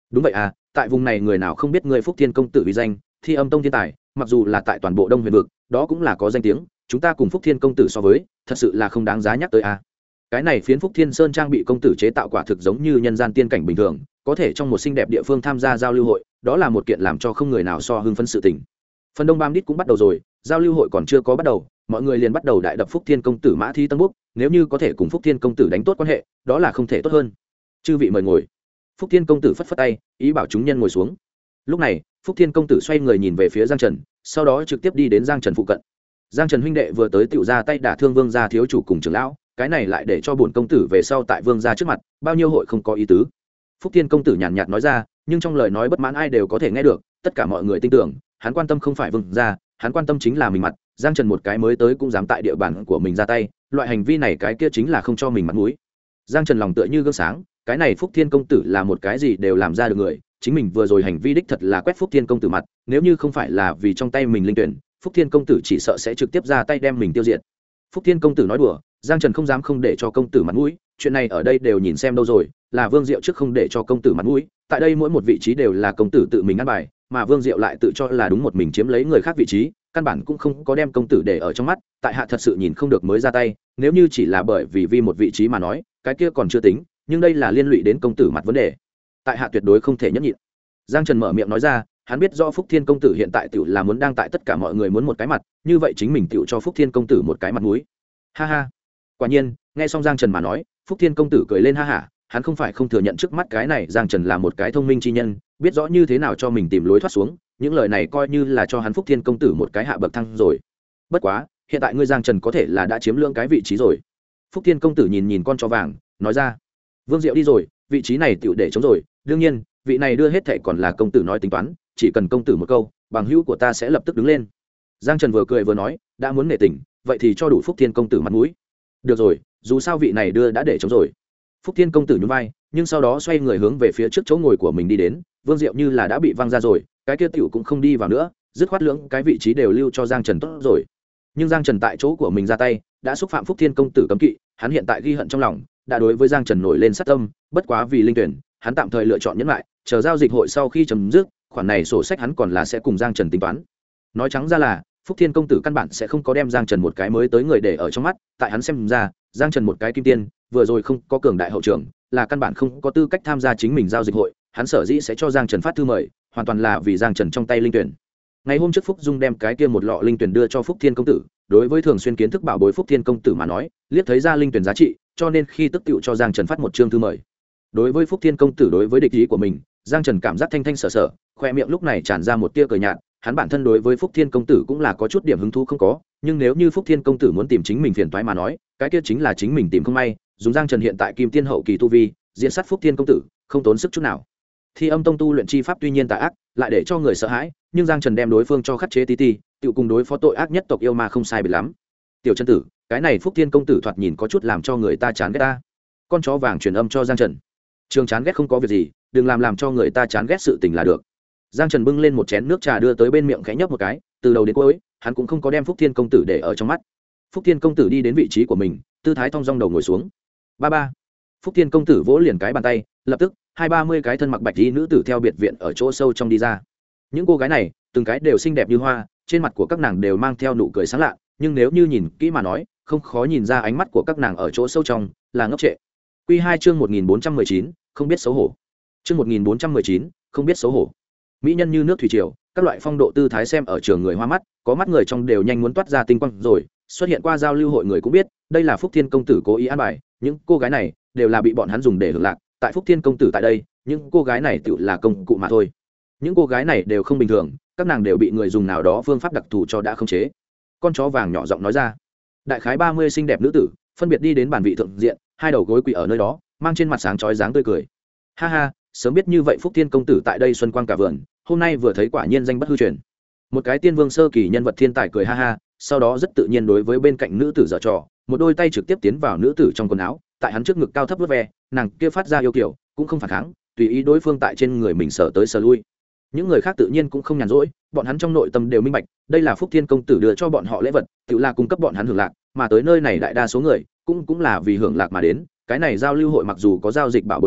đúng vậy à, tại vùng này người nào không biết ngươi Phúc Thiên công tử uy danh, Thi Âm tông thiên tài, mặc dù là tại toàn bộ Đông Huyền vực, đó cũng là có danh tiếng, chúng ta cùng Phúc Thiên công tử so với, thật sự là không đáng giá nhắc tới à. Cái này phiến Phúc Thiên Sơn trang bị công tử chế tạo quả thực giống như nhân gian tiên cảnh bình thường, có thể trong một xinh đẹp địa phương tham gia giao lưu hội, đó là một kiện làm cho không người nào so hưng phấn sự tình. Phần đông bam đít cũng bắt đầu rồi, giao lưu hội còn chưa có bắt đầu, mọi người liền bắt đầu đại đập Phúc Thiên công tử mã thi tân búc, nếu như có thể cùng Phúc Thiên công tử đánh tốt quan hệ, đó là không thể tốt hơn. Chư vị mời ngồi. Phúc Thiên công tử phất phất tay, ý bảo chúng nhân ngồi xuống. Lúc này, Phúc Thiên công tử xoay người nhìn về phía Giang Trần, sau đó trực tiếp đi đến Giang Trần phụ cận. Giang Trần huynh đệ vừa tới tựu ra tay đả thương Vương gia thiếu chủ cùng trưởng lão, cái này lại để cho bổn công tử về sau tại Vương gia trước mặt, bao nhiêu hội không có ý tứ. Phúc Thiên công tử nhàn nhạt nói ra, nhưng trong lời nói bất mãn ai đều có thể nghe được, tất cả mọi người tin tưởng, hắn quan tâm không phải Vương gia, hắn quan tâm chính là mình mặt. Giang Trần một cái mới tới cũng dám tại địa bàn của mình ra tay, loại hành vi này cái kia chính là không cho mình mặt mũi. Giang Trần lòng tựa như gương sáng, cái này Phúc Thiên công tử là một cái gì đều làm ra được người, chính mình vừa rồi hành vi đích thật là quét Phúc Thiên công tử mặt, nếu như không phải là vì trong tay mình linh tuyển, Phúc Thiên công tử chỉ sợ sẽ trực tiếp ra tay đem mình tiêu diệt. Phúc Thiên công tử nói đùa, Giang Trần không dám không để cho công tử mặt mũi, chuyện này ở đây đều nhìn xem đâu rồi, là Vương Diệu trước không để cho công tử mặt mũi, tại đây mỗi một vị trí đều là công tử tự mình ăn bài, mà Vương Diệu lại tự cho là đúng một mình chiếm lấy người khác vị trí, căn bản cũng không có đem công tử để ở trong mắt, tại hạ thật sự nhìn không được mới ra tay, nếu như chỉ là bởi vì một vị trí mà nói, cái kia còn chưa tính, nhưng đây là liên lụy đến công tử mặt vấn đề, tại hạ tuyệt đối không thể nhẫn nhịn. Giang Trần mở miệng nói ra, hắn biết rõ Phúc Thiên công tử hiện tại tiểu là muốn đang tại tất cả mọi người muốn một cái mặt, như vậy chính mình tiểu cho Phúc Thiên công tử một cái mặt mũi. Ha ha. Quả nhiên, nghe xong Giang Trần mà nói, Phúc Thiên công tử cười lên ha hả, hắn không phải không thừa nhận trước mắt cái này Giang Trần là một cái thông minh chi nhân, biết rõ như thế nào cho mình tìm lối thoát xuống, những lời này coi như là cho hắn Phúc Thiên công tử một cái hạ bậc thang rồi. Bất quá, hiện tại ngươi Giang Trần có thể là đã chiếm lưỡng cái vị trí rồi. Phúc Thiên công tử nhìn nhìn con chó vàng, nói ra. Vương Diệu đi rồi, vị trí này tiểu để trống rồi, đương nhiên, vị này đưa hết thảy còn là công tử nói tính toán, chỉ cần công tử một câu, bằng hữu của ta sẽ lập tức đứng lên. Giang Trần vừa cười vừa nói, đã muốn nể tình, vậy thì cho đủ Phúc Thiên công tử mặt mũi. Được rồi, dù sao vị này đưa đã để trống rồi. Phúc Thiên công tử nhún vai, nhưng sau đó xoay người hướng về phía trước chỗ ngồi của mình đi đến. Vương Diệu như là đã bị văng ra rồi, cái kia tiểu cũng không đi vào nữa, dứt khoát lưỡng cái vị trí đều lưu cho Giang Trần tốt rồi. Nhưng Giang Trần tại chỗ của mình ra tay, đã xúc phạm Phúc Thiên công tử cấm kỵ, hắn hiện tại ghi hận trong lòng, đã đối với Giang Trần nổi lên sát tâm, bất quá vì linh tuyển, hắn tạm thời lựa chọn nhẫn lại, chờ giao dịch hội sau khi chấm dứt, khoản này sổ sách hắn còn là sẽ cùng Giang Trần tính toán. Nói trắng ra là, Phúc Thiên công tử căn bản sẽ không có đem Giang Trần một cái mới tới người để ở trong mắt, tại hắn xem ra, Giang Trần một cái kim tiên, vừa rồi không có cường đại hậu trường, là căn bản không có tư cách tham gia chính mình giao dịch hội, hắn sở dĩ sẽ cho Giang Trần phát thư mời, hoàn toàn là vì Giang Trần trong tay linh tuyển. Ngày hôm trước Phúc Dung đem cái kia một lọ linh tuyển đưa cho Phúc Thiên công tử, đối với thường xuyên kiến thức bảo bối Phúc Thiên công tử mà nói, liếc thấy ra linh tuyển giá trị, cho nên khi tức tựu cho Giang Trần phát một chương thư mời. Đối với Phúc Thiên công tử đối với địch ý của mình, Giang Trần cảm giác thanh thanh sở sở, khoe miệng lúc này tràn ra một tia cười nhạt, hắn bản thân đối với Phúc Thiên công tử cũng là có chút điểm hứng thú không có, nhưng nếu như Phúc Thiên công tử muốn tìm chính mình phiền toái mà nói, cái kia chính là chính mình tìm không may, dùng Giang Trần hiện tại kim tiên hậu kỳ tu vi, diễn sát Phúc Thiên công tử, không tốn sức chút nào. Thi Âm tông tu luyện chi pháp tuy nhiên tà ác, lại để cho người sợ hãi, nhưng Giang Trần đem đối phương cho khắc chế tí ti, tự cùng đối phó tội ác nhất tộc yêu ma không sai biệt lắm. Tiểu Trần tử, cái này Phúc Thiên công tử thoạt nhìn có chút làm cho người ta chán ghét ta. Con chó vàng truyền âm cho Giang Trần. Trường chán ghét không có việc gì, đừng làm cho người ta chán ghét sự tình là được. Giang Trần bưng lên một chén nước trà đưa tới bên miệng khẽ nhấp một cái, từ đầu đến cuối, hắn cũng không có đem Phúc Thiên công tử để ở trong mắt. Phúc Thiên công tử đi đến vị trí của mình, tư thái thong dong đầu ngồi xuống. Ba ba. Phúc Thiên công tử vỗ liền cái bàn tay, lập tức, 20-30 cái thân mặc bạch y nữ tử theo biệt viện ở chỗ sâu trong đi ra. Những cô gái này, từng cái đều xinh đẹp như hoa, trên mặt của các nàng đều mang theo nụ cười sáng lạ, nhưng nếu như nhìn kỹ mà nói, không khó nhìn ra ánh mắt của các nàng ở chỗ sâu trong là ngốc trệ. Quy 2 chương 1419, không biết xấu hổ. Chương 1419, không biết xấu hổ. Mỹ nhân như nước thủy triều, các loại phong độ tư thái xem ở trường người hoa mắt, có mắt người trong đều nhanh muốn toát ra tinh quang rồi, xuất hiện qua giao lưu hội người cũng biết, đây là Phúc Thiên công tử cố ý an bài, những cô gái này đều là bị bọn hắn dùng để hưởng lạc, tại Phúc Thiên công tử tại đây, những cô gái này tự là công cụ mà thôi. Những cô gái này đều không bình thường, các nàng đều bị người dùng nào đó phương pháp đặc thù cho đã khống chế. Con chó vàng nhỏ giọng nói ra. Đại khái 30 xinh đẹp nữ tử, phân biệt đi đến bàn vị thượng diện, hai đầu gối quỳ ở nơi đó, mang trên mặt sáng chói dáng tươi cười. Ha ha, sớm biết như vậy Phúc Thiên công tử tại đây xuân quang cả vườn, hôm nay vừa thấy quả nhiên danh bất hư truyền. Một cái tiên vương sơ kỳ nhân vật thiên tài cười ha ha, sau đó rất tự nhiên đối với bên cạnh nữ tử giở trò, một đôi tay trực tiếp tiến vào nữ tử trong quần áo, tại hắn trước ngực cao thấp vuốt ve, nàng kia phát ra yêu kiều, cũng không phản kháng, tùy ý đối phương tại trên người mình sở tới sở lui. Những người khác tự nhiên cũng không nhàn rỗi, bọn hắn trong nội tâm đều minh bạch, đây là Phúc Thiên công tử đưa cho bọn họ lễ vật, tự là cung cấp bọn hắn hưởng lạc, mà tới nơi này đại đa số người cũng là vì hưởng lạc mà đến. Cái này giao lưu hội mặc dù có giao dịch bảo bối khâu,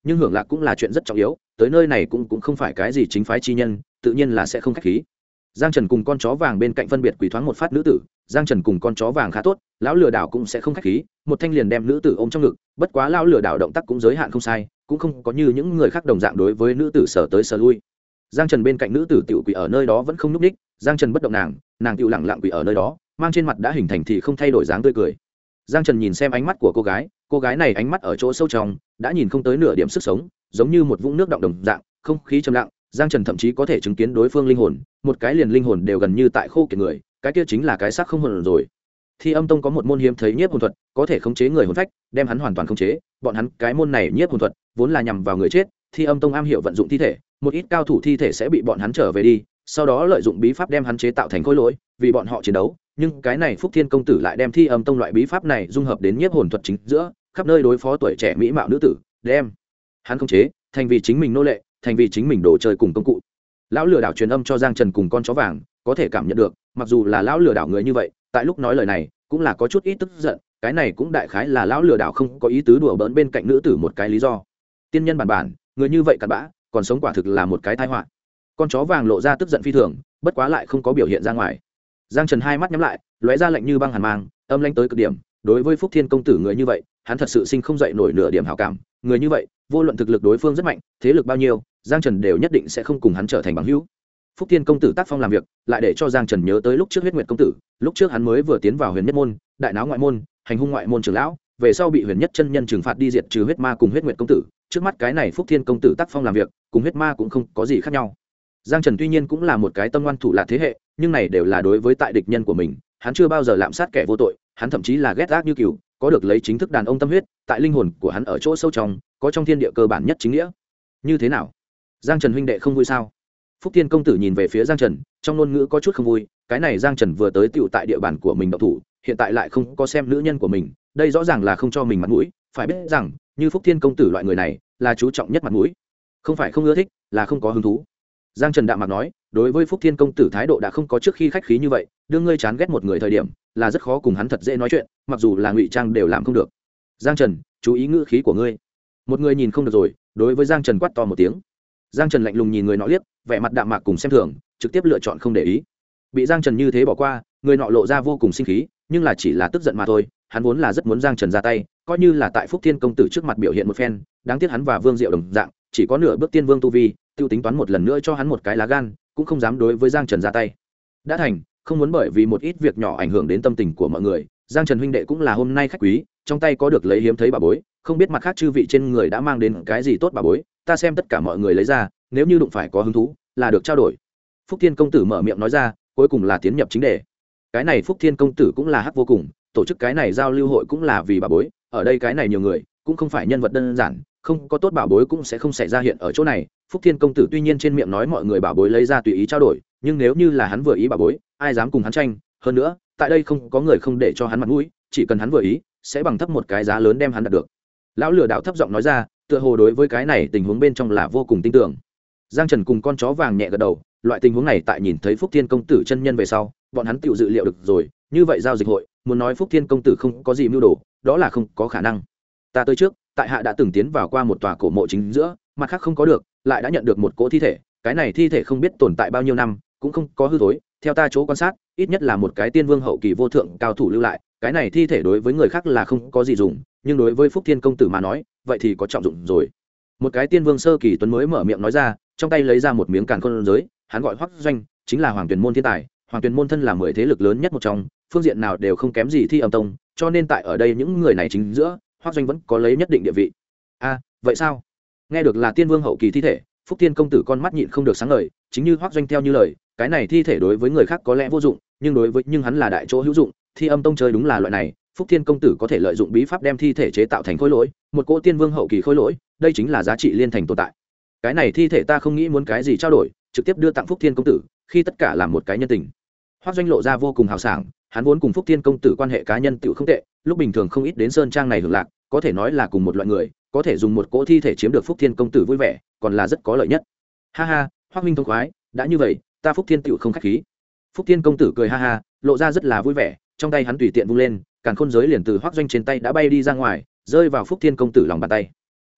nhưng hưởng lạc cũng là chuyện rất trọng yếu, tới nơi này cũng không phải cái gì chính phái chi nhân, tự nhiên là sẽ không khách khí. Giang Trần cùng con chó vàng bên cạnh phân biệt quỳ thoáng một phát nữ tử. Giang Trần cùng con chó vàng khá tốt, lão lừa đảo cũng sẽ không khách khí, một thanh liền đem nữ tử ôm trong ngực. Bất quá lão lừa đảo động tác cũng giới hạn không sai, cũng không có như những người khác đồng dạng đối với nữ tử sở tới sở lui. Giang Trần bên cạnh nữ tử tiểu quỳ ở nơi đó vẫn không nhúc nhích, Giang Trần bất động nàng tiểu lặng lặng quỳ ở nơi đó, mang trên mặt đã hình thành thì không thay đổi dáng tươi cười. Giang Trần nhìn xem ánh mắt của cô gái này ánh mắt ở chỗ sâu trong đã nhìn không tới nửa điểm sức sống, giống như một vũng nước động đồng dạng, không khí trầm lặng. Giang Trần thậm chí có thể chứng kiến đối phương linh hồn, một cái liền linh hồn đều gần như tại khô kiệt người, cái kia chính là cái xác không hồn rồi. Thi Âm Tông có một môn hiếm thấy nhiếp hồn thuật, có thể khống chế người hồn phách, đem hắn hoàn toàn khống chế. Bọn hắn cái môn này nhiếp hồn thuật vốn là nhằm vào người chết, Thi Âm Tông am hiểu vận dụng thi thể, một ít cao thủ thi thể sẽ bị bọn hắn trở về đi, sau đó lợi dụng bí pháp đem hắn chế tạo thành khối lỗi, vì bọn họ chiến đấu. Nhưng cái này Phúc Thiên công tử lại đem Thi Âm Tông loại bí pháp này dung hợp đến nhiếp hồn thuật chính giữa, khắp nơi đối phó tuổi trẻ mỹ mạo nữ tử, đem hắn khống chế thành vì chính mình nô lệ, thành vì chính mình đồ chơi cùng công cụ. Lão lừa đảo truyền âm cho Giang Trần cùng con chó vàng, có thể cảm nhận được, mặc dù là lão lừa đảo người như vậy, tại lúc nói lời này cũng là có chút ít tức giận, cái này cũng đại khái là lão lừa đảo không có ý tứ đùa bỡn bên cạnh nữ tử một cái lý do. Tiên nhân bản người như vậy cặn bã, còn sống quả thực là một cái tai họa. Con chó vàng lộ ra tức giận phi thường, bất quá lại không có biểu hiện ra ngoài. Giang Trần hai mắt nhắm lại, lóe ra lạnh như băng hàn mang, âm lãnh tới cực điểm. Đối với Phúc Thiên công tử người như vậy, hắn thật sự sinh không dậy nổi nửa điểm hảo cảm. Người như vậy, vô luận thực lực đối phương rất mạnh, thế lực bao nhiêu, Giang Trần đều nhất định sẽ không cùng hắn trở thành bằng hữu. Phúc Thiên công tử tác phong làm việc, lại để cho Giang Trần nhớ tới lúc trước Huyết Nguyệt công tử, lúc trước hắn mới vừa tiến vào Huyền Nhất môn, đại náo ngoại môn, hành hung ngoại môn trưởng lão, về sau bị Huyền Nhất chân nhân trừng phạt đi diệt trừ huyết ma cùng Huyết Nguyệt công tử, trước mắt cái này Phúc Thiên công tử tác phong làm việc, cùng huyết ma cũng không có gì khác nhau. Giang Trần tuy nhiên cũng là một cái tâm ngoan thủ lạt thế hệ, nhưng này đều là đối với tại địch nhân của mình, hắn chưa bao giờ lạm sát kẻ vô tội, hắn thậm chí là ghét ác như cừu, có được lấy chính thức đàn ông tâm huyết, tại linh hồn của hắn ở chỗ sâu trong, có trong thiên địa cơ bản nhất chính nghĩa. Như thế nào? Giang Trần huynh đệ không vui sao? Phúc Thiên công tử nhìn về phía Giang Trần, trong ngôn ngữ có chút không vui, cái này Giang Trần vừa tới tựu tại địa bàn của mình động thủ, hiện tại lại không có xem nữ nhân của mình, đây rõ ràng là không cho mình mặt mũi, phải biết rằng, như Phúc Thiên công tử loại người này, là chú trọng nhất mặt mũi, không phải không ưa thích, là không có hứng thú. Giang Trần đạm mạc nói, đối với Phúc Thiên công tử thái độ đã không có trước khi khách khí như vậy, đương ngươi chán ghét một người thời điểm, là rất khó cùng hắn thật dễ nói chuyện, mặc dù là ngụy trang đều làm không được. Giang Trần, chú ý ngữ khí của ngươi. Một người nhìn không được rồi, đối với Giang Trần quát to một tiếng. Giang Trần lạnh lùng nhìn người nọ liếc, vẻ mặt đạm mạc cùng xem thường, trực tiếp lựa chọn không để ý. Bị Giang Trần như thế bỏ qua, người nọ lộ ra vô cùng sinh khí, nhưng là chỉ là tức giận mà thôi, hắn vốn là rất muốn Giang Trần ra tay, coi như là tại Phúc Thiên công tử trước mặt biểu hiện một phen, đáng tiếc hắn và Vương Diệu đồng dạng, chỉ có nửa bước tiên vương tu vi, tiêu tính toán một lần nữa cho hắn một cái lá gan, cũng không dám đối với Giang Trần ra tay. Đã thành, không muốn bởi vì một ít việc nhỏ ảnh hưởng đến tâm tình của mọi người, Giang Trần huynh đệ cũng là hôm nay khách quý, trong tay có được lấy hiếm thấy bà bối, không biết mặt khác chư vị trên người đã mang đến cái gì tốt bà bối, ta xem tất cả mọi người lấy ra, nếu như đụng phải có hứng thú, là được trao đổi. Phúc Thiên công tử mở miệng nói ra, cuối cùng là tiến nhập chính đề. Cái này Phúc Thiên công tử cũng là hắc vô cùng, tổ chức cái này giao lưu hội cũng là vì bà bối, ở đây cái này nhiều người, cũng không phải nhân vật đơn giản, không có tốt bảo bối cũng sẽ không xảy ra hiện ở chỗ này. Phúc Thiên công tử tuy nhiên trên miệng nói mọi người bảo bối lấy ra tùy ý trao đổi, nhưng nếu như là hắn vừa ý bảo bối, ai dám cùng hắn tranh, hơn nữa, tại đây không có người không để cho hắn mặt mũi, chỉ cần hắn vừa ý, sẽ bằng thấp một cái giá lớn đem hắn đạt được. Lão lừa đảo thấp giọng nói ra, tựa hồ đối với cái này tình huống bên trong là vô cùng tin tưởng. Giang Trần cùng con chó vàng nhẹ gật đầu, loại tình huống này tại nhìn thấy Phúc Thiên công tử chân nhân về sau, bọn hắn tự dự liệu được rồi, như vậy giao dịch hội, muốn nói Phúc Thiên công tử không có gì mưu đồ, đó là không có khả năng. Ta tới trước, tại hạ đã từng tiến vào qua một tòa cổ mộ chính giữa, mặt khác không có được, lại đã nhận được một cỗ thi thể, cái này thi thể không biết tồn tại bao nhiêu năm, cũng không có hư thối, theo ta chỗ quan sát, ít nhất là một cái tiên vương hậu kỳ vô thượng cao thủ lưu lại, cái này thi thể đối với người khác là không có gì dùng, nhưng đối với Phúc Thiên công tử mà nói, vậy thì có trọng dụng rồi. Một cái tiên vương sơ kỳ tuấn mới mở miệng nói ra, trong tay lấy ra một miếng càn khôn giới, hắn gọi Hoắc Doanh, chính là Hoàng Tuyền môn thiên tài, Hoàng Tuyền môn thân là 10 thế lực lớn nhất một trong, phương diện nào đều không kém gì Thi Âm Tông, cho nên tại ở đây những người này chính giữa, Hoắc Doanh vẫn có lấy nhất định địa vị. A, vậy sao? Nghe được là tiên vương hậu kỳ thi thể, Phúc Thiên công tử con mắt nhịn không được sáng ngời, chính như Hoắc Doanh theo như lời, cái này thi thể đối với người khác có lẽ vô dụng, nhưng hắn là đại chỗ hữu dụng, Thi Âm Tông chơi đúng là loại này, Phúc Thiên công tử có thể lợi dụng bí pháp đem thi thể chế tạo thành khối lỗi, một cỗ tiên vương hậu kỳ khối lỗi, đây chính là giá trị liên thành tồn tại. Cái này thi thể ta không nghĩ muốn cái gì trao đổi, trực tiếp đưa tặng Phúc Thiên công tử, khi tất cả làm một cái nhân tình. Hoắc Doanh lộ ra vô cùng hào sảng, hắn vốn cùng Phúc Thiên công tử quan hệ cá nhân tựu không tệ, lúc bình thường không ít đến sơn trang này hưởng lạc, có thể nói là cùng một loại người, có thể dùng một cỗ thi thể chiếm được Phúc Thiên công tử vui vẻ, còn là rất có lợi nhất. Ha ha, Hoắc minh thông khoái, đã như vậy, ta Phúc Thiên tựu không khách khí. Phúc Thiên công tử cười ha ha, lộ ra rất là vui vẻ, trong tay hắn tùy tiện vung lên, càn khôn giới liền từ Hoắc Doanh trên tay đã bay đi ra ngoài, rơi vào Phúc Thiên công tử lòng bàn tay.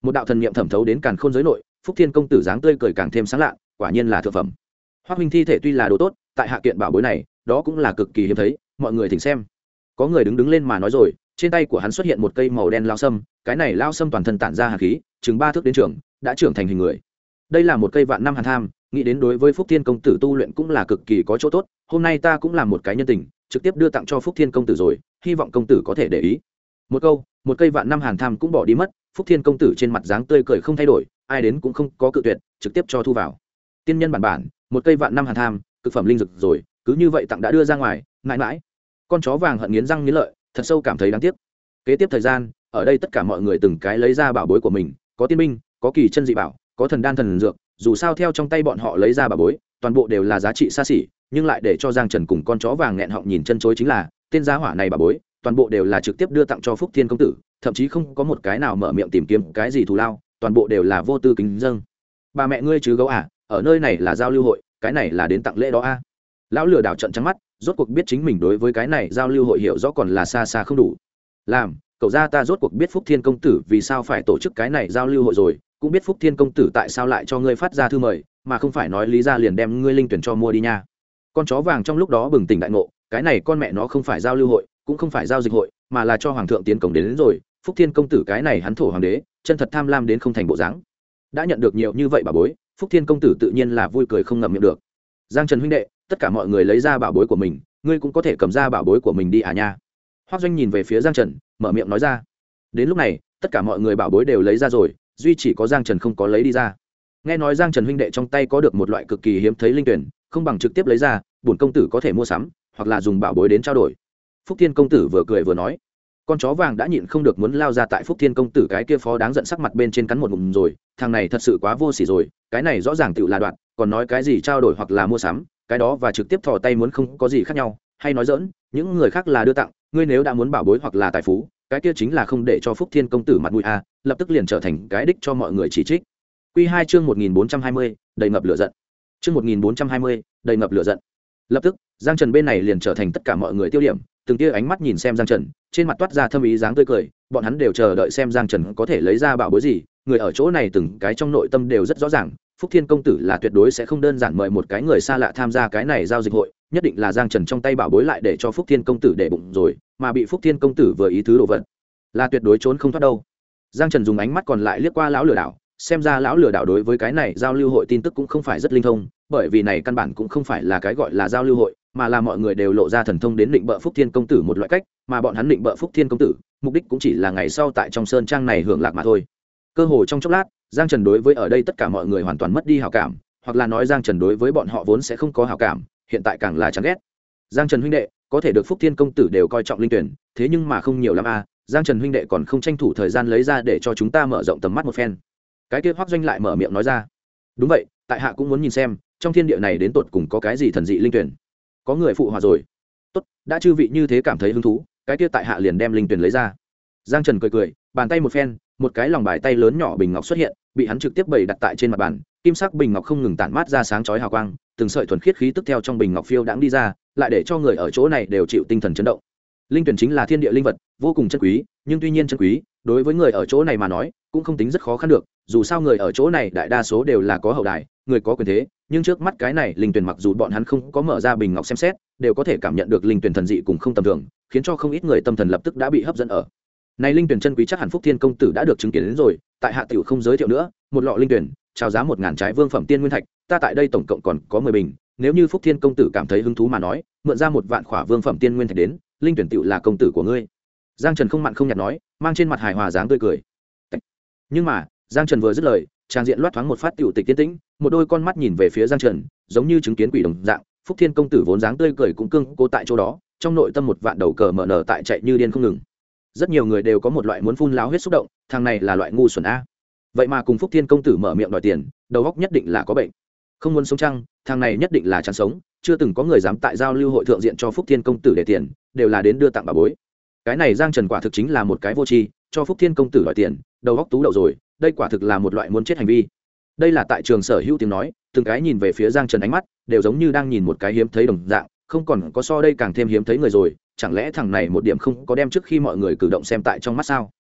một đạo thần niệm thẩm thấu đến càn khôn giới nội, Phúc Thiên công tử dáng tươi cười càng thêm sáng lạ, quả nhiên là thượng phẩm. Hoắc huynh thi thể tuy là đồ tốt, tại hạ kiện bảo bối này đó cũng là cực kỳ hiếm thấy, mọi người thỉnh xem. Có người đứng lên mà nói rồi, trên tay của hắn xuất hiện một cây màu đen lao sâm, cái này lao sâm toàn thân tản ra hàn khí, chừng 3 thước đến trường, đã trưởng thành hình người. Đây là một cây vạn năm hàn tham, nghĩ đến đối với Phúc Thiên công tử tu luyện cũng là cực kỳ có chỗ tốt, hôm nay ta cũng làm một cái nhân tình, trực tiếp đưa tặng cho Phúc Thiên công tử rồi, hy vọng công tử có thể để ý. Một cây vạn năm hàn tham cũng bỏ đi mất, Phúc Thiên công tử trên mặt dáng tươi cười không thay đổi, ai đến cũng không có cự tuyệt, trực tiếp cho thu vào. Tiên nhân bản, một cây vạn năm hàn tham, cực phẩm linh dược rồi, cứ như vậy tặng đã đưa ra ngoài, mãi mãi. Con chó vàng hận nghiến răng nghiến lợi, thật sâu cảm thấy đáng tiếc. Kế tiếp thời gian, ở đây tất cả mọi người từng cái lấy ra bảo bối của mình, có tiên binh, có kỳ chân dị bảo, có thần đan thần dược, dù sao theo trong tay bọn họ lấy ra bảo bối, toàn bộ đều là giá trị xa xỉ, nhưng lại để cho Giang Trần cùng con chó vàng nghẹn họng nhìn chân chối chính là, tên giá hỏa này bảo bối, toàn bộ đều là trực tiếp đưa tặng cho Phúc Thiên công tử, thậm chí không có một cái nào mở miệng tìm kiếm cái gì thù lao, toàn bộ đều là vô tư kính dâng. Bà mẹ ngươi chứ gấu à, ở nơi này là giao lưu hội, cái này là đến tặng lễ đó a. Lão lừa đảo trận trắng mắt, rốt cuộc biết chính mình đối với cái này giao lưu hội hiểu rõ còn là xa xa không đủ. Làm, cậu ra ta rốt cuộc biết Phúc Thiên công tử vì sao phải tổ chức cái này giao lưu hội rồi, cũng biết Phúc Thiên công tử tại sao lại cho ngươi phát ra thư mời, mà không phải nói lý ra liền đem ngươi linh tuyển cho mua đi nha. Con chó vàng trong lúc đó bừng tỉnh đại ngộ, cái này con mẹ nó không phải giao lưu hội, cũng không phải giao dịch hội, mà là cho hoàng thượng tiến cổng đến rồi. Phúc Thiên công tử cái này hắn thổ hoàng đế, chân thật tham lam đến không thành bộ dáng. Đã nhận được nhiều như vậy bảo bối, Phúc Thiên công tử tự nhiên là vui cười không ngậm miệng được. Giang Trần huynh đệ, tất cả mọi người lấy ra bảo bối của mình, ngươi cũng có thể cầm ra bảo bối của mình đi à nha. Hoắc Doanh nhìn về phía Giang Trần, mở miệng nói ra. Đến lúc này, tất cả mọi người bảo bối đều lấy ra rồi, duy chỉ có Giang Trần không có lấy đi ra. Nghe nói Giang Trần huynh đệ trong tay có được một loại cực kỳ hiếm thấy linh tuyển, không bằng trực tiếp lấy ra, bổn công tử có thể mua sắm, hoặc là dùng bảo bối đến trao đổi. Phúc Thiên công tử vừa cười vừa nói. Con chó vàng đã nhịn không được muốn lao ra tại Phúc Thiên công tử cái kia phó đáng giận sắc mặt bên trên cắn một ngụm rồi, thằng này thật sự quá vô sỉ rồi, cái này rõ ràng tựu là đoạn, còn nói cái gì trao đổi hoặc là mua sắm, cái đó và trực tiếp thò tay muốn không có gì khác nhau, hay nói dỡn, những người khác là đưa tặng, ngươi nếu đã muốn bảo bối hoặc là tài phú, cái kia chính là không để cho Phúc Thiên công tử mặt mũi a, lập tức liền trở thành cái đích cho mọi người chỉ trích. Quy 2 chương 1420, đầy ngập lửa giận. Chương 1420, đầy ngập lửa giận. Lập tức, Giang Trần bên này liền trở thành tất cả mọi người tiêu điểm, từng tia ánh mắt nhìn xem Giang Trần, trên mặt toát ra thâm ý dáng tươi cười, bọn hắn đều chờ đợi xem Giang Trần có thể lấy ra bảo bối gì, người ở chỗ này từng cái trong nội tâm đều rất rõ ràng, Phúc Thiên công tử là tuyệt đối sẽ không đơn giản mời một cái người xa lạ tham gia cái này giao dịch hội, nhất định là Giang Trần trong tay bảo bối lại để cho Phúc Thiên công tử để bụng rồi, mà bị Phúc Thiên công tử vừa ý thứ đồ vật, là tuyệt đối trốn không thoát đâu. Giang Trần dùng ánh mắt còn lại liếc qua lão lừa đảo, xem ra lão lừa đảo đối với cái này giao lưu hội tin tức cũng không phải rất linh thông, bởi vì này căn bản cũng không phải là cái gọi là giao lưu hội, mà là mọi người đều lộ ra thần thông đến định bợ Phúc Thiên công tử một loại cách, mà bọn hắn định bợ Phúc Thiên công tử, mục đích cũng chỉ là ngày sau tại trong sơn trang này hưởng lạc mà thôi. Cơ hồ trong chốc lát, Giang Trần đối với ở đây tất cả mọi người hoàn toàn mất đi hảo cảm, hoặc là nói Giang Trần đối với bọn họ vốn sẽ không có hảo cảm, hiện tại càng là chán ghét. Giang Trần huynh đệ, có thể được Phúc Thiên công tử đều coi trọng linh tuyển, thế nhưng mà không nhiều lắm a, Giang Trần huynh đệ còn không tranh thủ thời gian lấy ra để cho chúng ta mở rộng tầm mắt một phen. Cái kia Hoắc Doanh lại mở miệng nói ra. Đúng vậy, tại hạ cũng muốn nhìn xem, trong thiên địa này đến tột cùng có cái gì thần dị linh tuyển. Có người phụ hòa rồi. Tốt, đã chư vị như thế cảm thấy hứng thú, cái kia tại hạ liền đem linh tuyển lấy ra. Giang Trần cười cười, bàn tay một phen, một cái lòng bài tay lớn nhỏ bình ngọc xuất hiện, bị hắn trực tiếp bày đặt tại trên mặt bàn, kim sắc bình ngọc không ngừng tản mát ra sáng chói hào quang, từng sợi thuần khiết khí tức theo trong bình ngọc phiêu đãng đi ra, lại để cho người ở chỗ này đều chịu tinh thần chấn động. Linh tuyển chính là thiên địa linh vật, vô cùng chân quý, nhưng tuy nhiên chân quý, đối với người ở chỗ này mà nói, cũng không tính rất khó khăn được, dù sao người ở chỗ này đại đa số đều là có hậu đài, người có quyền thế, nhưng trước mắt cái này linh tuyển mặc dù bọn hắn không có mở ra bình ngọc xem xét, đều có thể cảm nhận được linh tuyển thần dị cùng không tầm thường, khiến cho không ít người tâm thần lập tức đã bị hấp dẫn ở. Này linh tuyển chân quý chắc hẳn Phúc Thiên công tử đã được chứng kiến đến rồi, tại hạ tiểu không giới thiệu nữa, một lọ linh tuyển, chào giá 1000 trái vương phẩm tiên nguyên thạch, ta tại đây tổng cộng còn có 10 bình, nếu như Phúc Thiên công tử cảm thấy hứng thú mà nói, mượn ra 1 vạn khỏa vương phẩm tiên nguyên thạch đến, linh tuyển tiểu là công tử của ngươi. Giang Trần không mặn không nhạt nói, mang trên mặt hài hòa dáng tươi cười. Nhưng mà, Giang Trần vừa dứt lời, trang diện loát thoáng một phát tiểu tịch tiến tĩnh, một đôi con mắt nhìn về phía Giang Trần, giống như chứng kiến quỷ đồng dạng, Phúc Thiên công tử vốn dáng tươi cười cũng cương cố tại chỗ đó, trong nội tâm 1 vạn đầu cờ mở nở tại chạy như điên không ngừng. Rất nhiều người đều có một loại muốn phun láo huyết xúc động, thằng này là loại ngu xuẩn a. Vậy mà cùng Phúc Thiên công tử mở miệng đòi tiền, đầu óc nhất định là có bệnh. Không muốn sống chăng, thằng này nhất định là chán sống, chưa từng có người dám tại giao lưu hội thượng diện cho Phúc Thiên công tử để tiền, đều là đến đưa tặng bà bối. Cái này Giang Trần quả thực chính là một cái vô tri, cho Phúc Thiên công tử đòi tiền, đầu óc tú đậu rồi, đây quả thực là một loại muốn chết hành vi. Đây là tại trường sở hữu tiếng nói, từng cái nhìn về phía Giang Trần ánh mắt đều giống như đang nhìn một cái hiếm thấy đồng dạng, không còn có so đây càng thêm hiếm thấy người rồi, chẳng lẽ thằng này một điểm không có đem trước khi mọi người cử động xem tại trong mắt sao?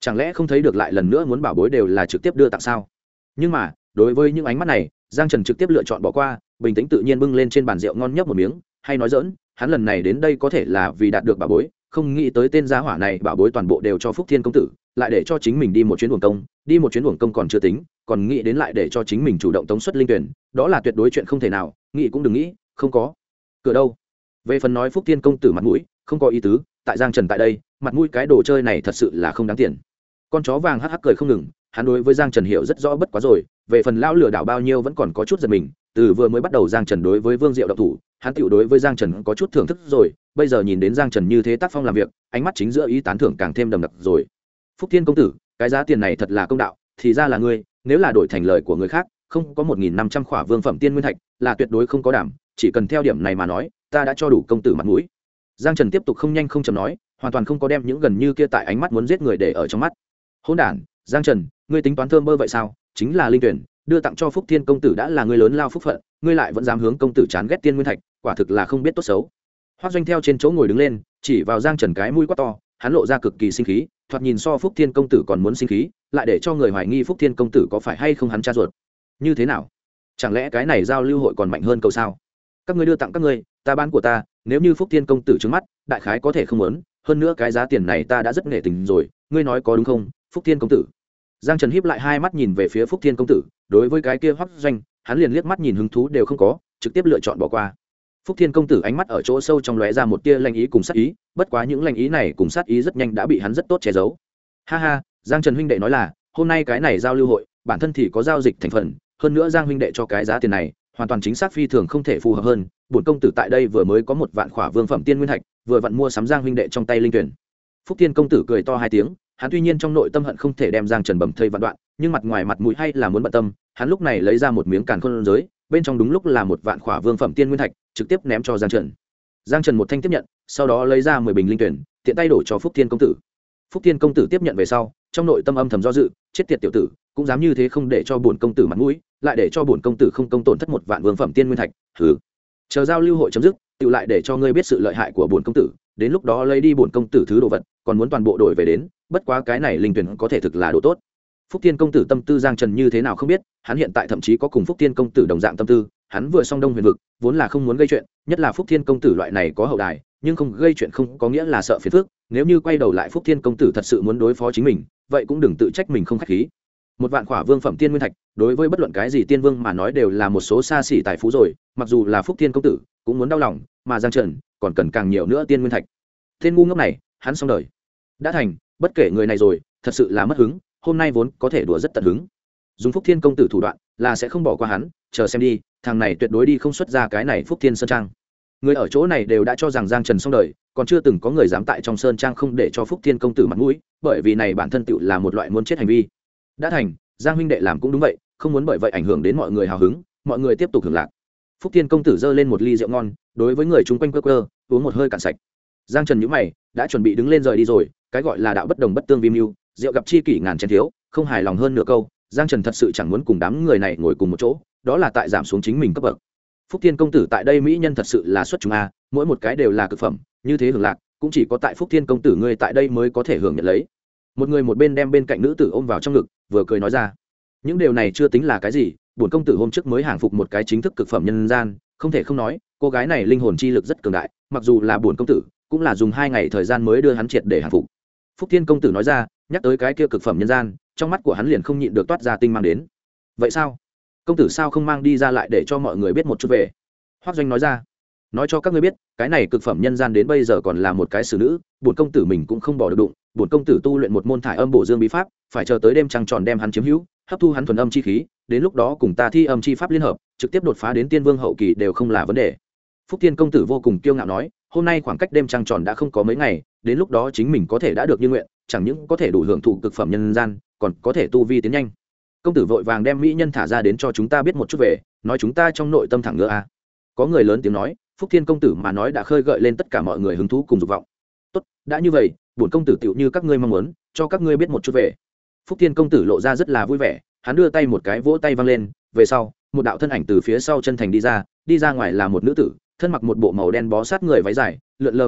chẳng lẽ không thấy được lại lần nữa muốn bảo bối đều là trực tiếp đưa tặng sao? Nhưng mà đối với những ánh mắt này, Giang Trần trực tiếp lựa chọn bỏ qua, bình tĩnh tự nhiên bưng lên trên bàn rượu ngon nhấp một miếng, hay nói dỡn, hắn lần này đến đây có thể là vì đạt được bảo bối, không nghĩ tới tên gia hỏa này bảo bối toàn bộ đều cho Phúc Thiên công tử, lại để cho chính mình đi một chuyến uổng công, đi một chuyến uổng công còn chưa tính, còn nghĩ đến lại để cho chính mình chủ động tống xuất linh tuyển, đó là tuyệt đối chuyện không thể nào, nghĩ cũng đừng nghĩ, không có cửa đâu. Về phần nói Phúc Thiên công tử mặt mũi, không có ý tứ, tại Giang Trần tại đây, mặt mũi cái đồ chơi này thật sự là không đáng tiền. Con chó vàng hắc hắc cười không ngừng, hắn đối với Giang Trần hiểu rất rõ bất quá rồi, về phần lão lừa đảo bao nhiêu vẫn còn có chút giật mình, từ vừa mới bắt đầu Giang Trần đối với Vương Diệu động thủ, hắn tiểu đối với Giang Trần có chút thưởng thức rồi, bây giờ nhìn đến Giang Trần như thế tác phong làm việc, ánh mắt chính giữa ý tán thưởng càng thêm đậm đặc rồi. Phúc Thiên công tử, cái giá tiền này thật là công đạo, thì ra là ngươi, nếu là đổi thành lời của người khác, không có 1.500 khỏa vương phẩm tiên nguyên thạch, là tuyệt đối không có đảm, chỉ cần theo điểm này mà nói, ta đã cho đủ công tử mặt mũi. Giang Trần tiếp tục không nhanh không chậm nói, hoàn toàn không có đem những gần như kia tại ánh mắt muốn giết người để ở trong mắt. Hỗn đản, Giang Trần, ngươi tính toán thơm bơ vậy sao? Chính là linh tuyển, đưa tặng cho Phúc Thiên công tử đã là ngươi lớn lao phúc phận, ngươi lại vẫn dám hướng công tử chán ghét tiên nguyên thạch, quả thực là không biết tốt xấu. Hoắc Doanh theo trên chỗ ngồi đứng lên, chỉ vào Giang Trần cái mũi quát to, hắn lộ ra cực kỳ sinh khí, thoạt nhìn so Phúc Thiên công tử còn muốn sinh khí, lại để cho người hoài nghi Phúc Thiên công tử có phải hay không hắn cha ruột. Như thế nào? Chẳng lẽ cái này giao lưu hội còn mạnh hơn cầu sao? Các ngươi đưa tặng các ngươi, ta bán của ta, nếu như Phúc Thiên công tử trứng mắt, đại khái có thể không muốn, hơn nữa cái giá tiền này ta đã rất nể tình rồi, ngươi nói có đúng không, Phúc Thiên công tử? Giang Trần híp lại hai mắt nhìn về phía Phúc Thiên công tử, đối với cái kia Hoắc Doanh, hắn liền liếc mắt nhìn hứng thú đều không có, trực tiếp lựa chọn bỏ qua. Phúc Thiên công tử ánh mắt ở chỗ sâu trong lóe ra một tia lanh ý cùng sát ý, bất quá những lanh ý này cùng sát ý rất nhanh đã bị hắn rất tốt che giấu. Ha ha, Giang Trần huynh đệ nói là, hôm nay cái này giao lưu hội, bản thân thì có giao dịch thành phần, hơn nữa Giang huynh đệ cho cái giá tiền này, hoàn toàn chính xác phi thường không thể phù hợp hơn, bổn công tử tại đây vừa mới có một vạn khỏa vương phẩm tiên nguyên thạch, vừa vặn mua sắm Giang huynh đệ trong tay linh tuyển. Phúc Thiên công tử cười to hai tiếng, hắn tuy nhiên trong nội tâm hận không thể đem Giang Trần bầm thây vạn đoạn, nhưng mặt ngoài mặt mũi hay là muốn bận tâm, hắn lúc này lấy ra một miếng càn khôn giới, bên trong đúng lúc là một vạn khỏa vương phẩm tiên nguyên thạch, trực tiếp ném cho Giang Trần. Giang Trần một thanh tiếp nhận, sau đó lấy ra 10 bình linh tuyển, tiện tay đổ cho Phúc Thiên công tử. Phúc Thiên công tử tiếp nhận về sau, trong nội tâm âm thầm do dự, chết tiệt tiểu tử, cũng dám như thế không để cho bổn công tử mặt mũi, lại để cho bổn công tử không công tổn thất một vạn vương phẩm tiên nguyên thạch. Hừ. Chờ giao lưu hội chấm dứt, tự lại để cho ngươi biết sự lợi hại của bổn công tử, đến lúc đó lấy đi bổn công tử thứ đồ vật, còn muốn toàn bộ đổi về đến, bất quá cái này linh tuyển có thể thực là đồ tốt. Phúc Thiên công tử tâm tư Giang Trần như thế nào không biết, hắn hiện tại thậm chí có cùng Phúc Thiên công tử đồng dạng tâm tư, hắn vừa xong Đông Huyền vực, vốn là không muốn gây chuyện, nhất là Phúc Thiên công tử loại này có hậu đài, nhưng không gây chuyện không có nghĩa là sợ phiền phức, nếu như quay đầu lại Phúc Thiên công tử thật sự muốn đối phó chính mình, vậy cũng đừng tự trách mình không khách khí. Một vạn khỏa vương phẩm tiên nguyên thạch, đối với bất luận cái gì tiên vương mà nói đều là một số xa xỉ tài phú rồi, mặc dù là Phúc Thiên công tử, cũng muốn đau lòng, mà Giang Trần còn cần càng nhiều nữa tiên nguyên thạch. Tên ngu ngốc này, hắn xong đời. Đã thành, bất kể người này rồi, thật sự là mất hứng, hôm nay vốn có thể đùa rất tận hứng. Dùng Phúc Thiên công tử thủ đoạn, là sẽ không bỏ qua hắn, chờ xem đi, thằng này tuyệt đối đi không xuất ra cái này Phúc Thiên sơn trang. Người ở chỗ này đều đã cho rằng Giang Trần xong đời, còn chưa từng có người dám tại trong sơn trang không để cho Phúc Thiên công tử mặt mũi, bởi vì này bản thân tựu là một loại muốn chết hành vi. Đã thành, Giang huynh đệ làm cũng đúng vậy, không muốn bởi vậy ảnh hưởng đến mọi người hào hứng, mọi người tiếp tục hưởng lạc. Phúc Thiên công tử giơ lên một ly rượu ngon, đối với người chung quanh quơ uống một hơi cạn sạch. Giang Trần nhíu mày, đã chuẩn bị đứng lên rời đi rồi, cái gọi là đạo bất đồng bất tương vi mưu, rượu gặp chi kỷ ngàn chén thiếu, không hài lòng hơn nửa câu, Giang Trần thật sự chẳng muốn cùng đám người này ngồi cùng một chỗ, đó là tại giảm xuống chính mình cấp bậc. Phúc Thiên công tử tại đây mỹ nhân thật sự là xuất chúng a, mỗi một cái đều là cực phẩm, như thế hưởng lạc, cũng chỉ có tại Phúc Thiên công tử ngươi tại đây mới có thể hưởng nhận lấy. Một người một bên đem bên cạnh nữ tử ôm vào trong ngực, vừa cười nói ra, những điều này chưa tính là cái gì, bổn công tử hôm trước mới hàng phục một cái chính thức cực phẩm nhân gian, không thể không nói, cô gái này linh hồn chi lực rất cường đại, mặc dù là bổn công tử, cũng là dùng 2 ngày thời gian mới đưa hắn triệt để hàng phục. Phúc Thiên công tử nói ra, nhắc tới cái kia cực phẩm nhân gian, trong mắt của hắn liền không nhịn được toát ra tinh mang đến. Vậy sao? Công tử sao không mang đi ra lại để cho mọi người biết một chút về? Hoắc Doanh nói ra, nói cho các ngươi biết, cái này cực phẩm nhân gian đến bây giờ còn là một cái xử nữ, bổn công tử mình cũng không bỏ được đụng, bổn công tử tu luyện một môn thải âm bổ dương bí pháp, phải chờ tới đêm trăng tròn đem hắn chiếm hữu, hấp thu hắn thuần âm chi khí, đến lúc đó cùng ta thi âm chi pháp liên hợp, trực tiếp đột phá đến tiên vương hậu kỳ đều không là vấn đề. Phúc Thiên công tử vô cùng kiêu ngạo nói, hôm nay khoảng cách đêm trăng tròn đã không có mấy ngày, đến lúc đó chính mình có thể đã được như nguyện, chẳng những có thể đủ hưởng thụ cực phẩm nhân gian, còn có thể tu vi tiến nhanh. Công tử vội vàng đem mỹ nhân thả ra đến cho chúng ta biết một chút về, nói chúng ta trong nội tâm thẳng ngựa a. Có người lớn tiếng nói, Phúc Thiên công tử mà nói đã khơi gợi lên tất cả mọi người hứng thú cùng dục vọng. Tốt, đã như vậy, bổn công tử tựu như các ngươi mong muốn, cho các ngươi biết một chút về. Phúc Thiên công tử lộ ra rất là vui vẻ, hắn đưa tay một cái vỗ tay văng lên, về sau, một đạo thân ảnh từ phía sau chân thành đi ra ngoài là một nữ tử, thân mặc một bộ màu đen bó sát người váy dài, lượn lờ mềm mại,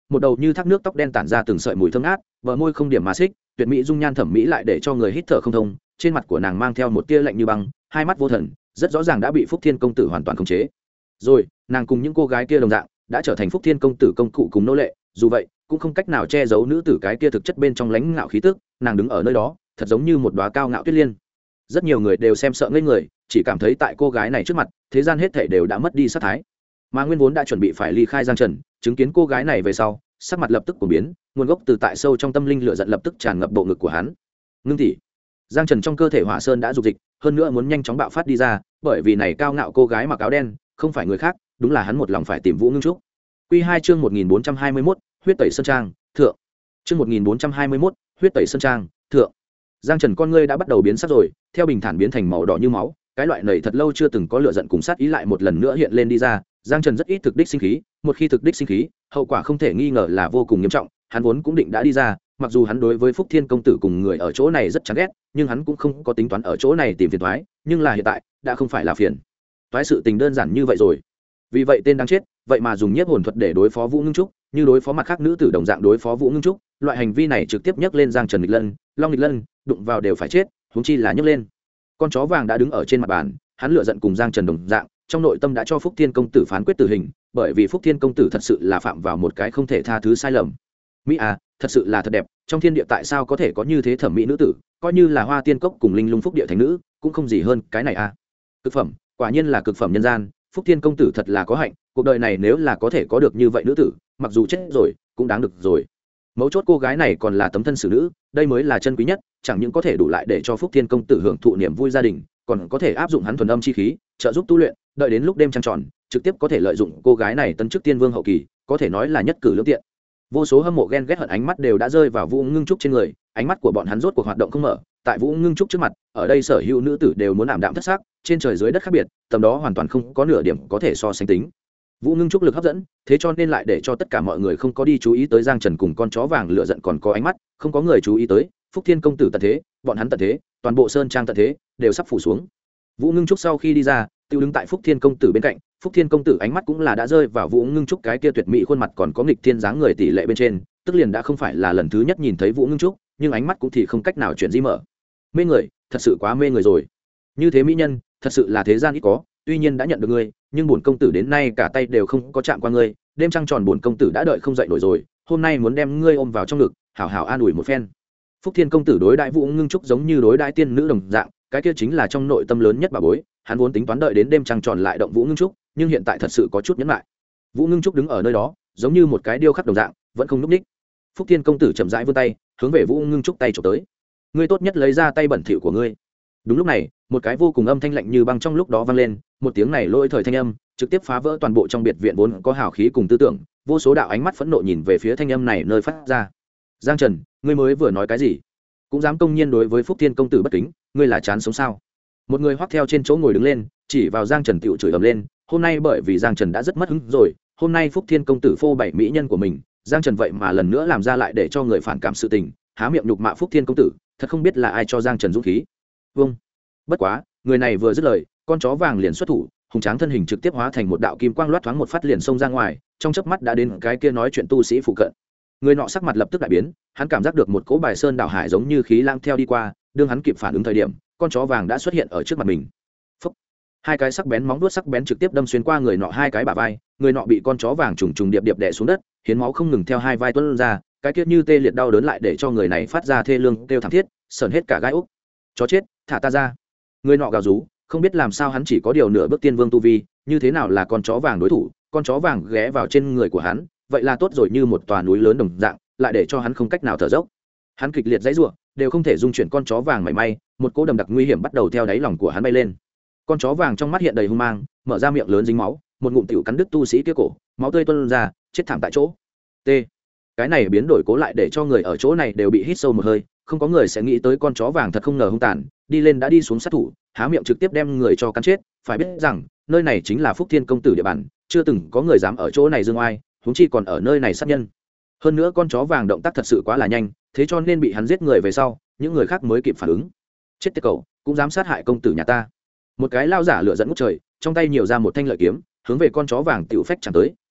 một đầu như thác nước tóc đen tản ra từng sợi mùi thơm ngát, bờ môi không điểm mà xích, tuyệt mỹ dung nhan thẩm mỹ lại để cho người hít thở không thông. Trên mặt của nàng mang theo một tia lạnh như băng, hai mắt vô thần, rất rõ ràng đã bị Phúc Thiên công tử hoàn toàn khống chế. Rồi, nàng cùng những cô gái kia đồng dạng, đã trở thành Phúc Thiên công tử công cụ cùng nô lệ, dù vậy, cũng không cách nào che giấu nữ tử cái kia thực chất bên trong lãnh ngạo khí tức, nàng đứng ở nơi đó, thật giống như một đóa cao ngạo tuyết liên. Rất nhiều người đều xem sợ ngây người, chỉ cảm thấy tại cô gái này trước mặt, thế gian hết thảy đều đã mất đi sát thái. Mà nguyên vốn đã chuẩn bị phải ly khai Giang Trần, chứng kiến cô gái này về sau, sắc mặt lập tức của biến, nguồn gốc từ tại sâu trong tâm linh lửa giận lập tức tràn ngập bộ ngực của hắn. Ngưng tỷ. Giang Trần trong cơ thể hỏa sơn đã dục dịch, hơn nữa muốn nhanh chóng bạo phát đi ra, bởi vì này cao ngạo cô gái mặc áo đen, không phải người khác, đúng là hắn một lòng phải tìm Vũ Ngưng Trúc. Quy 2 chương 1421, huyết tẩy sơn trang, thượng. Chương 1421, huyết tẩy sơn trang, thượng. Giang Trần con ngươi đã bắt đầu biến sắc rồi, theo bình thản biến thành màu đỏ như máu, cái loại này thật lâu chưa từng có lửa giận cùng sát ý lại một lần nữa hiện lên đi ra. Giang Trần rất ít thực đích sinh khí, một khi thực đích sinh khí, hậu quả không thể nghi ngờ là vô cùng nghiêm trọng. Hắn vốn cũng định đã đi ra, mặc dù hắn đối với Phúc Thiên công tử cùng người ở chỗ này rất chán ghét, nhưng hắn cũng không có tính toán ở chỗ này tìm phiền toái, nhưng là hiện tại, đã không phải là phiền toái sự tình đơn giản như vậy rồi. Vì vậy tên đáng chết, vậy mà dùng nhiếp hồn thuật để đối phó Vũ Ngưng Trúc, như đối phó mặt khác nữ tử đồng dạng đối phó Vũ Ngưng Trúc, loại hành vi này trực tiếp nhấc lên Giang Trần nghịch lân, Long nghịch lân, đụng vào đều phải chết, huống chi là nhấc lên. Con chó vàng đã đứng ở trên mặt bàn, hắn lửa giận cùng Giang Trần đồng dạng, trong nội tâm đã cho Phúc Thiên công tử phán quyết tử hình, bởi vì Phúc Thiên công tử thật sự là phạm vào một cái không thể tha thứ sai lầm. Mỹ à, thật sự là thật đẹp, trong thiên địa tại sao có thể có như thế thẩm mỹ nữ tử, coi như là Hoa Tiên cốc cùng Linh Lung Phúc địa thành nữ, cũng không gì hơn cái này à. Cực phẩm, quả nhiên là cực phẩm nhân gian, Phúc Thiên công tử thật là có hạnh, cuộc đời này nếu là có thể có được như vậy nữ tử, mặc dù chết rồi, cũng đáng được rồi. Mấu chốt cô gái này còn là tấm thân xử nữ, đây mới là chân quý nhất, chẳng những có thể đủ lại để cho Phúc Thiên công tử hưởng thụ niềm vui gia đình, còn có thể áp dụng hắn thuần âm chi khí, trợ giúp tu luyện, đợi đến lúc đêm trăng tròn, trực tiếp có thể lợi dụng cô gái này tấn chức tiên vương hậu kỳ, có thể nói là nhất cử lưỡng tiện. Vô số hâm mộ ghen ghét hận ánh mắt đều đã rơi vào Vũ Ngưng Trúc trên người, ánh mắt của bọn hắn rốt cuộc hoạt động không mở, tại Vũ Ngưng Trúc trước mặt, ở đây sở hữu nữ tử đều muốn ảm đạm thất sắc, trên trời dưới đất khác biệt, tầm đó hoàn toàn không có nửa điểm có thể so sánh tính. Vũ Ngưng Trúc lực hấp dẫn, thế cho nên lại để cho tất cả mọi người không có đi chú ý tới Giang Trần cùng con chó vàng lửa giận còn có ánh mắt, không có người chú ý tới Phúc Thiên công tử tận thế, bọn hắn tận thế, toàn bộ sơn trang tận thế đều sắp phủ xuống. Vũ Ngưng Trúc sau khi đi ra, tiêu đứng tại Phúc Thiên công tử bên cạnh, Phúc Thiên công tử ánh mắt cũng là đã rơi vào Vũ Ngưng Trúc cái kia tuyệt mỹ khuôn mặt còn có nghịch thiên dáng người tỷ lệ bên trên, tức liền đã không phải là lần thứ nhất nhìn thấy Vũ Ngưng Trúc, nhưng ánh mắt cũng thì không cách nào chuyển di mở. Mê người, thật sự quá mê người rồi. Như thế mỹ nhân, thật sự là thế gian ít có, tuy nhiên đã nhận được ngươi, nhưng bổn công tử đến nay cả tay đều không có chạm qua ngươi, đêm trăng tròn bổn công tử đã đợi không dậy nổi rồi, hôm nay muốn đem ngươi ôm vào trong ngực, hảo hảo an ủi một phen. Phúc Thiên công tử đối đãi Vũ Ngưng Trúc giống như đối đãi tiên nữ đồng dạng, cái kia chính là trong nội tâm lớn nhất bà bối, hắn vốn tính toán đợi đến đêm trăng tròn lại động Vũ Ngưng Trúc, nhưng hiện tại thật sự có chút nhẫn lại. Vũ Ngưng Trúc đứng ở nơi đó, giống như một cái điêu khắc đồng dạng, vẫn không nhúc nhích. Phúc Thiên công tử chậm rãi vươn tay, hướng về Vũ Ngưng Trúc tay chụp tới. Ngươi tốt nhất lấy ra tay bẩn thỉu của ngươi. Đúng lúc này, một cái vô cùng âm thanh lạnh như băng trong lúc đó vang lên, một tiếng này lỗi thời thanh âm, trực tiếp phá vỡ toàn bộ trong biệt viện vốn có hào khí cùng tư tưởng, vô số đạo ánh mắt phẫn nộ nhìn về phía thanh âm này nơi phát ra. Giang Trần, ngươi mới vừa nói cái gì? Cũng dám công nhiên đối với Phúc Thiên công tử bất kính, ngươi là chán sống sao? Một người hoắc theo trên chỗ ngồi đứng lên, chỉ vào Giang Trần tiểu chửi ầm lên, hôm nay bởi vì Giang Trần đã rất mất hứng rồi, hôm nay Phúc Thiên công tử phô bày mỹ nhân của mình, Giang Trần vậy mà lần nữa làm ra lại để cho người phản cảm sự tình, há miệng nhục mạ Phúc Thiên công tử, thật không biết là ai cho Giang Trần dũng khí. Vâng. Bất quá, người này vừa dứt lời, con chó vàng liền xuất thủ, hùng tráng thân hình trực tiếp hóa thành một đạo kim quang loát thoáng một phát liền xông ra ngoài, trong chớp mắt đã đến cái kia nói chuyện tu sĩ phụ cận. Người nọ sắc mặt lập tức đại biến, hắn cảm giác được một cỗ bài sơn đảo hải giống như khí lang theo đi qua, đương hắn kịp phản ứng thời điểm, con chó vàng đã xuất hiện ở trước mặt mình. Phúc. Hai cái sắc bén móng vuốt sắc bén trực tiếp đâm xuyên qua người nọ hai cái bả vai, người nọ bị con chó vàng trùng trùng điệp điệp đè xuống đất, hiến máu không ngừng theo hai vai tuôn ra, cái kia như tê liệt đau đớn lại để cho người này phát ra thê lương kêu thảm thiết, sởn hết cả gai ốc. Chó chết, thả ta ra. Người nọ gào rú, không biết làm sao hắn chỉ có điều nửa bước tiên vương tu vi, như thế nào là con chó vàng đối thủ, con chó vàng ghé vào trên người của hắn, vậy là tốt rồi như một tòa núi lớn đồng dạng, lại để cho hắn không cách nào thở dốc. Hắn kịch liệt giãy giụa, đều không thể dung chuyển con chó vàng mảy may, một cỗ đầm đặc nguy hiểm bắt đầu theo đáy lòng của hắn bay lên. Con chó vàng trong mắt hiện đầy hung mang, mở ra miệng lớn dính máu, một ngụm tiểu cắn đứt tu sĩ kia cổ, máu tươi tuôn ra, chết thảm tại chỗ. T. Cái này biến đổi cố lại để cho người ở chỗ này đều bị hít sâu một hơi, không có người sẽ nghĩ tới con chó vàng thật không ngờ hung tàn, đi lên đã đi xuống sát thủ, há miệng trực tiếp đem người cho cắn chết, phải biết rằng, nơi này chính là Phúc Thiên công tử địa bàn, chưa từng có người dám ở chỗ này dương oai, huống chi còn ở nơi này sát nhân. Hơn nữa con chó vàng động tác thật sự quá là nhanh, thế cho nên bị hắn giết người về sau, những người khác mới kịp phản ứng. Chết tiệt cậu, cũng dám sát hại công tử nhà ta. Một cái lao giả lửa dẫn ngút trời, trong tay nhiều ra một thanh lợi kiếm, hướng về con chó vàng tiểu phách chẳng tới,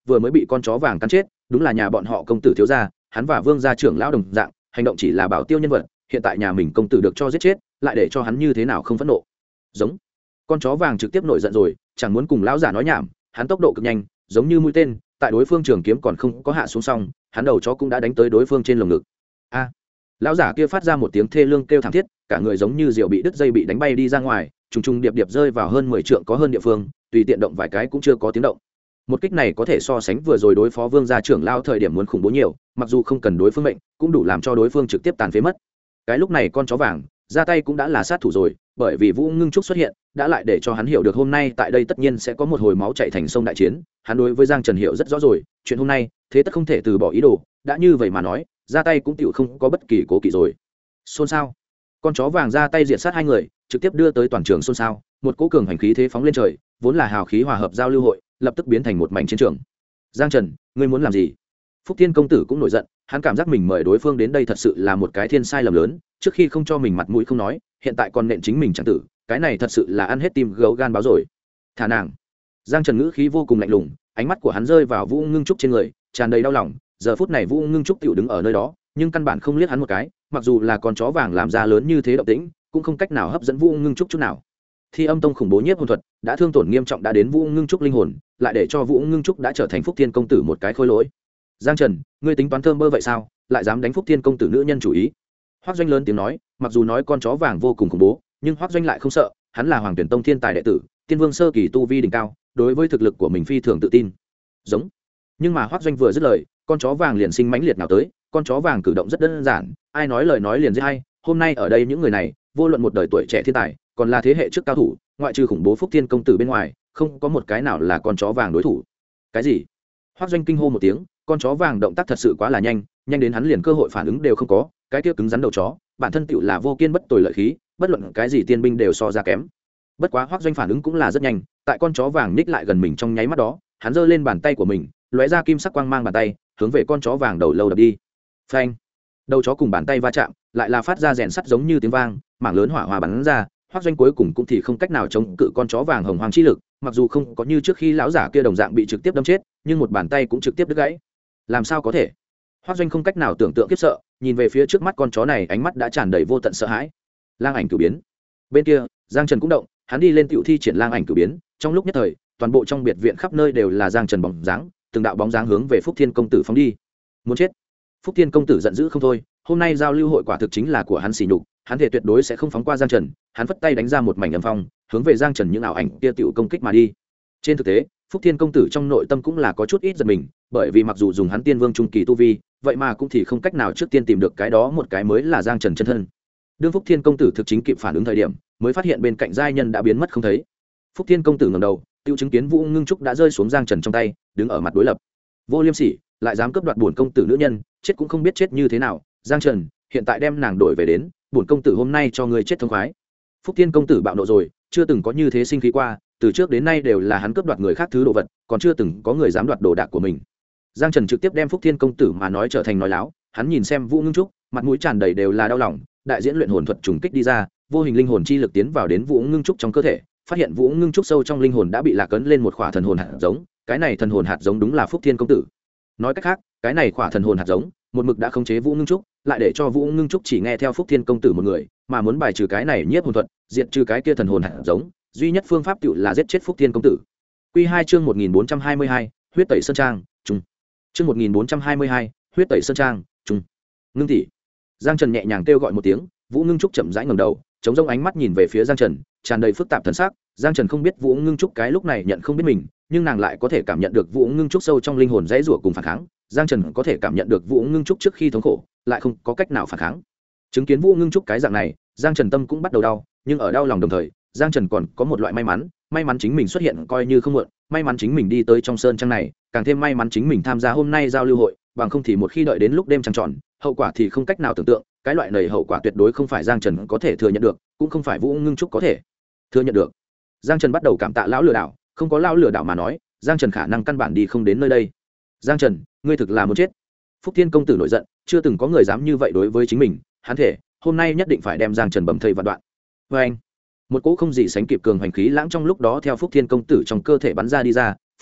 vừa mới bị con chó vàng cắn chết, đúng là nhà bọn họ công tử thiếu gia, hắn và vương gia trưởng lão đồng dạng, hành động chỉ là bảo tiêu nhân vật, hiện tại nhà mình công tử được cho giết chết, lại để cho hắn như thế nào không phẫn nộ. Giống. Con chó vàng trực tiếp nổi giận rồi, chẳng muốn cùng lão giả nói nhảm, hắn tốc độ cực nhanh, giống như mũi tên, tại đối phương trường kiếm còn không có hạ xuống xong, hắn đầu chó cũng đã đánh tới đối phương trên lồng ngực. A. Lão giả kia phát ra một tiếng thê lương kêu thảm thiết, cả người giống như diều bị đứt dây bị đánh bay đi ra ngoài, trùng trùng điệp điệp rơi vào hơn 10 trượng có hơn địa phương, tùy tiện động vài cái cũng chưa có tiếng động. Một kích này có thể so sánh vừa rồi đối phó vương gia trưởng lao thời điểm muốn khủng bố nhiều, mặc dù không cần đối phương mệnh, cũng đủ làm cho đối phương trực tiếp tàn phế mất. Cái lúc này con chó vàng ra tay cũng đã là sát thủ rồi, bởi vì Vũ Ngưng Trúc xuất hiện, đã lại để cho hắn hiểu được hôm nay tại đây tất nhiên sẽ có một hồi máu chảy thành sông đại chiến. Hắn đối với Giang Trần hiểu rất rõ rồi, chuyện hôm nay thế tất không thể từ bỏ ý đồ, đã như vậy mà nói, ra tay cũng tựu không có bất kỳ cố kỵ rồi. Xôn xao. Con chó vàng ra tay diệt sát hai người, trực tiếp đưa tới toàn trường xôn xao, một cỗ cường hành khí thế phóng lên trời, vốn là hào khí hòa hợp giao lưu hội, lập tức biến thành một mảnh chiến trường. Giang Trần, ngươi muốn làm gì? Phúc Thiên công tử cũng nổi giận, hắn cảm giác mình mời đối phương đến đây thật sự là một cái thiên sai lầm lớn, trước khi không cho mình mặt mũi không nói, hiện tại còn nện chính mình chẳng tử, cái này thật sự là ăn hết tim gấu gan báo rồi. Thả nàng. Giang Trần ngữ khí vô cùng lạnh lùng, ánh mắt của hắn rơi vào Vũ Ngưng Trúc trên người, tràn đầy đau lòng, giờ phút này Vũ Ngưng Trúc tiểu đứng ở nơi đó, nhưng căn bản không liếc hắn một cái, mặc dù là con chó vàng làm ra lớn như thế động tĩnh, cũng không cách nào hấp dẫn Vũ Ngưng Trúc chút nào. Thi Âm Tông khủng bố nhiếp hồn thuật đã thương tổn nghiêm trọng đã đến Vũ Ngưng Trúc linh hồn, lại để cho Vũ Ngưng Trúc đã trở thành Phúc Thiên công tử một cái khôi lỗi. Giang Trần, ngươi tính toán thơm bơ vậy sao, lại dám đánh Phúc Thiên công tử nữ nhân chủ ý? Hoắc Doanh lớn tiếng nói, mặc dù nói con chó vàng vô cùng khủng bố, nhưng Hoắc Doanh lại không sợ, hắn là Hoàng Tuyển Tông thiên tài đệ tử, Tiên Vương sơ kỳ tu vi đỉnh cao, đối với thực lực của mình phi thường tự tin. Giống. Nhưng mà Hoắc Doanh vừa dứt lời, con chó vàng liền sinh mãnh liệt nào tới, con chó vàng cử động rất đơn giản, ai nói lời nói liền giết hay, hôm nay ở đây những người này, vô luận một đời tuổi trẻ thiên tài, còn là thế hệ trước cao thủ, ngoại trừ khủng bố Phúc Thiên công tử bên ngoài, không có một cái nào là con chó vàng đối thủ. Cái gì? Hoắc Doanh kinh hô một tiếng, con chó vàng động tác thật sự quá là nhanh, nhanh đến hắn liền cơ hội phản ứng đều không có, cái kia cứng rắn đầu chó, bản thân tựu là vô kiên bất tồi lợi khí, bất luận cái gì tiên binh đều so ra kém. Bất quá Hoắc Doanh phản ứng cũng là rất nhanh, tại con chó vàng ních lại gần mình trong nháy mắt đó, hắn giơ lên bàn tay của mình, lóe ra kim sắc quang mang bàn tay, hướng về con chó vàng đầu lâu đập đi. Phanh! Đầu chó cùng bàn tay va chạm, lại là phát ra rèn sắt giống như tiếng vang, mảng lớn hỏa hoa bắn ra. Hoắc Doanh cuối cùng cũng thì không cách nào chống cự con chó vàng hồng hoàng chi lực, mặc dù không có như trước khi lão giả kia đồng dạng bị trực tiếp đâm chết, nhưng một bàn tay cũng trực tiếp đứt gãy. Làm sao có thể? Hoắc Doanh không cách nào tưởng tượng khiếp sợ, nhìn về phía trước mắt con chó này, ánh mắt đã tràn đầy vô tận sợ hãi. Lang ảnh cửu biến. Bên kia, Giang Trần cũng động, hắn đi lên tiểu thi triển lang ảnh cửu biến, trong lúc nhất thời, toàn bộ trong biệt viện khắp nơi đều là Giang Trần bóng dáng, từng đạo bóng dáng hướng về Phúc Thiên công tử phóng đi. Muốn chết. Phúc Thiên công tử giận dữ không thôi, hôm nay giao lưu hội quả thực chính là của hắn sỉ nhục, hắn thể tuyệt đối sẽ không phóng qua Giang Trần, hắn phất tay đánh ra một mảnh âm phong, hướng về Giang Trần những ảo ảnh kia tiểu công kích mà đi. Trên thực tế, Phúc Thiên công tử trong nội tâm cũng là có chút ít giật mình, bởi vì mặc dù dùng hắn tiên vương trung kỳ tu vi, vậy mà cũng thì không cách nào trước tiên tìm được cái đó một cái mới là Giang Trần chân thân. Đương Phúc Thiên công tử thực chính kịp phản ứng thời điểm, mới phát hiện bên cạnh giai nhân đã biến mất không thấy. Phúc Thiên công tử ngẩng đầu, tiêu chứng kiến Vũ Ngưng Trúc đã rơi xuống Giang Trần trong tay, đứng ở mặt đối lập. Vô liêm sỉ, lại dám cướp đoạt bổn công tử nữ nhân, chết cũng không biết chết như thế nào. Giang Trần, hiện tại đem nàng đổi về đến, bổn công tử hôm nay cho ngươi chết thông khoái. Phúc Thiên công tử bạo nộ rồi, chưa từng có như thế sinh khí qua, từ trước đến nay đều là hắn cướp đoạt người khác thứ đồ vật, còn chưa từng có người dám đoạt đồ đạc của mình. Giang Trần trực tiếp đem Phúc Thiên công tử mà nói trở thành nói láo, hắn nhìn xem Vũ Ngưng Trúc, mặt mũi tràn đầy đều là đau lòng, đại diễn luyện hồn thuật trùng kích đi ra, vô hình linh hồn chi lực tiến vào đến Vũ Ngưng Trúc trong cơ thể, phát hiện Vũ Ngưng Trúc sâu trong linh hồn đã bị lạc ấn lên một khỏa thần hồn hạt giống, cái này thần hồn hạt giống đúng là Phúc Thiên công tử. Nói cách khác, cái này khỏa thần hồn hạt giống, một mực đã khống chế Vũ Ngưng Trúc, lại để cho Vũ Ngưng Trúc chỉ nghe theo Phúc Thiên công tử một người, mà muốn bài trừ cái này nhiếp hồn thuật, diệt trừ cái kia thần hồn hạt giống, duy nhất phương pháp tựu là giết chết Phúc Thiên công tử. Quy 2 chương 1422, huyết tẩy sơn trang, trung. Chương 1422, huyết tẩy sơn trang, trung. Ngưng tỷ. Giang Trần nhẹ nhàng kêu gọi một tiếng, Vũ Ngưng Trúc chậm rãi ngẩng đầu, chống rông ánh mắt nhìn về phía Giang Trần, tràn đầy phức tạp thần sắc. Giang Trần không biết Vũ Ngưng Trúc cái lúc này nhận không biết mình, nhưng nàng lại có thể cảm nhận được Vũ Ngưng Trúc sâu trong linh hồn dãy rủa cùng phản kháng. Giang Trần có thể cảm nhận được Vũ Ngưng Trúc trước khi thống khổ, lại không có cách nào phản kháng. Chứng kiến Vũ Ngưng Trúc cái dạng này, Giang Trần tâm cũng bắt đầu đau, nhưng ở đau lòng đồng thời, Giang Trần còn có một loại may mắn chính mình xuất hiện coi như không muộn, may mắn chính mình đi tới trong sơn trang này, càng thêm may mắn chính mình tham gia hôm nay giao lưu hội, bằng không thì một khi đợi đến lúc đêm trăng tròn, hậu quả thì không cách nào tưởng tượng, cái loại này hậu quả tuyệt đối không phải Giang Trần có thể thừa nhận được, cũng không phải Vũ Ngưng Trúc có thể thừa nhận được. Giang Trần bắt đầu cảm tạ lão lừa đảo, không có lão lừa đảo mà nói, Giang Trần khả năng căn bản đi không đến nơi đây. Giang Trần, ngươi thực là muốn chết. Phúc Thiên công tử nổi giận, chưa từng có người dám như vậy đối với chính mình, hắn thể hôm nay nhất định phải đem Giang Trần bầm thây vạn đoạn. Và anh, một cỗ không gì sánh kịp cường hành khí lãng trong lúc đó theo Phúc Thiên công tử trong cơ thể bắn ra đi ra,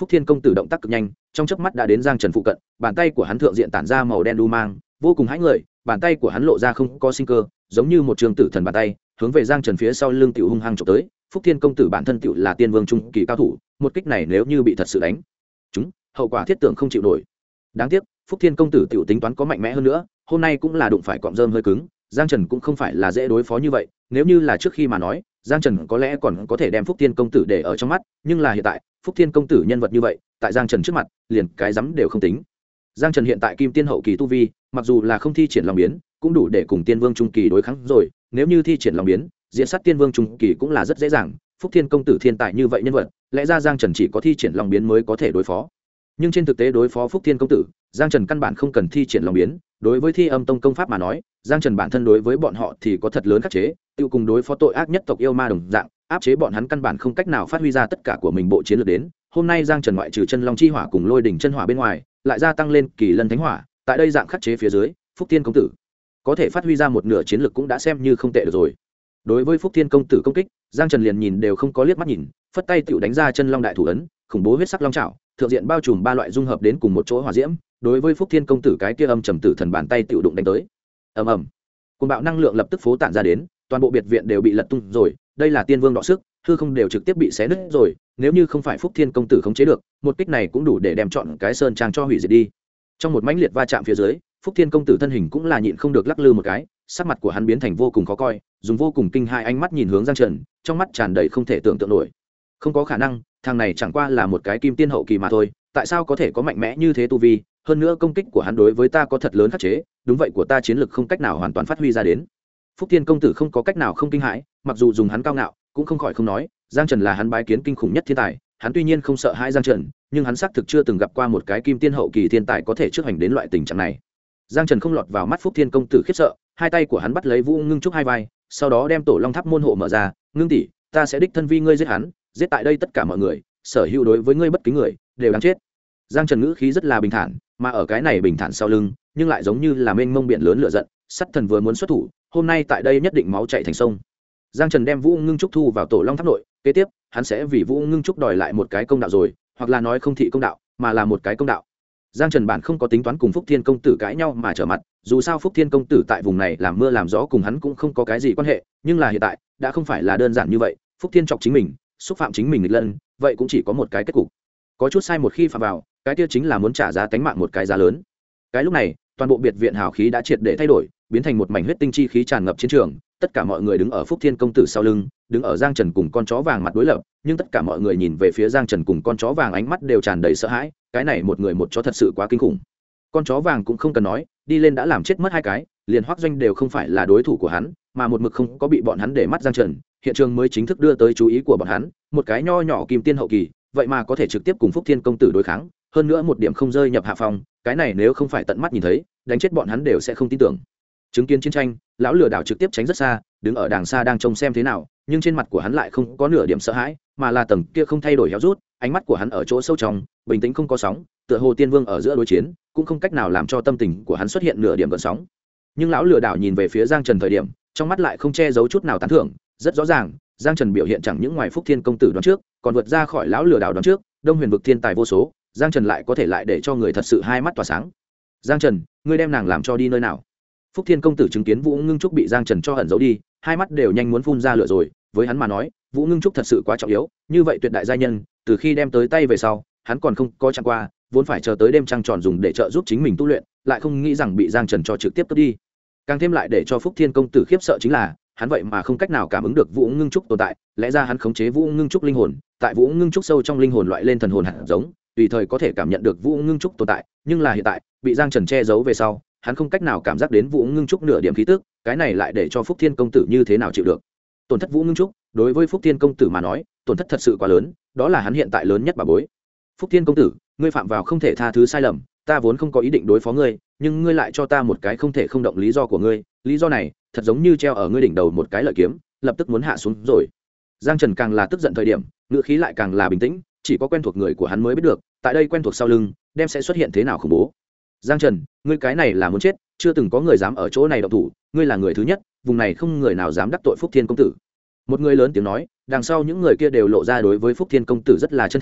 Phúc Thiên công tử động tác cực nhanh, trong chớp mắt đã đến Giang Trần phụ cận, bàn tay của hắn thượng diện tản ra màu đen đu mang, vô cùng hãi người, bàn tay của hắn lộ ra không có sinh cơ, giống như một trường tử thần bàn tay, hướng về Giang Trần phía sau lưng tiểu hung hăng chụp tới. Phúc Thiên công tử bản thân tiểu là tiên vương trung kỳ cao thủ, một kích này nếu như bị thật sự đánh chúng, hậu quả thiết tưởng không chịu nổi. Đáng tiếc, Phúc Thiên công tử tiểu tính toán có mạnh mẽ hơn nữa, hôm nay cũng là đụng phải cọm rơm hơi cứng, Giang Trần cũng không phải là dễ đối phó như vậy, nếu như là trước khi mà nói, Giang Trần có lẽ còn có thể đem Phúc Thiên công tử để ở trong mắt, nhưng là hiện tại, Phúc Thiên công tử nhân vật như vậy, tại Giang Trần trước mặt, liền cái rắm đều không tính. Giang Trần hiện tại kim tiên hậu kỳ tu vi, mặc dù là không thi triển long biến, cũng đủ để cùng tiên vương trung kỳ đối kháng rồi, nếu như thi triển long biến, diện sát tiên vương trung kỳ cũng là rất dễ dàng. Phúc Thiên công tử thiên tài như vậy nhân vật, lẽ ra Giang Trần chỉ có thi triển long biến mới có thể đối phó. Nhưng trên thực tế đối phó Phúc Thiên công tử, Giang Trần căn bản không cần thi triển long biến, đối với Thi Âm Tông công pháp mà nói, Giang Trần bản thân đối với bọn họ thì có thật lớn khắc chế, tiêu cùng đối phó tội ác nhất tộc yêu ma đồng dạng, áp chế bọn hắn căn bản không cách nào phát huy ra tất cả của mình bộ chiến lược đến. Hôm nay Giang Trần ngoại trừ chân long chi hỏa cùng lôi đỉnh chân hỏa bên ngoài, lại gia tăng lên kỳ lân thánh hỏa, tại đây dạng khắc chế phía dưới, Phúc Thiên công tử có thể phát huy ra một nửa chiến lược cũng đã xem như không tệ được rồi. Đối với Phúc Thiên công tử công kích, Giang Trần liền nhìn đều không có liếc mắt nhìn, phất tay tiểu đánh ra chân long đại thủ ấn, khủng bố huyết sắc long trảo, thượng diện bao trùm ba loại dung hợp đến cùng một chỗ hỏa diễm, đối với Phúc Thiên công tử cái kia âm trầm tử thần bàn tay tiểu đụng đánh tới. Ầm ầm. Cuồng bạo năng lượng lập tức phố tản ra đến, toàn bộ biệt viện đều bị lật tung rồi, đây là tiên vương đọ sức, hư không đều trực tiếp bị xé nứt rồi, nếu như không phải Phúc Thiên công tử khống chế được, một kích này cũng đủ để đem trọn cái sơn trang cho hủy diệt đi. Trong một mãnh liệt va chạm phía dưới, Phúc Thiên công tử thân hình cũng là nhịn không được lắc lư một cái, sắc mặt của hắn biến thành vô cùng khó coi, dùng vô cùng kinh hai ánh mắt nhìn hướng Giang Trần, trong mắt tràn đầy không thể tưởng tượng nổi. Không có khả năng, thằng này chẳng qua là một cái kim tiên hậu kỳ mà thôi, tại sao có thể có mạnh mẽ như thế tu vi, hơn nữa công kích của hắn đối với ta có thật lớn khắc chế, đúng vậy của ta chiến lực không cách nào hoàn toàn phát huy ra đến. Phúc Thiên công tử không có cách nào không kinh hãi, mặc dù dùng hắn cao ngạo, cũng không khỏi không nói, Giang Trần là hắn bái kiến kinh khủng nhất thiên tài, hắn tuy nhiên không sợ hãi Giang Trần, nhưng hắn xác thực chưa từng gặp qua một cái kim tiên hậu kỳ thiên tài có thể trước hành đến loại tình trạng này. Giang Trần không lọt vào mắt Phúc Thiên công tử khiếp sợ, hai tay của hắn bắt lấy Vũ Ngưng Trúc hai vai, sau đó đem Tổ Long Tháp môn hộ mở ra, "Ngưng tỷ, ta sẽ đích thân vi ngươi giết hắn, giết tại đây tất cả mọi người, sở hữu đối với ngươi bất kính người đều đáng chết." Giang Trần ngữ khí rất là bình thản, mà ở cái này bình thản sau lưng, nhưng lại giống như là mênh mông biển lớn lửa giận, sắt thần vừa muốn xuất thủ, hôm nay tại đây nhất định máu chảy thành sông. Giang Trần đem Vũ Ngưng Trúc thu vào Tổ Long Tháp nội, kế tiếp, hắn sẽ vì Vũ Ngưng Trúc đòi lại một cái công đạo rồi, hoặc là nói không thị công đạo, mà là một cái công đạo. Giang Trần bản không có tính toán cùng Phúc Thiên công tử cãi nhau mà trở mặt, dù sao Phúc Thiên công tử tại vùng này làm mưa làm gió cùng hắn cũng không có cái gì quan hệ, nhưng là hiện tại, đã không phải là đơn giản như vậy, Phúc Thiên chọc chính mình, xúc phạm chính mình nghịch lân, vậy cũng chỉ có một cái kết cục. Có chút sai một khi phạm vào, cái kia chính là muốn trả giá tánh mạng một cái giá lớn. Cái lúc này, toàn bộ biệt viện hào khí đã triệt để thay đổi, biến thành một mảnh huyết tinh chi khí tràn ngập chiến trường, tất cả mọi người đứng ở Phúc Thiên công tử sau lưng, đứng ở Giang Trần cùng con chó vàng mặt đối lập, nhưng tất cả mọi người nhìn về phía Giang Trần cùng con chó vàng ánh mắt đều tràn đầy sợ hãi, cái này một người một chó thật sự quá kinh khủng. Con chó vàng cũng không cần nói, đi lên đã làm chết mất hai cái, liền Hoắc Doanh đều không phải là đối thủ của hắn, mà một mực không có bị bọn hắn để mắt Giang Trần, hiện trường mới chính thức đưa tới chú ý của bọn hắn, một cái nho nhỏ kim tiên hậu kỳ, vậy mà có thể trực tiếp cùng Phúc Thiên công tử đối kháng, hơn nữa một điểm không rơi nhập hạ phòng, cái này nếu không phải tận mắt nhìn thấy, đánh chết bọn hắn đều sẽ không tin tưởng. Chứng kiến chiến tranh, lão lừa đảo trực tiếp tránh rất xa, đứng ở đàng xa đang trông xem thế nào, nhưng trên mặt của hắn lại không có nửa điểm sợ hãi, mà là tầng kia không thay đổi héo rút, ánh mắt của hắn ở chỗ sâu trong, bình tĩnh không có sóng, tựa hồ tiên vương ở giữa đối chiến, cũng không cách nào làm cho tâm tình của hắn xuất hiện nửa điểm gợn sóng. Nhưng lão lừa đảo nhìn về phía Giang Trần thời điểm, trong mắt lại không che giấu chút nào tán thưởng, rất rõ ràng, Giang Trần biểu hiện chẳng những ngoài Phúc Thiên công tử đoán trước, còn vượt ra khỏi lão lừa đảo đoán trước, Đông Huyền vực thiên tài vô số, Giang Trần lại có thể lại để cho người thật sự hai mắt tỏa sáng. "Giang Trần, ngươi đem nàng làm cho đi nơi nào?" Phúc Thiên công tử chứng kiến Vũ Ngưng Trúc bị Giang Trần cho ẩn giấu đi, hai mắt đều nhanh muốn phun ra lửa rồi, với hắn mà nói, Vũ Ngưng Trúc thật sự quá trọng yếu, như vậy tuyệt đại gia nhân, từ khi đem tới tay về sau, hắn còn không có chẳng qua, vốn phải chờ tới đêm trăng tròn dùng để trợ giúp chính mình tu luyện, lại không nghĩ rằng bị Giang Trần cho trực tiếp cướp đi. Càng thêm lại để cho Phúc Thiên công tử khiếp sợ chính là, hắn vậy mà không cách nào cảm ứng được Vũ Ngưng Trúc tồn tại, lẽ ra hắn khống chế Vũ Ngưng Trúc linh hồn, tại Vũ Ngưng Trúc sâu trong linh hồn loại lên thần hồn hạt giống, tùy thời có thể cảm nhận được Vũ Ngưng Trúc tồn tại, nhưng là hiện tại, bị Giang Trần che giấu về sau, hắn không cách nào cảm giác đến Vũ Ngưng Trúc nửa điểm khí tức, cái này lại để cho Phúc Thiên công tử như thế nào chịu được. Tổn thất Vũ Ngưng Trúc, đối với Phúc Thiên công tử mà nói, tổn thất thật sự quá lớn, đó là hắn hiện tại lớn nhất bảo bối. "Phúc Thiên công tử, ngươi phạm vào không thể tha thứ sai lầm, ta vốn không có ý định đối phó ngươi, nhưng ngươi lại cho ta một cái không thể không động lý do của ngươi, lý do này, thật giống như treo ở ngươi đỉnh đầu một cái lợi kiếm, lập tức muốn hạ xuống rồi." Giang Trần càng là tức giận thời điểm, ngữ khí lại càng là bình tĩnh, chỉ có quen thuộc người của hắn mới biết được, tại đây quen thuộc sau lưng, đem sẽ xuất hiện thế nào khủng bố. "Giang Trần, ngươi cái này là muốn chết, chưa từng có người dám ở chỗ này động thủ, ngươi là người thứ nhất, vùng này không người nào dám đắc tội Phúc Thiên công tử." Một người lớn tiếng nói, đằng sau những người kia đều lộ ra đối với Phúc Thiên công tử rất là chân thành,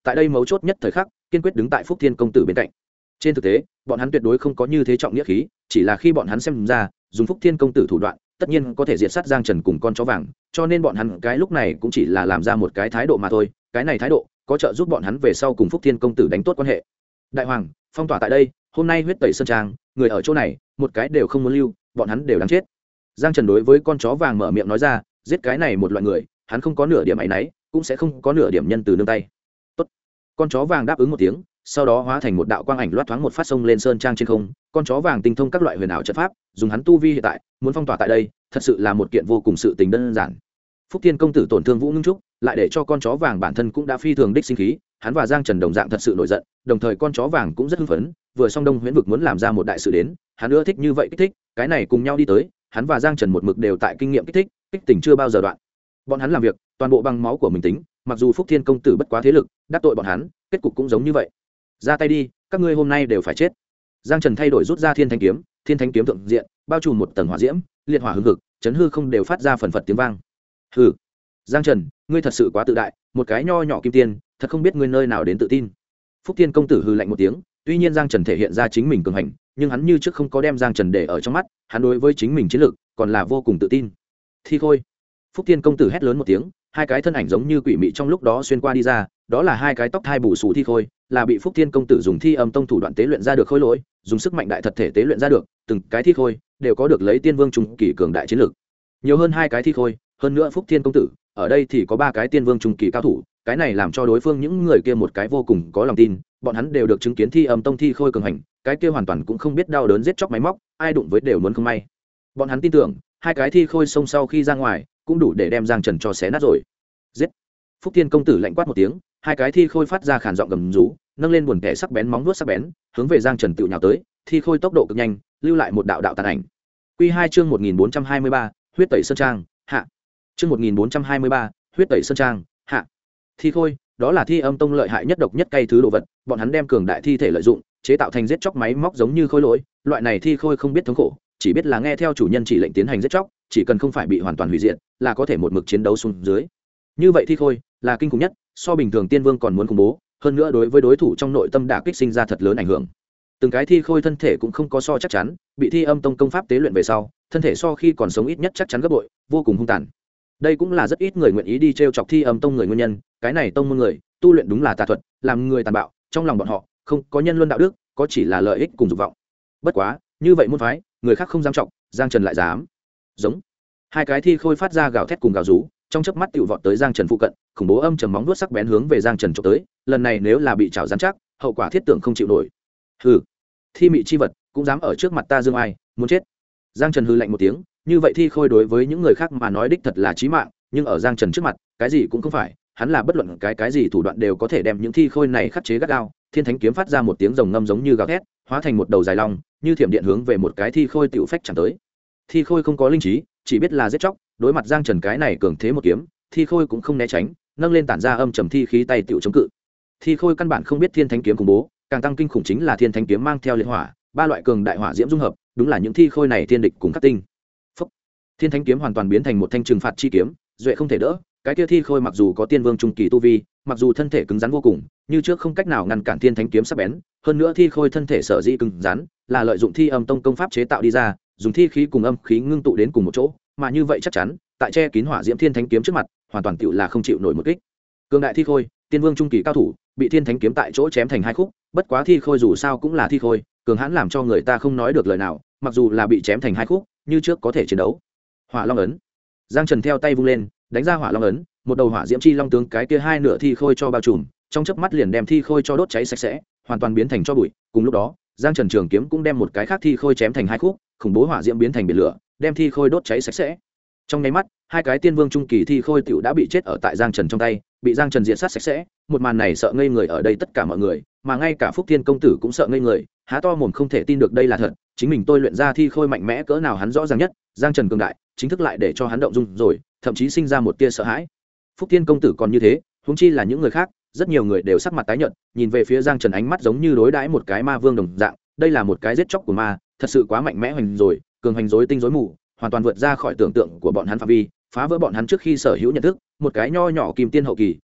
tại đây mấu chốt nhất thời khắc kiên quyết đứng tại Phúc Thiên công tử bên cạnh. Trên thực tế bọn hắn tuyệt đối không có như thế trọng nghĩa khí, chỉ là khi bọn hắn xem ra dùng Phúc Thiên công tử thủ đoạn tất nhiên có thể diệt sát Giang Trần cùng con chó vàng, cho nên bọn hắn cái lúc này cũng chỉ là làm ra một cái thái độ mà thôi. Cái này thái độ có trợ giúp bọn hắn về sau cùng Phúc Thiên công tử đánh tốt quan hệ. Đại hoàng phong tỏa tại đây, hôm nay huyết tẩy sơn trang, người ở chỗ này một cái đều không muốn lưu, bọn hắn đều đáng chết. Giang Trần đối với con chó vàng mở miệng nói ra, giết cái này một loại người hắn không có nửa điểm áy náy, cũng sẽ không có nửa điểm nhân từ nương tay. Tốt. Con chó vàng đáp ứng một tiếng, sau đó hóa thành một đạo quang ảnh loát thoáng một phát sông lên sơn trang trên không. Con chó vàng tinh thông các loại huyền ảo trận pháp, dùng hắn tu vi hiện tại muốn phong tỏa tại đây thật sự là một kiện vô cùng sự tình đơn giản. Phúc Thiên công tử tổn thương Vũ Ngưng Trúc, lại để cho con chó vàng bản thân cũng đã phi thường đích sinh khí, hắn và Giang Trần đồng dạng thật sự nổi giận, đồng thời con chó vàng cũng rất hưng phấn, vừa song Đông Huyễn vực muốn làm ra một đại sự đến, hắn ưa thích như vậy kích thích, cái này cùng nhau đi tới, hắn và Giang Trần một mực đều tại kinh nghiệm kích thích, kích tình chưa bao giờ đoạn. Bọn hắn làm việc toàn bộ bằng máu của mình tính, mặc dù Phúc Thiên công tử bất quá thế lực, đắc tội bọn hắn, kết cục cũng giống như vậy. Ra tay đi, các ngươi hôm nay đều phải chết. Giang Trần thay đổi rút ra Thiên Thánh kiếm thượng diện, bao trùm một tầng hỏa diễm, liệt hỏa hừng hực, chấn hư không đều phát ra phần phật tiếng vang. Hừ, Giang Trần, ngươi thật sự quá tự đại, một cái nho nhỏ kim tiên, thật không biết ngươi nơi nào đến tự tin. Phúc Thiên công tử hừ lạnh một tiếng, tuy nhiên Giang Trần thể hiện ra chính mình cường hành, nhưng hắn như trước không có đem Giang Trần để ở trong mắt, hắn đối với chính mình chiến lược còn là vô cùng tự tin. Thi khôi. Phúc Thiên công tử hét lớn một tiếng, hai cái thân ảnh giống như quỷ mị trong lúc đó xuyên qua đi ra, đó là hai cái tóc hai bù xù thi khôi, là bị Phúc Thiên công tử dùng Thi Âm Tông thủ đoạn tế luyện ra được khôi lỗi, dùng sức mạnh đại thật thể tế luyện ra được, từng cái thi khôi đều có được lấy tiên vương trung kỳ cường đại chiến lược. Nhiều hơn hai cái thi khôi, hơn nữa Phúc Thiên công tử, ở đây thì có ba cái tiên vương trung kỳ cao thủ, cái này làm cho đối phương những người kia một cái vô cùng có lòng tin, bọn hắn đều được chứng kiến Thi Âm Tông thi khôi cường hành, cái kia hoàn toàn cũng không biết đau đớn giết chóc máy móc, ai đụng với đều muốn không may. Bọn hắn tin tưởng, hai cái thi khôi xông sau khi ra ngoài, cũng đủ để đem Giang Trần cho xé nát rồi. Giết! Phúc Thiên công tử lạnh quát một tiếng, hai cái thi khôi phát ra khàn giọng gầm rú, nâng lên buồn kẻ sắc bén móng vuốt sắc bén, hướng về Giang Trần tựu nhào tới, thi khôi tốc độ cực nhanh, lưu lại một đạo đạo tàn ảnh. Quy 2 chương 1423, huyết tẩy sơn trang, hạ. Chương 1423, huyết tẩy sơn trang, hạ. Thi khôi, đó là Thi Âm Tông lợi hại nhất độc nhất cay thứ đồ vật, bọn hắn đem cường đại thi thể lợi dụng, chế tạo thành giết chóc máy móc giống như khôi lỗi, loại này thi khôi không biết thống khổ, chỉ biết là nghe theo chủ nhân chỉ lệnh tiến hành giết chóc, chỉ cần không phải bị hoàn toàn hủy diệt, là có thể một mực chiến đấu xuống dưới. Như vậy thi khôi là kinh khủng nhất, so bình thường tiên vương còn muốn khủng bố, hơn nữa đối với đối thủ trong nội tâm đã kích sinh ra thật lớn ảnh hưởng. Từng cái thi khôi thân thể cũng không có so chắc chắn, bị Thi Âm Tông công pháp tế luyện về sau, thân thể so khi còn sống ít nhất chắc chắn gấp bội, vô cùng hung tàn. Đây cũng là rất ít người nguyện ý đi trêu chọc Thi Âm Tông người nguyên nhân, cái này tông môn người tu luyện đúng là tà thuật, làm người tàn bạo, trong lòng bọn họ không có nhân luân đạo đức, có chỉ là lợi ích cùng dục vọng. Bất quá, như vậy môn phái, người khác không dám trọng, Giang Trần lại dám. Giống. Hai cái thi khôi phát ra gào thét cùng gào rú, trong chớp mắt tựu vọt tới Giang Trần phụ cận, khủng bố âm trầm móng vuốt sắc bén hướng về Giang Trần chụp tới, lần này nếu là bị chảo rắn chắc, hậu quả thiết tưởng không chịu nổi. Hừ, thi mị chi vật, cũng dám ở trước mặt ta dương ai, muốn chết. Giang Trần hừ lạnh một tiếng, như vậy thi khôi đối với những người khác mà nói đích thật là chí mạng, nhưng ở Giang Trần trước mặt, cái gì cũng không phải, hắn là bất luận cái gì thủ đoạn đều có thể đem những thi khôi này khắc chế gắt gao. Thiên Thánh kiếm phát ra một tiếng rồng ngâm giống như gào thét, hóa thành một đầu dài long, như thiểm điện hướng về một cái thi khôi tiểu phách chẳng tới. Thi khôi không có linh trí, chỉ biết là giết chóc, đối mặt Giang Trần cái này cường thế một kiếm, thi khôi cũng không né tránh, nâng lên tản ra âm trầm thi khí tay tiểu chống cự. Thi khôi căn bản không biết Thiên Thánh kiếm khủng bố, càng tăng kinh khủng chính là Thiên Thánh kiếm mang theo liệt hỏa, ba loại cường đại hỏa diễm dung hợp, đúng là những thi khôi này thiên địch cùng khắc tinh. Phúc. Thiên Thánh kiếm hoàn toàn biến thành một thanh trừng phạt chi kiếm, duệ không thể đỡ. Cái kia thi khôi mặc dù có tiên vương trung kỳ tu vi, mặc dù thân thể cứng rắn vô cùng, như trước không cách nào ngăn cản Thiên Thánh kiếm sắc bén, hơn nữa thi khôi thân thể sở dĩ cứng rắn, là lợi dụng Thi Âm Tông công pháp chế tạo đi ra, dùng thi khí cùng âm khí ngưng tụ đến cùng một chỗ, mà như vậy chắc chắn, tại che kín hỏa diễm Thiên Thánh kiếm trước mặt, hoàn toàn tựu là không chịu nổi một kích. Cường đại thi khôi, tiên vương trung kỳ cao thủ, bị Thiên Thánh kiếm tại chỗ chém thành hai khúc, bất quá thi khôi dù sao cũng là thi khôi, cường hãn làm cho người ta không nói được lời nào, mặc dù là bị chém thành hai khúc, như trước có thể chiến đấu. Hỏa Long ấn. Giang Trần theo tay vung lên, đánh ra Hỏa Long ấn, một đầu hỏa diễm chi long tướng cái kia hai nửa thi khôi cho bao trùm, trong chớp mắt liền đem thi khôi cho đốt cháy sạch sẽ, hoàn toàn biến thành tro bụi. Cùng lúc đó, Giang Trần trường kiếm cũng đem một cái khác thi khôi chém thành hai khúc, khủng bố hỏa diễm biến thành biển lửa, đem thi khôi đốt cháy sạch sẽ. Trong nháy mắt, hai cái tiên vương trung kỳ thi khôi tiểu đã bị chết ở tại Giang Trần trong tay, bị Giang Trần diệt sát sạch sẽ. Một màn này sợ ngây người ở đây tất cả mọi người, mà ngay cả Phúc Thiên công tử cũng sợ ngây người, há to mồm không thể tin được đây là thật, chính mình tôi luyện ra thi khôi mạnh mẽ cỡ nào hắn rõ ràng nhất, Giang Trần cường đại, chính thức lại để cho hắn động dung rồi, thậm chí sinh ra một tia sợ hãi. Phúc Thiên công tử còn như thế, huống chi là những người khác, rất nhiều người đều sắc mặt tái nhợt, nhìn về phía Giang Trần ánh mắt giống như đối đãi một cái ma vương đồng dạng, đây là một cái giết chóc của ma, thật sự quá mạnh mẽ hoành rồi, cường hành rối tinh rối mù, hoàn toàn vượt ra khỏi tưởng tượng của bọn hắn phạm vi, phá vỡ bọn hắn trước khi sở hữu nhận thức, một cái nho nhỏ kim tiên hậu kỳ,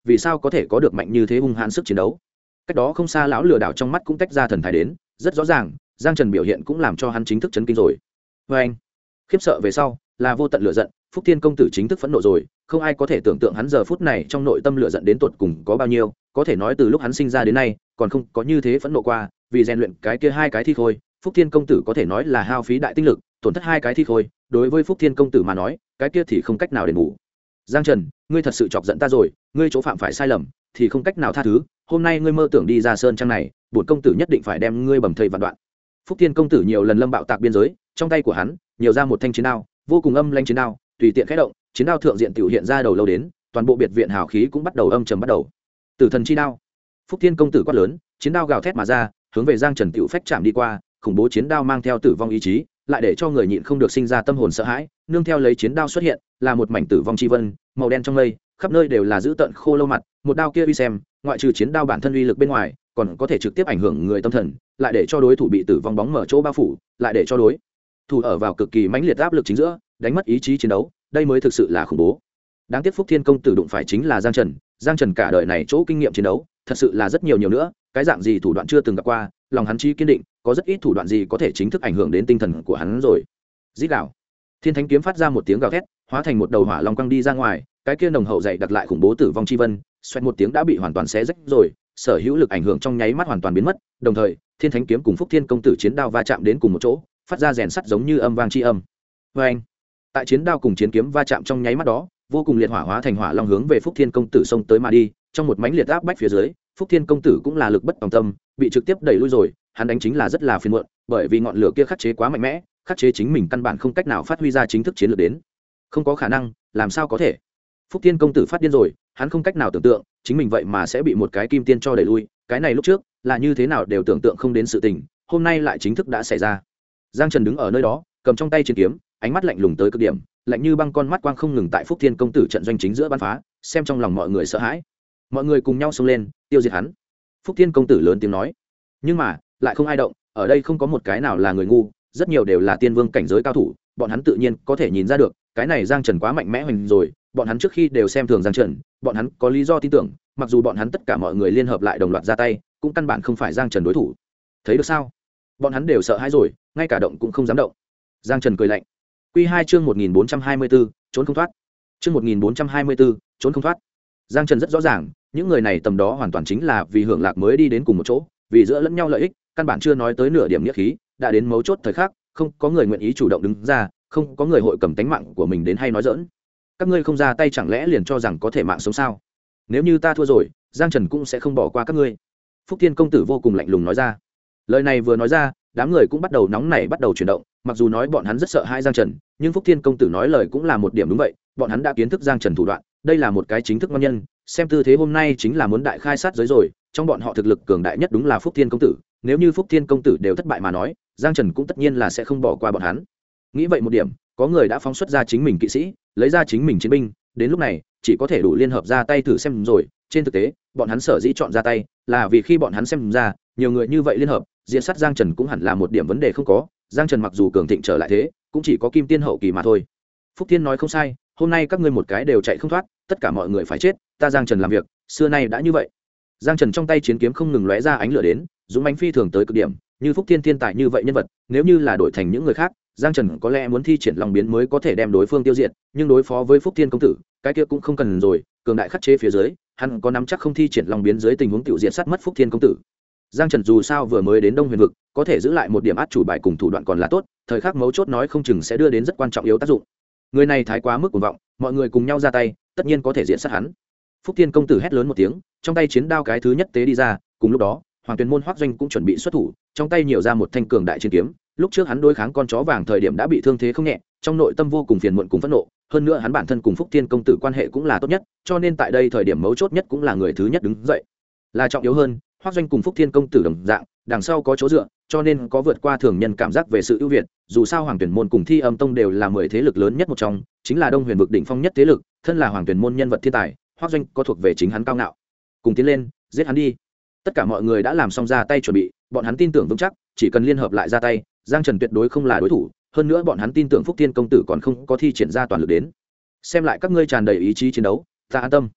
vì sao có thể có được mạnh như thế hung hãn sức chiến đấu. Cách đó không xa lão lừa đảo trong mắt cũng tách ra thần thái đến, rất rõ ràng Giang Trần biểu hiện cũng làm cho hắn chính thức chấn kinh rồi. Vê anh, khiếp sợ về sau là vô tận lửa giận. Phúc Thiên công tử chính thức phẫn nộ rồi, không ai có thể tưởng tượng hắn giờ phút này trong nội tâm lửa giận đến tột cùng có bao nhiêu. Có thể nói từ lúc hắn sinh ra đến nay còn không có như thế phẫn nộ qua. Vì rèn luyện cái kia hai cái thi khôi, Phúc Thiên công tử có thể nói là hao phí đại tinh lực, tổn thất hai cái thi khôi, đối với Phúc Thiên công tử mà nói cái kia thì không cách nào đền bù. Giang Trần, ngươi thật sự chọc giận ta rồi, ngươi chỗ phạm phải sai lầm thì không cách nào tha thứ. Hôm nay ngươi mơ tưởng đi ra sơn trang này, bổn công tử nhất định phải đem ngươi bầm thây vạn đoạn. Phúc Thiên công tử nhiều lần lâm bạo tạc biên giới, trong tay của hắn nhiều ra một thanh chiến đao, vô cùng âm lãnh chiến đao, tùy tiện khẽ động, chiến đao thượng diện tiểu hiện ra đầu lâu đến, toàn bộ biệt viện hào khí cũng bắt đầu âm trầm bắt đầu. Tử thần chi đao. Phúc Thiên công tử quát lớn, chiến đao gào thét mà ra, hướng về Giang Trần tiểu phách chạm đi qua, khủng bố chiến đao mang theo tử vong ý chí, lại để cho người nhịn không được sinh ra tâm hồn sợ hãi. Nương theo lấy chiến đao xuất hiện, là một mảnh tử vong chi vân, màu đen trong mây, khắp nơi đều là dữ tợn khô lâu mặt. Một đao kia uy xem, ngoại trừ chiến đao bản thân uy lực bên ngoài, còn có thể trực tiếp ảnh hưởng người tâm thần, lại để cho đối thủ bị tử vong bóng mở chỗ bao phủ, lại để cho đối thủ ở vào cực kỳ mãnh liệt áp lực chính giữa, đánh mất ý chí chiến đấu. Đây mới thực sự là khủng bố. Đáng tiếc Phúc Thiên công tử đụng phải chính là Giang Trần. Giang Trần cả đời này chỗ kinh nghiệm chiến đấu thật sự là rất nhiều nữa, cái dạng gì thủ đoạn chưa từng gặp qua, lòng hắn chí kiên định, có rất ít thủ đoạn gì có thể chính thức ảnh hưởng đến tinh thần của hắn rồi. Rít gào. Thiên Thánh kiếm phát ra một tiếng gào thét, hóa thành một đầu hỏa long quăng đi ra ngoài, cái kia nồng hậu dày đặt lại khủng bố tử vong chi vân, xoẹt một tiếng đã bị hoàn toàn xé rách rồi, sở hữu lực ảnh hưởng trong nháy mắt hoàn toàn biến mất. Đồng thời, Thiên Thánh kiếm cùng Phúc Thiên công tử chiến đao va chạm đến cùng một chỗ, phát ra rèn sắt giống như âm vang chi âm. Oeng! Tại chiến đao cùng chiến kiếm va chạm trong nháy mắt đó, vô cùng liệt hỏa hóa thành hỏa long hướng về Phúc Thiên công tử xông tới mà đi, trong một mảnh liệt áp bách phía dưới, Phúc Thiên công tử cũng là lực bất tòng tâm, bị trực tiếp đẩy lui rồi. Hắn đánh chính là rất là phiền muộn, bởi vì ngọn lửa kia khắc chế quá mạnh mẽ, khắc chế chính mình căn bản không cách nào phát huy ra chính thức chiến lược đến. Không có khả năng, làm sao có thể? Phúc Thiên công tử phát điên rồi, hắn không cách nào tưởng tượng chính mình vậy mà sẽ bị một cái kim tiên cho đẩy lui. Cái này lúc trước là như thế nào đều tưởng tượng không đến sự tình, hôm nay lại chính thức đã xảy ra. Giang Trần đứng ở nơi đó, cầm trong tay chiến kiếm, ánh mắt lạnh lùng tới cực điểm, lạnh như băng, con mắt quang không ngừng tại Phúc Thiên công tử trận doanh chính giữa bắn phá, xem trong lòng mọi người sợ hãi. Mọi người cùng nhau xông lên, tiêu diệt hắn. Phúc Thiên công tử lớn tiếng nói, nhưng mà lại không ai động. Ở đây không có một cái nào là người ngu, rất nhiều đều là tiên vương cảnh giới cao thủ, bọn hắn tự nhiên có thể nhìn ra được cái này Giang Trần quá mạnh mẽ hoành rồi. Bọn hắn trước khi đều xem thường Giang Trần, bọn hắn có lý do tin tưởng, mặc dù bọn hắn tất cả mọi người liên hợp lại đồng loạt ra tay, cũng căn bản không phải Giang Trần đối thủ. Thấy được sao? Bọn hắn đều sợ hãi rồi, ngay cả động cũng không dám động. Giang Trần cười lạnh. Quy 2 chương 1424, trốn không thoát. Chương 1424, trốn không thoát. Giang Trần rất rõ ràng, những người này tầm đó hoàn toàn chính là vì hưởng lạc mới đi đến cùng một chỗ, vì giữa lẫn nhau lợi ích, căn bản chưa nói tới nửa điểm nghĩa khí. Đã đến mấu chốt thời khắc, không có người nguyện ý chủ động đứng ra, không có người hội cầm tánh mạng của mình đến hay nói giỡn. Các ngươi không ra tay chẳng lẽ liền cho rằng có thể mạng sống sao? Nếu như ta thua rồi, Giang Trần cũng sẽ không bỏ qua các ngươi. Phúc Thiên công tử vô cùng lạnh lùng nói ra. Lời này vừa nói ra, đám người cũng bắt đầu nóng nảy, bắt đầu chuyển động. Mặc dù nói bọn hắn rất sợ hãi Giang Trần, nhưng Phúc Thiên công tử nói lời cũng là một điểm đúng vậy. Bọn hắn đã kiến thức Giang Trần thủ đoạn, đây là một cái chính thức ngon nhân. Xem tư thế hôm nay chính là muốn đại khai sát giới rồi. Trong bọn họ thực lực cường đại nhất đúng là Phúc Thiên công tử. Nếu như Phúc Thiên công tử đều thất bại mà nói, Giang Trần cũng tất nhiên là sẽ không bỏ qua bọn hắn. Nghĩ vậy một điểm, có người đã phóng xuất ra chính mình kỵ sĩ, lấy ra chính mình chiến binh. Đến lúc này chỉ có thể đủ liên hợp ra tay thử xem rồi. Trên thực tế bọn hắn sở dĩ chọn ra tay là vì khi bọn hắn xem ra nhiều người như vậy liên hợp diện sát Giang Trần cũng hẳn là một điểm vấn đề không có. Giang Trần mặc dù cường thịnh trở lại thế cũng chỉ có kim tiên hậu kỳ mà thôi. Phúc Thiên nói không sai, hôm nay các ngươi một cái đều chạy không thoát, tất cả mọi người phải chết. Ta Giang Trần làm việc xưa nay đã như vậy. Giang Trần trong tay chiến kiếm không ngừng lóe ra ánh lửa đến, dũng mãnh phi thường tới cực điểm. Như Phúc Thiên thiên tài như vậy nhân vật, nếu như là đổi thành những người khác, Giang Trần có lẽ muốn thi triển long biến mới có thể đem đối phương tiêu diệt, nhưng đối phó với Phúc Thiên công tử, cái kia cũng không cần rồi, cường đại khắc chế phía dưới, hắn có nắm chắc không thi triển long biến dưới tình huống tiểu diệt sát mất Phúc Thiên công tử. Giang Trần dù sao vừa mới đến Đông Huyền vực, có thể giữ lại một điểm át chủ bài cùng thủ đoạn còn là tốt, thời khắc mấu chốt nói không chừng sẽ đưa đến rất quan trọng yếu tác dụng. Người này thái quá mức cuồng vọng, mọi người cùng nhau ra tay, tất nhiên có thể diệt sát hắn. Phúc Thiên công tử hét lớn một tiếng, trong tay chiến đao cái thứ nhất tế đi ra, cùng lúc đó, Hoàng Tuyền môn Hoắc Doanh cũng chuẩn bị xuất thủ, trong tay nhiều ra một thanh cường đại chiến kiếm. Lúc trước hắn đối kháng con chó vàng thời điểm đã bị thương thế không nhẹ, trong nội tâm vô cùng phiền muộn cùng phẫn nộ, hơn nữa hắn bản thân cùng Phúc Thiên công tử quan hệ cũng là tốt nhất, cho nên tại đây thời điểm mấu chốt nhất cũng là người thứ nhất đứng dậy. Là trọng yếu hơn, Hoắc Doanh cùng Phúc Thiên công tử đồng dạng, đằng sau có chỗ dựa, cho nên có vượt qua thường nhân cảm giác về sự ưu việt. Dù sao Hoàng Tuyển môn cùng Thi Âm tông đều là 10 thế lực lớn nhất một trong, chính là Đông Huyền vực đỉnh phong nhất thế lực, thân là Hoàng Tuyển môn nhân vật thiên tài, Hoắc Doanh có thuộc về chính hắn cao ngạo. Cùng tiến lên, giết hắn đi. Tất cả mọi người đã làm xong ra tay chuẩn bị, bọn hắn tin tưởng vững chắc, chỉ cần liên hợp lại ra tay, Giang Trần tuyệt đối không là đối thủ, hơn nữa bọn hắn tin tưởng Phúc Thiên công tử còn không có thi triển ra toàn lực đến. Xem lại các ngươi tràn đầy ý chí chiến đấu, ta an tâm.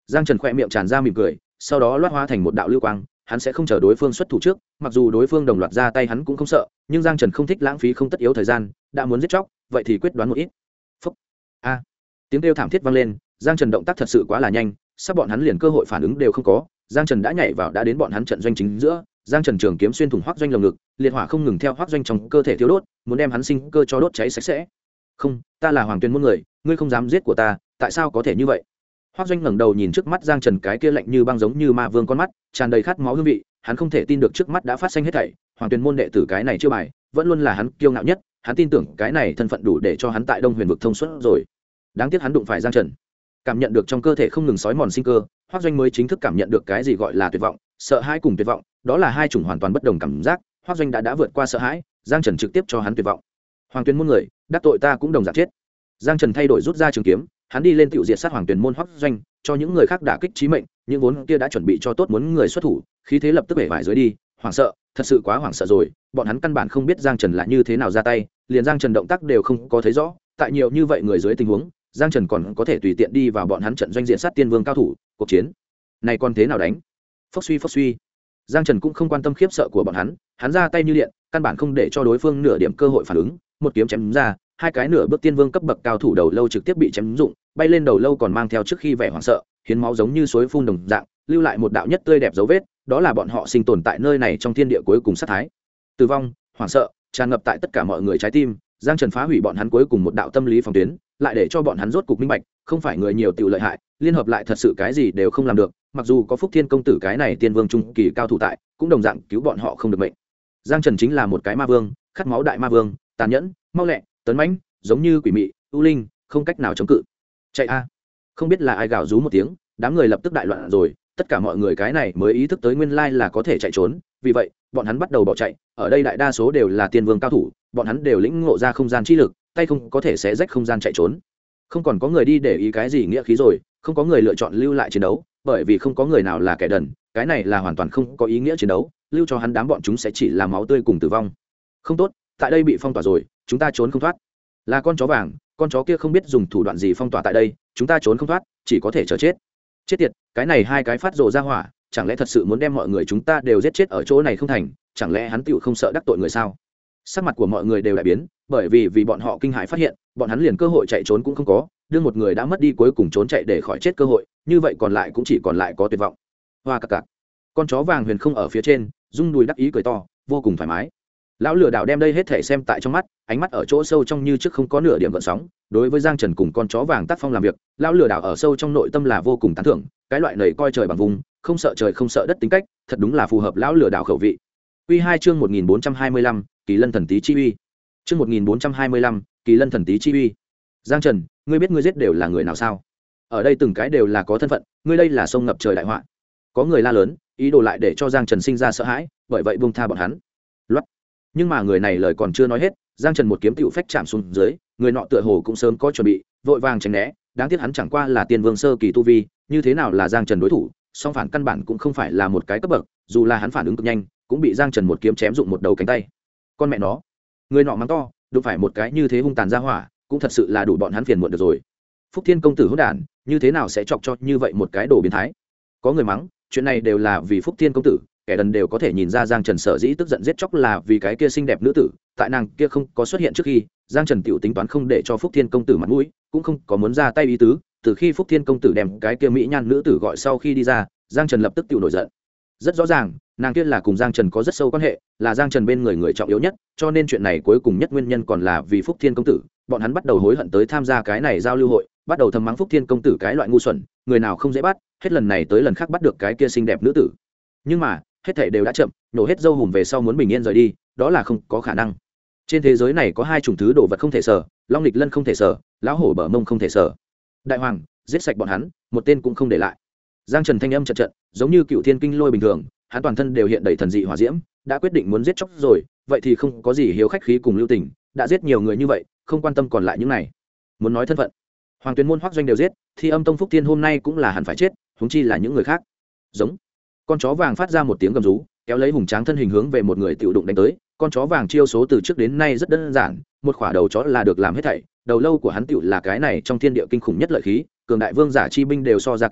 Giang Trần khỏe miệng tràn ra mỉm cười, sau đó loát hóa thành một đạo lưu quang, hắn sẽ không chờ đối phương xuất thủ trước, mặc dù đối phương đồng loạt ra tay hắn cũng không sợ, nhưng Giang Trần không thích lãng phí không tất yếu thời gian, đã muốn giết chóc, vậy thì quyết đoán một ít. Phốc. A. Tiếng kêu thảm thiết vang lên, Giang Trần động tác thật sự quá là nhanh, sắp bọn hắn liền cơ hội phản ứng đều không có, Giang Trần đã nhảy vào đã đến bọn hắn trận doanh chính giữa, Giang Trần trường kiếm xuyên thủng Hoắc Doanh lồng ngực, liệt hỏa không ngừng theo Hoắc Doanh trong cơ thể thiêu đốt, muốn đem hắn sinh cơ cho đốt cháy sạch sẽ. Không, ta là Hoàng Tuyền môn người, ngươi không dám giết của ta, tại sao có thể như vậy? Hoắc Doanh ngẩng đầu nhìn trước mắt Giang Trần cái kia lạnh như băng giống như ma vương con mắt, tràn đầy khát máu hương vị, hắn không thể tin được trước mắt đã phát sinh hết thảy, Hoàng Tuyền môn đệ tử cái này chưa bài, vẫn luôn là hắn kiêu ngạo nhất, hắn tin tưởng cái này thân phận đủ để cho hắn tại Đông Huyền vực thông suốt rồi. Đáng tiếc hắn đụng phải Giang Trần. Cảm nhận được trong cơ thể không ngừng sói mòn sinh cơ, Hoắc Doanh mới chính thức cảm nhận được cái gì gọi là tuyệt vọng, sợ hãi cùng tuyệt vọng, đó là hai chủng hoàn toàn bất đồng cảm giác, Hoắc Doanh đã vượt qua sợ hãi, Giang Trần trực tiếp cho hắn tuyệt vọng. Hoàng Tuyền môn người, đắc tội ta cũng đồng dạng chết. Giang Trần thay đổi rút ra trường kiếm, hắn đi lên tiểu diệt sát Hoàng Tuyền môn Hoắc Doanh, cho những người khác đả kích chí mệnh, những vốn kia đã chuẩn bị cho tốt muốn người xuất thủ, khí thế lập tức bể bại dưới đi, hoảng sợ, thật sự quá hoảng sợ rồi, bọn hắn căn bản không biết Giang Trần là như thế nào ra tay, liền Giang Trần động tác đều không có thấy rõ, tại nhiều như vậy người dưới tình huống, Giang Trần còn có thể tùy tiện đi vào bọn hắn trận doanh diện sát tiên vương cao thủ, cuộc chiến này còn thế nào đánh? Phốc suy. Giang Trần cũng không quan tâm khiếp sợ của bọn hắn ra tay như điện, căn bản không để cho đối phương nửa điểm cơ hội phản ứng, một kiếm chém ra, hai cái nửa bước tiên vương cấp bậc cao thủ đầu lâu trực tiếp bị chém rụng, bay lên đầu lâu còn mang theo trước khi vẻ hoảng sợ, hiến máu giống như suối phun đồng dạng, lưu lại một đạo nhất tươi đẹp dấu vết, đó là bọn họ sinh tồn tại nơi này trong thiên địa cuối cùng sát thái. Tử vong, hoảng sợ, tràn ngập tại tất cả mọi người trái tim, Giang Trần phá hủy bọn hắn cuối cùng một đạo tâm lý phòng tuyến, lại để cho bọn hắn rốt cục minh bạch, không phải người nhiều tiểu lợi hại, liên hợp lại thật sự cái gì đều không làm được, mặc dù có Phúc Thiên công tử cái này tiên vương trung kỳ cao thủ tại, cũng đồng dạng cứu bọn họ không được mệnh. Giang Trần chính là một cái ma vương, khát máu đại ma vương, tàn nhẫn, mau lẹ, tấn mãnh, giống như quỷ mị, u linh, không cách nào chống cự. Chạy a! Không biết là ai gào rú một tiếng, đám người lập tức đại loạn rồi, tất cả mọi người cái này mới ý thức tới nguyên lai là có thể chạy trốn, vì vậy, bọn hắn bắt đầu bỏ chạy, ở đây đại đa số đều là tiên vương cao thủ, bọn hắn đều lĩnh ngộ ra không gian chi lực, tay không có thể xé rách không gian chạy trốn. Không còn có người đi để ý cái gì nghĩa khí rồi, không có người lựa chọn lưu lại chiến đấu, bởi vì không có người nào là kẻ đần, cái này là hoàn toàn không có ý nghĩa chiến đấu, lưu cho hắn đám bọn chúng sẽ chỉ là máu tươi cùng tử vong. Không tốt, tại đây bị phong tỏa rồi, chúng ta trốn không thoát. Là con chó vàng, con chó kia không biết dùng thủ đoạn gì phong tỏa tại đây, chúng ta trốn không thoát, chỉ có thể chờ chết. Chết tiệt, cái này hai cái phát rồ ra hỏa, chẳng lẽ thật sự muốn đem mọi người chúng ta đều giết chết ở chỗ này không thành, chẳng lẽ hắn tựu không sợ đắc tội người sao? Sắc mặt của mọi người đều đại biến, bởi vì bọn họ kinh hãi phát hiện, bọn hắn liền cơ hội chạy trốn cũng không có, đương một người đã mất đi cuối cùng trốn chạy để khỏi chết cơ hội, như vậy còn lại cũng chỉ còn lại có tuyệt vọng. Hoa cặc cặc. Con chó vàng huyền không ở phía trên, rung đùi đắc ý cười to, vô cùng thoải mái. Lão lừa đảo đem đây hết thể xem tại trong mắt, ánh mắt ở chỗ sâu trong như trước không có nửa điểm gợn sóng. Đối với Giang Trần cùng con chó vàng tác phong làm việc, lão lừa đảo ở sâu trong nội tâm là vô cùng tán thưởng, cái loại nầy coi trời bằng vùng, không sợ trời không sợ đất tính cách, thật đúng là phù hợp lão lừa đảo khẩu vị. Quy 2 chương 1425, Kỳ Lân thần tí chi uy. Chương 1425, Kỳ Lân thần tí chi uy. Giang Trần, ngươi biết ngươi giết đều là người nào sao? Ở đây từng cái đều là có thân phận, ngươi đây là sông ngập trời đại họa. Có người la lớn, ý đồ lại để cho Giang Trần sinh ra sợ hãi, bởi vậy buông tha bọn hắn. Loát. Nhưng mà người này lời còn chưa nói hết, Giang Trần một kiếm tựu phách chạm xuống dưới, người nọ tựa hồ cũng sớm có chuẩn bị, vội vàng tránh né, đáng tiếc hắn chẳng qua là tiên vương sơ kỳ tu vi, như thế nào là Giang Trần đối thủ, song phản căn bản cũng không phải là một cái cấp bậc, dù là hắn phản ứng cực nhanh, cũng bị Giang Trần một kiếm chém dụng một đầu cánh tay. Con mẹ nó, người nọ mắng to, đụng phải một cái như thế hung tàn ra hỏa, cũng thật sự là đủ bọn hắn phiền muộn được rồi. Phúc Thiên công tử hỗn đản, như thế nào sẽ chọc cho như vậy một cái đồ biến thái? Có người mắng, chuyện này đều là vì Phúc Thiên công tử, kẻ đần đều có thể nhìn ra Giang Trần sở dĩ tức giận giết chóc là vì cái kia xinh đẹp nữ tử, tại nàng kia không có xuất hiện trước khi, Giang Trần tiểu tính toán không để cho Phúc Thiên công tử mặt mũi, cũng không có muốn ra tay ý tứ, từ khi Phúc Thiên công tử đem cái kia mỹ nhan nữ tử gọi sau khi đi ra, Giang Trần lập tức tiểu nổi giận. Rất rõ ràng, nàng kia là cùng Giang Trần có rất sâu quan hệ, là Giang Trần bên người trọng yếu nhất, cho nên chuyện này cuối cùng nhất nguyên nhân còn là vì Phúc Thiên công tử, bọn hắn bắt đầu hối hận tới tham gia cái này giao lưu hội, bắt đầu thầm mắng Phúc Thiên công tử cái loại ngu xuẩn, người nào không dễ bắt, hết lần này tới lần khác bắt được cái kia xinh đẹp nữ tử. Nhưng mà, hết thảy đều đã chậm, nổ hết dâu hùm về sau muốn bình yên rời đi, đó là không có khả năng. Trên thế giới này có hai chủng thứ đồ vật không thể sở, long nghịch lân không thể sở, lão hổ bờ mông không thể sở. Đại hoàng, giết sạch bọn hắn, một tên cũng không để lại. Giang Trần thanh âm trận trận, giống như cựu thiên kinh lôi bình thường, hắn toàn thân đều hiện đầy thần dị hỏa diễm, đã quyết định muốn giết chóc rồi, vậy thì không có gì hiếu khách khí cùng lưu tình, đã giết nhiều người như vậy, không quan tâm còn lại những này. Muốn nói thân phận, Hoàng Tuyến môn Hoắc Doanh đều giết, thì Âm tông Phúc Thiên hôm nay cũng là hẳn phải chết, huống chi là những người khác. Giống. Con chó vàng phát ra một tiếng gầm rú, kéo lấy hùng tráng thân hình hướng về một người tiểu đụng đánh tới. Con chó vàng chiêu số từ trước đến nay rất đơn giản, một khỏa đầu chó là được làm hết thảy, đầu lâu của hắn tiểu là cái này trong thiên địa kinh khủng nhất lợi khí, cường đại vương giả chi binh đều so ra kém,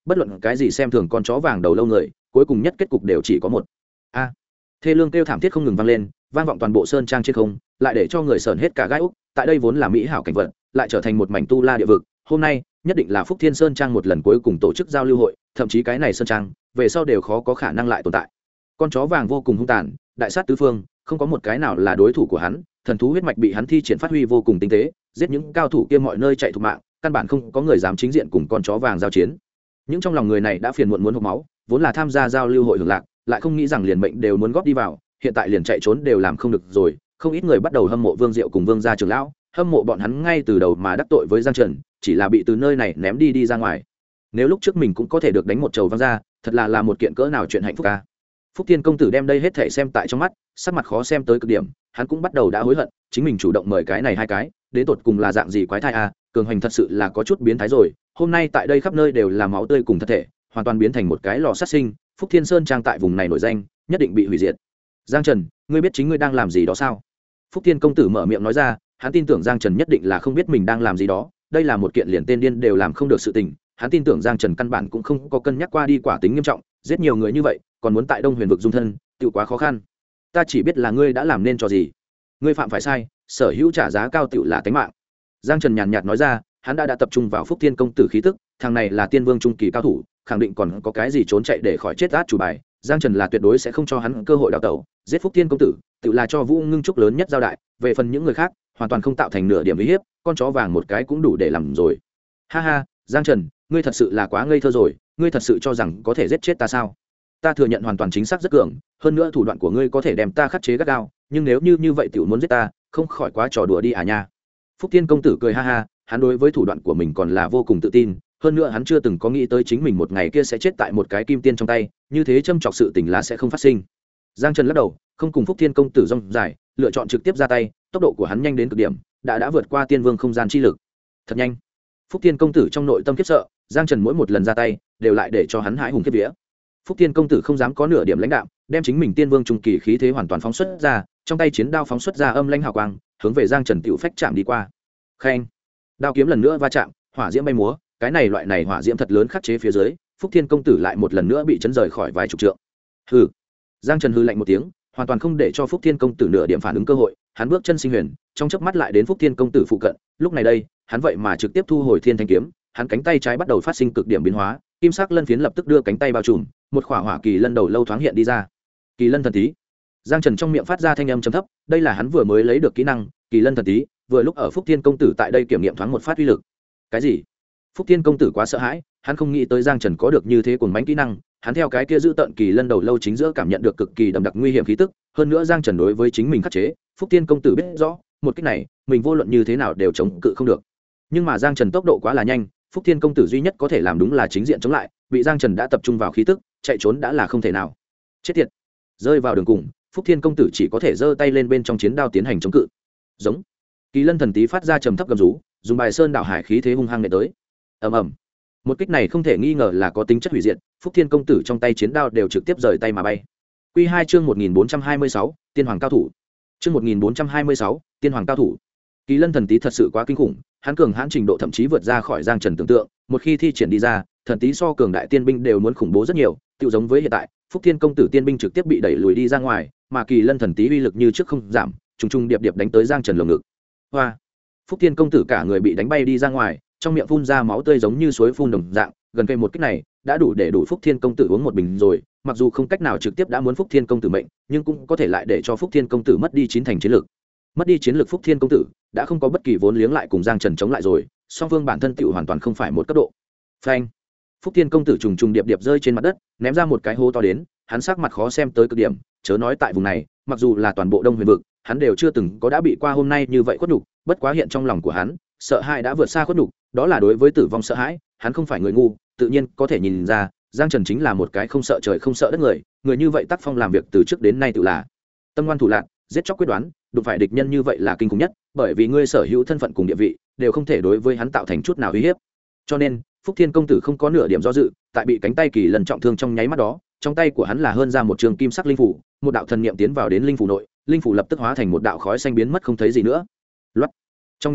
bất luận cái gì xem thường con chó vàng đầu lâu người cuối cùng nhất kết cục đều chỉ có một. A. Thê lương kêu thảm thiết không ngừng vang lên, vang vọng toàn bộ sơn trang trên không, lại để cho người sởn hết cả gai úc. Tại đây vốn là mỹ hảo cảnh vật, lại trở thành một mảnh tu la địa vực. Hôm nay nhất định là Phúc Thiên Sơn Trang một lần cuối cùng tổ chức giao lưu hội, thậm chí cái này sơn trang về sau đều khó có khả năng lại tồn tại. Con chó vàng vô cùng hung tàn, đại sát tứ phương, không có một cái nào là đối thủ của hắn, thần thú huyết mạch bị hắn thi triển phát huy vô cùng tinh tế, giết những cao thủ kia mọi nơi chạy thục mạng, căn bản không có người dám chính diện cùng con chó vàng giao chiến. Những trong lòng người này đã phiền muộn muốn hộc máu, vốn là tham gia giao lưu hội hưởng lạc, lại không nghĩ rằng liền mệnh đều muốn góp đi vào, hiện tại liền chạy trốn đều làm không được rồi. Không ít người bắt đầu hâm mộ Vương Diệu cùng Vương gia trưởng lão, hâm mộ bọn hắn ngay từ đầu mà đắc tội với Giang Trần, chỉ là bị từ nơi này ném đi ra ngoài. Nếu lúc trước mình cũng có thể được đánh một trầu văng ra, thật là một kiện cỡ nào chuyện hạnh phúc ca. Phúc Thiên công tử đem đây hết thể xem tại trong mắt, sắc mặt khó xem tới cực điểm, hắn cũng bắt đầu đã hối hận, chính mình chủ động mời cái này hai cái, đến tột cùng là dạng gì quái thai a, cường hành thật sự là có chút biến thái rồi. Hôm nay tại đây khắp nơi đều là máu tươi cùng thân thể, hoàn toàn biến thành một cái lò sát sinh. Phúc Thiên Sơn Trang tại vùng này nổi danh, nhất định bị hủy diệt. Giang Trần, ngươi biết chính ngươi đang làm gì đó sao? Phúc Thiên công tử mở miệng nói ra, hắn tin tưởng Giang Trần nhất định là không biết mình đang làm gì đó, đây là một kiện liền tên điên đều làm không được sự tình. Hắn tin tưởng Giang Trần căn bản cũng không có cân nhắc qua đi quả tính nghiêm trọng, giết nhiều người như vậy, còn muốn tại Đông Huyền vực dung thân, tự quá khó khăn. Ta chỉ biết là ngươi đã làm nên cho gì, ngươi phạm phải sai, sở hữu trả giá cao tự là tính mạng. Giang Trần nhàn nhạt nói ra, hắn đã tập trung vào Phúc Thiên công tử khí tức, thằng này là tiên vương trung kỳ cao thủ, khẳng định còn có cái gì trốn chạy để khỏi chết át chủ bài. Giang Trần là tuyệt đối sẽ không cho hắn cơ hội đào tẩu, giết Phúc Thiên công tử, tự là cho Vũ Ngưng Trúc lớn nhất giao đại, về phần những người khác, hoàn toàn không tạo thành nửa điểm uy hiếp, con chó vàng một cái cũng đủ để làm rồi. Ha ha, Giang Trần, ngươi thật sự là quá ngây thơ rồi, ngươi thật sự cho rằng có thể giết chết ta sao? Ta thừa nhận hoàn toàn chính xác rất cường, hơn nữa thủ đoạn của ngươi có thể đem ta khắc chế gắt gao, nhưng nếu như vậy tiểu muốn giết ta, không khỏi quá trò đùa đi à nha. Phúc Thiên công tử cười ha ha, hắn đối với thủ đoạn của mình còn là vô cùng tự tin, hơn nữa hắn chưa từng có nghĩ tới chính mình một ngày kia sẽ chết tại một cái kim tiên trong tay, như thế châm chọc sự tình là sẽ không phát sinh. Giang Trần lắc đầu, không cùng Phúc Thiên công tử rong dài, lựa chọn trực tiếp ra tay, tốc độ của hắn nhanh đến cực điểm, đã vượt qua tiên vương không gian chi lực. Thật nhanh. Phúc Thiên công tử trong nội tâm khiếp sợ, Giang Trần mỗi một lần ra tay, đều lại để cho hắn hãi hùng khiếp vía. Phúc Thiên công tử không dám có nửa điểm lãnh đạm, đem chính mình tiên vương trung kỳ khí thế hoàn toàn phóng xuất ra, trong tay chiến đao phóng xuất ra âm lãnh hào quang, hướng về Giang Trần tiểu phách chạm đi qua. Khen. Đao kiếm lần nữa va chạm, hỏa diễm bay múa, cái này loại này hỏa diễm thật lớn khắc chế phía dưới, Phúc Thiên công tử lại một lần nữa bị chấn rời khỏi vài chục trượng. Hừ. Giang Trần hừ lạnh một tiếng, hoàn toàn không để cho Phúc Thiên công tử nửa điểm phản ứng cơ hội, hắn bước chân sinh huyền, trong chớp mắt lại đến Phúc Thiên công tử phụ cận, lúc này đây, hắn vậy mà trực tiếp thu hồi Thiên Thanh kiếm, hắn cánh tay trái bắt đầu phát sinh cực điểm biến hóa, kim sắc lân phiến lập tức đưa cánh tay bao trùm, một khỏa hỏa kỳ lân đầu lâu thoáng hiện đi ra. Kỳ lân thần tí. Giang Trần trong miệng phát ra thanh âm trầm thấp, đây là hắn vừa mới lấy được kỹ năng, Kỳ lân thần tí, vừa lúc ở Phúc Thiên công tử tại đây kiểm nghiệm thoáng một phát uy lực. Cái gì? Phúc Thiên công tử quá sợ hãi, hắn không nghĩ tới Giang Trần có được như thế cuồng mãnh kỹ năng, hắn theo cái kia giữ tận kỳ lân đầu lâu chính giữa cảm nhận được cực kỳ đậm đặc nguy hiểm khí tức, hơn nữa Giang Trần đối với chính mình khắc chế, Phúc Thiên công tử biết rõ, một cách này, mình vô luận như thế nào đều chống cự không được. Nhưng mà Giang Trần tốc độ quá là nhanh, Phúc Thiên công tử duy nhất có thể làm đúng là chính diện chống lại, bị Giang Trần đã tập trung vào khí tức, chạy trốn đã là không thể nào. Chết tiệt. Rơi vào đường cùng, Phúc Thiên công tử chỉ có thể giơ tay lên bên trong chiến đao tiến hành chống cự. Giống. Kỳ lân thần tí phát ra trầm thấp gầm rú, dùng bài sơn đảo hải khí thế hung hăng nện tới. Ầm ầm. Một kích này không thể nghi ngờ là có tính chất hủy diệt, Phúc Thiên công tử trong tay chiến đao đều trực tiếp rời tay mà bay. Quy 2 chương 1426, Tiên Hoàng cao thủ. Chương 1426, Tiên Hoàng cao thủ. Kỳ lân thần tí thật sự quá kinh khủng, hắn cường hãn trình độ thậm chí vượt ra khỏi Giang Trần tưởng tượng, một khi thi triển đi ra, thần tí so cường đại tiên binh đều muốn khủng bố rất nhiều, tựu giống với hiện tại, Phúc Thiên công tử tiên binh trực tiếp bị đẩy lùi đi ra ngoài, mà kỳ lân thần tí uy lực như trước không giảm, trùng trùng điệp điệp đánh tới Giang Trần lồng ngực. Hoa! Phúc Thiên công tử cả người bị đánh bay đi ra ngoài, trong miệng phun ra máu tươi giống như suối phun đồng dạng, gần cây một kích này đã đủ để đủ Phúc Thiên công tử uống một bình rồi, mặc dù không cách nào trực tiếp đã muốn Phúc Thiên công tử mệnh, nhưng cũng có thể lại để cho Phúc Thiên công tử mất đi chín thành chiến lực. Mất đi chiến lực Phúc Thiên công tử đã không có bất kỳ vốn liếng lại cùng Giang Trần chống lại rồi, song phương bản thân tựu hoàn toàn không phải một cấp độ. Phanh! Phúc Thiên công tử trùng trùng điệp điệp rơi trên mặt đất, ném ra một cái hố to đến, hắn sắc mặt khó xem tới cực điểm, chớ nói tại vùng này, mặc dù là toàn bộ Đông Huyền vực, hắn đều chưa từng có đã bị qua hôm nay như vậy khuất nhục, bất quá hiện trong lòng của hắn, sợ hãi đã vượt xa khuất nhục, đó là đối với tử vong sợ hãi, hắn không phải người ngu, tự nhiên có thể nhìn ra, Giang Trần chính là một cái không sợ trời không sợ đất người, người như vậy tác phong làm việc từ trước đến nay tự là tâm ngoan thủ lạn, giết chóc quyết đoán, đụng phải địch nhân như vậy là kinh khủng nhất, bởi vì ngươi sở hữu thân phận cùng địa vị, đều không thể đối với hắn tạo thành chút nào uy hiếp. Cho nên, Phúc Thiên công tử không có nửa điểm do dự, tại bị cánh tay kỳ lần trọng thương trong nháy mắt đó, trong tay của hắn là hơn ra một trường kim sắc linh phủ, một đạo thần niệm tiến vào đến linh phủ nội, linh phủ lập tức hóa thành một đạo khói xanh biến mất không thấy gì nữa. Loát. Trong nháy mắt,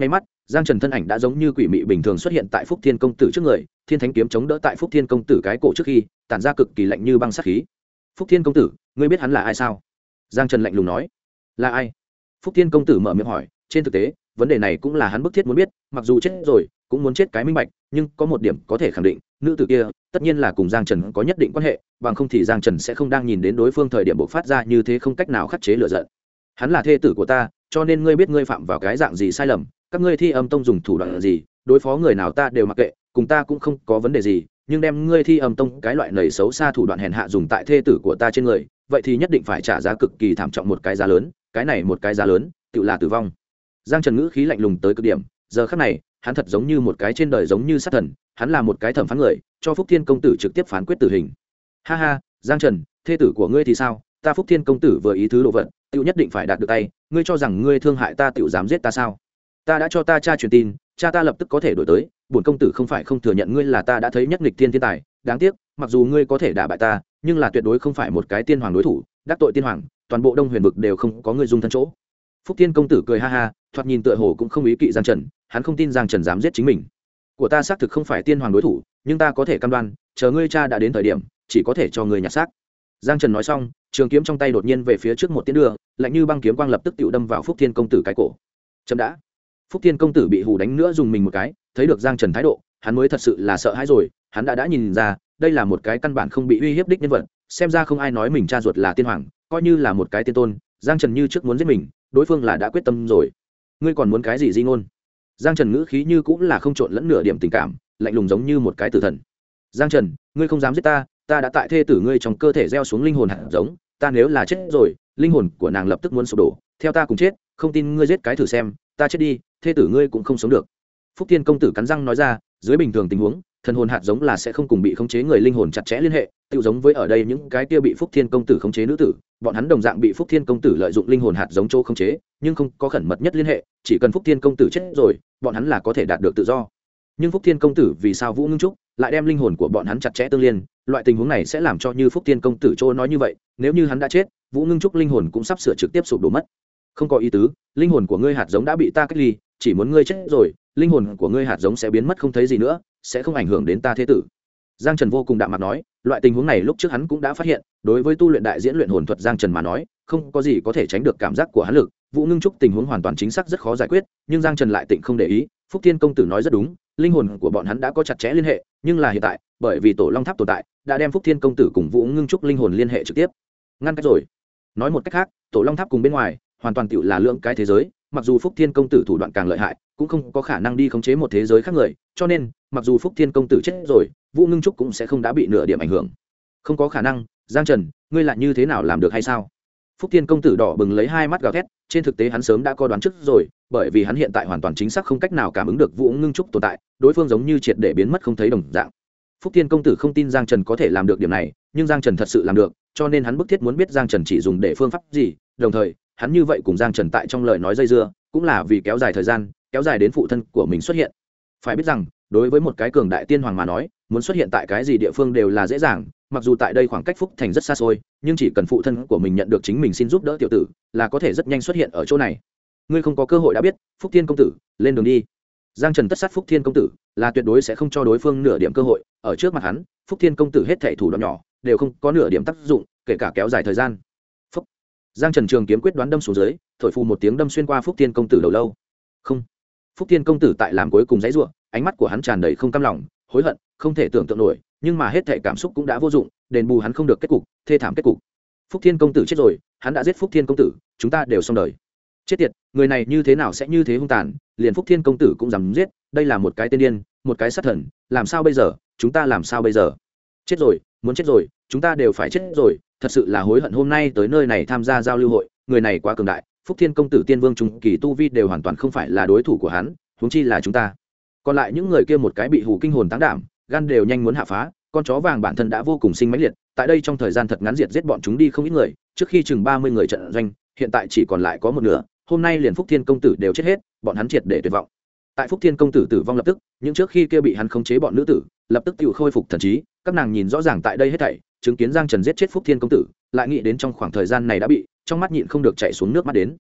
Giang Trần thân ảnh đã giống như quỷ mị bình thường xuất hiện tại Phúc Thiên công tử trước người, thiên thánh kiếm chống đỡ tại Phúc Thiên công tử cái cổ trước khi tản ra cực kỳ lạnh như băng sát khí. Phúc Thiên công tử, ngươi biết hắn là ai sao? Giang Trần lạnh lùng nói. Là ai? Phúc Thiên công tử mở miệng hỏi. Trên thực tế vấn đề này cũng là hắn bức thiết muốn biết, mặc dù chết rồi cũng muốn chết cái minh bạch, nhưng có một điểm có thể khẳng định, nữ tử kia tất nhiên là cùng Giang Trần có nhất định quan hệ, bằng không thì Giang Trần sẽ không đang nhìn đến đối phương thời điểm bộc phát ra như thế, không cách nào khắc chế lửa giận. Hắn là thê tử của ta, cho nên ngươi biết ngươi phạm vào cái dạng gì sai lầm, các ngươi Thi Âm Tông dùng thủ đoạn gì đối phó người nào ta đều mặc kệ, cùng ta cũng không có vấn đề gì, nhưng đem ngươi Thi Âm Tông cái loại nảy xấu xa thủ đoạn hèn hạ dùng tại thê tử của ta trên người, vậy thì nhất định phải trả giá cực kỳ thảm trọng, một cái giá lớn, cái này một cái giá lớn tự là tử vong. Giang Trần ngữ khí lạnh lùng tới cực điểm, giờ khắc này hắn thật giống như một cái trên đời giống như sát thần, hắn là một cái thẩm phán người, cho Phúc Thiên công tử trực tiếp phán quyết tử hình. Ha ha, Giang Trần, thê tử của ngươi thì sao? Ta Phúc Thiên công tử vừa ý thứ đồ vật, tự nhất định phải đạt được tay, ngươi cho rằng ngươi thương hại ta tự dám giết ta sao? Ta đã cho ta cha truyền tin, cha ta lập tức có thể đổi tới, bổn công tử không phải không thừa nhận ngươi là ta đã thấy nhất nghịch thiên thiên tài, đáng tiếc, mặc dù ngươi có thể đả bại ta, nhưng là tuyệt đối không phải một cái tiên hoàng đối thủ, đắc tội tiên hoàng, toàn bộ Đông Huyền vực đều không có ngươi dung thân chỗ. Phúc Thiên công tử cười ha ha, thoạt nhìn tựa hồ cũng không ý kỵ Giang Trần, hắn không tin Giang Trần dám giết chính mình. Của ta xác thực không phải tiên hoàng đối thủ, nhưng ta có thể cam đoan, chờ ngươi cha đã đến thời điểm, chỉ có thể cho ngươi nhặt xác. Giang Trần nói xong, trường kiếm trong tay đột nhiên về phía trước một tiến đưa, lạnh như băng kiếm quang lập tức tựu đâm vào Phúc Thiên công tử cái cổ. Chấm đã. Phúc Thiên công tử bị hù đánh nữa dùng mình một cái, thấy được Giang Trần thái độ, hắn mới thật sự là sợ hãi rồi, hắn đã nhìn ra, đây là một cái căn bản không bị uy hiếp đích nhân vật, xem ra không ai nói mình cha ruột là tiên hoàng, coi như là một cái tiên tôn, Giang Trần như trước muốn giết mình, đối phương là đã quyết tâm rồi. Ngươi còn muốn cái gì di ngôn? Giang Trần ngữ khí như cũng là không trộn lẫn nửa điểm tình cảm, lạnh lùng giống như một cái tử thần. Giang Trần, ngươi không dám giết ta, ta đã tại thê tử ngươi trong cơ thể gieo xuống linh hồn hạt giống, ta nếu là chết rồi, linh hồn của nàng lập tức muốn sụp đổ, theo ta cùng chết, không tin ngươi giết cái thử xem, ta chết đi, thê tử ngươi cũng không sống được. Phúc Thiên công tử cắn răng nói ra, dưới bình thường tình huống, thần hồn hạt giống là sẽ không cùng bị khống chế người linh hồn chặt chẽ liên hệ, tự giống với ở đây những cái kia bị Phúc Thiên công tử khống chế nữ tử, bọn hắn đồng dạng bị Phúc Thiên công tử lợi dụng linh hồn hạt giống chỗ khống chế, nhưng không có khẩn mật nhất liên hệ, chỉ cần Phúc Thiên công tử chết rồi, bọn hắn là có thể đạt được tự do. Nhưng Phúc Thiên công tử vì sao Vũ Ngưng Trúc lại đem linh hồn của bọn hắn chặt chẽ tương liên, loại tình huống này sẽ làm cho như Phúc Thiên công tử chỗ nói như vậy, nếu như hắn đã chết, Vũ Ngưng Trúc linh hồn cũng sắp sửa trực tiếp sụp đổ mất. Không có ý tứ, linh hồn của ngươi hạt giống đã bị ta cách ly, chỉ muốn ngươi chết rồi, linh hồn của ngươi hạt giống sẽ biến mất không thấy gì nữa, sẽ không ảnh hưởng đến ta thế tử. Giang Trần vô cùng đạm mạc nói, loại tình huống này lúc trước hắn cũng đã phát hiện, đối với tu luyện đại diễn luyện hồn thuật Giang Trần mà nói, không có gì có thể tránh được cảm giác của hắn lực, Vũ Ngưng Trúc tình huống hoàn toàn chính xác rất khó giải quyết, nhưng Giang Trần lại tịnh không để ý, Phúc Thiên công tử nói rất đúng, linh hồn của bọn hắn đã có chặt chẽ liên hệ, nhưng là hiện tại, bởi vì Tổ Long Tháp tồn tại, đã đem Phúc Thiên công tử cùng Vũ Ngưng Trúc linh hồn liên hệ trực tiếp. Ngăn cách rồi. Nói một cách khác, Tổ Long Tháp cùng bên ngoài, hoàn toàn tựu là lượng cái thế giới, mặc dù Phúc Thiên công tử thủ đoạn càng lợi hại, cũng không có khả năng đi khống chế một thế giới khác người, cho nên, mặc dù Phúc Thiên công tử chết rồi, Vũ Ngưng Trúc cũng sẽ không đã bị nửa điểm ảnh hưởng. Không có khả năng, Giang Trần, ngươi lại như thế nào làm được hay sao? Phúc Thiên công tử đỏ bừng lấy hai mắt gào thét, trên thực tế hắn sớm đã có đoán trước rồi, bởi vì hắn hiện tại hoàn toàn chính xác không cách nào cảm ứng được Vũ Ngưng Trúc tồn tại, đối phương giống như triệt để biến mất không thấy đồng dạng. Phúc Thiên công tử không tin Giang Trần có thể làm được điểm này, nhưng Giang Trần thật sự làm được, cho nên hắn bức thiết muốn biết Giang Trần chỉ dùng để phương pháp gì, đồng thời, hắn như vậy cùng Giang Trần tại trong lời nói dây dưa, cũng là vì kéo dài thời gian, kéo dài đến phụ thân của mình xuất hiện. Phải biết rằng, đối với một cái cường đại tiên hoàng mà nói, muốn xuất hiện tại cái gì địa phương đều là dễ dàng, mặc dù tại đây khoảng cách Phúc Thành rất xa xôi, nhưng chỉ cần phụ thân của mình nhận được chính mình xin giúp đỡ tiểu tử, là có thể rất nhanh xuất hiện ở chỗ này. Ngươi không có cơ hội đã biết, Phúc Thiên công tử, lên đường đi. Giang Trần tất sát Phúc Thiên công tử, là tuyệt đối sẽ không cho đối phương nửa điểm cơ hội, ở trước mặt hắn, Phúc Thiên công tử hết thảy thủ đoạn nhỏ, đều không có nửa điểm tác dụng, kể cả kéo dài thời gian. Phúc. Giang Trần trường kiếm quyết đoán đâm xuống dưới, thổi phù một tiếng đâm xuyên qua Phúc Thiên công tử đầu lâu. Không. Phúc Thiên công tử tại làm cuối cùng giãy giụa, ánh mắt của hắn tràn đầy không cam lòng, hối hận, không thể tưởng tượng nổi, nhưng mà hết thảy cảm xúc cũng đã vô dụng, đền bù hắn không được kết cục, thê thảm kết cục. Phúc Thiên công tử chết rồi, hắn đã giết Phúc Thiên công tử, chúng ta đều xong đời. Chết tiệt, người này như thế nào sẽ như thế hung tàn, liền Phúc Thiên công tử cũng dám giết, đây là một cái tên điên, một cái sát thần, làm sao bây giờ, chúng ta làm sao bây giờ? Chết rồi, muốn chết rồi, chúng ta đều phải chết rồi, thật sự là hối hận hôm nay tới nơi này tham gia giao lưu hội, người này quá cường đại, Phúc Thiên công tử tiên vương trung kỳ tu vi đều hoàn toàn không phải là đối thủ của hắn, huống chi là chúng ta. Còn lại những người kia một cái bị hù kinh hồn táng đảm, gan đều nhanh muốn hạ phá, con chó vàng bản thân đã vô cùng sinh mãnh liệt, tại đây trong thời gian thật ngắn diệt giết bọn chúng đi không ít người, trước khi chừng 30 người trận doanh, hiện tại chỉ còn lại có một nửa, hôm nay liền Phúc Thiên công tử đều chết hết, bọn hắn triệt để tuyệt vọng. Tại Phúc Thiên công tử tử vong lập tức, những trước khi kia bị hắn khống chế bọn nữ tử, lập tức tự khôi phục thần trí, các nàng nhìn rõ ràng tại đây hết thảy, chứng kiến Giang Trần giết chết Phúc Thiên công tử, lại nghĩ đến trong khoảng thời gian này đã bị, trong mắt nhịn không được chảy xuống nước mắt đến.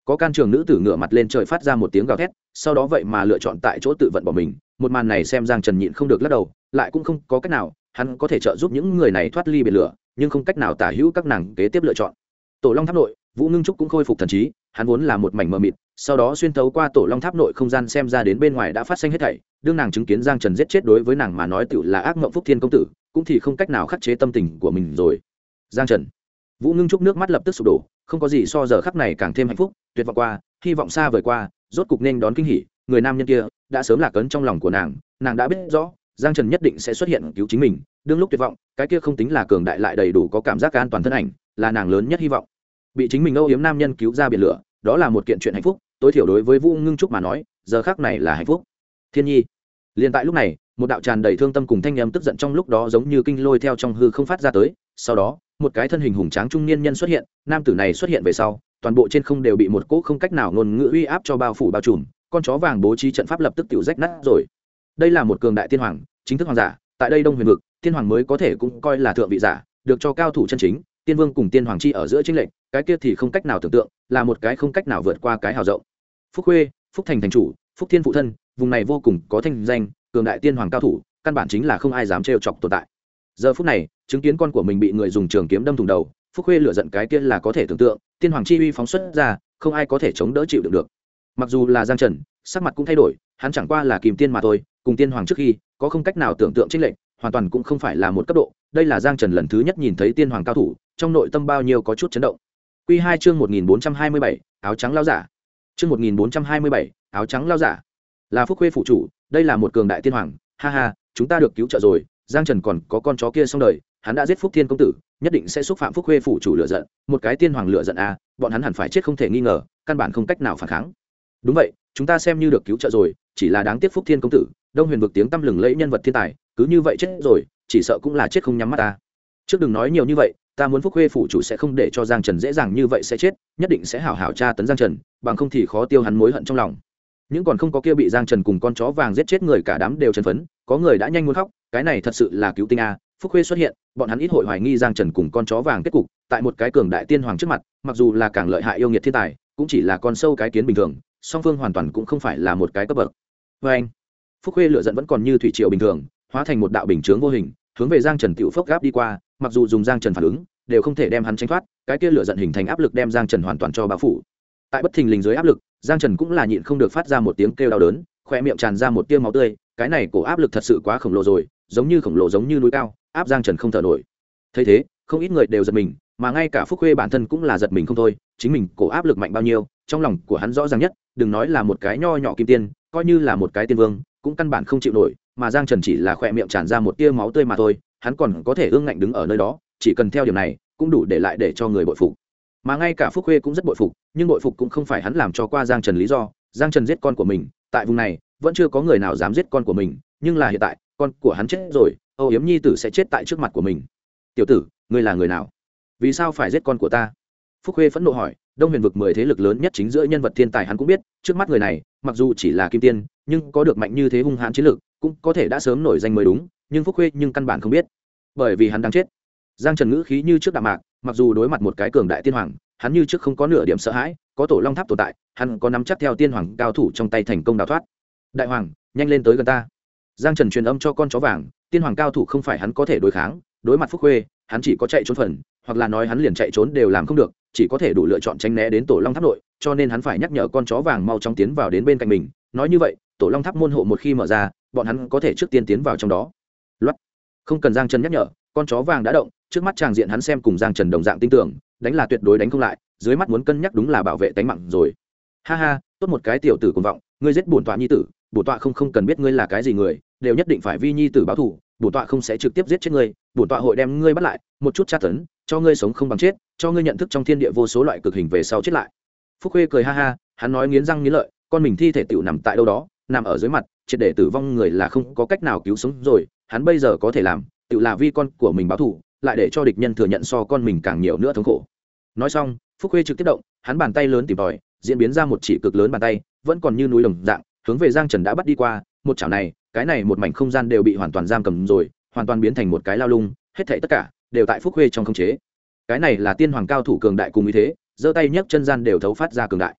có can trường nữ tử ngửa mặt lên trời phát ra một tiếng gào thét, sau đó vậy mà lựa chọn tại chỗ tự vận bỏ mình. Một màn này xem Giang Trần nhịn không được lắc đầu, lại cũng không có cách nào, hắn có thể trợ giúp những người này thoát ly biển lửa, nhưng không cách nào tả hữu các nàng kế tiếp lựa chọn. Tổ Long Tháp nội, Vũ Ngưng Trúc cũng khôi phục thần trí, hắn vốn là một mảnh mờ mịt, sau đó xuyên thấu qua Tổ Long Tháp nội không gian xem ra đến bên ngoài đã phát sinh hết thảy, đương nàng chứng kiến Giang Trần giết chết đối với nàng mà nói tựu là ác mộng phúc thiên công tử, cũng thì không cách nào khắc chế tâm tình của mình rồi. Giang Trần, Vũ Ngưng Trúc nước mắt lập tức sụp đổ, không có gì so giờ khắc này càng thêm hạnh phúc, tuyệt vọng qua, hy vọng xa vời qua, rốt cục nên đón kinh hỉ, người nam nhân kia đã sớm lạc ấn trong lòng của nàng đã biết rõ Giang Trần nhất định sẽ xuất hiện cứu chính mình, đương lúc tuyệt vọng, cái kia không tính là cường đại lại đầy đủ có cảm giác an toàn thân ảnh, là nàng lớn nhất hy vọng. Bị chính mình âu yếm nam nhân cứu ra biển lửa, đó là một kiện chuyện hạnh phúc, tối thiểu đối với Vũ Ngưng Trúc mà nói, giờ khắc này là hạnh phúc. Thiên Nhi. Liên tại lúc này, một đạo tràn đầy thương tâm cùng thanh âm tức giận trong lúc đó giống như kinh lôi theo trong hư không phát ra tới, sau đó, một cái thân hình hùng tráng trung niên nhân xuất hiện, nam tử này xuất hiện về sau, toàn bộ trên không đều bị một cỗ không cách nào ngôn ngữ uy áp cho bao phủ bao trùm, con chó vàng bố trí trận pháp lập tức tiểu rách nát rồi. Đây là một cường đại tiên hoàng, chính thức hoàng giả, tại đây Đông Huyền vực, tiên hoàng mới có thể cũng coi là thượng vị giả, được cho cao thủ chân chính, tiên vương cùng tiên hoàng chi ở giữa chênh lệch, cái kia thì không cách nào tưởng tượng, là một cái không cách nào vượt qua cái hào rộng. Phúc Khuê, Phúc Thành thành chủ, Phúc Thiên phụ thân, vùng này vô cùng có thanh danh, cường đại tiên hoàng cao thủ, căn bản chính là không ai dám trêu chọc tồn tại. Giờ phút này, chứng kiến con của mình bị người dùng trường kiếm đâm thủng đầu, Phúc Khuê lửa giận cái kia là có thể tưởng tượng, tiên hoàng chi uy phóng xuất ra, không ai có thể chống đỡ chịu đựng được. Mặc dù là Giang Trần, sắc mặt cũng thay đổi, hắn chẳng qua là kìm tiên mà thôi, cùng tiên hoàng trước khi có không cách nào tưởng tượng chênh lệch, hoàn toàn cũng không phải là một cấp độ. Đây là Giang Trần lần thứ nhất nhìn thấy tiên hoàng cao thủ, trong nội tâm bao nhiêu có chút chấn động. Quy 2 chương 1427, áo trắng lão giả. Chương 1427, áo trắng lão giả. Là Phúc Khuê phụ chủ, đây là một cường đại tiên hoàng, ha ha, chúng ta được cứu trợ rồi. Giang Trần còn có con chó kia xong đời, hắn đã giết Phúc Thiên công tử, nhất định sẽ xúc phạm Phúc Khuê phụ chủ lửa giận, một cái tiên hoàng lửa giận a, bọn hắn hẳn phải chết không thể nghi ngờ, căn bản không cách nào phản kháng. Đúng vậy, chúng ta xem như được cứu trợ rồi, chỉ là đáng tiếc Phúc Thiên công tử, Đông Huyền vực tiếng tăm lừng lẫy nhân vật thiên tài, cứ như vậy chết rồi, chỉ sợ cũng là chết không nhắm mắt ta. Trước đừng nói nhiều như vậy, ta muốn Phúc Khuê phụ chủ sẽ không để cho Giang Trần dễ dàng như vậy sẽ chết, nhất định sẽ hảo hảo tra tấn Giang Trần, bằng không thì khó tiêu hắn mối hận trong lòng. Những còn không có kia bị Giang Trần cùng con chó vàng giết chết người cả đám đều chấn phấn, có người đã nhanh muốn khóc, cái này thật sự là cứu tinh a. Phúc Khuê xuất hiện, bọn hắn ít hội hoài nghi Giang Trần cùng con chó vàng kết cục, tại một cái cường đại tiên hoàng trước mặt, mặc dù là càng lợi hại yêu nghiệt thiên tài, cũng chỉ là con sâu cái kiến bình thường, song phương hoàn toàn cũng không phải là một cái cấp bậc. Với anh, Phúc Khuê lửa giận vẫn còn như thủy triều bình thường, hóa thành một đạo bình chướng vô hình, hướng về Giang Trần tiểu phốc gáp đi qua, mặc dù dùng Giang Trần phản ứng, đều không thể đem hắn tránh thoát, cái kia lửa giận hình thành áp lực đem Giang Trần hoàn toàn cho bao phủ. Tại bất thình lình dưới áp lực, Giang Trần cũng là nhịn không được phát ra một tiếng kêu đau đớn, khóe miệng tràn ra một tia máu tươi, cái này cổ áp lực thật sự quá khổng lồ rồi, giống như khổng lồ giống như núi cao, áp Giang Trần không thở nổi. Thấy thế, không ít người đều giật mình, mà ngay cả Phúc Khuê bản thân cũng là giật mình không thôi, chính mình cổ áp lực mạnh bao nhiêu, trong lòng của hắn rõ ràng nhất, đừng nói là một cái nho nhỏ kim tiên, coi như là một cái tiên vương, cũng căn bản không chịu nổi, mà Giang Trần chỉ là khóe miệng tràn ra một tia máu tươi mà thôi, hắn còn có thể ương ngạnh đứng ở nơi đó, chỉ cần theo điều này, cũng đủ để lại để cho người bội phục. Mà ngay cả Phúc Khuê cũng rất bội phục, nhưng bội phục cũng không phải hắn làm cho qua Giang Trần lý do, Giang Trần giết con của mình, tại vùng này vẫn chưa có người nào dám giết con của mình, nhưng là hiện tại, con của hắn chết rồi, âu yếm nhi tử sẽ chết tại trước mặt của mình. Tiểu tử, ngươi là người nào? Vì sao phải giết con của ta? Phúc Khuê phẫn nộ hỏi. Đông Huyền vực 10 thế lực lớn nhất chính giữa nhân vật thiên tài hắn cũng biết, trước mắt người này, mặc dù chỉ là kim tiên, nhưng có được mạnh như thế hung hãn chiến lực, cũng có thể đã sớm nổi danh mới đúng, nhưng Phúc Khuê nhưng căn bản không biết, bởi vì hắn đang chết. Giang Trần ngữ khí như trước đạm mạc, mặc dù đối mặt một cái cường đại tiên hoàng, hắn như trước không có nửa điểm sợ hãi, có Tổ Long Tháp tồn tại, hắn có nắm chắc theo tiên hoàng cao thủ trong tay thành công đào thoát. Đại hoàng, nhanh lên tới gần ta. Giang Trần truyền âm cho con chó vàng, tiên hoàng cao thủ không phải hắn có thể đối kháng, đối mặt Phúc Khuê, hắn chỉ có chạy trốn phần, hoặc là nói hắn liền chạy trốn đều làm không được, chỉ có thể đủ lựa chọn tránh né đến Tổ Long Tháp nội, cho nên hắn phải nhắc nhở con chó vàng mau chóng tiến vào đến bên cạnh mình, nói như vậy, Tổ Long Tháp môn hộ một khi mở ra, bọn hắn có thể trước tiên tiến vào trong đó. Loát. Không cần Giang Trần nhắc nhở, con chó vàng đã động, trước mắt tràng diện hắn xem cùng Giang Trần đồng dạng tin tưởng, đánh là tuyệt đối đánh không lại, dưới mắt muốn cân nhắc đúng là bảo vệ tính mạng rồi. Ha ha, tốt một cái tiểu tử cuồng vọng, ngươi giết bổn tọa nhi tử, bổn tọa không cần biết ngươi là cái gì người, đều nhất định phải vi nhi tử báo thù, bổn tọa không sẽ trực tiếp giết chết ngươi, bổn tọa hội đem ngươi bắt lại, một chút tra tấn, cho ngươi sống không bằng chết, cho ngươi nhận thức trong thiên địa vô số loại cực hình về sau chết lại. Phúc Khuê cười ha ha, hắn nói nghiến răng nghiến lợi, con mình thi thể tiểu nằm tại đâu đó, nằm ở dưới mặt, triệt để tử vong người là không có cách nào cứu sống rồi, hắn bây giờ có thể làm, tiểu là vi con của mình báo thù, lại để cho địch nhân thừa nhận so con mình càng nhiều nữa thống khổ. Nói xong, Phúc Khuê trực tiếp động, hắn bàn tay lớn tìm tòi, diễn biến ra một chỉ cực lớn bàn tay, vẫn còn như núi đồng dạng, hướng về Giang Trần đã bắt đi qua, một chảo này, cái này một mảnh không gian đều bị hoàn toàn giam cầm rồi, hoàn toàn biến thành một cái lao lung, hết thảy tất cả đều tại Phúc Khuê trong khống chế. Cái này là tiên hoàng cao thủ cường đại cùng ý thế, giơ tay nhấc chân gian đều thấu phát ra cường đại.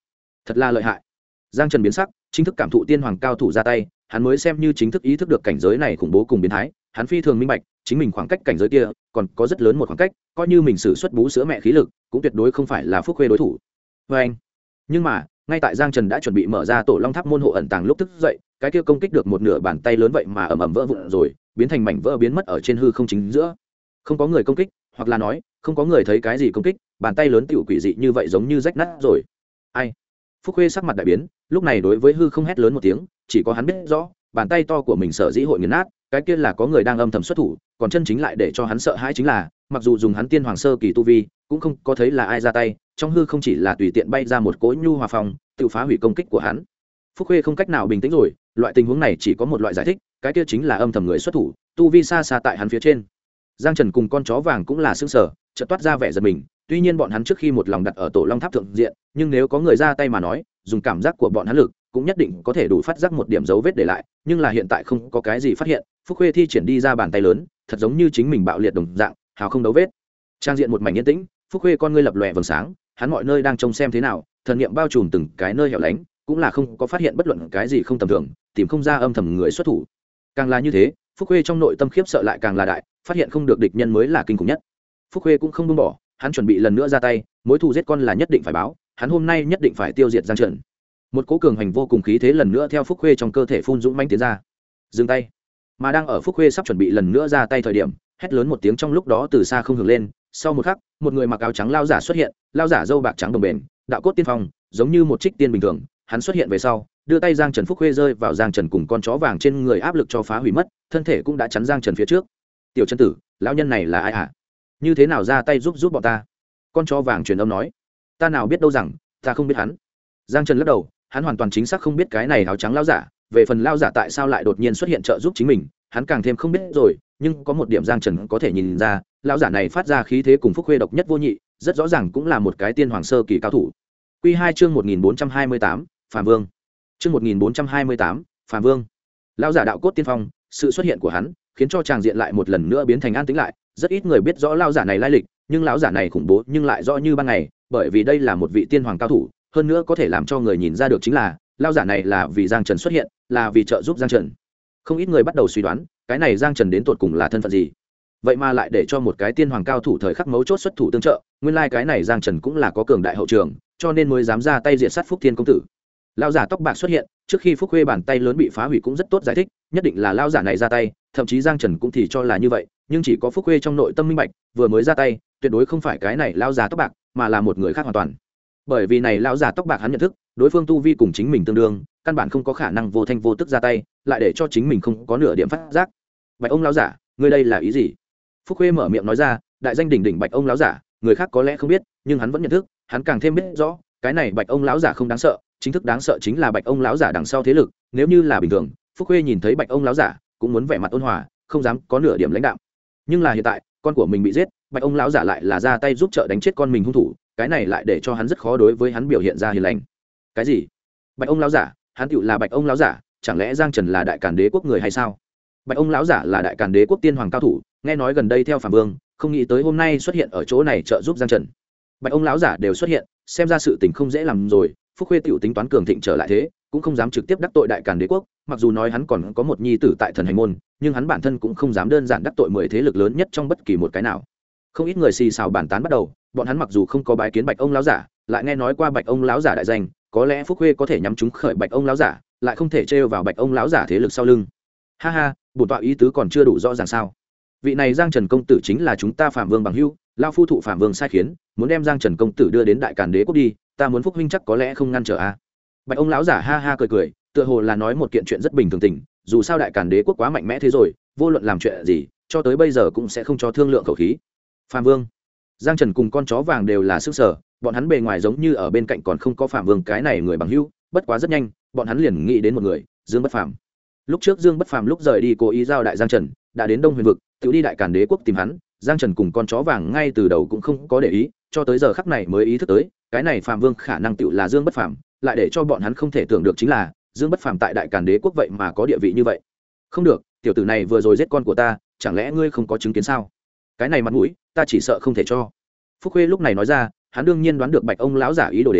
thật là lợi hại. Giang Trần biến sắc, chính thức cảm thụ tiên hoàng cao thủ ra tay, hắn mới xem như chính thức ý thức được cảnh giới này khủng bố cùng biến thái. Hắn phi thường minh bạch, chính mình khoảng cách cảnh giới kia còn có rất lớn một khoảng cách, coi như mình sử xuất bú sữa mẹ khí lực, cũng tuyệt đối không phải là Phúc Khuê đối thủ. Và anh, nhưng mà ngay tại Giang Trần đã chuẩn bị mở ra tổ long tháp môn hộ ẩn tàng lúc thức dậy, cái kia công kích được một nửa bàn tay lớn vậy mà ầm ầm vỡ vụn rồi, biến thành mảnh vỡ biến mất ở trên hư không chính giữa. Không có người công kích, hoặc là nói không có người thấy cái gì công kích, bàn tay lớn tiểu quỷ dị như vậy giống như rách nát rồi. Ai? Phúc Khuê sắc mặt đại biến, lúc này đối với hư không hét lớn một tiếng, chỉ có hắn biết rõ, bàn tay to của mình sở dĩ hội nghiền nát, cái kia là có người đang âm thầm xuất thủ, còn chân chính lại để cho hắn sợ hãi chính là, mặc dù dùng hắn tiên hoàng sơ kỳ tu vi, cũng không có thấy là ai ra tay, trong hư không chỉ là tùy tiện bay ra một cỗ nhu hòa phong, tự phá hủy công kích của hắn. Phúc Khuê không cách nào bình tĩnh rồi, loại tình huống này chỉ có một loại giải thích, cái kia chính là âm thầm người xuất thủ, tu vi xa xa tại hắn phía trên. Giang Trần cùng con chó vàng cũng là sững sờ, chợt toát ra vẻ giật mình, tuy nhiên bọn hắn trước khi một lòng đặt ở tổ long tháp thượng diện, nhưng nếu có người ra tay mà nói, dùng cảm giác của bọn hắn lực, cũng nhất định có thể đủ phát giác một điểm dấu vết để lại, nhưng là hiện tại không có cái gì phát hiện. Phúc Khuê thi triển đi ra bàn tay lớn, thật giống như chính mình bạo liệt đồng dạng, hào không dấu vết. Trang diện một mảnh yên tĩnh, Phúc Khuê con ngươi lập lòe vầng sáng, hắn mọi nơi đang trông xem thế nào, thần niệm bao trùm từng cái nơi hẻo lánh, cũng là không có phát hiện bất luận cái gì không tầm thường, tìm không ra âm thầm người xuất thủ. Càng là như thế, Phúc Khuê trong nội tâm khiếp sợ lại càng là đại, phát hiện không được địch nhân mới là kinh khủng nhất. Phúc Khuê cũng không buông bỏ, hắn chuẩn bị lần nữa ra tay, mối thù giết con là nhất định phải báo, hắn hôm nay nhất định phải tiêu diệt Giang Trần. Một cỗ cường hành vô cùng khí thế lần nữa theo Phúc Khuê trong cơ thể phun dũng mãnh tiến ra. Dừng tay. Mà đang ở Phúc Khuê sắp chuẩn bị lần nữa ra tay thời điểm, hét lớn một tiếng trong lúc đó từ xa không hưởng lên, sau một khắc, một người mặc áo trắng lao giả xuất hiện, lao giả râu bạc trắng đồng bền, đạo cốt tiên phong, giống như một trích tiên bình thường, hắn xuất hiện về sau, đưa tay Giang Trần. Phúc Khuê rơi vào Giang Trần cùng con chó vàng trên người áp lực cho phá hủy mất, thân thể cũng đã chắn Giang Trần phía trước. Tiểu chân tử, lão nhân này là ai hả? Như thế nào ra tay giúp bọn ta? Con chó vàng truyền âm nói. Ta nào biết đâu rằng, ta không biết hắn. Giang Trần lắc đầu, hắn hoàn toàn chính xác không biết cái này áo trắng lao giả, về phần lao giả tại sao lại đột nhiên xuất hiện trợ giúp chính mình, hắn càng thêm không biết rồi, nhưng có một điểm Giang Trần có thể nhìn ra, lao giả này phát ra khí thế cùng Phúc Khuê độc nhất vô nhị, rất rõ ràng cũng là một cái tiên hoàng sơ kỳ cao thủ. Quy 2 chương 1428, Phàm Vương. Chương 1428, Phàm Vương. Lao giả đạo cốt tiên phong, sự xuất hiện của hắn khiến cho tràng diện lại một lần nữa biến thành an tĩnh lại, rất ít người biết rõ lao giả này lai lịch, nhưng lão giả này khủng bố nhưng lại rõ như ban ngày, bởi vì đây là một vị tiên hoàng cao thủ, hơn nữa có thể làm cho người nhìn ra được chính là lao giả này là vì Giang Trần xuất hiện, là vì trợ giúp Giang Trần. Không ít người bắt đầu suy đoán, cái này Giang Trần đến tột cùng là thân phận gì, vậy mà lại để cho một cái tiên hoàng cao thủ thời khắc mấu chốt xuất thủ tương trợ, nguyên lai cái này Giang Trần cũng là có cường đại hậu trường, cho nên mới dám ra tay diệt sát Phúc Thiên công tử. Lao giả tóc bạc xuất hiện trước khi Phúc Khuê bàn tay lớn bị phá hủy cũng rất tốt giải thích, nhất định là lao giả này ra tay, thậm chí Giang Trần cũng thì cho là như vậy, nhưng chỉ có Phúc Khuê trong nội tâm minh bạch, vừa mới ra tay tuyệt đối không phải cái này lao giả tóc bạc, mà là một người khác hoàn toàn. Bởi vì này lao giả tóc bạc hắn nhận thức đối phương tu vi cùng chính mình tương đương, căn bản không có khả năng vô thanh vô tức ra tay, lại để cho chính mình không có nửa điểm phát giác. Bạch ông lão giả, ngươi đây là ý gì? Phúc Khuê mở miệng nói ra, đại danh đỉnh đỉnh Bạch ông lão giả, người khác có lẽ không biết, nhưng hắn vẫn nhận thức, hắn càng thêm biết rõ, cái này Bạch ông lão giả không đáng sợ, chính thức đáng sợ chính là Bạch ông lão giả đằng sau thế lực. Nếu như là bình thường, Phúc Khuê nhìn thấy Bạch ông lão giả cũng muốn vẻ mặt ôn hòa, không dám có nửa điểm lãnh đạm. Nhưng là hiện tại, con của mình bị giết, Bạch ông lão giả lại là ra tay giúp trợ đánh chết con mình hung thủ, cái này lại để cho hắn rất khó đối với hắn biểu hiện ra hiền lành. Cái gì? Bạch ông lão giả, hắn tựu là Bạch ông lão giả, chẳng lẽ Giang Trần là Đại Càn Đế quốc người hay sao? Bạch ông lão giả là Đại Càn Đế quốc tiên hoàng cao thủ, nghe nói gần đây theo Phàm Vương, không nghĩ tới hôm nay xuất hiện ở chỗ này trợ giúp Giang Trần. Bạch ông lão giả đều xuất hiện, xem ra sự tình không dễ làm rồi. Phúc Khuê tiểu tính toán cường thịnh trở lại thế, cũng không dám trực tiếp đắc tội Đại Càn Đế quốc, mặc dù nói hắn còn có một nhi tử tại Thần Hành môn, nhưng hắn bản thân cũng không dám đơn giản đắc tội 10 thế lực lớn nhất trong bất kỳ một cái nào. Không ít người xì xào bàn tán bắt đầu, bọn hắn mặc dù không có bái kiến Bạch ông lão giả, lại nghe nói qua Bạch ông lão giả đại danh, có lẽ Phúc Khuê có thể nhắm trúng khởi Bạch ông lão giả, lại không thể trêu vào Bạch ông lão giả thế lực sau lưng. Ha ha, bổn tọa ý tứ còn chưa đủ rõ ràng sao? Vị này Giang Trần công tử chính là chúng ta Phạm Vương bằng hữu, lão phu thụ Phạm Vương sai khiến, muốn đem Giang Trần công tử đưa đến Đại Càn Đế quốc đi, ta muốn Phúc huynh chắc có lẽ không ngăn trở a. Bạch ông lão giả ha ha cười cười, tựa hồ là nói một kiện chuyện rất bình thường tình, dù sao Đại Càn Đế quốc quá mạnh mẽ thế rồi, vô luận làm chuyện gì, cho tới bây giờ cũng sẽ không cho thương lượng khẩu khí. Phạm Vương, Giang Trần cùng con chó vàng đều là sức sở, bọn hắn bề ngoài giống như ở bên cạnh còn không có Phạm Vương cái này người bằng hữu, bất quá rất nhanh, bọn hắn liền nghĩ đến một người, Dương Bất Phàm. Lúc trước Dương Bất Phàm lúc rời đi cố ý giao đại Giang Trần, đã đến Đông Huyền vực, tự đi Đại Càn Đế quốc tìm hắn, Giang Trần cùng con chó vàng ngay từ đầu cũng không có để ý, cho tới giờ khắc này mới ý thức tới, cái này Phạm Vương khả năng tự là Dương Bất Phàm, lại để cho bọn hắn không thể tưởng được chính là, Dương Bất Phàm tại Đại Càn Đế quốc vậy mà có địa vị như vậy. Không được, tiểu tử này vừa rồi giết con của ta, chẳng lẽ ngươi không có chứng kiến sao? Cái này mặt mũi, ta chỉ sợ không thể cho. Phúc Khuê lúc này nói ra, hắn đương nhiên đoán được Bạch ông lão giả ý đồ đến,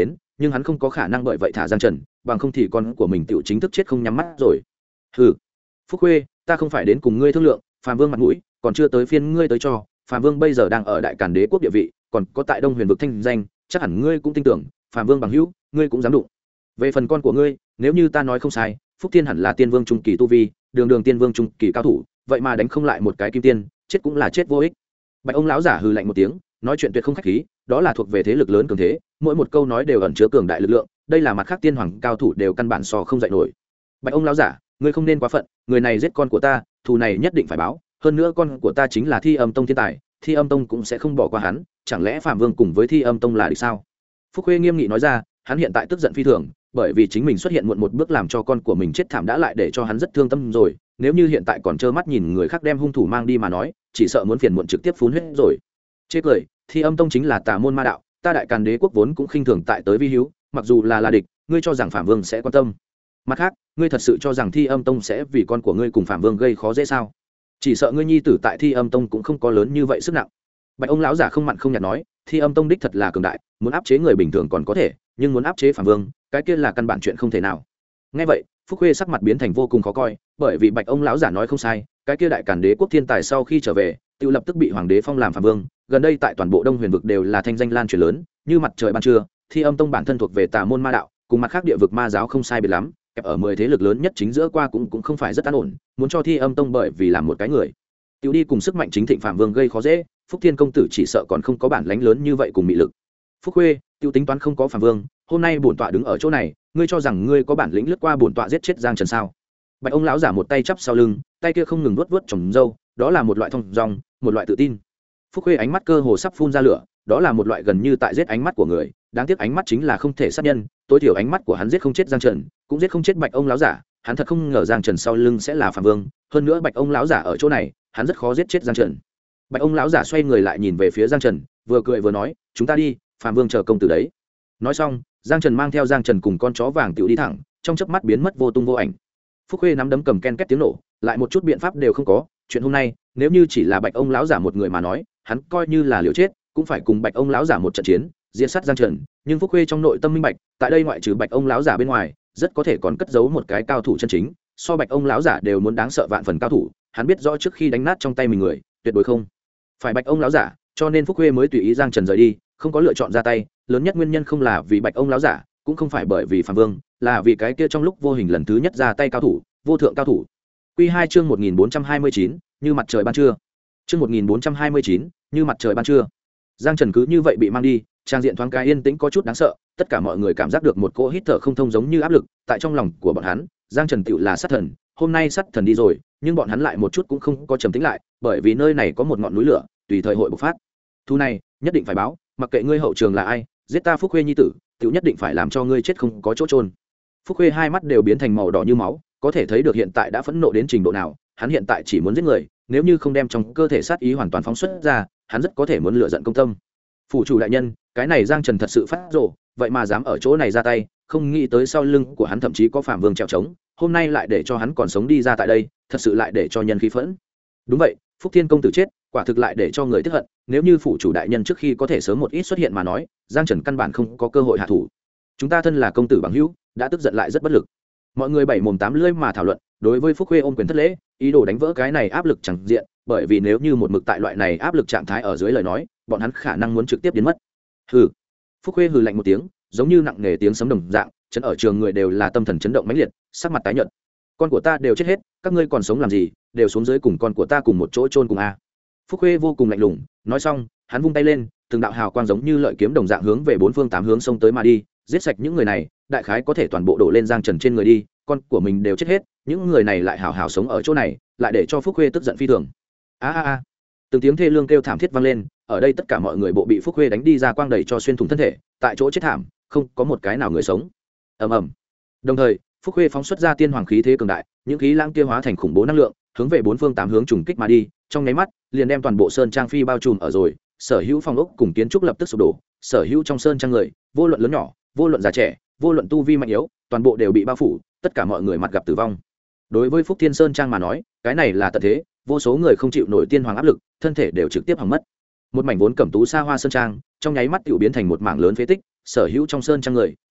nhưng hắn không có khả năng bởi vậy thả Giang Trần, bằng không thì con của mình tiểu chính thức chết không nhắm mắt rồi. Hừ, Phúc Khuê, ta không phải đến cùng ngươi thương lượng, Phạm Vương mặt mũi còn chưa tới phiên ngươi tới cho. Phạm Vương bây giờ đang ở Đại Càn Đế quốc địa vị, còn có tại Đông Huyền vực thanh danh, chắc hẳn ngươi cũng tin tưởng, Phạm Vương bằng hữu, ngươi cũng dám đụng. Về phần con của ngươi, nếu như ta nói không sai, Phúc Thiên hẳn là tiên vương trung kỳ tu vi, đường tiên vương trung kỳ cao thủ, vậy mà đánh không lại một cái kim tiên, chết cũng là chết vô ích. Bạch ông lão giả hừ lạnh một tiếng, nói chuyện tuyệt không khách khí, đó là thuộc về thế lực lớn cường thế, mỗi một câu nói đều ẩn chứa cường đại lực lượng, đây là mặt khác tiên hoàng cao thủ đều căn bản so không dạy nổi. Bạch ông lão giả, ngươi không nên quá phận, người này giết con của ta, thù này nhất định phải báo, hơn nữa con của ta chính là Thi Âm Tông thiên tài, Thi Âm Tông cũng sẽ không bỏ qua hắn, chẳng lẽ Phạm Vương cùng với Thi Âm Tông là địch sao? Phúc Khuê nghiêm nghị nói ra, hắn hiện tại tức giận phi thường, bởi vì chính mình xuất hiện muộn một bước làm cho con của mình chết thảm đã lại để cho hắn rất thương tâm rồi, nếu như hiện tại còn trơ mắt nhìn người khác đem hung thủ mang đi mà nói, chỉ sợ muốn phiền muộn trực tiếp phun huyết rồi. Chê cười, Thi Âm Tông chính là tà môn ma đạo, ta Đại Càn Đế quốc vốn cũng khinh thường tại tới vi hiếu, mặc dù là địch, ngươi cho rằng Phạm Vương sẽ quan tâm? Mặt khác, ngươi thật sự cho rằng Thi Âm Tông sẽ vì con của ngươi cùng Phạm Vương gây khó dễ sao? Chỉ sợ ngươi nhi tử tại Thi Âm Tông cũng không có lớn như vậy sức nặng. Bạch ông lão giả không mặn không nhạt nói, Thi Âm Tông đích thật là cường đại, muốn áp chế người bình thường còn có thể, nhưng muốn áp chế Phạm Vương, cái kia là căn bản chuyện không thể nào. Nghe vậy, Phúc Khuê sắc mặt biến thành vô cùng khó coi, bởi vì Bạch ông lão giả nói không sai, cái kia Đại Càn Đế quốc thiên tài sau khi trở về, tự lập tức bị hoàng đế phong làm Phạm Vương, gần đây tại toàn bộ Đông Huyền vực đều là thanh danh lan truyền lớn, như mặt trời ban trưa. Thi Âm Tông bản thân thuộc về tà môn ma đạo, cùng mặt khác địa vực ma giáo không sai biệt lắm, kẹp ở 10 thế lực lớn nhất chính giữa qua cũng không phải rất an ổn, muốn cho Thi Âm Tông bởi vì làm một cái người tiêu đi cùng sức mạnh chính thịnh Phạm Vương gây khó dễ, Phúc Thiên công tử chỉ sợ còn không có bản lãnh lớn như vậy cùng mị lực. Phúc Khuê, tiêu tính toán không có Phạm Vương, hôm nay bổn tọa đứng ở chỗ này, ngươi cho rằng ngươi có bản lĩnh lướt qua bổn tọa giết chết Giang Trần sao? Bạch ông lão giả một tay chắp sau lưng, tay kia không ngừng vuốt tròm râu, đó là một loại thông dong, một loại tự tin. Phúc Khuê ánh mắt cơ hồ sắp phun ra lửa, đó là một loại gần như tại giết ánh mắt của người, đáng tiếc ánh mắt chính là không thể sát nhân, tối thiểu ánh mắt của hắn giết không chết Giang Trần, cũng giết không chết Bạch ông lão giả, hắn thật không ngờ Giang Trần sau lưng sẽ là Phạm Vương, hơn nữa Bạch ông lão giả ở chỗ này, hắn rất khó giết chết Giang Trần. Bạch ông lão giả xoay người lại nhìn về phía Giang Trần, vừa cười vừa nói, chúng ta đi, Phạm Vương chờ công tử đấy. Nói xong, Giang Trần mang theo Giang Trần cùng con chó vàng tiểu đi thẳng, trong chớp mắt biến mất vô tung vô ảnh. Phúc Khuê nắm đấm cầm ken két tiếng nổ, lại một chút biện pháp đều không có, chuyện hôm nay, nếu như chỉ là Bạch ông lão giả một người mà nói, hắn coi như là liều chết, cũng phải cùng Bạch ông lão giả một trận chiến, diệt sát Giang Trần, nhưng Phúc Khuê trong nội tâm minh bạch, tại đây ngoại trừ Bạch ông lão giả bên ngoài, rất có thể còn cất giấu một cái cao thủ chân chính, so Bạch ông lão giả đều muốn đáng sợ vạn phần cao thủ, hắn biết rõ trước khi đánh nát trong tay mình người, tuyệt đối không phải Bạch ông lão giả, cho nên Phúc Khuê mới tùy ý Giang Trần rời đi, không có lựa chọn ra tay, lớn nhất nguyên nhân không là vì Bạch ông lão giả, cũng không phải bởi vì Phạm Vương, là vì cái kia trong lúc vô hình lần thứ nhất ra tay cao thủ, vô thượng cao thủ. Quy 2 chương 1429, như mặt trời ban trưa. Chương 1429, như mặt trời ban trưa. Giang Trần cứ như vậy bị mang đi, trang diện thoáng cái yên tĩnh có chút đáng sợ, tất cả mọi người cảm giác được một cỗ hít thở không thông giống như áp lực, tại trong lòng của bọn hắn, Giang Trần tựu là sát thần, hôm nay sát thần đi rồi, nhưng bọn hắn lại một chút cũng không có trầm tĩnh lại, bởi vì nơi này có một ngọn núi lửa, tùy thời hội bộc phát. Thu này, nhất định phải báo, mặc kệ ngươi hậu trường là ai, giết ta Phúc Khuê nhi tử, tựu nhất định phải làm cho ngươi chết không có chỗ chôn. Phúc Khuê hai mắt đều biến thành màu đỏ như máu, có thể thấy được hiện tại đã phẫn nộ đến trình độ nào, hắn hiện tại chỉ muốn giết người, nếu như không đem trong cơ thể sát ý hoàn toàn phóng xuất ra, hắn rất có thể muốn lựa giận công tâm. Phủ chủ đại nhân, cái này Giang Trần thật sự phát rồ, vậy mà dám ở chỗ này ra tay, không nghĩ tới sau lưng của hắn thậm chí có Phạm Vương trèo trống, hôm nay lại để cho hắn còn sống đi ra tại đây, thật sự lại để cho nhân khí phẫn. Đúng vậy, Phúc Thiên công tử chết, quả thực lại để cho người tức hận, nếu như phủ chủ đại nhân trước khi có thể sớm một ít xuất hiện mà nói, Giang Trần căn bản không có cơ hội hạ thủ. Chúng ta thân là công tử bằng hữu, đã tức giận lại rất bất lực. Mọi người bảy mồm tám lưỡi mà thảo luận, đối với Phúc Khuê ôm quyền thất lễ, ý đồ đánh vỡ cái này áp lực chẳng diện, bởi vì nếu như một mực tại loại này áp lực trạng thái ở dưới lời nói, bọn hắn khả năng muốn trực tiếp biến mất. Hừ. Phúc Khuê hừ lạnh một tiếng, giống như nặng nề tiếng sấm đồng dạng, chấn ở trường người đều là tâm thần chấn động mãnh liệt, sắc mặt tái nhợt. Con của ta đều chết hết, các ngươi còn sống làm gì, đều xuống dưới cùng con của ta cùng một chỗ chôn cùng a. Phúc Khuê vô cùng lạnh lùng, nói xong, hắn vung tay lên, từng đạo hào quang giống như lợi kiếm đồng dạng hướng về bốn phương tám hướng xông tới mà đi, giết sạch những người này, đại khái có thể toàn bộ đổ lên Giang Trần trên người đi, con của mình đều chết hết, những người này lại hào hào sống ở chỗ này, lại để cho Phúc Khuê tức giận phi thường. A a a. Từng tiếng thê lương kêu thảm thiết vang lên, ở đây tất cả mọi người bộ bị Phúc Khuê đánh đi ra quang đầy cho xuyên thủng thân thể, tại chỗ chết thảm, không có một cái nào người sống. Ầm ầm. Đồng thời, Phúc Khuê phóng xuất ra tiên hoàng khí thế cường đại, những khí lãng kia hóa thành khủng bố năng lượng, hướng về bốn phương tám hướng trùng kích mà đi, trong nháy mắt, liền đem toàn bộ sơn trang phi bao trùm ở rồi, sở hữu phong ốc cùng kiến trúc lập tức sụp đổ, sở hữu trong sơn trang người, vô luận lớn nhỏ, vô luận già trẻ, vô luận tu vi mạnh yếu, toàn bộ đều bị bao phủ, tất cả mọi người mặt gặp tử vong. Đối với Phúc Thiên Sơn trang mà nói, cái này là tận thế, vô số người không chịu nổi tiên hoàng áp lực, thân thể đều trực tiếp hỏng mất. Một mảnh vốn cẩm tú xa hoa sơn trang, trong nháy mắt tiểu biến thành một mảng lớn phế tích, sở hữu trong sơn trang người,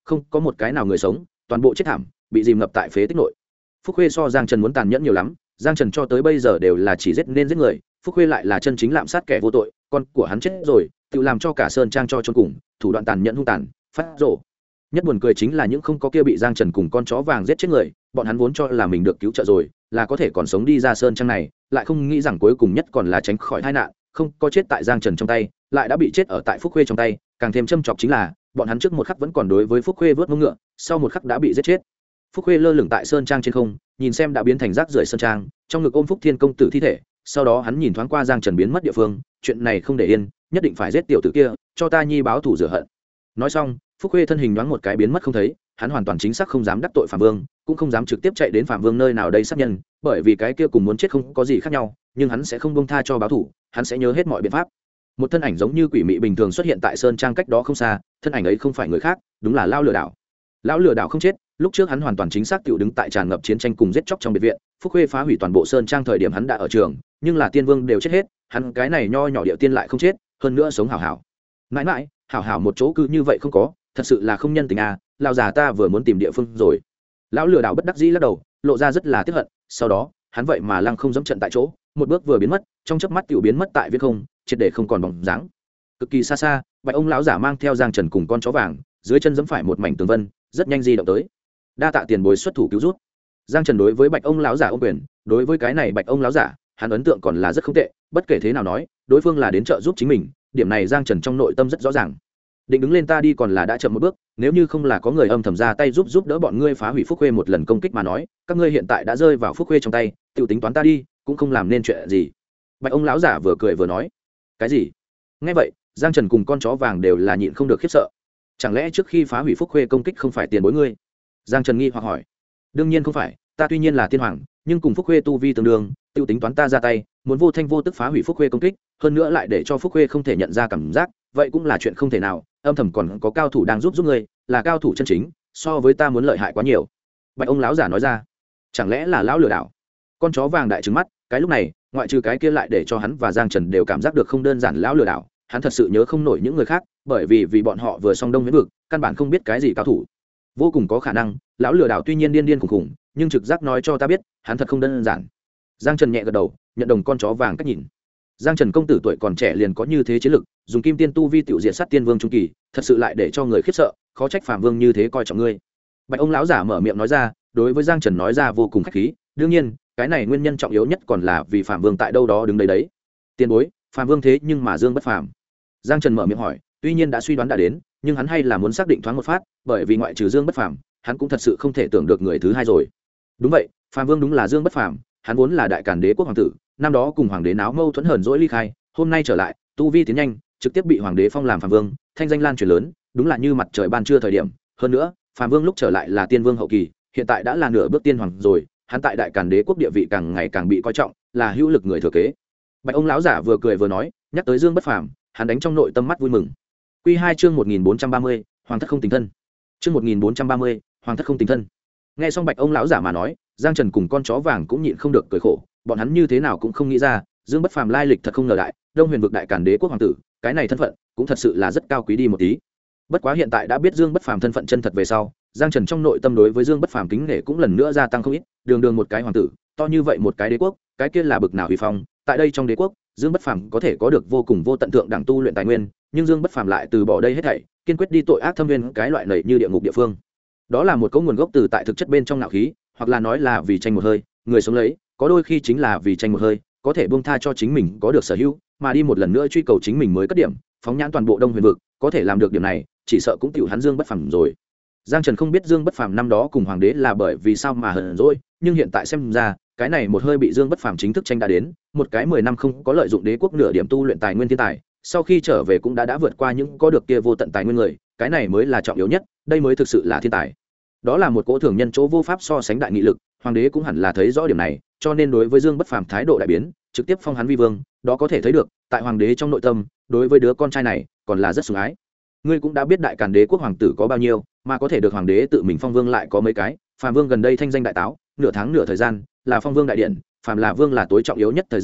không có một cái nào người sống, toàn bộ chết thảm, bị dìm ngập tại phế tích nội. Phúc Khuê so Giang Trần muốn tàn nhẫn nhiều lắm, Giang Trần cho tới bây giờ đều là chỉ giết nên giết người, Phúc Khuê lại là chân chính lạm sát kẻ vô tội, con của hắn chết rồi, tự làm cho cả sơn trang cho chôn cùng, thủ đoạn tàn nhẫn hung tàn, phát rồ. Nhất buồn cười chính là những không có kia bị Giang Trần cùng con chó vàng giết chết người, bọn hắn vốn cho là mình được cứu trợ rồi, là có thể còn sống đi ra sơn trang này, lại không nghĩ rằng cuối cùng nhất còn là tránh khỏi tai nạn, không có chết tại Giang Trần trong tay, lại đã bị chết ở tại Phúc Khuê trong tay, càng thêm châm chọc chính là, bọn hắn trước một khắc vẫn còn đối với Phúc Khuê vớt mông ngựa, sau một khắc đã bị giết chết. Phúc Khuê lơ lửng tại sơn trang trên không, nhìn xem đã biến thành rác rưởi sơn trang, trong ngực ôm Phúc Thiên công tử thi thể, sau đó hắn nhìn thoáng qua Giang Trần biến mất địa phương, chuyện này không để yên, nhất định phải giết tiểu tử kia, cho ta nhi báo thù rửa hận. Nói xong, Phúc Khuê thân hình nhoáng một cái biến mất không thấy, hắn hoàn toàn chính xác không dám đắc tội Phạm Vương, cũng không dám trực tiếp chạy đến Phạm Vương nơi nào đây sát nhân, bởi vì cái kia cùng muốn chết không có gì khác nhau, nhưng hắn sẽ không buông tha cho báo thù, hắn sẽ nhớ hết mọi biện pháp. Một thân ảnh giống như quỷ mị bình thường xuất hiện tại sơn trang cách đó không xa, thân ảnh ấy không phải người khác, đúng là lão lừa đảo. Lão lừa đảo không chết, lúc trước hắn hoàn toàn chính xác tiểu đứng tại tràn ngập chiến tranh cùng giết chóc trong biệt viện, Phúc Khuê phá hủy toàn bộ sơn trang thời điểm hắn đã ở trường, nhưng là tiên vương đều chết hết, hắn cái này nho nhỏ địa tiên lại không chết, hơn nữa sống hảo hảo. Mãi mãi, hảo hảo một chỗ cứ như vậy không có, thật sự là không nhân tình à, lão già ta vừa muốn tìm địa phương rồi. Lão lừa đảo bất đắc dĩ lắc đầu, lộ ra rất là tiếc hận, sau đó, hắn vậy mà lăng không dẫm trận tại chỗ, một bước vừa biến mất, trong chớp mắt tiểu biến mất tại viễn không, triệt để không còn bóng dáng. Cực kỳ xa xa, Bạch ông lão giả mang theo Giang Trần cùng con chó vàng, dưới chân giẫm phải một mảnh tường vân, rất nhanh di động tới. Đa tạ tiền bối xuất thủ cứu rút. Giang Trần đối với Bạch ông lão giả ôm quyền, đối với cái này Bạch ông lão giả, hắn ấn tượng còn là rất không tệ, bất kể thế nào nói, đối phương là đến trợ giúp chính mình, điểm này Giang Trần trong nội tâm rất rõ ràng. Định đứng lên ta đi còn là đã chậm một bước, nếu như không là có người âm thầm ra tay giúp đỡ bọn ngươi phá hủy Phúc Khuê một lần công kích mà nói, các ngươi hiện tại đã rơi vào Phúc Khuê trong tay, tiểu tính toán ta đi, cũng không làm nên chuyện gì. Bạch ông lão giả vừa cười vừa nói. Cái gì? Nghe vậy, Giang Trần cùng con chó vàng đều là nhịn không được khiếp sợ. Chẳng lẽ trước khi phá hủy Phúc Khuê công kích không phải tiền bối ngươi? Giang Trần nghi hoặc hỏi. Đương nhiên không phải, ta tuy nhiên là tiên hoàng, nhưng cùng Phúc Khuê tu vi tương đương, tiêu tính toán ta ra tay, muốn vô thanh vô tức phá hủy Phúc Khuê công kích, hơn nữa lại để cho Phúc Khuê không thể nhận ra cảm giác, vậy cũng là chuyện không thể nào, âm thầm còn có cao thủ đang giúp ngươi, là cao thủ chân chính, so với ta muốn lợi hại quá nhiều. Bạch ông lão giả nói ra. Chẳng lẽ là lão lừa đảo? Con chó vàng đại trừng mắt, cái lúc này, ngoại trừ cái kia lại để cho hắn và Giang Trần đều cảm giác được không đơn giản lão lừa đảo, hắn thật sự nhớ không nổi những người khác, bởi vì bọn họ vừa song đông viễn vực, căn bản không biết cái gì cao thủ. Vô cùng có khả năng, lão lừa đảo tuy nhiên điên điên khủng khủng, nhưng trực giác nói cho ta biết, hắn thật không đơn giản. Giang Trần nhẹ gật đầu, nhận đồng con chó vàng cách nhìn. Giang Trần công tử tuổi còn trẻ liền có như thế chiến lực, dùng kim tiên tu vi tiểu diệt sát tiên vương trung kỳ, thật sự lại để cho người khiếp sợ, khó trách Phạm Vương như thế coi trọng ngươi. Bạch ông lão giả mở miệng nói ra, đối với Giang Trần nói ra vô cùng khách khí, đương nhiên, cái này nguyên nhân trọng yếu nhất còn là vì Phạm Vương tại đâu đó đứng đấy. Tiền bối, Phạm Vương thế nhưng mà Dương bất phàm. Giang Trần mở miệng hỏi, tuy nhiên đã suy đoán đã đến, nhưng hắn hay là muốn xác định thoáng một phát, bởi vì ngoại trừ Dương bất phàm, hắn cũng thật sự không thể tưởng được người thứ hai rồi. Đúng vậy, Phạm Vương đúng là Dương bất phàm, hắn vốn là đại càn đế quốc hoàng tử, năm đó cùng hoàng đế náo mâu thuẫn hờn dỗi ly khai, hôm nay trở lại, tu vi tiến nhanh, trực tiếp bị hoàng đế phong làm Phạm Vương, thanh danh lan truyền lớn, đúng là như mặt trời ban trưa thời điểm. Hơn nữa, Phạm Vương lúc trở lại là tiên vương hậu kỳ, hiện tại đã là nửa bước tiên hoàng rồi, hắn tại đại càn đế quốc địa vị càng ngày càng bị coi trọng, là hữu lực người thừa kế. Bạch ông lão giả vừa cười vừa nói, nhắc tới Dương bất phàm, hắn đánh trong nội tâm mắt vui mừng. Quy 2 chương 1430, hoàng thất không tình thân. Chương 1430, hoàng thất không tình thân. Nghe xong Bạch ông lão giả mà nói, Giang Trần cùng con chó vàng cũng nhịn không được cười khổ, bọn hắn như thế nào cũng không nghĩ ra, Dương bất phàm lai lịch thật không ngờ đại, Đông Huyền vực đại càn đế quốc hoàng tử, cái này thân phận cũng thật sự là rất cao quý đi một tí. Bất quá hiện tại đã biết Dương bất phàm thân phận chân thật về sau, Giang Trần trong nội tâm đối với Dương bất phàm kính nể cũng lần nữa gia tăng không ít, đường một cái hoàng tử, to như vậy một cái đế quốc, cái kia là bực nào uy phong, tại đây trong đế quốc, Dương bất phàm có thể có được vô cùng vô tận thượng đẳng tu luyện tài nguyên, nhưng Dương bất phàm lại từ bỏ đây hết thảy, kiên quyết đi tội ác thâm viên cái loại lầy như địa ngục địa phương. Đó là một cấu nguồn gốc từ tại thực chất bên trong ngạo khí, hoặc là nói là vì tranh một hơi, người sống lấy, có đôi khi chính là vì tranh một hơi, có thể buông tha cho chính mình có được sở hữu, mà đi một lần nữa truy cầu chính mình mới cất điểm, phóng nhãn toàn bộ Đông Huyền vực, có thể làm được điểm này, chỉ sợ cũng tiểu hắn Dương bất phàm rồi. Giang Trần không biết Dương bất phàm năm đó cùng hoàng đế là bởi vì sao mà hờn dỗi, nhưng hiện tại xem ra, cái này một hơi bị Dương bất phàm chính thức tranh đã đến, một cái 10 năm không có lợi dụng đế quốc nửa điểm tu luyện tài nguyên thiên tài, sau khi trở về cũng đã vượt qua những có được kia vô tận tài nguyên người, cái này mới là trọng yếu nhất, đây mới thực sự là thiên tài. Đó là một cỗ thường nhân chỗ vô pháp so sánh đại nghị lực, hoàng đế cũng hẳn là thấy rõ điểm này, cho nên đối với Dương bất phàm thái độ đại biến, trực tiếp phong hắn vi vương, đó có thể thấy được, tại hoàng đế trong nội tâm, đối với đứa con trai này, còn là rất sủng ái. Ngươi cũng đã biết đại càn đế quốc hoàng tử có bao nhiêu, mà có thể được hoàng đế tự mình phong vương lại có mấy cái, Phạm Vương gần đây thanh danh đại táo, nửa tháng nửa thời gian, là phong vương đại điện, Phạm là vương là tối trọng yếu nhất thời gian,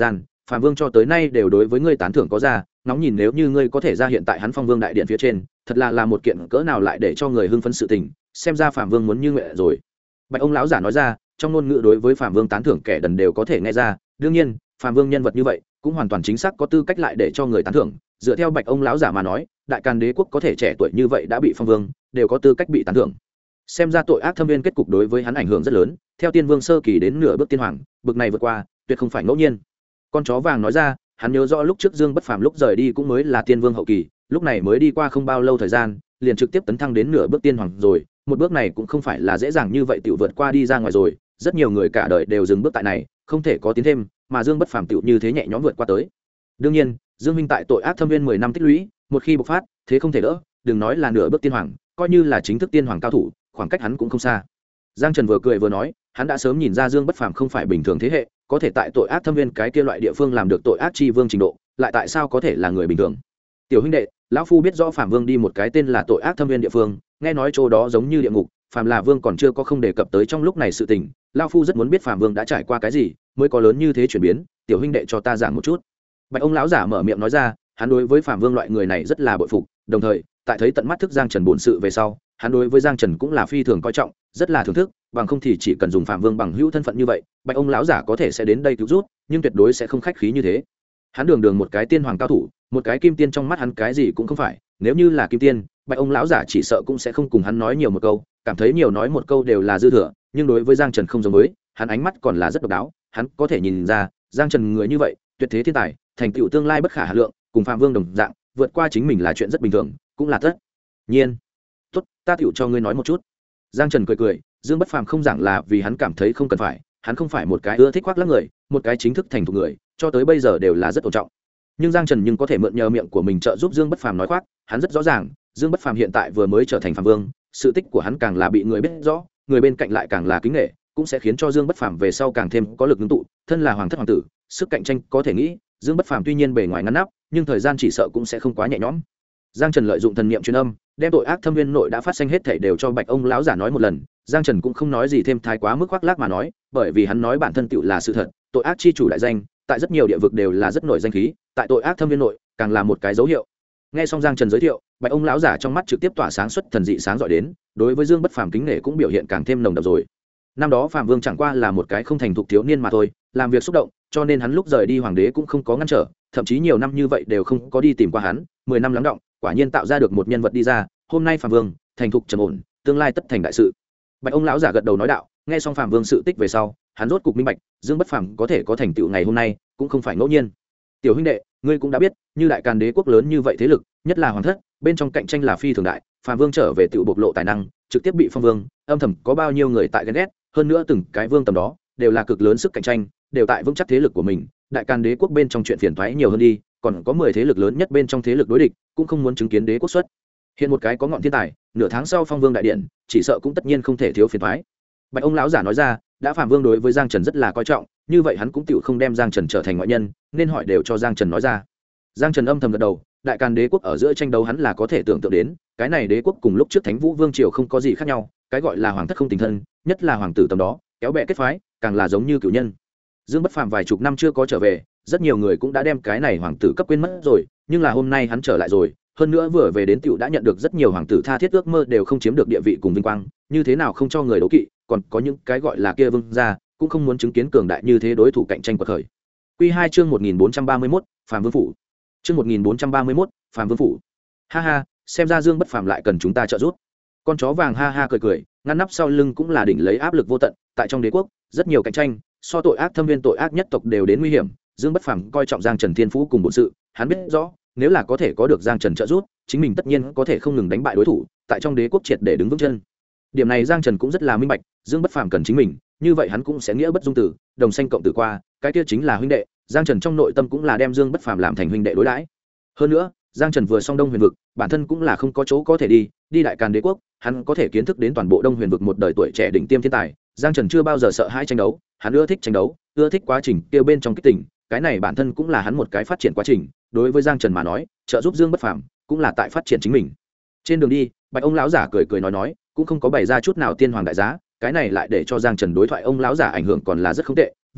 Phạm Vương cho tới nay đều đối với ngươi tán thưởng có ra, nóng nhìn nếu như ngươi có thể ra hiện tại hắn Phong Vương đại điện phía trên, thật là một kiện cỡ nào lại để cho người hưng phấn sự tình, xem ra Phạm Vương muốn như nguyện rồi. Bạch ông lão giả nói ra, trong ngôn ngữ đối với Phạm Vương tán thưởng kẻ đần đều có thể nghe ra, đương nhiên, Phạm Vương nhân vật như vậy, cũng hoàn toàn chính xác có tư cách lại để cho người tán thưởng, dựa theo Bạch ông lão giả mà nói, đại Càn Đế quốc có thể trẻ tuổi như vậy đã bị Phong Vương, đều có tư cách bị tán thưởng. Xem ra tội ác thâm viên kết cục đối với hắn ảnh hưởng rất lớn, theo Tiên Vương sơ kỳ đến nửa bước tiên hoàng, bực này vượt qua, tuyệt không phải ngẫu nhiên. Con chó vàng nói ra, hắn nhớ rõ lúc trước Dương Bất Phàm lúc rời đi cũng mới là Tiên Vương hậu kỳ, lúc này mới đi qua không bao lâu thời gian, liền trực tiếp tấn thăng đến nửa bước tiên hoàng rồi, một bước này cũng không phải là dễ dàng như vậy tiểu vượt qua đi ra ngoài rồi, rất nhiều người cả đời đều dừng bước tại này, không thể có tiến thêm, mà Dương Bất Phàm tiểu như thế nhẹ nhõm vượt qua tới. Đương nhiên, Dương Minh tại tội ác thâm viên 10 năm tích lũy, một khi bộc phát, thế không thể đỡ, đừng nói là nửa bước tiên hoàng, coi như là chính thức tiên hoàng cao thủ, khoảng cách hắn cũng không xa. Giang Trần vừa cười vừa nói, hắn đã sớm nhìn ra Dương Bất Phàm không phải bình thường thế hệ, có thể tại tội ác thâm viên cái kia loại địa phương làm được tội ác chi vương trình độ, lại tại sao có thể là người bình thường? Tiểu huynh đệ, lão phu biết rõ Phạm Vương đi một cái tên là tội ác thâm viên địa phương, nghe nói chỗ đó giống như địa ngục, Phạm là vương còn chưa có không đề cập tới trong lúc này sự tình, lão phu rất muốn biết Phạm Vương đã trải qua cái gì, mới có lớn như thế chuyển biến, tiểu huynh đệ cho ta giảng một chút. Bạch ông lão giả mở miệng nói ra, hắn đối với Phạm Vương loại người này rất là bội phục, đồng thời, tại thấy tận mắt thức Giang Trần bổn sự về sau, hắn đối với Giang Trần cũng là phi thường coi trọng, rất là thưởng thức, bằng không thì chỉ cần dùng Phạm Vương bằng hữu thân phận như vậy, Bạch ông lão giả có thể sẽ đến đây cứu rút, nhưng tuyệt đối sẽ không khách khí như thế. Hắn đường đường một cái tiên hoàng cao thủ, một cái kim tiên trong mắt hắn cái gì cũng không phải, nếu như là kim tiên, Bạch ông lão giả chỉ sợ cũng sẽ không cùng hắn nói nhiều một câu, cảm thấy nhiều nói một câu đều là dư thừa, nhưng đối với Giang Trần không giống với, hắn ánh mắt còn là rất độc đáo, hắn có thể nhìn ra, Giang Trần người như vậy, tuyệt thế thiên tài, thành tựu tương lai bất khả hà lượng, cùng Phạm Vương đồng dạng, vượt qua chính mình là chuyện rất bình thường, cũng là tất nhiên. Tốt, ta tựu cho ngươi nói một chút. Giang Trần cười cười, Dương Bất Phàm không giảng là vì hắn cảm thấy không cần phải, hắn không phải một cái ưa thích khoác lác người, một cái chính thức thành thục người, cho tới bây giờ đều là rất tôn trọng. Nhưng Giang Trần có thể mượn nhờ miệng của mình trợ giúp Dương Bất Phàm nói khoác, hắn rất rõ ràng, Dương Bất Phàm hiện tại vừa mới trở thành Phạm Vương, sự tích của hắn càng là bị người biết rõ, người bên cạnh lại càng là kính nể, cũng sẽ khiến cho Dương Bất Phàm về sau càng thêm có lực ngưng tụ, thân là hoàng thất hoàng tử, sức cạnh tranh có thể nghĩ, Dương Bất Phàm tuy nhiên bề ngoài ngăn nắp, nhưng thời gian chỉ sợ cũng sẽ không quá nhẹ nhõm. Giang Trần lợi dụng thần niệm truyền âm, đem tội ác thâm viên nội đã phát sinh hết thảy đều cho Bạch ông lão giả nói một lần. Giang Trần cũng không nói gì thêm thái quá mức khoác lác mà nói, bởi vì hắn nói bản thân tựu là sự thật, tội ác chi chủ đại danh, tại rất nhiều địa vực đều là rất nổi danh khí, tại tội ác thâm viên nội, càng là một cái dấu hiệu. Nghe xong Giang Trần giới thiệu, Bạch ông lão giả trong mắt trực tiếp tỏa sáng xuất thần dị sáng rọi đến, đối với Dương Bất Phàm kính nể cũng biểu hiện càng thêm nồng đậm rồi. Năm đó Phạm Vương chẳng qua là một cái không thành thục thiếu niên mà thôi, làm việc xúc động, cho nên hắn lúc rời đi hoàng đế cũng không có ngăn trở, thậm chí nhiều năm như vậy đều không có đi tìm qua hắn, 10 năm lắng động, quả nhiên tạo ra được một nhân vật đi ra, hôm nay Phạm Vương thành thục trầm ổn, tương lai tất thành đại sự. Bạch ông lão giả gật đầu nói đạo, nghe xong Phạm Vương sự tích về sau, hắn rốt cục minh bạch, Dương Bất Phàm có thể có thành tựu ngày hôm nay, cũng không phải ngẫu nhiên. Tiểu huynh đệ, ngươi cũng đã biết, như đại Càn Đế quốc lớn như vậy thế lực, nhất là hoàng thất, bên trong cạnh tranh là phi thường đại, Phạm Vương trở về tựu bộc lộ tài năng, trực tiếp bị phong vương, âm thầm có bao nhiêu người tại ghen ghét, hơn nữa từng cái vương tầm đó đều là cực lớn sức cạnh tranh, đều tại vững chắc thế lực của mình. Đại Càn Đế quốc bên trong chuyện phiền toái nhiều hơn đi, còn có 10 thế lực lớn nhất bên trong thế lực đối địch, cũng không muốn chứng kiến đế quốc xuất hiện một cái có ngọn thiên tài, nửa tháng sau phong vương đại điện, chỉ sợ cũng tất nhiên không thể thiếu phiền toái. Bạch ông lão giả nói ra, đã Phạm Vương đối với Giang Trần rất là coi trọng, như vậy hắn cũng tựu không đem Giang Trần trở thành ngoại nhân, nên hỏi đều cho Giang Trần nói ra. Giang Trần âm thầm gật đầu, đại Càn Đế quốc ở giữa tranh đấu hắn là có thể tưởng tượng đến, cái này đế quốc cùng lúc trước Thánh Vũ Vương triều không có gì khác nhau, cái gọi là hoàng thất không tình thân, nhất là hoàng tử tầm đó, kéo bè kết phái, càng là giống như cửu nhân. Dương Bất Phàm vài chục năm chưa có trở về, rất nhiều người cũng đã đem cái này hoàng tử cấp quên mất rồi, nhưng là hôm nay hắn trở lại rồi, hơn nữa vừa về đến tiểu đã nhận được rất nhiều hoàng tử tha thiết ước mơ đều không chiếm được địa vị cùng vinh quang, như thế nào không cho người đấu kỵ, còn có những cái gọi là kia vương gia, cũng không muốn chứng kiến cường đại như thế đối thủ cạnh tranh quật khởi. Quy 2 chương 1431, Phàm Vương phủ. Chương 1431, Phàm Vương phủ. Ha ha, xem ra Dương Bất Phàm lại cần chúng ta trợ giúp. Con chó vàng ha ha cười cười, ngăn nắp sau lưng cũng là đỉnh lấy áp lực vô tận, tại trong đế quốc, rất nhiều cạnh tranh, so tội ác thâm viên tội ác nhất tộc đều đến nguy hiểm, Dương Bất Phàm coi trọng Giang Trần Thiên Phú cùng bổn sự, hắn biết rõ, nếu là có thể có được Giang Trần trợ giúp, chính mình tất nhiên có thể không ngừng đánh bại đối thủ, tại trong đế quốc triệt để đứng vững chân. Điểm này Giang Trần cũng rất là minh bạch, Dương Bất Phàm cần chính mình, như vậy hắn cũng sẽ nghĩa bất dung tử, đồng sanh cộng tử qua, cái kia chính là huynh đệ, Giang Trần trong nội tâm cũng là đem Dương Bất Phàm làm thành huynh đệ đối đãi. Hơn nữa, Giang Trần vừa xong Đông Huyền vực, bản thân cũng là không có chỗ có thể đi đại Càn Đế quốc, hắn có thể kiến thức đến toàn bộ Đông Huyền vực một đời tuổi trẻ đỉnh tiêm thiên tài, Giang Trần chưa bao giờ sợ hãi tranh đấu, hắn ưa thích tranh đấu, ưa thích quá trình kia bên trong kích tình, cái này bản thân cũng là hắn một cái phát triển quá trình, đối với Giang Trần mà nói, trợ giúp Dương Bất Phàm cũng là tại phát triển chính mình. Trên đường đi, Bạch ông lão giả cười cười nói, cũng không có bày ra chút nào tiên hoàng đại giá, cái này lại để cho Giang Trần đối thoại ông lão giả ảnh hưởng còn là rất không tệ,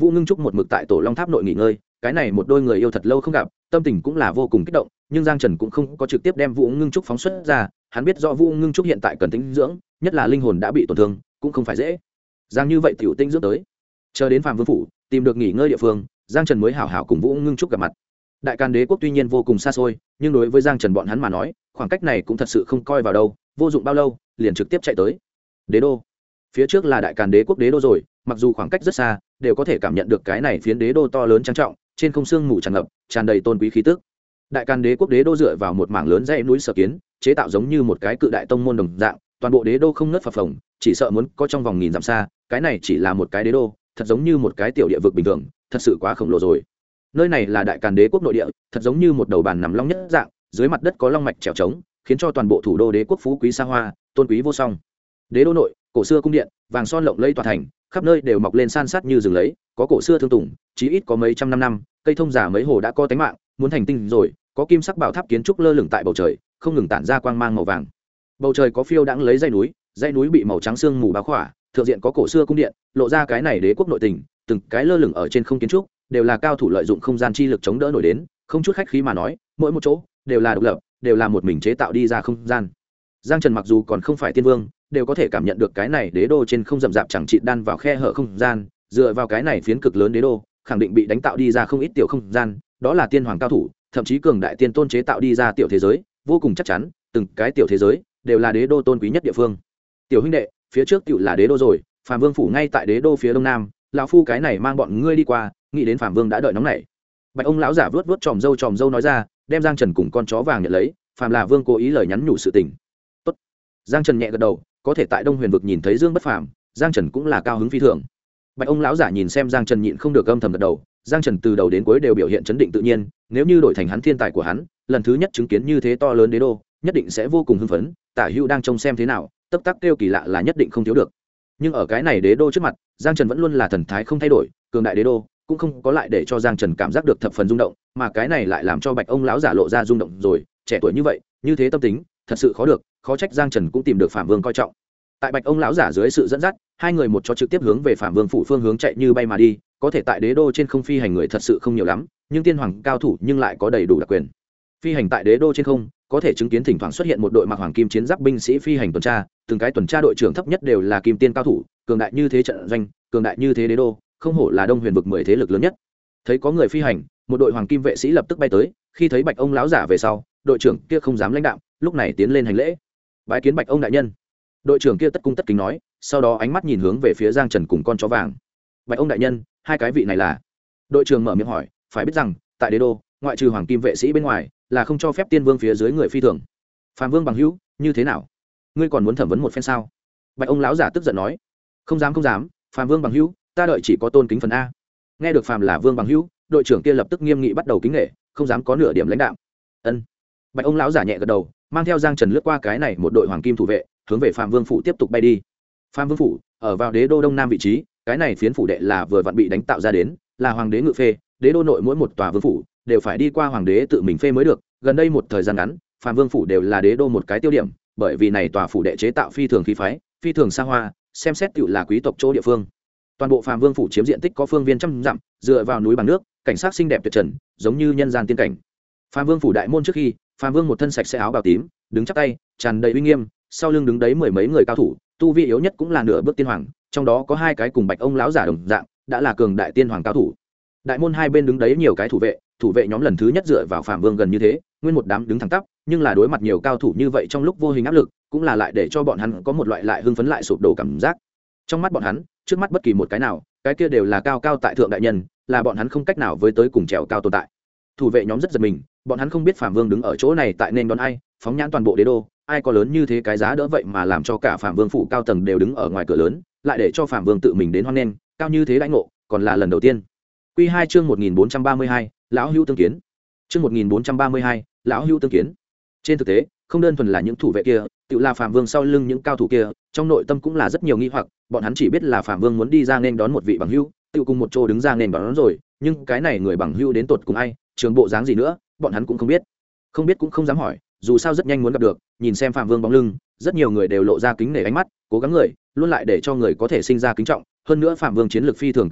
Vũ Ngưng Trúc một mực tại Tổ Long Tháp nội nghỉ ngơi, cái này một đôi người yêu thật lâu không gặp, tâm tình cũng là vô cùng kích động, nhưng Giang Trần cũng không có trực tiếp đem Vũ Ngưng Trúc phóng xuất ra, hắn biết rõ Vũ Ngưng Trúc hiện tại cần tĩnh dưỡng, nhất là linh hồn đã bị tổn thương, cũng không phải dễ. Giang như vậy tiểu tinh dưỡng tới. Chờ đến Phạm Vương phủ, tìm được nghỉ ngơi địa phương, Giang Trần mới hảo hảo cùng Vũ Ngưng Trúc gặp mặt. Đại Càn Đế quốc tuy nhiên vô cùng xa xôi, nhưng đối với Giang Trần bọn hắn mà nói, khoảng cách này cũng thật sự không coi vào đâu, vô dụng bao lâu, liền trực tiếp chạy tới Đế đô. Phía trước là Đại Càn Đế quốc đế đô rồi, mặc dù khoảng cách rất xa, đều có thể cảm nhận được cái này phiến đế đô to lớn trang trọng, trên không sương mù tràn ngập, tràn đầy tôn quý khí tức. Đại Càn Đế quốc đế đô dựa vào một mảng lớn dãy núi sở kiến, chế tạo giống như một cái cự đại tông môn đồng dạng, toàn bộ đế đô không ngớt phập phồng, chỉ sợ muốn có trong vòng nghìn dặm xa, cái này chỉ là một cái đế đô, thật giống như một cái tiểu địa vực bình thường, thật sự quá khổng lồ rồi. Nơi này là Đại Càn Đế quốc nội địa, thật giống như một đầu bàn nằm long nhất dạng, dưới mặt đất có long mạch trèo trống, khiến cho toàn bộ thủ đô đế quốc phú quý xa hoa, tôn quý vô song. Đế đô nội, cổ xưa cung điện, vàng son lộng lẫy tòa thành, khắp nơi đều mọc lên san sát như rừng lấy, có cổ xưa thương tùng, chí ít có mấy trăm năm, cây thông giả mấy hồ đã có tánh mạng, muốn thành tinh rồi, có kim sắc bảo tháp kiến trúc lơ lửng tại bầu trời, không ngừng tản ra quang mang màu vàng. Bầu trời có phiêu đãng lấy dãy núi bị màu trắng sương mù bao khỏa, thượng diện có cổ xưa cung điện, lộ ra cái này đế quốc nội tình, từng cái lơ lửng ở trên không kiến trúc, đều là cao thủ lợi dụng không gian chi lực chống đỡ nổi đến, không chút khách khí mà nói, mỗi một chỗ đều là độc lập, đều là một mình chế tạo đi ra không gian. Giang Trần mặc dù còn không phải tiên vương, đều có thể cảm nhận được cái này đế đô trên không rậm rạp chẳng chịt đan vào khe hở không gian, dựa vào cái này phiến cực lớn đế đô, khẳng định bị đánh tạo đi ra không ít tiểu không gian, đó là tiên hoàng cao thủ, thậm chí cường đại tiên tôn chế tạo đi ra tiểu thế giới, vô cùng chắc chắn, từng cái tiểu thế giới đều là đế đô tôn quý nhất địa phương. Tiểu huynh đệ, phía trước tiểu là đế đô rồi, Phạm Vương phủ ngay tại đế đô phía đông nam, lão phu cái này mang bọn ngươi đi qua, nghĩ đến Phạm Vương đã đợi nóng nảy. Bạch ông lão giả vớt vớt tròm râu nói ra, đem Giang Trần cùng con chó vàng nhận lấy, Phạm là Vương cố ý lời nhắn nhủ sự tình. Tốt. Giang Trần nhẹ gật đầu, có thể tại Đông Huyền vực nhìn thấy Dương Bất Phàm, Giang Trần cũng là cao hứng phi thường. Bạch ông lão giả nhìn xem Giang Trần nhịn không được âm thầm gật đầu, Giang Trần từ đầu đến cuối đều biểu hiện chấn định tự nhiên, nếu như đổi thành hắn thiên tài của hắn, lần thứ nhất chứng kiến như thế to lớn đế đô, nhất định sẽ vô cùng hưng phấn, Tả Hữu đang trông xem thế nào, tấp tắc kêu kỳ lạ là nhất định không thiếu được. Nhưng ở cái này đế đô trước mặt, Giang Trần vẫn luôn là thần thái không thay đổi, cường đại đế đô cũng không có lại để cho Giang Trần cảm giác được thập phần rung động, mà cái này lại làm cho Bạch ông lão giả lộ ra rung động rồi, trẻ tuổi như vậy, như thế tâm tính, thật sự khó được, khó trách Giang Trần cũng tìm được Phạm Vương coi trọng. Tại Bạch ông lão giả dưới sự dẫn dắt, hai người một chó trực tiếp hướng về Phạm Vương phủ phương hướng chạy như bay mà đi, có thể tại đế đô trên không phi hành người thật sự không nhiều lắm, nhưng tiên hoàng cao thủ nhưng lại có đầy đủ đặc quyền. Phi hành tại đế đô trên không, có thể chứng kiến thỉnh thoảng xuất hiện một đội mặc hoàng kim chiến giáp binh sĩ phi hành tuần tra, từng cái tuần tra đội trưởng thấp nhất đều là kim tiên cao thủ, cường đại như thế trận doanh, cường đại như thế đế đô, không hổ là Đông Huyền vực 10 thế lực lớn nhất. Thấy có người phi hành, một đội hoàng kim vệ sĩ lập tức bay tới, khi thấy Bạch ông lão giả về sau, đội trưởng kia không dám lãnh đạm, lúc này tiến lên hành lễ. Bái kiến Bạch ông đại nhân. Đội trưởng kia tất cung tất kính nói, sau đó ánh mắt nhìn hướng về phía Giang Trần cùng con chó vàng. Bạch ông đại nhân, hai cái vị này là? Đội trưởng mở miệng hỏi, phải biết rằng, tại đế đô, ngoại trừ hoàng kim vệ sĩ bên ngoài, là không cho phép tiên vương phía dưới người phi thường. Phạm Vương bằng hữu, như thế nào? Ngươi còn muốn thẩm vấn một phen sao? Bạch ông lão giả tức giận nói. Không dám, Phạm Vương bằng hữu, ta đợi chỉ có tôn kính phần a. Nghe được Phạm là Vương bằng hữu, đội trưởng kia lập tức nghiêm nghị bắt đầu kính nể, không dám có nửa điểm lãnh đạm. Ân. Bạch ông lão giả nhẹ gật đầu, mang theo Giang Trần lướt qua cái này một đội hoàng kim thủ vệ, hướng về Phạm Vương phủ tiếp tục bay đi. Phạm Vương phủ ở vào đế đô đông nam vị trí, cái này phiến phủ đệ là vừa vặn bị đánh tạo ra đến, là hoàng đế ngự phê, đế đô nội mỗi một tòa vương phủ đều phải đi qua hoàng đế tự mình phê mới được. Gần đây một thời gian ngắn, Phạm Vương phủ đều là đế đô một cái tiêu điểm, bởi vì này tòa phủ đệ chế tạo phi thường khí phái, phi thường xa hoa, xem xét tựu là quý tộc chỗ địa phương. Toàn bộ Phạm Vương phủ chiếm diện tích có phương viên trăm dặm, dựa vào núi bằng nước, cảnh sát xinh đẹp tuyệt trần, giống như nhân gian tiên cảnh. Phạm Vương phủ đại môn trước khi, Phạm Vương một thân sạch sẽ áo bào tím, đứng chắp tay, tràn đầy uy nghiêm, sau lưng đứng đấy mười mấy người cao thủ, tu vi yếu nhất cũng là nửa bước tiên hoàng, trong đó có hai cái cùng Bạch ông lão giả đồng dạng, đã là cường đại tiên hoàng cao thủ. Đại môn hai bên đứng đấy nhiều cái thủ vệ nhóm lần thứ nhất dựa vào Phạm Vương gần như thế, nguyên một đám đứng thẳng tắp, nhưng là đối mặt nhiều cao thủ như vậy trong lúc vô hình áp lực, cũng là lại để cho bọn hắn có một loại lại hưng phấn lại sụp đổ cảm giác. Trong mắt bọn hắn, trước mắt bất kỳ một cái nào, cái kia đều là cao cao tại thượng đại nhân, là bọn hắn không cách nào với tới cùng trèo cao tồn tại. Thủ vệ nhóm rất giật mình, bọn hắn không biết Phạm Vương đứng ở chỗ này tại nên đón ai, phóng nhãn toàn bộ đế đô, ai có lớn như thế cái giá đỡ vậy mà làm cho cả Phạm Vương phủ cao tầng đều đứng ở ngoài cửa lớn, lại để cho Phạm Vương tự mình đến hoan nghênh, cao như thế đãi ngộ, còn là lần đầu tiên. Quy 2 chương 1432, lão hữu tương kiến. Chương 1432, lão hữu tương kiến. Trên thực tế, không đơn thuần là những thủ vệ kia, tự là Phạm Vương sau lưng những cao thủ kia, trong nội tâm cũng là rất nhiều nghi hoặc, bọn hắn chỉ biết là Phạm Vương muốn đi ra nên đón một vị bằng hữu, tự cùng một chỗ đứng ra nên đón rồi, nhưng cái này người bằng hữu đến tột cùng ai, trường bộ dáng gì nữa, bọn hắn cũng không biết. Không biết cũng không dám hỏi, dù sao rất nhanh muốn gặp được, nhìn xem Phạm Vương bóng lưng, rất nhiều người đều lộ ra kính nể ánh mắt, cố gắng người, luôn lại để cho người có thể sinh ra kính trọng, hơn nữa Phạm Vương chiến lược phi thường cường đại,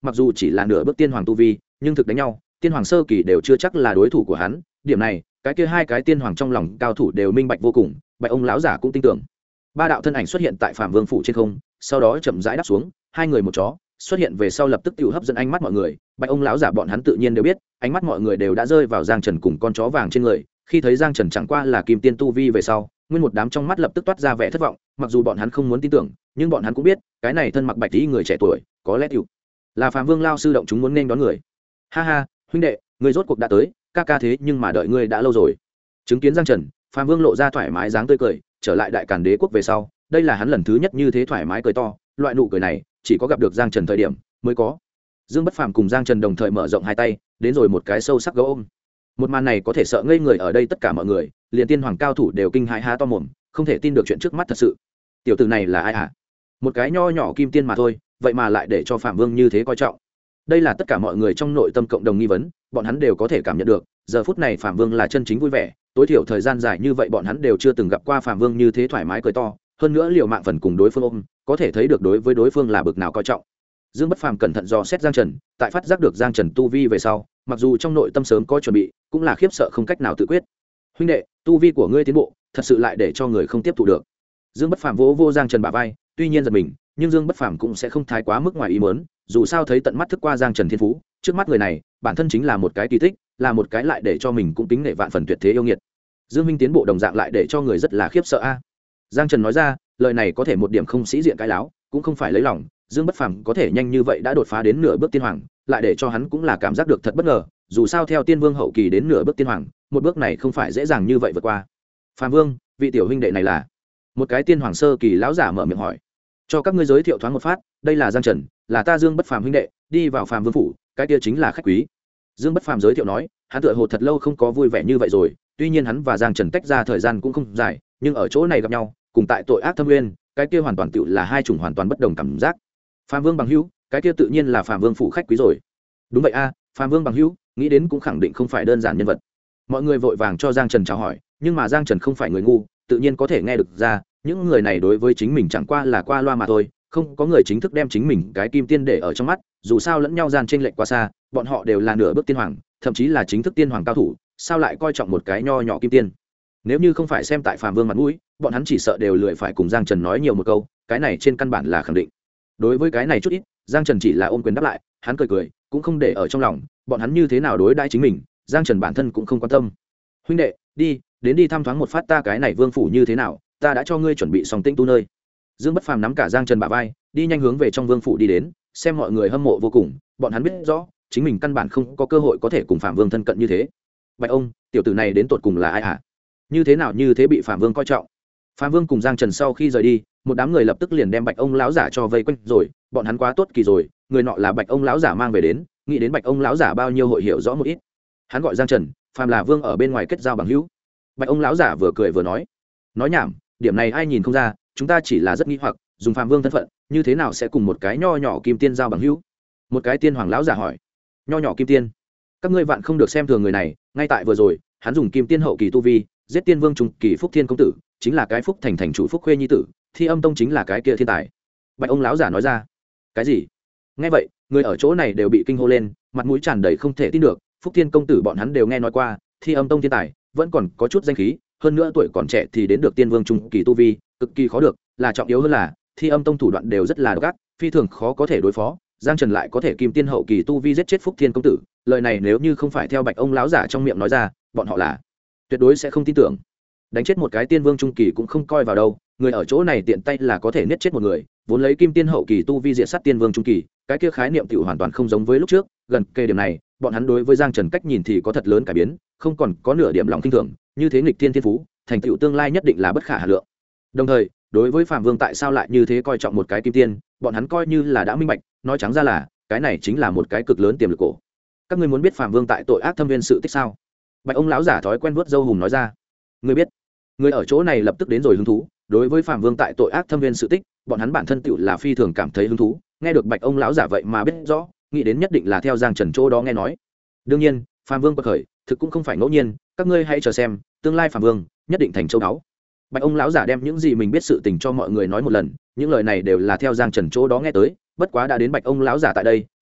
mặc dù chỉ là nửa bước tiên hoàng tu vi nhưng thực đánh nhau tiên hoàng sơ kỳ đều chưa chắc là đối thủ của hắn. Điểm này cái kia hai cái tiên hoàng trong lòng cao thủ đều minh bạch vô cùng, bạch ông lão giả cũng tin tưởng. Ba đạo thân ảnh xuất hiện tại Phạm Vương phủ trên không, sau đó chậm rãi đáp xuống, hai người một chó xuất hiện về sau lập tức tự hấp dẫn ánh mắt mọi người. Bạch ông lão giả bọn hắn tự nhiên đều biết, ánh mắt mọi người đều đã rơi vào Giang Trần cùng con chó vàng trên người. Khi thấy Giang Trần chẳng qua là kim tiên tu vi về sau, nguyên một đám trong mắt lập tức toát ra vẻ thất vọng. Mặc dù bọn hắn không muốn tin tưởng, nhưng bọn hắn cũng biết, cái này thân mặc bạch tí người trẻ tuổi, có lẽ tiểu là Phạm Vương lao sư động chúng muốn nên đón người. Ha ha, huynh đệ, người rốt cuộc đã tới, ca ca thế nhưng mà đợi ngươi đã lâu rồi. Chứng kiến Giang Trần, Phạm Vương lộ ra thoải mái dáng tươi cười, trở lại Đại Càn Đế quốc về sau, đây là hắn lần thứ nhất như thế thoải mái cười to, loại nụ cười này chỉ có gặp được Giang Trần thời điểm mới có. Dương Bất Phàm cùng Giang Trần đồng thời mở rộng hai tay, đến rồi một cái sâu sắc gấu ôm. Một màn này có thể sợ ngây người ở đây tất cả mọi người, liền tiên hoàng cao thủ đều kinh hãi há to mồm, không thể tin được chuyện trước mắt thật sự. Tiểu tử này là ai hả? Một cái nho nhỏ kim tiên mà thôi, vậy mà lại để cho Phạm Vương như thế coi trọng. Đây là tất cả mọi người trong nội tâm cộng đồng nghi vấn, bọn hắn đều có thể cảm nhận được, giờ phút này Phạm Vương là chân chính vui vẻ, tối thiểu thời gian dài như vậy bọn hắn đều chưa từng gặp qua Phạm Vương như thế thoải mái cười to, hơn nữa liều mạng phần cùng đối phương ôm, có thể thấy được đối với đối phương là bực nào coi trọng. Dương Bất Phàm cẩn thận dò xét Giang Trần, tại phát giác được Giang Trần tu vi về sau, mặc dù trong nội tâm sớm có chuẩn bị, cũng là khiếp sợ không cách nào tự quyết. Huynh đệ, tu vi của ngươi tiến bộ, thật sự lại để cho người không tiếp thu được. Dương Bất Phàm vỗ vô Giang Trần bả vai, tuy nhiên giật mình, nhưng Dương Bất Phàm cũng sẽ không thái quá mức ngoài ý muốn, dù sao thấy tận mắt thức qua Giang Trần thiên phú, trước mắt người này, bản thân chính là một cái kỳ tích, là một cái lại để cho mình cũng kính nể vạn phần tuyệt thế yêu nghiệt. Dương Minh tiến bộ đồng dạng lại để cho người rất là khiếp sợ a. Giang Trần nói ra, lời này có thể một điểm không sĩ diện cái láo, cũng không phải lấy lòng, Dương Bất Phàm có thể nhanh như vậy đã đột phá đến nửa bước tiên hoàng, lại để cho hắn cũng là cảm giác được thật bất ngờ, dù sao theo tiên vương hậu kỳ đến nửa bước tiên hoàng, một bước này không phải dễ dàng như vậy vượt qua. Phàm Vương, vị tiểu huynh đệ này là? Một cái tiên hoàng sơ kỳ lão giả mở miệng hỏi. Cho các ngươi giới thiệu thoáng một phát, đây là Giang Trần, là ta Dương Bất Phàm huynh đệ, đi vào Phàm Vương phủ, cái kia chính là khách quý. Dương Bất Phàm giới thiệu nói, hắn tựa hồ thật lâu không có vui vẻ như vậy rồi, tuy nhiên hắn và Giang Trần tách ra thời gian cũng không dài, nhưng ở chỗ này gặp nhau, cùng tại tội ác thâm nguyên, cái kia hoàn toàn tựu là hai chủng hoàn toàn bất đồng cảm giác. Phạm Vương bằng hữu, cái kia tự nhiên là Phạm Vương phủ khách quý rồi. Đúng vậy a, Phạm Vương bằng hữu, nghĩ đến cũng khẳng định không phải đơn giản nhân vật. Mọi người vội vàng cho Giang Trần chào hỏi, nhưng mà Giang Trần không phải người ngu, tự nhiên có thể nghe được ra, những người này đối với chính mình chẳng qua là qua loa mà thôi, không có người chính thức đem chính mình cái kim tiên để ở trong mắt, dù sao lẫn nhau gian chênh lệch quá xa, bọn họ đều là nửa bước tiên hoàng, thậm chí là chính thức tiên hoàng cao thủ, sao lại coi trọng một cái nho nhỏ kim tiên. Nếu như không phải xem tại Phạm Vương mặt mũi, bọn hắn chỉ sợ đều lười phải cùng Giang Trần nói nhiều một câu, cái này trên căn bản là khẳng định. Đối với cái này chút ít, Giang Trần chỉ là ôm quyền đáp lại, hắn cười cười, cũng không để ở trong lòng, bọn hắn như thế nào đối đãi chính mình, Giang Trần bản thân cũng không quan tâm. Huynh đệ, đi thăm thoáng một phát ta cái này vương phủ như thế nào, ta đã cho ngươi chuẩn bị xong tĩnh tu nơi. Dương Bất Phàm nắm cả Giang Trần bả vai, đi nhanh hướng về trong vương phủ đi đến, xem mọi người hâm mộ vô cùng, bọn hắn biết rõ, chính mình căn bản không có cơ hội có thể cùng Phạm Vương thân cận như thế. Bạch ông, tiểu tử này đến tột cùng là ai hả? Như thế nào như thế bị Phạm Vương coi trọng? Phạm Vương cùng Giang Trần sau khi rời đi, một đám người lập tức liền đem Bạch ông lão giả cho vây quanh rồi, bọn hắn quá tốt kỳ rồi, người nọ là Bạch ông lão giả mang về đến, nghĩ đến Bạch ông lão giả bao nhiêu hội hiểu rõ một ít. Hắn gọi Giang Trần, phàm là Vương ở bên ngoài kết giao bằng hữu. Bạch ông lão giả vừa cười vừa nói nhảm, điểm này ai nhìn không ra, chúng ta chỉ là rất nghi hoặc, dùng Phạm Vương thân phận, như thế nào sẽ cùng một cái nho nhỏ kim tiên giao bằng hữu? Một cái tiên hoàng lão giả hỏi. Nho nhỏ kim tiên? Các ngươi vạn không được xem thường người này, ngay tại vừa rồi, hắn dùng kim tiên hậu kỳ tu vi, giết tiên vương trung kỳ Phúc Thiên công tử, chính là cái Phúc thành thành chủ Phúc Khuê nhi tử, Thi Âm tông chính là cái kia thiên tài. Bạch ông lão giả nói ra. Cái gì? Nghe vậy, người ở chỗ này đều bị kinh hô lên, mặt mũi tràn đầy không thể tin được, Phúc Thiên công tử bọn hắn đều nghe nói qua, Thi Âm tông thiên tài, vẫn còn có chút danh khí, hơn nữa tuổi còn trẻ thì đến được tiên vương trung kỳ tu vi, cực kỳ khó được, là trọng yếu hơn là Thi Âm tông thủ đoạn đều rất là độc ác, phi thường khó có thể đối phó. Giang Trần lại có thể kim tiên hậu kỳ tu vi giết chết Phúc Thiên công tử, lời này nếu như không phải theo Bạch ông lão giả trong miệng nói ra, bọn họ là tuyệt đối sẽ không tin tưởng. Đánh chết một cái tiên vương trung kỳ cũng không coi vào đâu, người ở chỗ này tiện tay là có thể giết chết một người, vốn lấy kim tiên hậu kỳ tu vi diệt sát tiên vương trung kỳ, cái kia khái niệm tiểu hoàn toàn không giống với lúc trước, gần kề điểm này, bọn hắn đối với Giang Trần cách nhìn thì có thật lớn cải biến, không còn có nửa điểm lòng kinh thường, như thế nghịch thiên thiên phú, thành tựu tương lai nhất định là bất khả hà lượng. Đồng thời, đối với Phạm Vương tại sao lại như thế coi trọng một cái kim tiên, bọn hắn coi như là đã minh bạch, nói trắng ra là, cái này chính là một cái cực lớn tiềm lực cổ. Các ngươi muốn biết Phạm Vương tại tội ác thâm viên sự tích sao? Bạch ông lão giả thói quen vuốt râu hùng nói ra. Ngươi biết? Người ở chỗ này lập tức đến rồi hứng thú, đối với Phạm Vương tại tội ác thâm viên sự tích, bọn hắn bản thân tựu là phi thường cảm thấy hứng thú, nghe được Bạch ông lão giả vậy mà biết rõ, nghĩ đến nhất định là theo Giang Trần chỗ đó nghe nói. Đương nhiên, Phạm Vương bậc khởi, thực cũng không phải ngẫu nhiên, các ngươi hãy chờ xem, tương lai Phạm Vương nhất định thành châu đáo. Bạch ông lão giả đem những gì mình biết sự tình cho mọi người nói một lần, những lời này đều là theo Giang Trần chỗ đó nghe tới, bất quá đã đến Bạch ông lão giả tại đây,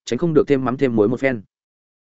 tránh không được thêm mắm thêm muối một phen